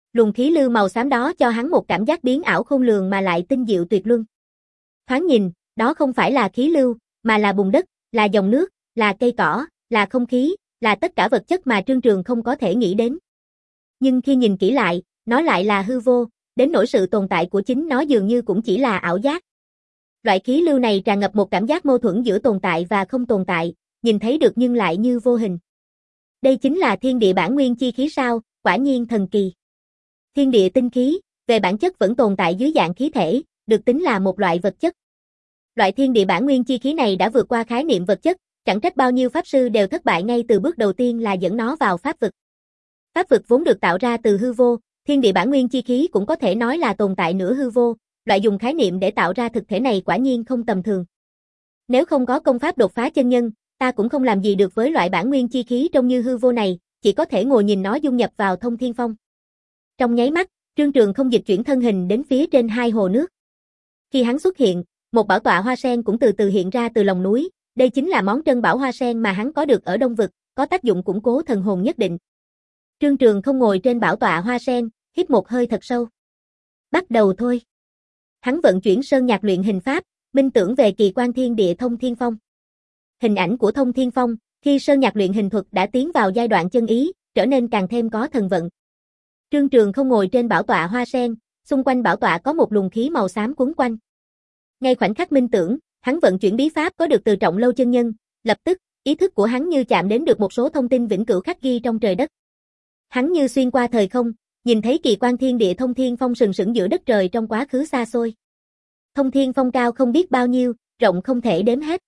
Luồng khí lưu màu xám đó cho hắn một cảm giác biến ảo khôn lường mà lại tinh diệu tuyệt luân. Thoáng nhìn, đó không phải là khí lưu, mà là bùn đất, là dòng nước, là cây cỏ, là không khí, là tất cả vật chất mà Trương Trường không có thể nghĩ đến. Nhưng khi nhìn kỹ lại, nó lại là hư vô, đến nỗi sự tồn tại của chính nó dường như cũng chỉ là ảo giác. Loại khí lưu này tràn ngập một cảm giác mâu thuẫn giữa tồn tại và không tồn tại, nhìn thấy được nhưng lại như vô hình. Đây chính là thiên địa bản nguyên chi khí sao, quả nhiên thần kỳ. Thiên địa tinh khí, về bản chất vẫn tồn tại dưới dạng khí thể, được tính là một loại vật chất. Loại thiên địa bản nguyên chi khí này đã vượt qua khái niệm vật chất, chẳng trách bao nhiêu pháp sư đều thất bại ngay từ bước đầu tiên là dẫn nó vào pháp vực. Pháp vực vốn được tạo ra từ hư vô, thiên địa bản nguyên chi khí cũng có thể nói là tồn tại nửa hư vô, loại dùng khái niệm để tạo ra thực thể này quả nhiên không tầm thường. Nếu không có công pháp đột phá chân nhân, ta cũng không làm gì được với loại bản nguyên chi khí trông như hư vô này, chỉ có thể ngồi nhìn nó dung nhập vào Thông Thiên Phong. Trong nháy mắt, Trương Trường không dịch chuyển thân hình đến phía trên hai hồ nước. Khi hắn xuất hiện, một bảo tọa hoa sen cũng từ từ hiện ra từ lòng núi, đây chính là món trân bảo hoa sen mà hắn có được ở Đông Vực, có tác dụng củng cố thần hồn nhất định. Trương Trường không ngồi trên bảo tọa hoa sen, hít một hơi thật sâu. Bắt đầu thôi. Hắn vận chuyển sơn nhạc luyện hình pháp, minh tưởng về kỳ quan thiên địa Thông Thiên Phong. Hình ảnh của Thông Thiên Phong, khi sơn nhạc luyện hình thuật đã tiến vào giai đoạn chân ý, trở nên càng thêm có thần vận. Trương Trường không ngồi trên bảo tọa hoa sen, xung quanh bảo tọa có một luồng khí màu xám quấn quanh. Ngay khoảnh khắc minh tưởng, hắn vận chuyển bí pháp có được từ Trọng Lâu chân nhân, lập tức, ý thức của hắn như chạm đến được một số thông tin vĩnh cửu khắc ghi trong trời đất. Hắn như xuyên qua thời không, nhìn thấy kỳ quan thiên địa Thông Thiên Phong sừng sững giữa đất trời trong quá khứ xa xôi. Thông Thiên Phong cao không biết bao nhiêu, rộng không thể đếm hết.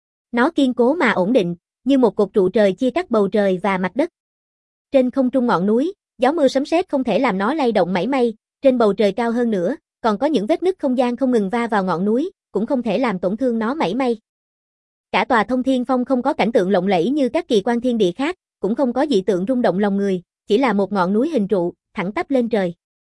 Nó kiên cố mà ổn định, như một cột trụ trời chia cắt bầu trời và mặt đất. Trên không trung ngọn núi, gió mưa sấm sét không thể làm nó lay động mảy may, trên bầu trời cao hơn nữa, còn có những vết nứt không gian không ngừng va vào ngọn núi, cũng không thể làm tổn thương nó mảy may. Cả tòa Thông Thiên Phong không có cảnh tượng lộng lẫy như các kỳ quan thiên địa khác, cũng không có dị tượng rung động lòng người, chỉ là một ngọn núi hình trụ, thẳng tắp lên trời.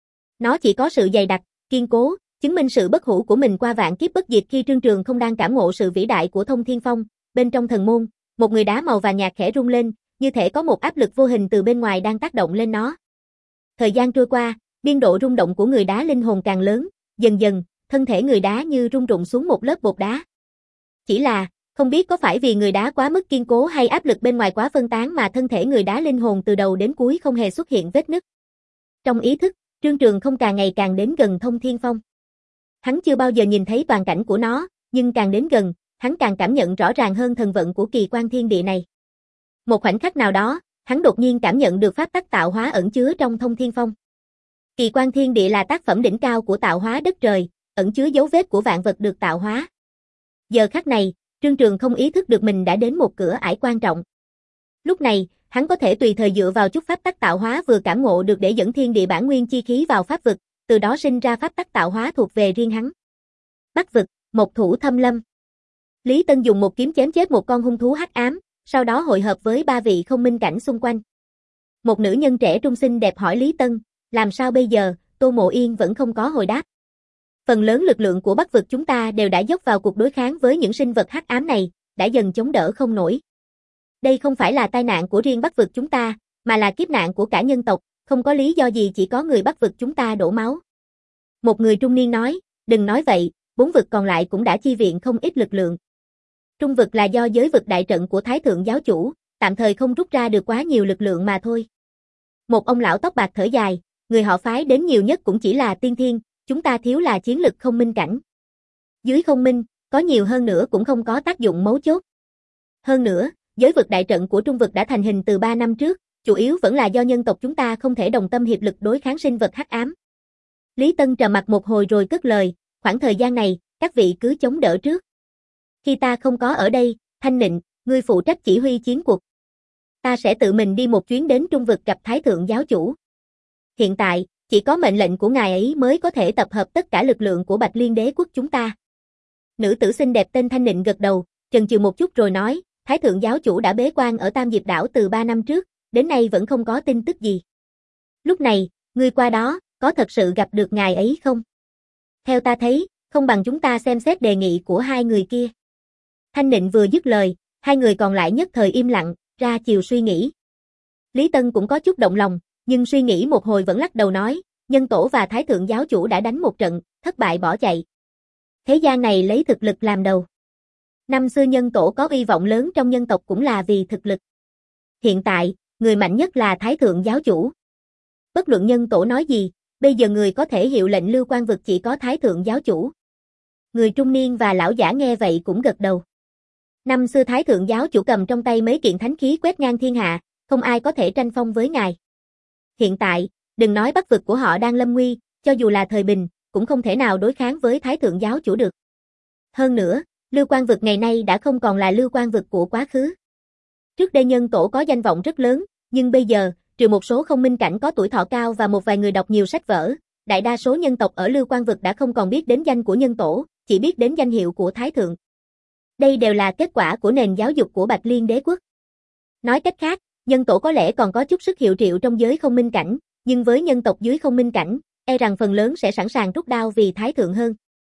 Nó chỉ có sự dày đặc, kiên cố, chứng minh sự bất hủ của mình qua vạn kiếp bất diệt. Khi Trương Trường không đang cảm ngộ sự vĩ đại của Thông Thiên Phong, bên trong thần môn, một người đá màu vàng nhạt khẽ rung lên, như thể có một áp lực vô hình từ bên ngoài đang tác động lên nó. Thời gian trôi qua, biên độ rung động của người đá linh hồn càng lớn, dần dần, thân thể người đá như rung rụng xuống một lớp bột đá. Chỉ là, không biết có phải vì người đá quá mức kiên cố hay áp lực bên ngoài quá phân tán mà thân thể người đá linh hồn từ đầu đến cuối không hề xuất hiện vết nứt. Trong ý thức, Trương Trường không càng ngày càng đến gần Thông Thiên Phong. Hắn chưa bao giờ nhìn thấy toàn cảnh của nó, nhưng càng đến gần, hắn càng cảm nhận rõ ràng hơn thần vận của kỳ quan thiên địa này. Một khoảnh khắc nào đó, hắn đột nhiên cảm nhận được pháp tắc tạo hóa ẩn chứa trong Thông Thiên Phong. Kỳ quan thiên địa là tác phẩm đỉnh cao của tạo hóa đất trời, ẩn chứa dấu vết của vạn vật được tạo hóa. Giờ khắc này, Trương Trường không ý thức được mình đã đến một cửa ải quan trọng. Lúc này, hắn có thể tùy thời dựa vào chút pháp tắc tạo hóa vừa cảm ngộ được để dẫn thiên địa bản nguyên chi khí vào pháp vực, từ đó sinh ra pháp tắc tạo hóa thuộc về riêng hắn. Bắc vực, một thủ thâm lâm. Lý Tân dùng một kiếm chém chết một con hung thú hắc ám, sau đó hội hợp với ba vị không minh cảnh xung quanh. Một nữ nhân trẻ trung xinh đẹp hỏi Lý Tân, làm sao bây giờ? Tô Mộ Yên vẫn không có hồi đáp. Phần lớn lực lượng của Bắc vực chúng ta đều đã dốc vào cuộc đối kháng với những sinh vật hắc ám này, đã dần chống đỡ không nổi. Đây không phải là tai nạn của riêng Bắc vực chúng ta, mà là kiếp nạn của cả nhân tộc, không có lý do gì chỉ có người Bắc vực chúng ta đổ máu. Một người trung niên nói, đừng nói vậy, bốn vực còn lại cũng đã chi viện không ít lực lượng. Trung vực là do giới vực đại trận của Thái Thượng giáo chủ, tạm thời không rút ra được quá nhiều lực lượng mà thôi. Một ông lão tóc bạc thở dài, người họ phái đến nhiều nhất cũng chỉ là tiên thiên, chúng ta thiếu là chiến lực không minh cảnh. Dưới không minh, có nhiều hơn nữa cũng không có tác dụng mấu chốt. Hơn nữa, giới vực đại trận của Trung vực đã thành hình từ ba năm trước, chủ yếu vẫn là do nhân tộc chúng ta không thể đồng tâm hiệp lực đối kháng sinh vật hắc ám. Lý Tân trầm mặt một hồi rồi cất lời, khoảng thời gian này, các vị cứ chống đỡ trước. Khi ta không có ở đây, Thanh Nịnh, ngươi phụ trách chỉ huy chiến cuộc. Ta sẽ tự mình đi một chuyến đến Trung vực gặp Thái Thượng giáo chủ. Hiện tại, chỉ có mệnh lệnh của ngài ấy mới có thể tập hợp tất cả lực lượng của Bạch Liên đế quốc chúng ta. Nữ tử xinh đẹp tên Thanh Nịnh gật đầu, chần chừ một chút rồi nói, Thái Thượng giáo chủ đã bế quan ở Tam Diệp đảo từ ba năm trước, đến nay vẫn không có tin tức gì. Lúc này, ngươi qua đó, có thật sự gặp được ngài ấy không? Theo ta thấy, không bằng chúng ta xem xét đề nghị của hai người kia. Thanh Nịnh vừa dứt lời, hai người còn lại nhất thời im lặng, ra chiều suy nghĩ. Lý Tân cũng có chút động lòng, nhưng suy nghĩ một hồi vẫn lắc đầu nói, nhân tổ và thái thượng giáo chủ đã đánh một trận, thất bại bỏ chạy. Thế gian này lấy thực lực làm đầu. Năm xưa nhân tổ có uy vọng lớn trong nhân tộc cũng là vì thực lực. Hiện tại, người mạnh nhất là thái thượng giáo chủ. Bất luận nhân tổ nói gì, bây giờ người có thể hiệu lệnh Lưu Quan vực chỉ có thái thượng giáo chủ. Người trung niên và lão giả nghe vậy cũng gật đầu. Năm xưa thái thượng giáo chủ cầm trong tay mấy kiện thánh khí quét ngang thiên hạ, không ai có thể tranh phong với ngài. Hiện tại, đừng nói bắc vực của họ đang lâm nguy, cho dù là thời bình, cũng không thể nào đối kháng với thái thượng giáo chủ được. Hơn nữa, Lưu Quan vực ngày nay đã không còn là Lưu Quan vực của quá khứ. Trước đây nhân tổ có danh vọng rất lớn, nhưng bây giờ, trừ một số không minh cảnh có tuổi thọ cao và một vài người đọc nhiều sách vở, đại đa số nhân tộc ở Lưu Quan vực đã không còn biết đến danh của nhân tổ, chỉ biết đến danh hiệu của thái thượng. Đây đều là kết quả của nền giáo dục của Bạch Liên đế quốc. Nói cách khác, nhân tổ có lẽ còn có chút sức hiệu triệu trong giới không minh cảnh, nhưng với nhân tộc dưới không minh cảnh, e rằng phần lớn sẽ sẵn sàng rút đao vì thái thượng hơn.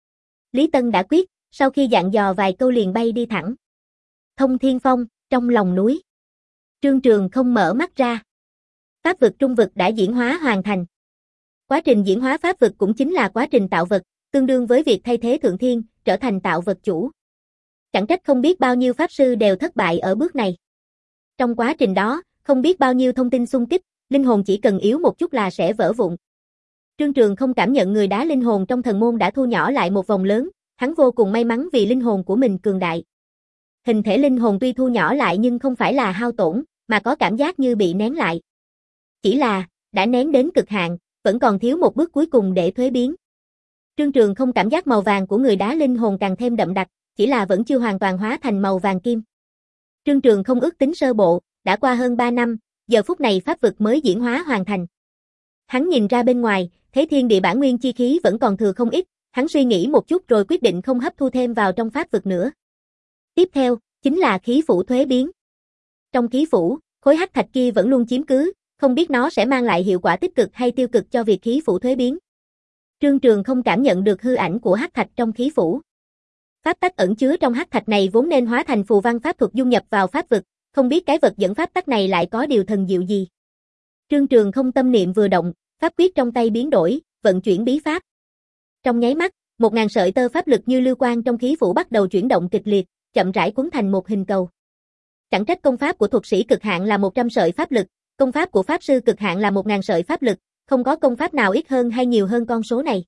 Lý Tân đã quyết, sau khi dặn dò vài câu liền bay đi thẳng. Thông Thiên Phong, trong lòng núi. Trương Trường không mở mắt ra. Pháp vực trung vực đã diễn hóa hoàn thành. Quá trình diễn hóa pháp vực cũng chính là quá trình tạo vật, tương đương với việc thay thế thượng thiên, trở thành tạo vật chủ. Chẳng trách không biết bao nhiêu pháp sư đều thất bại ở bước này. Trong quá trình đó, không biết bao nhiêu thông tin xung kích, linh hồn chỉ cần yếu một chút là sẽ vỡ vụn. Trương Trường không cảm nhận người đá linh hồn trong thần môn đã thu nhỏ lại một vòng lớn, hắn vô cùng may mắn vì linh hồn của mình cường đại. Hình thể linh hồn tuy thu nhỏ lại nhưng không phải là hao tổn, mà có cảm giác như bị nén lại. Chỉ là, đã nén đến cực hạn, vẫn còn thiếu một bước cuối cùng để thuế biến. Trương Trường không cảm giác màu vàng của người đá linh hồn càng thêm đậm đặc, chỉ là vẫn chưa hoàn toàn hóa thành màu vàng kim. Trương Trường không ước tính sơ bộ, đã qua hơn ba năm, giờ phút này pháp vực mới diễn hóa hoàn thành. Hắn nhìn ra bên ngoài, thấy thiên địa bản nguyên chi khí vẫn còn thừa không ít, hắn suy nghĩ một chút rồi quyết định không hấp thu thêm vào trong pháp vực nữa. Tiếp theo, chính là khí phủ thuế biến. Trong khí phủ, khối hắc thạch kia vẫn luôn chiếm cứ, không biết nó sẽ mang lại hiệu quả tích cực hay tiêu cực cho việc khí phủ thuế biến. Trương Trường không cảm nhận được hư ảnh của hắc thạch trong khí phủ. Pháp tắc ẩn chứa trong hắc thạch này vốn nên hóa thành phù văn pháp thuật dung nhập vào pháp vực, không biết cái vật dẫn pháp tắc này lại có điều thần diệu gì. Trương Trường không tâm niệm vừa động, pháp quyết trong tay biến đổi, vận chuyển bí pháp. Trong nháy mắt, một ngàn sợi tơ pháp lực như lưu quang trong khí phủ bắt đầu chuyển động kịch liệt, chậm rãi cuốn thành một hình cầu. Chẳng trách công pháp của thuật sĩ cực hạn là một trăm sợi pháp lực, công pháp của pháp sư cực hạn là một ngàn sợi pháp lực, không có công pháp nào ít hơn hay nhiều hơn con số này.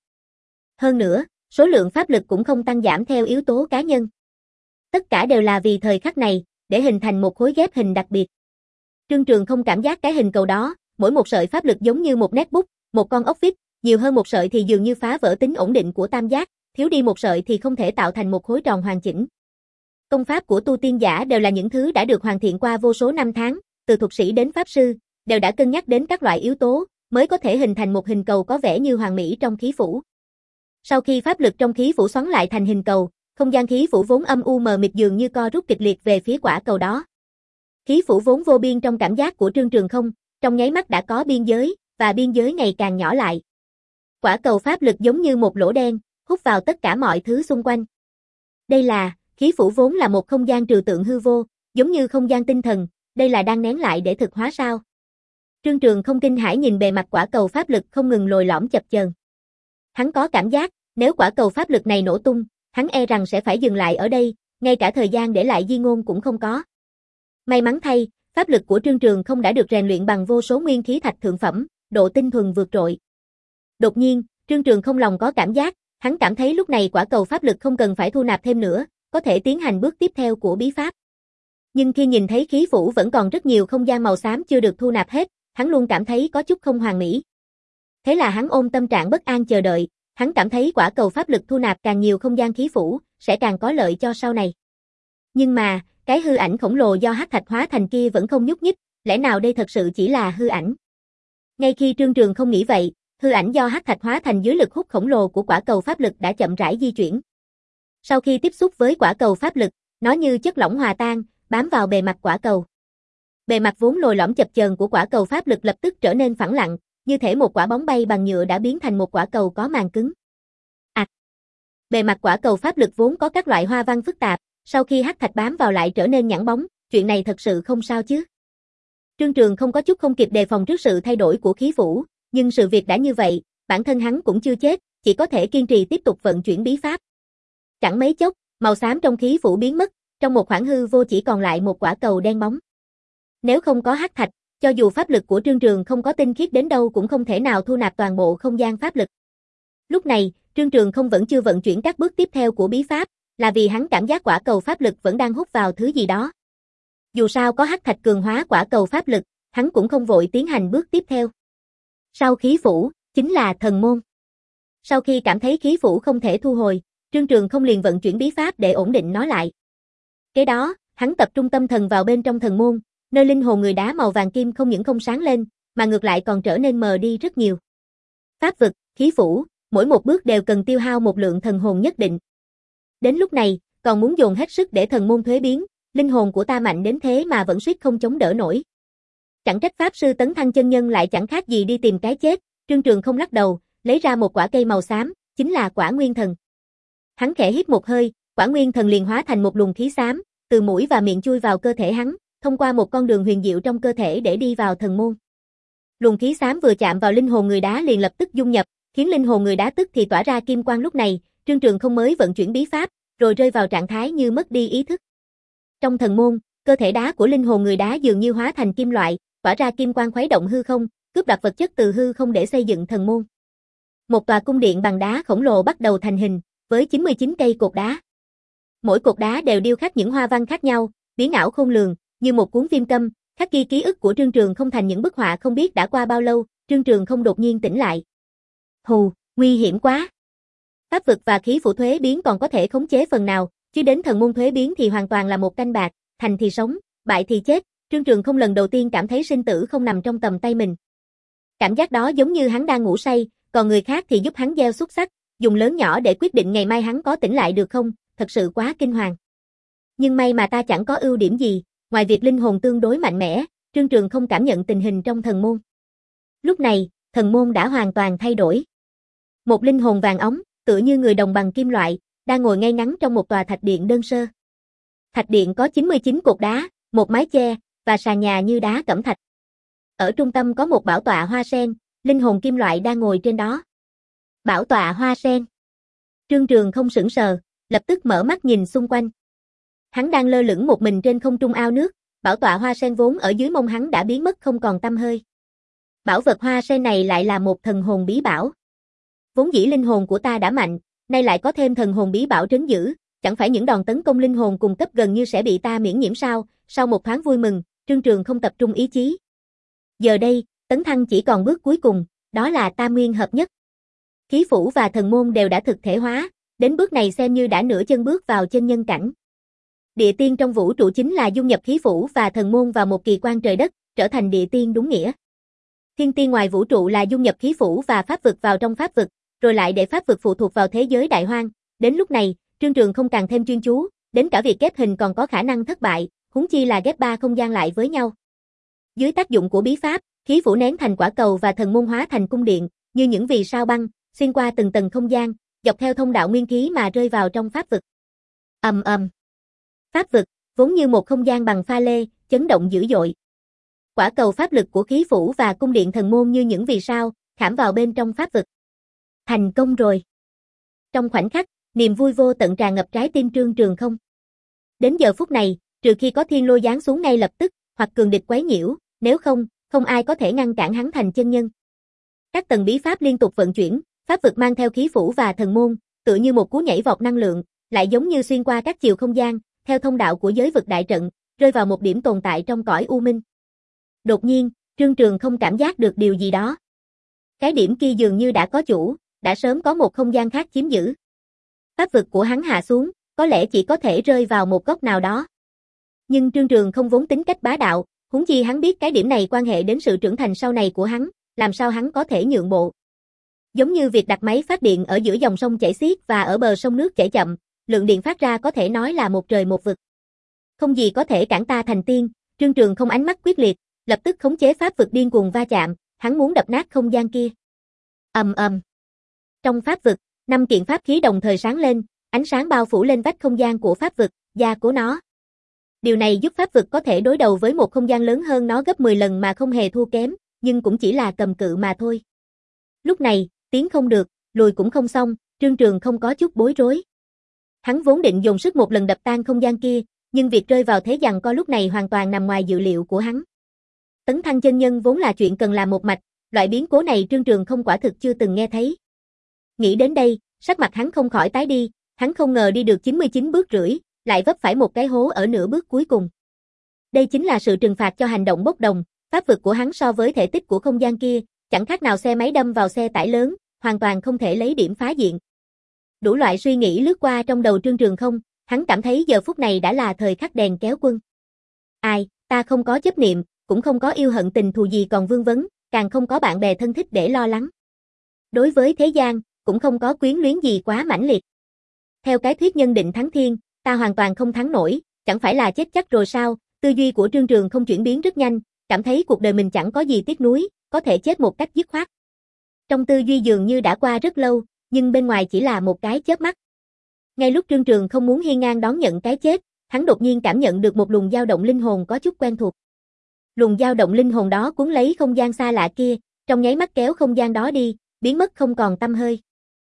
Hơn nữa, số lượng pháp lực cũng không tăng giảm theo yếu tố cá nhân. Tất cả đều là vì thời khắc này, để hình thành một khối ghép hình đặc biệt. Trương Trường không cảm giác cái hình cầu đó, mỗi một sợi pháp lực giống như một nét bút, một con ốc vít, nhiều hơn một sợi thì dường như phá vỡ tính ổn định của tam giác, thiếu đi một sợi thì không thể tạo thành một khối tròn hoàn chỉnh. Công pháp của tu tiên giả đều là những thứ đã được hoàn thiện qua vô số năm tháng, từ thuật sĩ đến pháp sư, đều đã cân nhắc đến các loại yếu tố, mới có thể hình thành một hình cầu có vẻ như hoàn mỹ trong khí phủ. Sau khi pháp lực trong khí phủ xoắn lại thành hình cầu, không gian khí phủ vốn âm u mờ mịt dường như co rút kịch liệt về phía quả cầu đó. Khí phủ vốn vô biên trong cảm giác của Trương Trường không, trong nháy mắt đã có biên giới, và biên giới ngày càng nhỏ lại. Quả cầu pháp lực giống như một lỗ đen, hút vào tất cả mọi thứ xung quanh. Đây là, khí phủ vốn là một không gian trừu tượng hư vô, giống như không gian tinh thần, đây là đang nén lại để thực hóa sao? Trương Trường không kinh hãi nhìn bề mặt quả cầu pháp lực không ngừng lồi lõm chập chờn. Hắn có cảm giác, nếu quả cầu pháp lực này nổ tung, hắn e rằng sẽ phải dừng lại ở đây, ngay cả thời gian để lại di ngôn cũng không có. May mắn thay, pháp lực của Trương Trường không đã được rèn luyện bằng vô số nguyên khí thạch thượng phẩm, độ tinh thuần vượt trội. Đột nhiên, Trương Trường không lòng có cảm giác, hắn cảm thấy lúc này quả cầu pháp lực không cần phải thu nạp thêm nữa, có thể tiến hành bước tiếp theo của bí pháp. Nhưng khi nhìn thấy khí phủ vẫn còn rất nhiều không gian màu xám chưa được thu nạp hết, hắn luôn cảm thấy có chút không hoàn mỹ. Thế là hắn ôm tâm trạng bất an chờ đợi, hắn cảm thấy quả cầu pháp lực thu nạp càng nhiều không gian khí phủ, sẽ càng có lợi cho sau này. Nhưng mà, cái hư ảnh khổng lồ do hắc thạch hóa thành kia vẫn không nhúc nhích, lẽ nào đây thật sự chỉ là hư ảnh? Ngay khi Trương Trường không nghĩ vậy, hư ảnh do hắc thạch hóa thành dưới lực hút khổng lồ của quả cầu pháp lực đã chậm rãi di chuyển. Sau khi tiếp xúc với quả cầu pháp lực, nó như chất lỏng hòa tan, bám vào bề mặt quả cầu. Bề mặt vốn lồi lõm chập chờn của quả cầu pháp lực lập tức trở nên phẳng lặng, như thể một quả bóng bay bằng nhựa đã biến thành một quả cầu có màng cứng. À, bề mặt quả cầu pháp lực vốn có các loại hoa văn phức tạp, sau khi hắc thạch bám vào lại trở nên nhẵn bóng, chuyện này thật sự không sao chứ? Trương Trường không có chút không kịp đề phòng trước sự thay đổi của khí phủ, nhưng sự việc đã như vậy, bản thân hắn cũng chưa chết, chỉ có thể kiên trì tiếp tục vận chuyển bí pháp. Chẳng mấy chốc, màu xám trong khí phủ biến mất, trong một khoảng hư vô chỉ còn lại một quả cầu đen bóng. Nếu không có hắc thạch, cho dù pháp lực của Trương Trường không có tinh khiết đến đâu cũng không thể nào thu nạp toàn bộ không gian pháp lực. Lúc này, Trương Trường không vẫn chưa vận chuyển các bước tiếp theo của bí pháp, là vì hắn cảm giác quả cầu pháp lực vẫn đang hút vào thứ gì đó. Dù sao có hắc thạch cường hóa quả cầu pháp lực, hắn cũng không vội tiến hành bước tiếp theo. Sau khí phủ, chính là thần môn. Sau khi cảm thấy khí phủ không thể thu hồi, Trương Trường không liền vận chuyển bí pháp để ổn định nó lại. Kế đó, hắn tập trung tâm thần vào bên trong thần môn, nơi linh hồn người đá màu vàng kim không những không sáng lên, mà ngược lại còn trở nên mờ đi rất nhiều. Pháp vực, khí phủ, mỗi một bước đều cần tiêu hao một lượng thần hồn nhất định. Đến lúc này, còn muốn dồn hết sức để thần môn thuế biến, linh hồn của ta mạnh đến thế mà vẫn suýt không chống đỡ nổi. Chẳng trách Pháp Sư Tấn Thăng chân nhân lại chẳng khác gì đi tìm cái chết, Trương Trường không lắc đầu, lấy ra một quả cây màu xám, chính là quả nguyên thần. Hắn khẽ hít một hơi, quả nguyên thần liền hóa thành một luồng khí xám, từ mũi và miệng chui vào cơ thể hắn, thông qua một con đường huyền diệu trong cơ thể để đi vào thần môn. Luồng khí xám vừa chạm vào linh hồn người đá liền lập tức dung nhập, khiến linh hồn người đá tức thì tỏa ra kim quang. Lúc này, Trương Trường không mới vận chuyển bí pháp, rồi rơi vào trạng thái như mất đi ý thức. Trong thần môn, cơ thể đá của linh hồn người đá dường như hóa thành kim loại, tỏa ra kim quang khuấy động hư không, cướp đoạt vật chất từ hư không để xây dựng thần môn. Một tòa cung điện bằng đá khổng lồ bắt đầu thành hình, với chín mươi chín cây cột đá. Mỗi cột đá đều điêu khắc những hoa văn khác nhau, biến ảo khôn lường, như một cuốn phim câm, khắc ghi ký ức của Trương Trường không thành những bức họa không biết đã qua bao lâu. Trương Trường không đột nhiên tỉnh lại. Hù, nguy hiểm quá. Pháp vực và khí phủ thuế biến còn có thể khống chế phần nào, chứ đến thần môn thuế biến thì hoàn toàn là một canh bạc, thành thì sống, bại thì chết. Trương Trường không lần đầu tiên cảm thấy sinh tử không nằm trong tầm tay mình. Cảm giác đó giống như hắn đang ngủ say, còn người khác thì giúp hắn gieo xúc xắc, dùng lớn nhỏ để quyết định ngày mai hắn có tỉnh lại được không, thật sự quá kinh hoàng. Nhưng may mà ta chẳng có ưu điểm gì, ngoài việc linh hồn tương đối mạnh mẽ, Trương Trường không cảm nhận tình hình trong thần môn. Lúc này, thần môn đã hoàn toàn thay đổi. Một linh hồn vàng óng, tựa như người đồng bằng kim loại, đang ngồi ngay ngắn trong một tòa thạch điện đơn sơ. Thạch điện có chín mươi chín cột đá, một mái che, và sàn nhà như đá cẩm thạch. Ở trung tâm có một bảo tọa hoa sen, linh hồn kim loại đang ngồi trên đó. Bảo tọa hoa sen. Trương Trường không sững sờ, lập tức mở mắt nhìn xung quanh. Hắn đang lơ lửng một mình trên không trung ao nước, bảo tọa hoa sen vốn ở dưới mông hắn đã biến mất không còn tăm hơi. Bảo vật hoa sen này lại là một thần hồn bí bảo. Vốn dĩ linh hồn của ta đã mạnh, nay lại có thêm thần hồn bí bảo trấn giữ, chẳng phải những đòn tấn công linh hồn cùng cấp gần như sẽ bị ta miễn nhiễm sao? Sau một thoáng vui mừng, Trương Trường không tập trung ý chí. Giờ đây, tấn thăng chỉ còn bước cuối cùng, đó là tam nguyên hợp nhất. Khí phủ và thần môn đều đã thực thể hóa, đến bước này xem như đã nửa chân bước vào chân nhân cảnh. Địa tiên trong vũ trụ chính là dung nhập khí phủ và thần môn vào một kỳ quan trời đất, trở thành địa tiên đúng nghĩa. Thiên tiên ngoài vũ trụ là dung nhập khí phủ và pháp vực vào trong pháp vực, rồi lại để pháp vực phụ thuộc vào thế giới đại hoang. Đến lúc này, Trương Trường không càng thêm chuyên chú, đến cả việc ghép hình còn có khả năng thất bại, huống chi là ghép ba không gian lại với nhau. Dưới tác dụng của bí pháp, khí phủ nén thành quả cầu và thần môn hóa thành cung điện, như những vì sao băng, xuyên qua từng tầng không gian, dọc theo thông đạo nguyên khí mà rơi vào trong pháp vực. Ầm ầm. Pháp vực, vốn như một không gian bằng pha lê, chấn động dữ dội. Quả cầu pháp lực của khí phủ và cung điện thần môn như những vì sao, khảm vào bên trong pháp vực. Thành công rồi. Trong khoảnh khắc, niềm vui vô tận tràn ngập trái tim Trương Trường không. Đến giờ phút này, trừ khi có thiên lôi giáng xuống ngay lập tức, hoặc cường địch quấy nhiễu, nếu không, không ai có thể ngăn cản hắn thành chân nhân. Các tầng bí pháp liên tục vận chuyển, pháp vực mang theo khí phủ và thần môn, tựa như một cú nhảy vọt năng lượng, lại giống như xuyên qua các chiều không gian, theo thông đạo của giới vực đại trận, rơi vào một điểm tồn tại trong cõi u minh. Đột nhiên, Trương Trường không cảm giác được điều gì đó. Cái điểm kia dường như đã có chủ, đã sớm có một không gian khác chiếm giữ. Pháp vực của hắn hạ xuống, có lẽ chỉ có thể rơi vào một góc nào đó. Nhưng Trương Trường không vốn tính cách bá đạo, huống chi hắn biết cái điểm này quan hệ đến sự trưởng thành sau này của hắn, làm sao hắn có thể nhượng bộ. Giống như việc đặt máy phát điện ở giữa dòng sông chảy xiết và ở bờ sông nước chảy chậm, lượng điện phát ra có thể nói là một trời một vực. Không gì có thể cản ta thành tiên, Trương Trường không ánh mắt quyết liệt, lập tức khống chế pháp vực điên cuồng va chạm, hắn muốn đập nát không gian kia. Ầm ầm. Trong pháp vực, năm kiện pháp khí đồng thời sáng lên, ánh sáng bao phủ lên vách không gian của pháp vực, da của nó. Điều này giúp pháp vực có thể đối đầu với một không gian lớn hơn nó gấp mười lần mà không hề thua kém, nhưng cũng chỉ là cầm cự mà thôi. Lúc này, tiến không được, lùi cũng không xong, Trương Trường không có chút bối rối. Hắn vốn định dùng sức một lần đập tan không gian kia, nhưng việc rơi vào thế giằng co lúc này hoàn toàn nằm ngoài dự liệu của hắn. Tấn thăng chân nhân vốn là chuyện cần làm một mạch, loại biến cố này Trương Trường không quả thực chưa từng nghe thấy. Nghĩ đến đây, sắc mặt hắn không khỏi tái đi, hắn không ngờ đi được chín mươi chín bước rưỡi, lại vấp phải một cái hố ở nửa bước cuối cùng. Đây chính là sự trừng phạt cho hành động bốc đồng, pháp vực của hắn so với thể tích của không gian kia, chẳng khác nào xe máy đâm vào xe tải lớn, hoàn toàn không thể lấy điểm phá diện. Đủ loại suy nghĩ lướt qua trong đầu Trương Trường không, hắn cảm thấy giờ phút này đã là thời khắc đèn kéo quân. Ai, ta không có chấp niệm, cũng không có yêu hận tình thù gì còn vương vấn, càng không có bạn bè thân thích để lo lắng. Đối với thế gian, cũng không có quyến luyến gì quá mãnh liệt. Theo cái thuyết nhân định thắng thiên, ta hoàn toàn không thắng nổi, chẳng phải là chết chắc rồi sao? Tư duy của Trương Trường không chuyển biến rất nhanh, cảm thấy cuộc đời mình chẳng có gì tiếc nuối, có thể chết một cách dứt khoát. Trong tư duy dường như đã qua rất lâu, nhưng bên ngoài chỉ là một cái chớp mắt. Ngay lúc Trương Trường không muốn hiên ngang đón nhận cái chết, hắn đột nhiên cảm nhận được một luồng dao động linh hồn có chút quen thuộc. Luồng dao động linh hồn đó cuốn lấy không gian xa lạ kia, trong nháy mắt kéo không gian đó đi, biến mất không còn tăm hơi.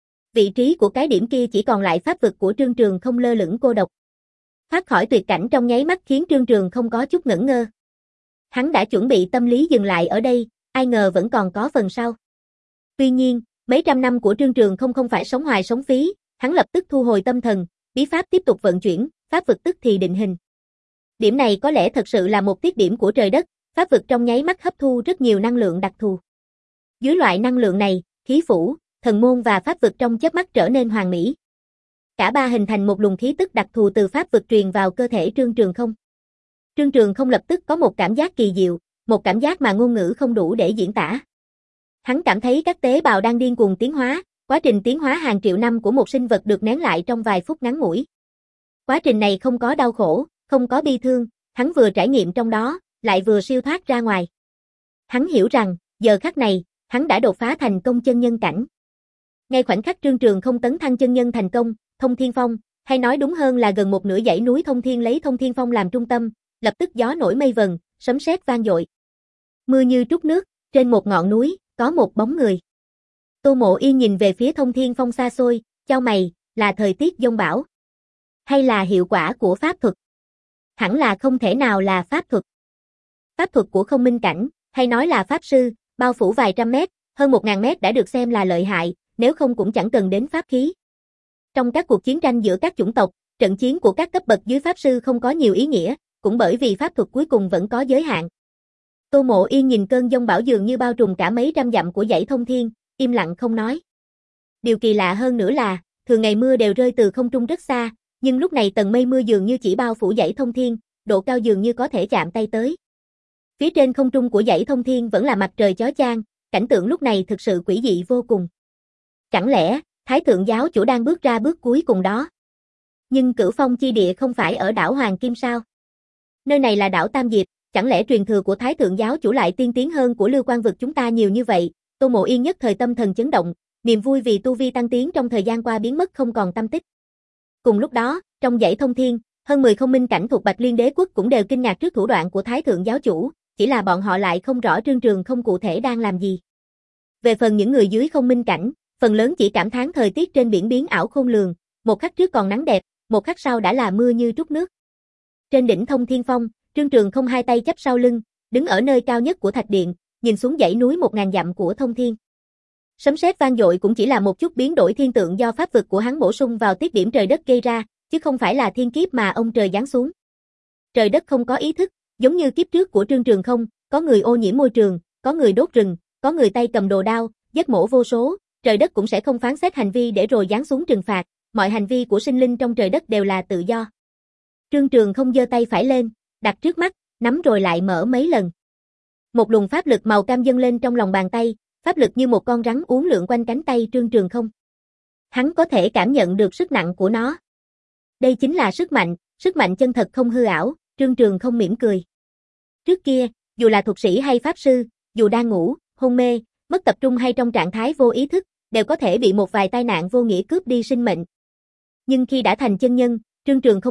Vị trí của cái điểm kia chỉ còn lại pháp vực của Trương Trường không lơ lửng cô độc. Thoát khỏi tuyệt cảnh trong nháy mắt khiến Trương Trường không có chút ngẩn ngơ. Hắn đã chuẩn bị tâm lý dừng lại ở đây, ai ngờ vẫn còn có phần sau. Tuy nhiên, mấy trăm năm của Trương Trường không không phải sống hoài sống phí, hắn lập tức thu hồi tâm thần, bí pháp tiếp tục vận chuyển, pháp vực tức thì định hình. Điểm này có lẽ thật sự là một tiết điểm của trời đất, pháp vực trong nháy mắt hấp thu rất nhiều năng lượng đặc thù. Dưới loại năng lượng này, khí phủ, thần môn và pháp vực trong chớp mắt trở nên hoàn mỹ. Cả ba hình thành một luồng khí tức đặc thù từ pháp vực truyền vào cơ thể Trương Trường không. Trương Trường không lập tức có một cảm giác kỳ diệu, một cảm giác mà ngôn ngữ không đủ để diễn tả. Hắn cảm thấy các tế bào đang điên cuồng tiến hóa, quá trình tiến hóa hàng triệu năm của một sinh vật được nén lại trong vài phút ngắn ngủi. Quá trình này không có đau khổ, không có bi thương, hắn vừa trải nghiệm trong đó, lại vừa siêu thoát ra ngoài. Hắn hiểu rằng, giờ khắc này, hắn đã đột phá thành công chân nhân cảnh. Ngay khoảnh khắc Trương Trường không tấn thăng chân nhân thành công, Thông Thiên Phong, hay nói đúng hơn là gần một nửa dãy núi Thông Thiên lấy Thông Thiên Phong làm trung tâm, lập tức gió nổi mây vần, sấm sét vang dội. Mưa như trút nước, trên một ngọn núi, có một bóng người. Tô Mộ Yên nhìn về phía Thông Thiên Phong xa xôi, chau mày, là thời tiết giông bão, hay là hiệu quả của pháp thuật? Hẳn là không thể nào là pháp thuật. Pháp thuật của không minh cảnh, hay nói là pháp sư, bao phủ vài trăm mét, hơn một ngàn mét đã được xem là lợi hại, nếu không cũng chẳng cần đến pháp khí. Trong các cuộc chiến tranh giữa các chủng tộc, trận chiến của các cấp bậc dưới pháp sư không có nhiều ý nghĩa, cũng bởi vì pháp thuật cuối cùng vẫn có giới hạn. Tô Mộ Yên nhìn cơn giông bão dường như bao trùm cả mấy trăm dặm của dãy Thông Thiên, im lặng không nói. Điều kỳ lạ hơn nữa là, thường ngày mưa đều rơi từ không trung rất xa, nhưng lúc này tầng mây mưa dường như chỉ bao phủ dãy Thông Thiên, độ cao dường như có thể chạm tay tới. Phía trên không trung của dãy Thông Thiên vẫn là mặt trời chói chang, cảnh tượng lúc này thực sự quỷ dị vô cùng. Chẳng lẽ, Thái Thượng giáo chủ đang bước ra bước cuối cùng đó? Nhưng Cửu Phong chi địa không phải ở đảo Hoàng Kim sao? Nơi này là đảo Tam Diệp, chẳng lẽ truyền thừa của Thái Thượng giáo chủ lại tiên tiến hơn của Lưu Quan vực chúng ta nhiều như vậy? Tô Mộ Yên nhất thời tâm thần chấn động, niềm vui vì tu vi tăng tiến trong thời gian qua biến mất không còn tâm tích. Cùng lúc đó, trong dãy Thông Thiên, hơn mười không minh cảnh thuộc Bạch Liên Đế quốc cũng đều kinh ngạc trước thủ đoạn của Thái Thượng giáo chủ, chỉ là bọn họ lại không rõ Trương Trường không cụ thể đang làm gì. Về phần những người dưới không minh cảnh, phần lớn chỉ cảm thán thời tiết trên biển biến ảo khôn lường, một khắc trước còn nắng đẹp, một khắc sau đã là mưa như trút nước. Trên đỉnh Thông Thiên Phong, Trương Trường không hai tay chắp sau lưng, đứng ở nơi cao nhất của thạch điện, nhìn xuống dãy núi một ngàn dặm của Thông Thiên. Sấm sét vang dội cũng chỉ là một chút biến đổi thiên tượng do pháp vực của hắn bổ sung vào tiết điểm trời đất gây ra, chứ không phải là thiên kiếp mà ông trời giáng xuống. Trời đất không có ý thức, giống như kiếp trước của Trương Trường không, có người ô nhiễm môi trường, có người đốt rừng, có người tay cầm đồ đao, giết mổ vô số, trời đất cũng sẽ không phán xét hành vi để rồi giáng xuống trừng phạt, mọi hành vi của sinh linh trong trời đất đều là tự do. Trương Trường không giơ tay phải lên, đặt trước mắt, nắm rồi lại mở mấy lần. Một luồng pháp lực màu cam dâng lên trong lòng bàn tay, pháp lực như một con rắn uốn lượn quanh cánh tay Trương Trường không. Hắn có thể cảm nhận được sức nặng của nó. Đây chính là sức mạnh, sức mạnh chân thật không hư ảo, Trương Trường không mỉm cười. Trước kia, dù là thuật sĩ hay pháp sư, dù đang ngủ, hôn mê, mất tập trung hay trong trạng thái vô ý thức, đều có thể bị một vài tai nạn vô nghĩa cướp đi sinh mệnh. Nhưng khi đã thành chân nhân, Trương Trường không biết,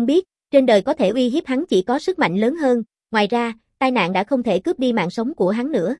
Trên đời có thể uy hiếp hắn chỉ có sức mạnh lớn hơn, ngoài ra, tai nạn đã không thể cướp đi mạng sống của hắn nữa.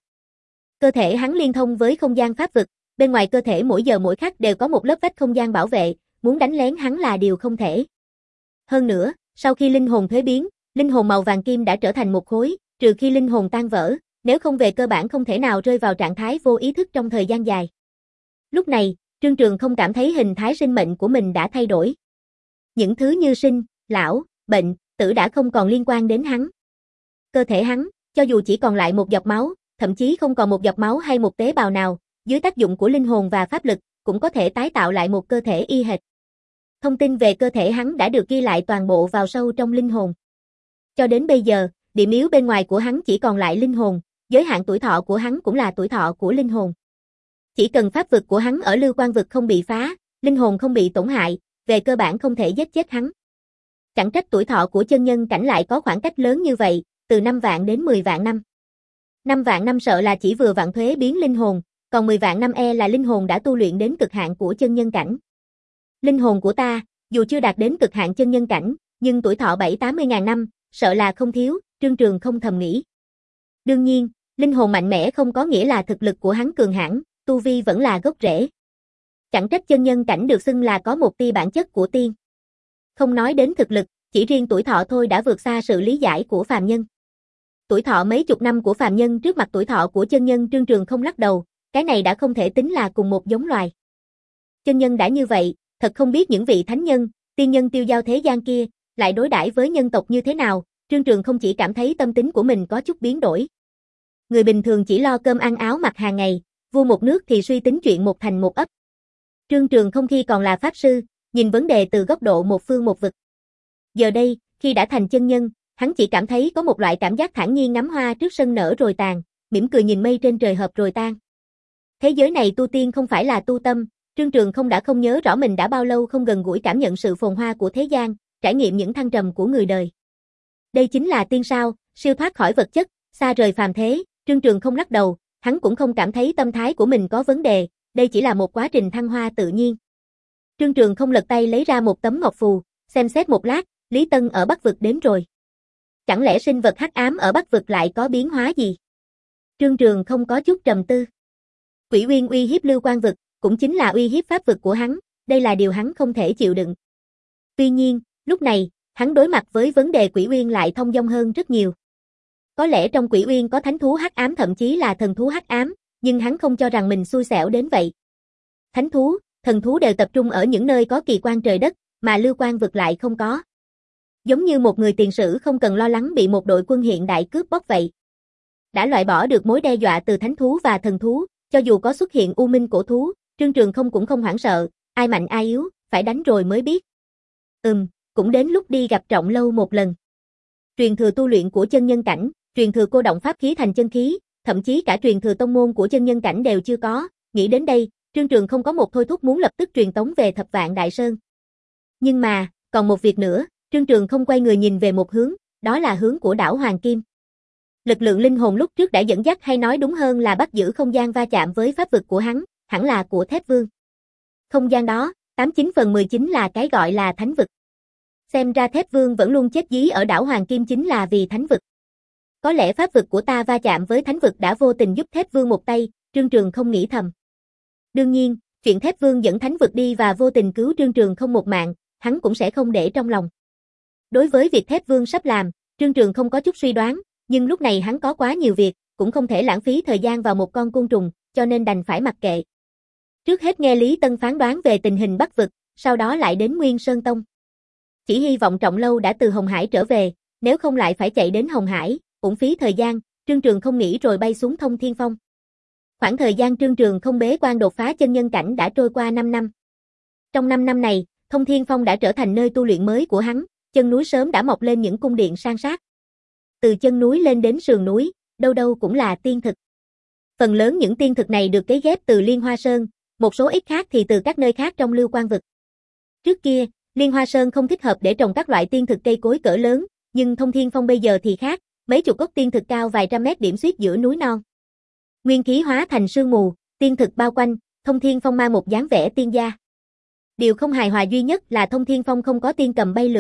Cơ thể hắn liên thông với không gian pháp vực, bên ngoài cơ thể mỗi giờ mỗi khắc đều có một lớp vách không gian bảo vệ, muốn đánh lén hắn là điều không thể. Hơn nữa, sau khi linh hồn thuế biến, linh hồn màu vàng kim đã trở thành một khối, trừ khi linh hồn tan vỡ, nếu không về cơ bản không thể nào rơi vào trạng thái vô ý thức trong thời gian dài. Lúc này, Trương Trường không cảm thấy hình thái sinh mệnh của mình đã thay đổi. Những thứ như sinh, lão, bệnh, tử đã không còn liên quan đến hắn. Cơ thể hắn, cho dù chỉ còn lại một giọt máu, thậm chí không còn một giọt máu hay một tế bào nào, dưới tác dụng của linh hồn và pháp lực, cũng có thể tái tạo lại một cơ thể y hệt. Thông tin về cơ thể hắn đã được ghi lại toàn bộ vào sâu trong linh hồn. Cho đến bây giờ, điểm yếu bên ngoài của hắn chỉ còn lại linh hồn, giới hạn tuổi thọ của hắn cũng là tuổi thọ của linh hồn. Chỉ cần pháp vực của hắn ở lưu quan vực không bị phá, linh hồn không bị tổn hại, về cơ bản không thể giết chết hắn. Chẳng trách tuổi thọ của chân nhân cảnh lại có khoảng cách lớn như vậy, từ năm vạn đến mười vạn năm. năm vạn năm sợ là chỉ vừa vặn thuế biến linh hồn, còn mười vạn năm e là linh hồn đã tu luyện đến cực hạn của chân nhân cảnh. Linh hồn của ta, dù chưa đạt đến cực hạn chân nhân cảnh, nhưng tuổi thọ bảy tám mươi ngàn năm, sợ là không thiếu, Trương Trường không thầm nghĩ. Đương nhiên, linh hồn mạnh mẽ không có nghĩa là thực lực của hắn cường hãn, tu vi vẫn là gốc rễ. Chẳng trách chân nhân cảnh được xưng là có một tia bản chất của tiên. Không nói đến thực lực, chỉ riêng tuổi thọ thôi đã vượt xa sự lý giải của phàm nhân. Tuổi thọ mấy chục năm của phàm nhân trước mặt tuổi thọ của chân nhân Trương Trường không lắc đầu, cái này đã không thể tính là cùng một giống loài. Chân nhân đã như vậy, thật không biết những vị thánh nhân, tiên nhân tiêu giao thế gian kia, lại đối đãi với nhân tộc như thế nào, Trương Trường không chỉ cảm thấy tâm tính của mình có chút biến đổi. Người bình thường chỉ lo cơm ăn áo mặc hàng ngày, vua một nước thì suy tính chuyện một thành một ấp. Trương Trường không khi còn là pháp sư, nhìn vấn đề từ góc độ một phương một vực. Giờ đây, khi đã thành chân nhân, hắn chỉ cảm thấy có một loại cảm giác thản nhiên ngắm hoa trước sân nở rồi tàn, mỉm cười nhìn mây trên trời hợp rồi tan. Thế giới này tu tiên không phải là tu tâm, Trương Trường không đã không nhớ rõ mình đã bao lâu không gần gũi cảm nhận sự phồn hoa của thế gian, trải nghiệm những thăng trầm của người đời. Đây chính là tiên sao, siêu thoát khỏi vật chất, xa rời phàm thế, Trương Trường không lắc đầu, hắn cũng không cảm thấy tâm thái của mình có vấn đề, đây chỉ là một quá trình thăng hoa tự nhiên. Trương Trường không lật tay lấy ra một tấm ngọc phù, xem xét một lát, Lý Tân ở Bắc vực đến rồi. Chẳng lẽ sinh vật hắc ám ở Bắc vực lại có biến hóa gì? Trương Trường không có chút trầm tư. Quỷ Uyên uy hiếp Lưu Quan vực, cũng chính là uy hiếp pháp vực của hắn, đây là điều hắn không thể chịu đựng. Tuy nhiên, lúc này, hắn đối mặt với vấn đề Quỷ Uyên lại thông dong hơn rất nhiều. Có lẽ trong Quỷ Uyên có thánh thú hắc ám thậm chí là thần thú hắc ám, nhưng hắn không cho rằng mình xui xẻo đến vậy. Thánh thú, thần thú đều tập trung ở những nơi có kỳ quan trời đất, mà Lưu Quan vực lại không có. Giống như một người tiền sử không cần lo lắng bị một đội quân hiện đại cướp bóc vậy. Đã loại bỏ được mối đe dọa từ thánh thú và thần thú, cho dù có xuất hiện u minh cổ thú, Trương Trường không cũng không hoảng sợ, ai mạnh ai yếu, phải đánh rồi mới biết. Ừm, cũng đến lúc đi gặp Trọng Lâu một lần. Truyền thừa tu luyện của chân nhân cảnh, truyền thừa cô động pháp khí thành chân khí, thậm chí cả truyền thừa tông môn của chân nhân cảnh đều chưa có, nghĩ đến đây, Trương Trường không có một thôi thúc muốn lập tức truyền tống về Thập Vạn Đại Sơn. Nhưng mà, còn một việc nữa, Trương Trường không quay người nhìn về một hướng, đó là hướng của đảo Hoàng Kim. Lực lượng linh hồn lúc trước đã dẫn dắt hay nói đúng hơn là bắt giữ không gian va chạm với pháp vực của hắn, hẳn là của Thép Vương. Không gian đó, tám chín phần mười chính là cái gọi là thánh vực. Xem ra Thép Vương vẫn luôn chết dí ở đảo Hoàng Kim chính là vì thánh vực. Có lẽ pháp vực của ta va chạm với thánh vực đã vô tình giúp Thép Vương một tay, Trương Trường không nghĩ thầm. Đương nhiên, chuyện Thép Vương dẫn thánh vực đi và vô tình cứu Trương Trường không một mạng, hắn cũng sẽ không để trong lòng. Đối với việc Thép Vương sắp làm, Trương Trường không có chút suy đoán, nhưng lúc này hắn có quá nhiều việc, cũng không thể lãng phí thời gian vào một con côn trùng, cho nên đành phải mặc kệ. Trước hết nghe Lý Tân phán đoán về tình hình Bắc vực, sau đó lại đến Nguyên Sơn Tông. Chỉ hy vọng Trọng Lâu đã từ Hồng Hải trở về, nếu không lại phải chạy đến Hồng Hải, uổng phí thời gian, Trương Trường không nghĩ rồi bay xuống Thông Thiên Phong. Khoảng thời gian Trương Trường không bế quan đột phá chân nhân cảnh đã trôi qua năm năm. Trong năm năm này, Thông Thiên Phong đã trở thành nơi tu luyện mới của hắn, chân núi sớm đã mọc lên những cung điện san sát. Từ chân núi lên đến sườn núi, đâu đâu cũng là tiên thực. Phần lớn những tiên thực này được cấy ghép từ Liên Hoa Sơn, một số ít khác thì từ các nơi khác trong Lưu Quan vực. Trước kia, Liên Hoa Sơn không thích hợp để trồng các loại tiên thực cây cối cỡ lớn, nhưng Thông Thiên Phong bây giờ thì khác, mấy chục gốc tiên thực cao vài trăm mét điểm xuyết giữa núi non. Nguyên khí hóa thành sương mù, tiên thực bao quanh, Thông Thiên Phong mang một dáng vẻ tiên gia. Điều không hài hòa duy nhất là Thông Thiên Phong không có tiên cầm bay lượn,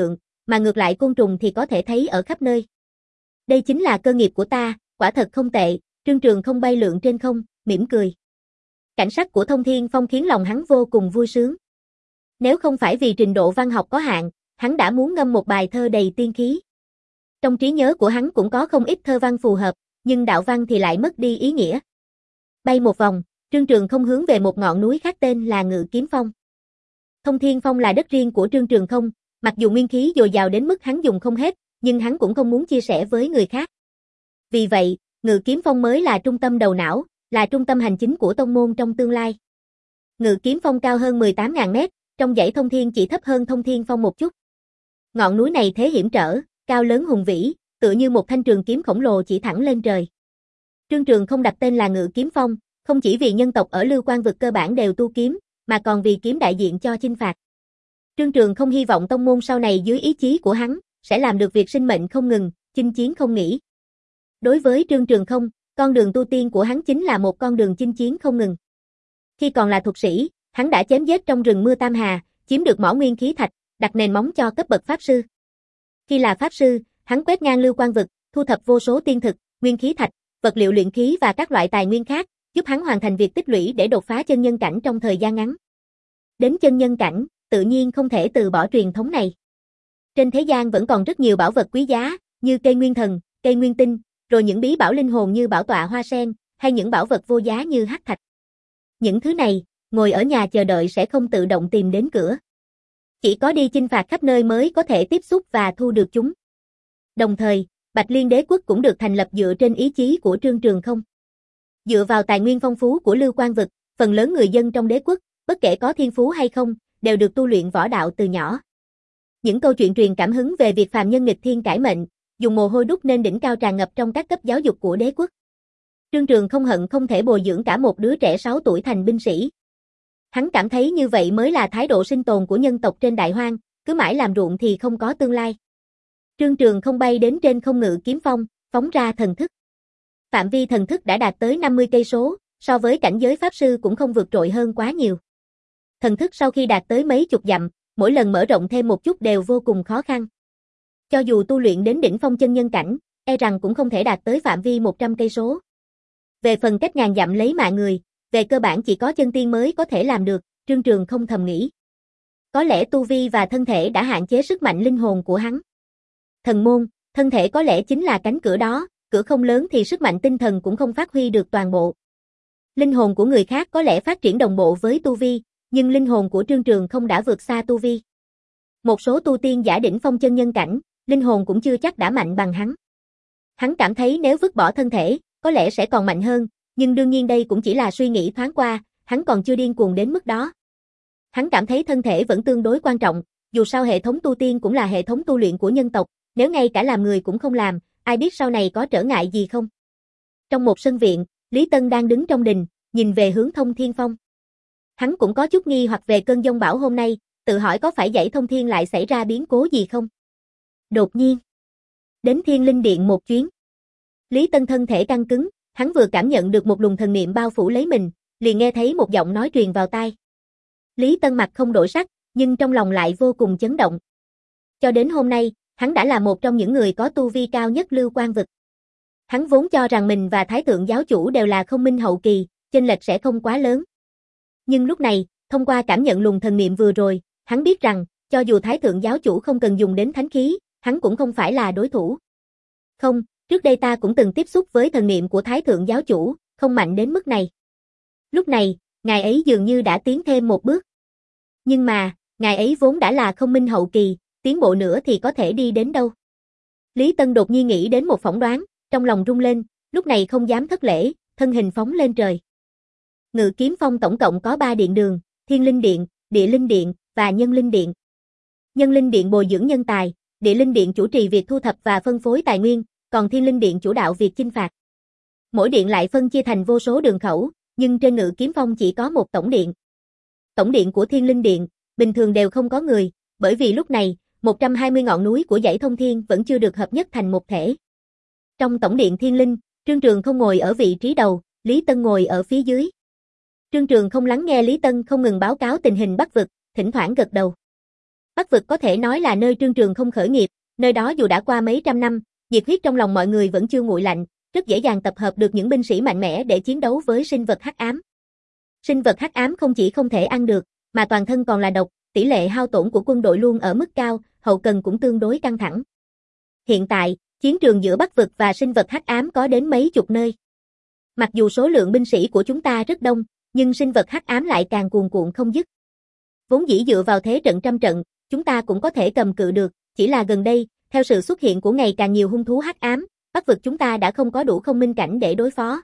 mà ngược lại côn trùng thì có thể thấy ở khắp nơi. Đây chính là cơ nghiệp của ta, quả thật không tệ, Trương Trường không bay lượn trên không, mỉm cười. Cảnh sắc của Thông Thiên Phong khiến lòng hắn vô cùng vui sướng. Nếu không phải vì trình độ văn học có hạn, hắn đã muốn ngâm một bài thơ đầy tiên khí. Trong trí nhớ của hắn cũng có không ít thơ văn phù hợp, nhưng đạo văn thì lại mất đi ý nghĩa. Bay một vòng, Trương Trường không hướng về một ngọn núi khác tên là Ngự Kiếm Phong. Thông Thiên Phong là đất riêng của Trương Trường không, mặc dù nguyên khí dồi dào đến mức hắn dùng không hết, nhưng hắn cũng không muốn chia sẻ với người khác. Vì vậy, Ngự Kiếm Phong mới là trung tâm đầu não, là trung tâm hành chính của tông môn trong tương lai. Ngự Kiếm Phong cao hơn mười tám nghìn mét, trong dãy thông thiên chỉ thấp hơn Thông Thiên Phong một chút. Ngọn núi này thế hiểm trở, cao lớn hùng vĩ, tựa như một thanh trường kiếm khổng lồ chỉ thẳng lên trời. Trương Trường không đặt tên là Ngự Kiếm Phong, không chỉ vì nhân tộc ở Lưu Quan vực cơ bản đều tu kiếm, mà còn vì kiếm đại diện cho chinh phạt. Trương Trường không hy vọng tông môn sau này dưới ý chí của hắn, sẽ làm được việc sinh mệnh không ngừng, chinh chiến không nghỉ. Đối với Trương Trường không, con đường tu tiên của hắn chính là một con đường chinh chiến không ngừng. Khi còn là thuật sĩ, hắn đã chém giết trong rừng mưa Tam Hà, chiếm được mỏ nguyên khí thạch, đặt nền móng cho cấp bậc pháp sư. Khi là pháp sư, hắn quét ngang Lưu Quan vực, thu thập vô số tiên thực, nguyên khí thạch, vật liệu luyện khí và các loại tài nguyên khác, giúp hắn hoàn thành việc tích lũy để đột phá chân nhân cảnh trong thời gian ngắn. Đến chân nhân cảnh, tự nhiên không thể từ bỏ truyền thống này. Trên thế gian vẫn còn rất nhiều bảo vật quý giá, như cây nguyên thần, cây nguyên tinh, rồi những bí bảo linh hồn như bảo tọa hoa sen, hay những bảo vật vô giá như hắc thạch. Những thứ này, ngồi ở nhà chờ đợi sẽ không tự động tìm đến cửa. Chỉ có đi chinh phạt khắp nơi mới có thể tiếp xúc và thu được chúng. Đồng thời, Bạch Liên Đế quốc cũng được thành lập dựa trên ý chí của Trương Trường không. Dựa vào tài nguyên phong phú của Lưu Quan vực, phần lớn người dân trong đế quốc, bất kể có thiên phú hay không, đều được tu luyện võ đạo từ nhỏ. Những câu chuyện truyền cảm hứng về việc phàm nhân nghịch thiên cải mệnh, dùng mồ hôi đúc nên đỉnh cao tràn ngập trong các cấp giáo dục của đế quốc. Trương Trường không hận không thể bồi dưỡng cả một đứa trẻ sáu tuổi thành binh sĩ. Hắn cảm thấy như vậy mới là thái độ sinh tồn của nhân tộc trên đại hoang, cứ mãi làm ruộng thì không có tương lai. Trương Trường không bay đến trên không Ngự Kiếm Phong, phóng ra thần thức. Phạm vi thần thức đã đạt tới năm mươi cây số, so với cảnh giới pháp sư cũng không vượt trội hơn quá nhiều. Thần thức sau khi đạt tới mấy chục dặm, mỗi lần mở rộng thêm một chút đều vô cùng khó khăn. Cho dù tu luyện đến đỉnh phong chân nhân cảnh, e rằng cũng không thể đạt tới phạm vi một trăm cây số. Về phần cách ngàn dặm lấy mạng người, về cơ bản chỉ có chân tiên mới có thể làm được, Trương Trường không thầm nghĩ. Có lẽ tu vi và thân thể đã hạn chế sức mạnh linh hồn của hắn. Thần môn, thân thể có lẽ chính là cánh cửa đó, cửa không lớn thì sức mạnh tinh thần cũng không phát huy được toàn bộ. Linh hồn của người khác có lẽ phát triển đồng bộ với tu vi, nhưng linh hồn của Trương Trường không đã vượt xa tu vi. Một số tu tiên giả đỉnh phong chân nhân cảnh, linh hồn cũng chưa chắc đã mạnh bằng hắn. Hắn cảm thấy nếu vứt bỏ thân thể, có lẽ sẽ còn mạnh hơn, nhưng đương nhiên đây cũng chỉ là suy nghĩ thoáng qua, hắn còn chưa điên cuồng đến mức đó. Hắn cảm thấy thân thể vẫn tương đối quan trọng, dù sao hệ thống tu tiên cũng là hệ thống tu luyện của nhân tộc, nếu ngay cả làm người cũng không làm, ai biết sau này có trở ngại gì không. Trong một sân viện, Lý Tân đang đứng trong đình, nhìn về hướng Thông Thiên Phong. Hắn cũng có chút nghi hoặc về cơn giông bão hôm nay, tự hỏi có phải dãy Thông Thiên lại xảy ra biến cố gì không. Đột nhiên, đến Thiên Linh Điện một chuyến. Lý Tân thân thể căng cứng, hắn vừa cảm nhận được một luồng thần niệm bao phủ lấy mình, liền nghe thấy một giọng nói truyền vào tai. Lý Tân mặt không đổi sắc, nhưng trong lòng lại vô cùng chấn động. Cho đến hôm nay, hắn đã là một trong những người có tu vi cao nhất Lưu Quan vực. Hắn vốn cho rằng mình và Thái Thượng giáo chủ đều là không minh hậu kỳ, chênh lệch sẽ không quá lớn. Nhưng lúc này, thông qua cảm nhận luồng thần niệm vừa rồi, hắn biết rằng, cho dù Thái Thượng giáo chủ không cần dùng đến thánh khí, hắn cũng không phải là đối thủ. Không, trước đây ta cũng từng tiếp xúc với thần niệm của Thái Thượng giáo chủ, không mạnh đến mức này. Lúc này, ngài ấy dường như đã tiến thêm một bước. Nhưng mà, ngài ấy vốn đã là không minh hậu kỳ, tiến bộ nữa thì có thể đi đến đâu. Lý Tân đột nhiên nghĩ đến một phỏng đoán, trong lòng rung lên, lúc này không dám thất lễ, thân hình phóng lên trời. Ngự Kiếm Phong tổng cộng có ba điện đường, Thiên Linh Điện, Địa Linh Điện và Nhân Linh Điện. Nhân Linh Điện bồi dưỡng nhân tài, Địa Linh Điện chủ trì việc thu thập và phân phối tài nguyên, còn Thiên Linh Điện chủ đạo việc chinh phạt. Mỗi điện lại phân chia thành vô số đường khẩu, nhưng trên Ngự Kiếm Phong chỉ có một tổng điện. Tổng điện của Thiên Linh Điện, bình thường đều không có người, bởi vì lúc này, một trăm hai mươi ngọn núi của dãy Thông Thiên vẫn chưa được hợp nhất thành một thể. Trong tổng điện Thiên Linh, Trương Trường không ngồi ở vị trí đầu, Lý Tân ngồi ở phía dưới. Trương Trường không lắng nghe Lý Tân không ngừng báo cáo tình hình Bắc vực, thỉnh thoảng gật đầu. Bắc vực có thể nói là nơi Trương Trường không khởi nghiệp, nơi đó dù đã qua mấy trăm năm, nhiệt huyết trong lòng mọi người vẫn chưa nguội lạnh, rất dễ dàng tập hợp được những binh sĩ mạnh mẽ để chiến đấu với sinh vật hắc ám. Sinh vật hắc ám không chỉ không thể ăn được, mà toàn thân còn là độc, tỷ lệ hao tổn của quân đội luôn ở mức cao, hậu cần cũng tương đối căng thẳng. Hiện tại, chiến trường giữa Bắc vực và sinh vật hắc ám có đến mấy chục nơi. Mặc dù số lượng binh sĩ của chúng ta rất đông, nhưng sinh vật hắc ám lại càng cuồn cuộn không dứt. Vốn dĩ dựa vào thế trận trăm trận, chúng ta cũng có thể cầm cự được, chỉ là gần đây, theo sự xuất hiện của ngày càng nhiều hung thú hắc ám, Bắc vực chúng ta đã không có đủ không minh cảnh để đối phó.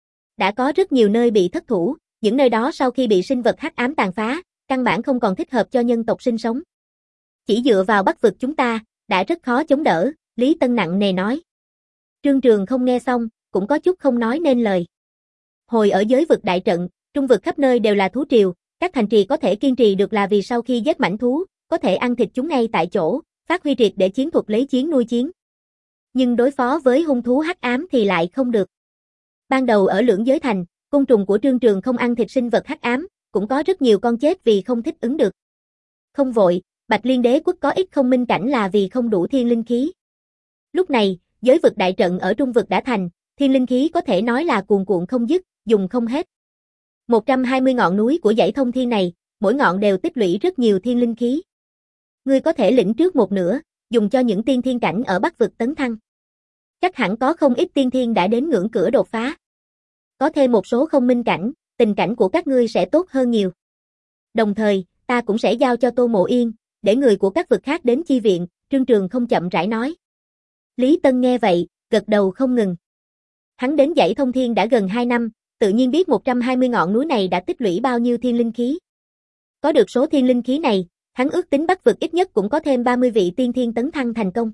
Đã có rất nhiều nơi bị thất thủ, những nơi đó sau khi bị sinh vật hắc ám tàn phá, căn bản không còn thích hợp cho nhân tộc sinh sống. Chỉ dựa vào Bắc vực chúng ta, đã rất khó chống đỡ, Lý Tân nặng nề nói. Trương Trường không nghe xong, cũng có chút không nói nên lời. Hồi ở giới vực đại trận, trung vực khắp nơi đều là thú triều, các thành trì có thể kiên trì được là vì sau khi giết mãnh thú, có thể ăn thịt chúng ngay tại chỗ, phát huy triệt để chiến thuật lấy chiến nuôi chiến. Nhưng đối phó với hung thú hắc ám thì lại không được. Ban đầu ở Lưỡng Giới Thành, côn trùng của Trương Trường không ăn thịt sinh vật hắc ám, cũng có rất nhiều con chết vì không thích ứng được. Không vội, Bạch Liên Đế quốc có ít không minh cảnh là vì không đủ thiên linh khí. Lúc này, giới vực đại trận ở trung vực đã thành, thiên linh khí có thể nói là cuồn cuộn không dứt, dùng không hết. một trăm hai mươi ngọn núi của dãy thông thiên này, mỗi ngọn đều tích lũy rất nhiều thiên linh khí. Ngươi có thể lĩnh trước một nửa, dùng cho những tiên thiên cảnh ở Bắc vực tấn thăng. Chắc hẳn có không ít tiên thiên đã đến ngưỡng cửa đột phá. Có thêm một số không minh cảnh, tình cảnh của các ngươi sẽ tốt hơn nhiều. Đồng thời, ta cũng sẽ giao cho Tô Mộ Yên, để người của các vực khác đến chi viện, Trương Trường không chậm rãi nói. Lý Tân nghe vậy, gật đầu không ngừng. Hắn đến dãy thông thiên đã gần hai năm, tự nhiên biết một trăm hai mươi ngọn núi này đã tích lũy bao nhiêu thiên linh khí. Có được số thiên linh khí này, hắn ước tính Bắc vực ít nhất cũng có thêm ba mươi vị tiên thiên tấn thăng thành công.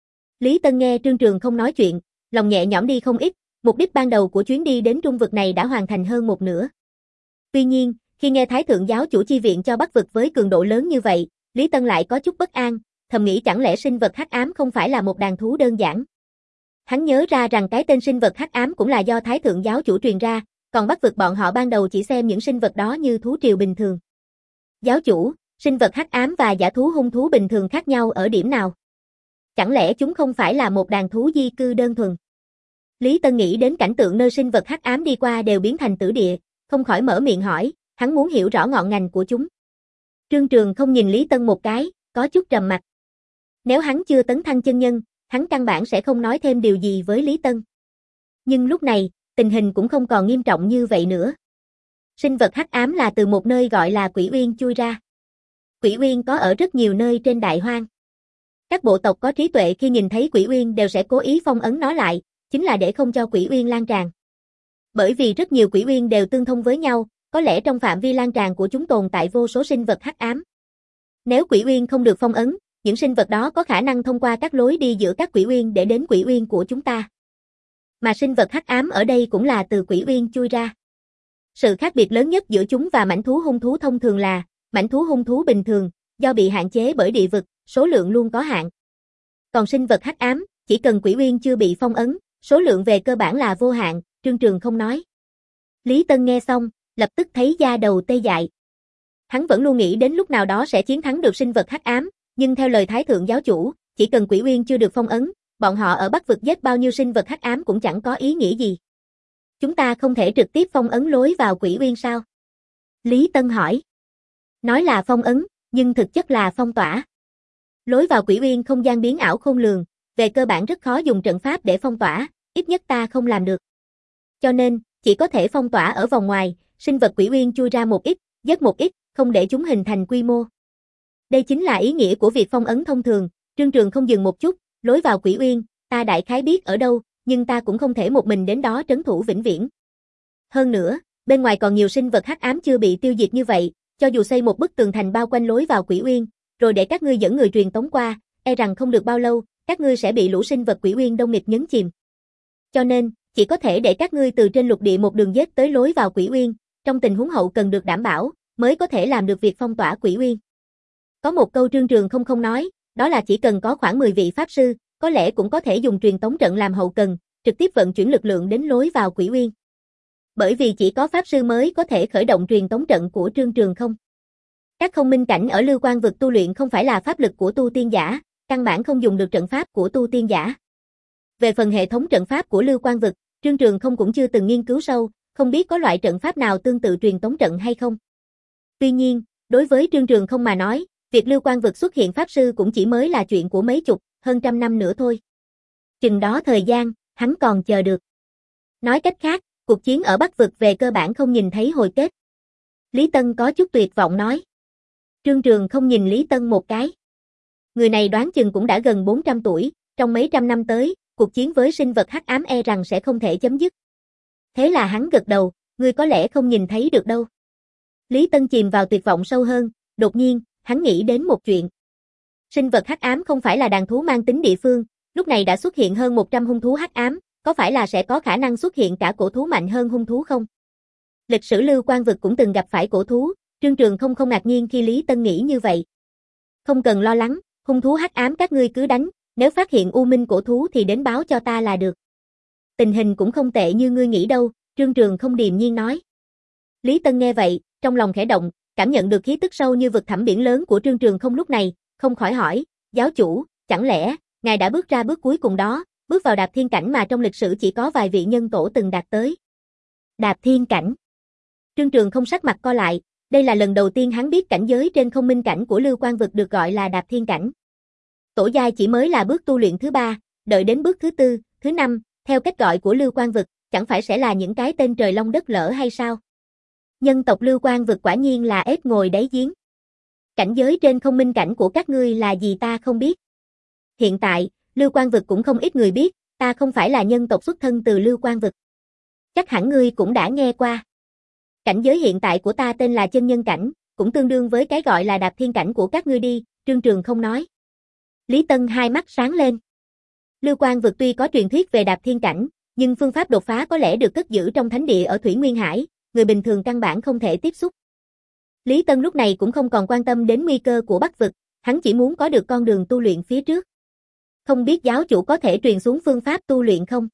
Lý Tân nghe Trương Trường không nói chuyện, lòng nhẹ nhõm đi không ít, mục đích ban đầu của chuyến đi đến trung vực này đã hoàn thành hơn một nửa. Tuy nhiên, khi nghe Thái Thượng giáo chủ chi viện cho Bắc vực với cường độ lớn như vậy, Lý Tân lại có chút bất an, thầm nghĩ chẳng lẽ sinh vật hắc ám không phải là một đàn thú đơn giản. Hắn nhớ ra rằng cái tên sinh vật hắc ám cũng là do Thái Thượng giáo chủ truyền ra, còn Bắc vực bọn họ ban đầu chỉ xem những sinh vật đó như thú triều bình thường. Giáo chủ, sinh vật hắc ám và giả thú hung thú bình thường khác nhau ở điểm nào? Chẳng lẽ chúng không phải là một đàn thú di cư đơn thuần? Lý Tân nghĩ đến cảnh tượng nơi sinh vật hắc ám đi qua đều biến thành tử địa, không khỏi mở miệng hỏi, hắn muốn hiểu rõ ngọn ngành của chúng. Trương Trường không nhìn Lý Tân một cái, có chút trầm mặt. Nếu hắn chưa tấn thăng chân nhân, hắn căn bản sẽ không nói thêm điều gì với Lý Tân. Nhưng lúc này, tình hình cũng không còn nghiêm trọng như vậy nữa. Sinh vật hắc ám là từ một nơi gọi là Quỷ Uyên chui ra. Quỷ Uyên có ở rất nhiều nơi trên Đại Hoang. Các bộ tộc có trí tuệ khi nhìn thấy Quỷ Uyên đều sẽ cố ý phong ấn nó lại, chính là để không cho Quỷ Uyên lan tràn. Bởi vì rất nhiều Quỷ Uyên đều tương thông với nhau, có lẽ trong phạm vi lan tràn của chúng tồn tại vô số sinh vật hắc ám. Nếu Quỷ Uyên không được phong ấn, những sinh vật đó có khả năng thông qua các lối đi giữa các Quỷ Uyên để đến Quỷ Uyên của chúng ta. Mà sinh vật hắc ám ở đây cũng là từ Quỷ Uyên chui ra. Sự khác biệt lớn nhất giữa chúng và mãnh thú hung thú thông thường là, mãnh thú hung thú bình thường, do bị hạn chế bởi địa vực, số lượng luôn có hạn. Còn sinh vật hắc ám, chỉ cần Quỷ Uyên chưa bị phong ấn, số lượng về cơ bản là vô hạn, Trương Trường không nói. Lý Tân nghe xong, lập tức thấy da đầu tê dại. Hắn vẫn luôn nghĩ đến lúc nào đó sẽ chiến thắng được sinh vật hắc ám, nhưng theo lời Thái Thượng giáo chủ, chỉ cần Quỷ Uyên chưa được phong ấn, bọn họ ở Bắc vực giết bao nhiêu sinh vật hắc ám cũng chẳng có ý nghĩa gì. Chúng ta không thể trực tiếp phong ấn lối vào Quỷ Uyên sao? Lý Tân hỏi. Nói là phong ấn, nhưng thực chất là phong tỏa. Lối vào Quỷ Uyên không gian biến ảo khôn lường, về cơ bản rất khó dùng trận pháp để phong tỏa, ít nhất ta không làm được. Cho nên, chỉ có thể phong tỏa ở vòng ngoài, sinh vật Quỷ Uyên chui ra một ít, giết một ít, không để chúng hình thành quy mô. Đây chính là ý nghĩa của việc phong ấn thông thường. Trương Trường không dừng một chút, lối vào Quỷ Uyên, ta đại khái biết ở đâu, nhưng ta cũng không thể một mình đến đó trấn thủ vĩnh viễn. Hơn nữa, bên ngoài còn nhiều sinh vật hắc ám chưa bị tiêu diệt như vậy, cho dù xây một bức tường thành bao quanh lối vào Quỷ Uyên, rồi để các ngươi dẫn người truyền tống qua, e rằng không được bao lâu, các ngươi sẽ bị lũ sinh vật Quỷ Uyên đông nghịt nhấn chìm. Cho nên, chỉ có thể để các ngươi từ trên lục địa một đường giết tới lối vào Quỷ Uyên, trong tình huống hậu cần được đảm bảo, mới có thể làm được việc phong tỏa Quỷ Uyên. Có một câu Trương Trường không không nói, đó là chỉ cần có khoảng mười vị pháp sư, có lẽ cũng có thể dùng truyền tống trận làm hậu cần, trực tiếp vận chuyển lực lượng đến lối vào Quỷ Uyên. Bởi vì chỉ có pháp sư mới có thể khởi động truyền tống trận của Trương Trường không. Các không minh cảnh ở Lưu Quang vực tu luyện không phải là pháp lực của tu tiên giả, căn bản không dùng được trận pháp của tu tiên giả. Về phần hệ thống trận pháp của Lưu Quang vực, Trương Trường không cũng chưa từng nghiên cứu sâu, không biết có loại trận pháp nào tương tự truyền tống trận hay không. Tuy nhiên, đối với Trương Trường không mà nói, việc Lưu Quang vực xuất hiện pháp sư cũng chỉ mới là chuyện của mấy chục, hơn trăm năm nữa thôi. Chừng đó thời gian, hắn còn chờ được. Nói cách khác, cuộc chiến ở Bắc vực về cơ bản không nhìn thấy hồi kết. Lý Tân có chút tuyệt vọng nói. Trương Trường không nhìn Lý Tân một cái. Người này đoán chừng cũng đã gần bốn trăm tuổi, trong mấy trăm năm tới, cuộc chiến với sinh vật hắc ám e rằng sẽ không thể chấm dứt. Thế là hắn gật đầu, ngươi có lẽ không nhìn thấy được đâu. Lý Tân chìm vào tuyệt vọng sâu hơn, đột nhiên, hắn nghĩ đến một chuyện. Sinh vật hắc ám không phải là đàn thú mang tính địa phương, lúc này đã xuất hiện hơn một trăm hung thú hắc ám, có phải là sẽ có khả năng xuất hiện cả cổ thú mạnh hơn hung thú không? Lịch sử Lưu Quang vực cũng từng gặp phải cổ thú, Trương Trường không không ngạc nhiên khi Lý Tân nghĩ như vậy. Không cần lo lắng, hung thú hắc ám các ngươi cứ đánh, nếu phát hiện u minh cổ thú thì đến báo cho ta là được. Tình hình cũng không tệ như ngươi nghĩ đâu, Trương Trường không điềm nhiên nói. Lý Tân nghe vậy, trong lòng khẽ động, cảm nhận được khí tức sâu như vực thẳm biển lớn của Trương Trường không lúc này, không khỏi hỏi, giáo chủ, chẳng lẽ, ngài đã bước ra bước cuối cùng đó, bước vào đạp thiên cảnh mà trong lịch sử chỉ có vài vị nhân tổ từng đạt tới. Đạp thiên cảnh. Trương Trường không sắc mặt co lại, đây là lần đầu tiên hắn biết cảnh giới trên không minh cảnh của Lưu Quang vực được gọi là đạp thiên cảnh. Tổ giai chỉ mới là bước tu luyện thứ ba, đợi đến bước thứ tư, thứ năm, theo cách gọi của Lưu Quang vực, chẳng phải sẽ là những cái tên trời long đất lở hay sao? Nhân tộc Lưu Quang vực quả nhiên là ếch ngồi đáy giếng. Cảnh giới trên không minh cảnh của các ngươi là gì ta không biết. Hiện tại, Lưu Quang vực cũng không ít người biết, ta không phải là nhân tộc xuất thân từ Lưu Quang vực. Chắc hẳn ngươi cũng đã nghe qua. Cảnh giới hiện tại của ta tên là chân nhân cảnh, cũng tương đương với cái gọi là đạp thiên cảnh của các ngươi đi, Trương Trường không nói. Lý Tân hai mắt sáng lên. Lưu Quang vực tuy có truyền thuyết về đạp thiên cảnh, nhưng phương pháp đột phá có lẽ được cất giữ trong thánh địa ở Thủy Nguyên Hải, người bình thường căn bản không thể tiếp xúc. Lý Tân lúc này cũng không còn quan tâm đến nguy cơ của Bắc vực, hắn chỉ muốn có được con đường tu luyện phía trước. Không biết giáo chủ có thể truyền xuống phương pháp tu luyện không?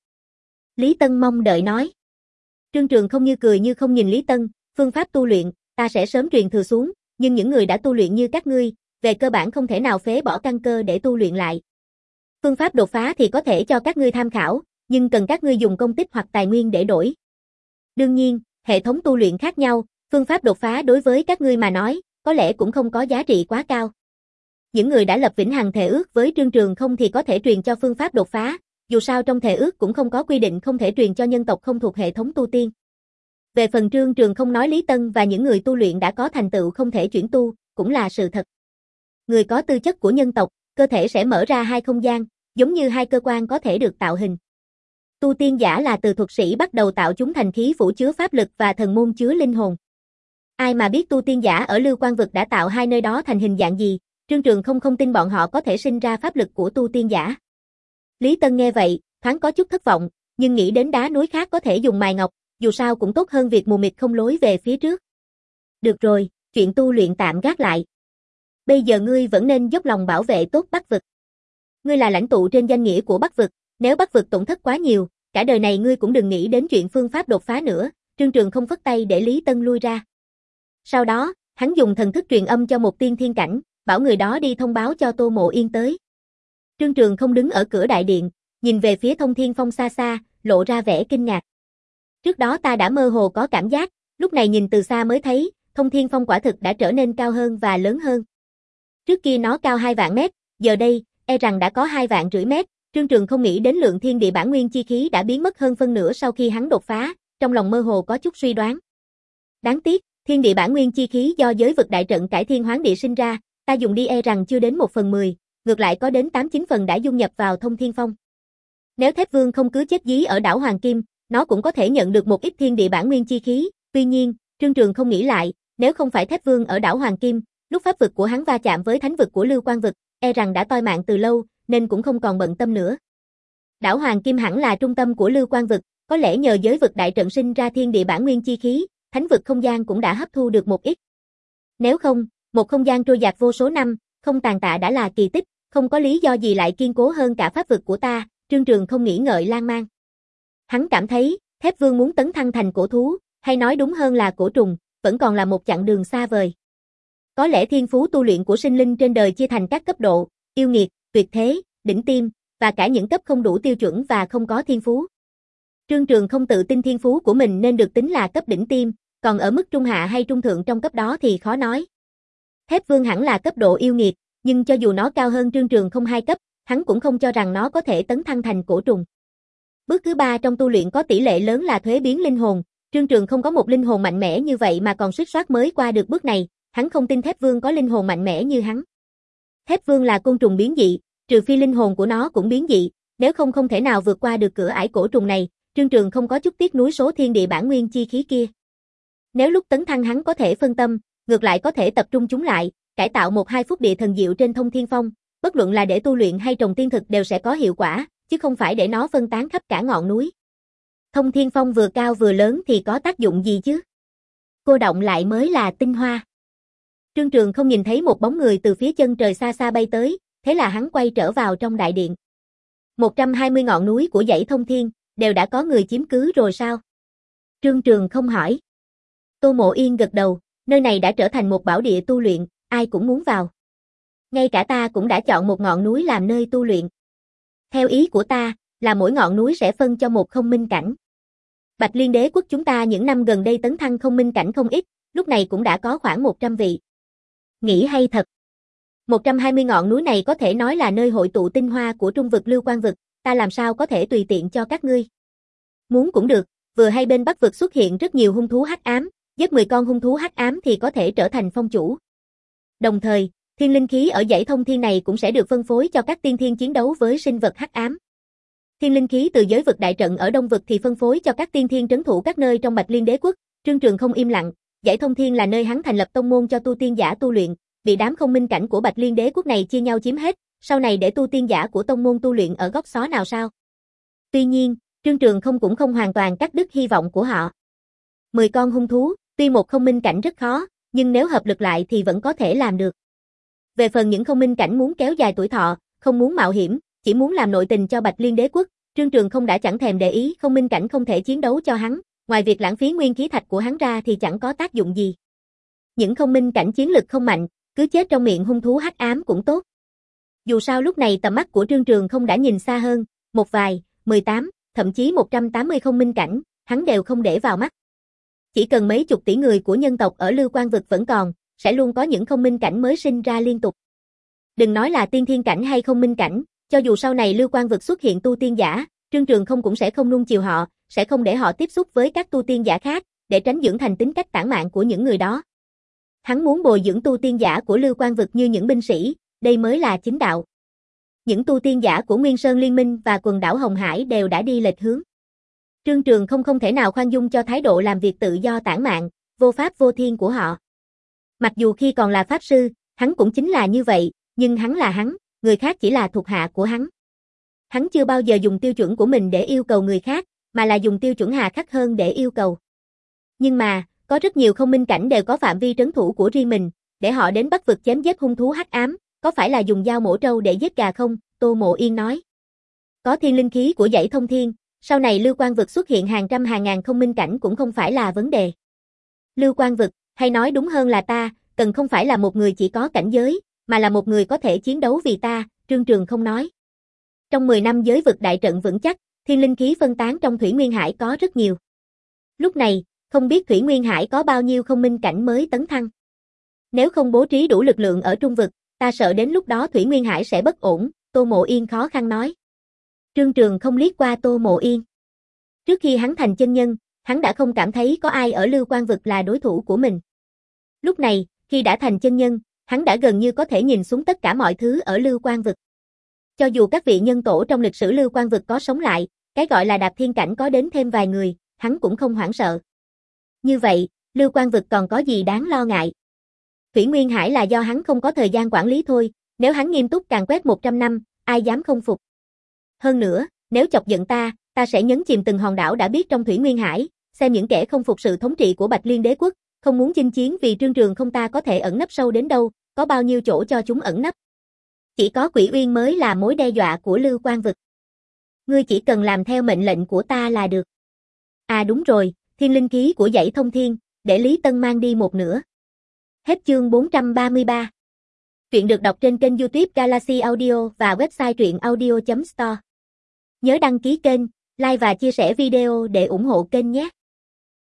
Lý Tân mong đợi nói. Trương Trường không như cười như không nhìn Lý Tân, phương pháp tu luyện, ta sẽ sớm truyền thừa xuống, nhưng những người đã tu luyện như các ngươi, về cơ bản không thể nào phế bỏ căn cơ để tu luyện lại. Phương pháp đột phá thì có thể cho các ngươi tham khảo, nhưng cần các ngươi dùng công tích hoặc tài nguyên để đổi. Đương nhiên, hệ thống tu luyện khác nhau, phương pháp đột phá đối với các ngươi mà nói, có lẽ cũng không có giá trị quá cao. Những người đã lập vĩnh hằng thề ước với Trương Trường không thì có thể truyền cho phương pháp đột phá, dù sao trong thề ước cũng không có quy định không thể truyền cho nhân tộc không thuộc hệ thống tu tiên. Về phần Trương Trường không nói Lý Tân và những người tu luyện đã có thành tựu không thể chuyển tu, cũng là sự thật. Người có tư chất của nhân tộc, cơ thể sẽ mở ra hai không gian, giống như hai cơ quan có thể được tạo hình. Tu tiên giả là từ thuật sĩ bắt đầu tạo chúng thành khí phủ chứa pháp lực và thần môn chứa linh hồn. Ai mà biết tu tiên giả ở Lưu Quang vực đã tạo hai nơi đó thành hình dạng gì, Trương Trường không không tin bọn họ có thể sinh ra pháp lực của tu tiên giả. Lý Tân nghe vậy, thoáng có chút thất vọng, nhưng nghĩ đến đá núi khác có thể dùng mài ngọc, dù sao cũng tốt hơn việc mù mịt không lối về phía trước. Được rồi, chuyện tu luyện tạm gác lại. Bây giờ ngươi vẫn nên dốc lòng bảo vệ tốt Bắc vực. Ngươi là lãnh tụ trên danh nghĩa của Bắc vực, nếu Bắc vực tổn thất quá nhiều, cả đời này ngươi cũng đừng nghĩ đến chuyện phương pháp đột phá nữa. Trương Trường không phất tay để Lý Tân lui ra. Sau đó, hắn dùng thần thức truyền âm cho một tiên thiên cảnh, bảo người đó đi thông báo cho Tô Mộ Yên tới. Trương Trường không đứng ở cửa đại điện, nhìn về phía Thông Thiên Phong xa xa, lộ ra vẻ kinh ngạc. Trước đó ta đã mơ hồ có cảm giác, lúc này nhìn từ xa mới thấy, Thông Thiên Phong quả thực đã trở nên cao hơn và lớn hơn. Trước kia nó cao hai vạn mét, giờ đây, e rằng đã có hai vạn rưỡi mét. Trương Trường không nghĩ đến lượng thiên địa bản nguyên chi khí đã biến mất hơn phân nửa sau khi hắn đột phá, trong lòng mơ hồ có chút suy đoán. Đáng tiếc, thiên địa bản nguyên chi khí do giới vực đại trận cải thiên hoán địa sinh ra, ta dùng đi e rằng chưa đến một phần mười, ngược lại có đến tám chín phần đã dung nhập vào Thông Thiên Phong. Nếu Thép Vương không cứ chết dí ở đảo Hoàng Kim, nó cũng có thể nhận được một ít thiên địa bản nguyên chi khí, tuy nhiên, Trương Trường không nghĩ lại, nếu không phải Thép Vương ở đảo Hoàng Kim, lúc pháp vực của hắn va chạm với thánh vực của Lưu Quang vực, e rằng đã toi mạng từ lâu, nên cũng không còn bận tâm nữa. Đảo Hoàng Kim hẳn là trung tâm của Lưu Quang vực, có lẽ nhờ giới vực đại trận sinh ra thiên địa bản nguyên chi khí, thánh vực không gian cũng đã hấp thu được một ít. Nếu không, một không gian trôi dạt vô số năm, không tàn tạ đã là kỳ tích, không có lý do gì lại kiên cố hơn cả pháp vực của ta. Trương Trường không nghĩ ngợi lan man. Hắn cảm thấy, Thép Vương muốn tấn thăng thành cổ thú, hay nói đúng hơn là cổ trùng, vẫn còn là một chặng đường xa vời. Có lẽ thiên phú tu luyện của sinh linh trên đời chia thành các cấp độ, yêu nghiệt, tuyệt thế, đỉnh tiêm, và cả những cấp không đủ tiêu chuẩn và không có thiên phú. Trương Trường không tự tin thiên phú của mình nên được tính là cấp đỉnh tiêm, còn ở mức trung hạ hay trung thượng trong cấp đó thì khó nói. Thép Vương hẳn là cấp độ yêu nghiệt, nhưng cho dù nó cao hơn Trương Trường không hai cấp, hắn cũng không cho rằng nó có thể tấn thăng thành cổ trùng. Bước thứ ba trong tu luyện có tỷ lệ lớn là thuế biến linh hồn, Trương Trường không có một linh hồn mạnh mẽ như vậy mà còn suýt soát mới qua được bước này, hắn không tin Thép Vương có linh hồn mạnh mẽ như hắn. Thép Vương là côn trùng biến dị, trừ phi linh hồn của nó cũng biến dị, nếu không không thể nào vượt qua được cửa ải cổ trùng này, Trương Trường không có chút tiếc nuối số thiên địa bản nguyên chi khí kia. Nếu lúc tấn thăng hắn có thể phân tâm, ngược lại có thể tập trung chúng lại, cải tạo một hai phút địa thần diệu trên Thông Thiên Phong, bất luận là để tu luyện hay trồng tiên thực đều sẽ có hiệu quả, chứ không phải để nó phân tán khắp cả ngọn núi. Thông Thiên Phong vừa cao vừa lớn thì có tác dụng gì chứ? Cô động lại mới là tinh hoa. Trương Trường không nhìn thấy một bóng người từ phía chân trời xa xa bay tới, thế là hắn quay trở vào trong đại điện. một trăm hai mươi ngọn núi của dãy Thông Thiên, đều đã có người chiếm cứ rồi sao? Trương Trường không hỏi. Tô Mộ Yên gật đầu, nơi này đã trở thành một bảo địa tu luyện, ai cũng muốn vào. Ngay cả ta cũng đã chọn một ngọn núi làm nơi tu luyện. Theo ý của ta, là mỗi ngọn núi sẽ phân cho một không minh cảnh. Bạch Liên Đế quốc chúng ta những năm gần đây tấn thăng không minh cảnh không ít, lúc này cũng đã có khoảng một trăm vị. Nghĩ hay thật. một trăm hai mươi ngọn núi này có thể nói là nơi hội tụ tinh hoa của trung vực Lưu Quan vực, ta làm sao có thể tùy tiện cho các ngươi. Muốn cũng được, vừa hay bên Bắc vực xuất hiện rất nhiều hung thú hắc ám, giết mười con hung thú hắc ám thì có thể trở thành phong chủ. Đồng thời, thiên linh khí ở dãy Thông Thiên này cũng sẽ được phân phối cho các tiên thiên chiến đấu với sinh vật hắc ám. Thiên linh khí từ giới vực đại trận ở Đông vực thì phân phối cho các tiên thiên trấn thủ các nơi trong Bạch Liên Đế quốc. Trương Trường không im lặng, dãy Thông Thiên là nơi hắn thành lập tông môn cho tu tiên giả tu luyện, bị đám không minh cảnh của Bạch Liên Đế quốc này chia nhau chiếm hết, sau này để tu tiên giả của tông môn tu luyện ở góc xó nào sao? Tuy nhiên, Trương Trường không cũng không hoàn toàn cắt đứt hy vọng của họ. mười con hung thú, tuy một không minh cảnh rất khó, nhưng nếu hợp lực lại thì vẫn có thể làm được. Về phần những không minh cảnh muốn kéo dài tuổi thọ, không muốn mạo hiểm, chỉ muốn làm nội tình cho Bạch Liên Đế quốc, Trương Trường không đã chẳng thèm để ý không minh cảnh không thể chiến đấu cho hắn, ngoài việc lãng phí nguyên khí thạch của hắn ra thì chẳng có tác dụng gì. Những không minh cảnh chiến lực không mạnh, cứ chết trong miệng hung thú hắc ám cũng tốt. Dù sao lúc này tầm mắt của Trương Trường không đã nhìn xa hơn, một vài, mười tám, thậm chí một trăm tám mươi không minh cảnh, hắn đều không để vào mắt. Chỉ cần mấy chục tỷ người của nhân tộc ở Lưu Quan vực vẫn còn, sẽ luôn có những không minh cảnh mới sinh ra liên tục. Đừng nói là tiên thiên cảnh hay không minh cảnh, cho dù sau này Lưu Quan vực xuất hiện tu tiên giả, Trương Trường không cũng sẽ không nuông chiều họ, sẽ không để họ tiếp xúc với các tu tiên giả khác, để tránh dưỡng thành tính cách tản mạn của những người đó. Hắn muốn bồi dưỡng tu tiên giả của Lưu Quan vực như những binh sĩ, đây mới là chính đạo. Những tu tiên giả của Nguyên Sơn Liên minh và quần đảo Hồng Hải đều đã đi lệch hướng. Trương Trường không không thể nào khoan dung cho thái độ làm việc tự do tản mạn, vô pháp vô thiên của họ. Mặc dù khi còn là pháp sư, hắn cũng chính là như vậy, nhưng hắn là hắn, người khác chỉ là thuộc hạ của hắn. Hắn chưa bao giờ dùng tiêu chuẩn của mình để yêu cầu người khác, mà là dùng tiêu chuẩn hà khắc hơn để yêu cầu. Nhưng mà, có rất nhiều không minh cảnh đều có phạm vi trấn thủ của riêng mình, để họ đến Bắc vực chém giết hung thú hắc ám, có phải là dùng dao mổ trâu để giết gà không? Tô Mộ Yên nói. Có thiên linh khí của dãy Thông Thiên, sau này Lưu Quan vực xuất hiện hàng trăm hàng ngàn không minh cảnh cũng không phải là vấn đề. Lưu Quan vực, hay nói đúng hơn là ta, cần không phải là một người chỉ có cảnh giới, mà là một người có thể chiến đấu vì ta, Trương Trường không nói. Trong mười năm giới vực đại trận vững chắc, thiên linh khí phân tán trong Thủy Nguyên Hải có rất nhiều. Lúc này, không biết Thủy Nguyên Hải có bao nhiêu không minh cảnh mới tấn thăng. Nếu không bố trí đủ lực lượng ở trung vực, ta sợ đến lúc đó Thủy Nguyên Hải sẽ bất ổn, Tô Mộ Yên khó khăn nói. Trương Trường không liếc qua Tô Mộ Yên. Trước khi hắn thành chân nhân, hắn đã không cảm thấy có ai ở Lưu Quan vực là đối thủ của mình. Lúc này, khi đã thành chân nhân, hắn đã gần như có thể nhìn xuống tất cả mọi thứ ở Lưu Quan vực. Cho dù các vị nhân tổ trong lịch sử Lưu Quan vực có sống lại, cái gọi là đạp thiên cảnh có đến thêm vài người, hắn cũng không hoảng sợ. Như vậy, Lưu Quan vực còn có gì đáng lo ngại? Thủy Nguyên Hải là do hắn không có thời gian quản lý thôi, nếu hắn nghiêm túc càn quét một trăm năm, ai dám không phục. Hơn nữa, nếu chọc giận ta, ta sẽ nhấn chìm từng hòn đảo đã biết trong Thủy Nguyên Hải, xem những kẻ không phục sự thống trị của Bạch Liên Đế quốc, không muốn chinh chiến vì Trương Trường không ta có thể ẩn nấp sâu đến đâu, có bao nhiêu chỗ cho chúng ẩn nấp. Chỉ có Quỷ Uyên mới là mối đe dọa của Lưu Quan vực. Ngươi chỉ cần làm theo mệnh lệnh của ta là được. À đúng rồi, thiên linh khí của dãy Thông Thiên, để Lý Tân mang đi một nửa. Hết chương bốn trăm ba mươi ba. Truyện được đọc trên kênh YouTube Galaxy Audio và website truyện audio chấm store. Nhớ đăng ký kênh, like và chia sẻ video để ủng hộ kênh nhé.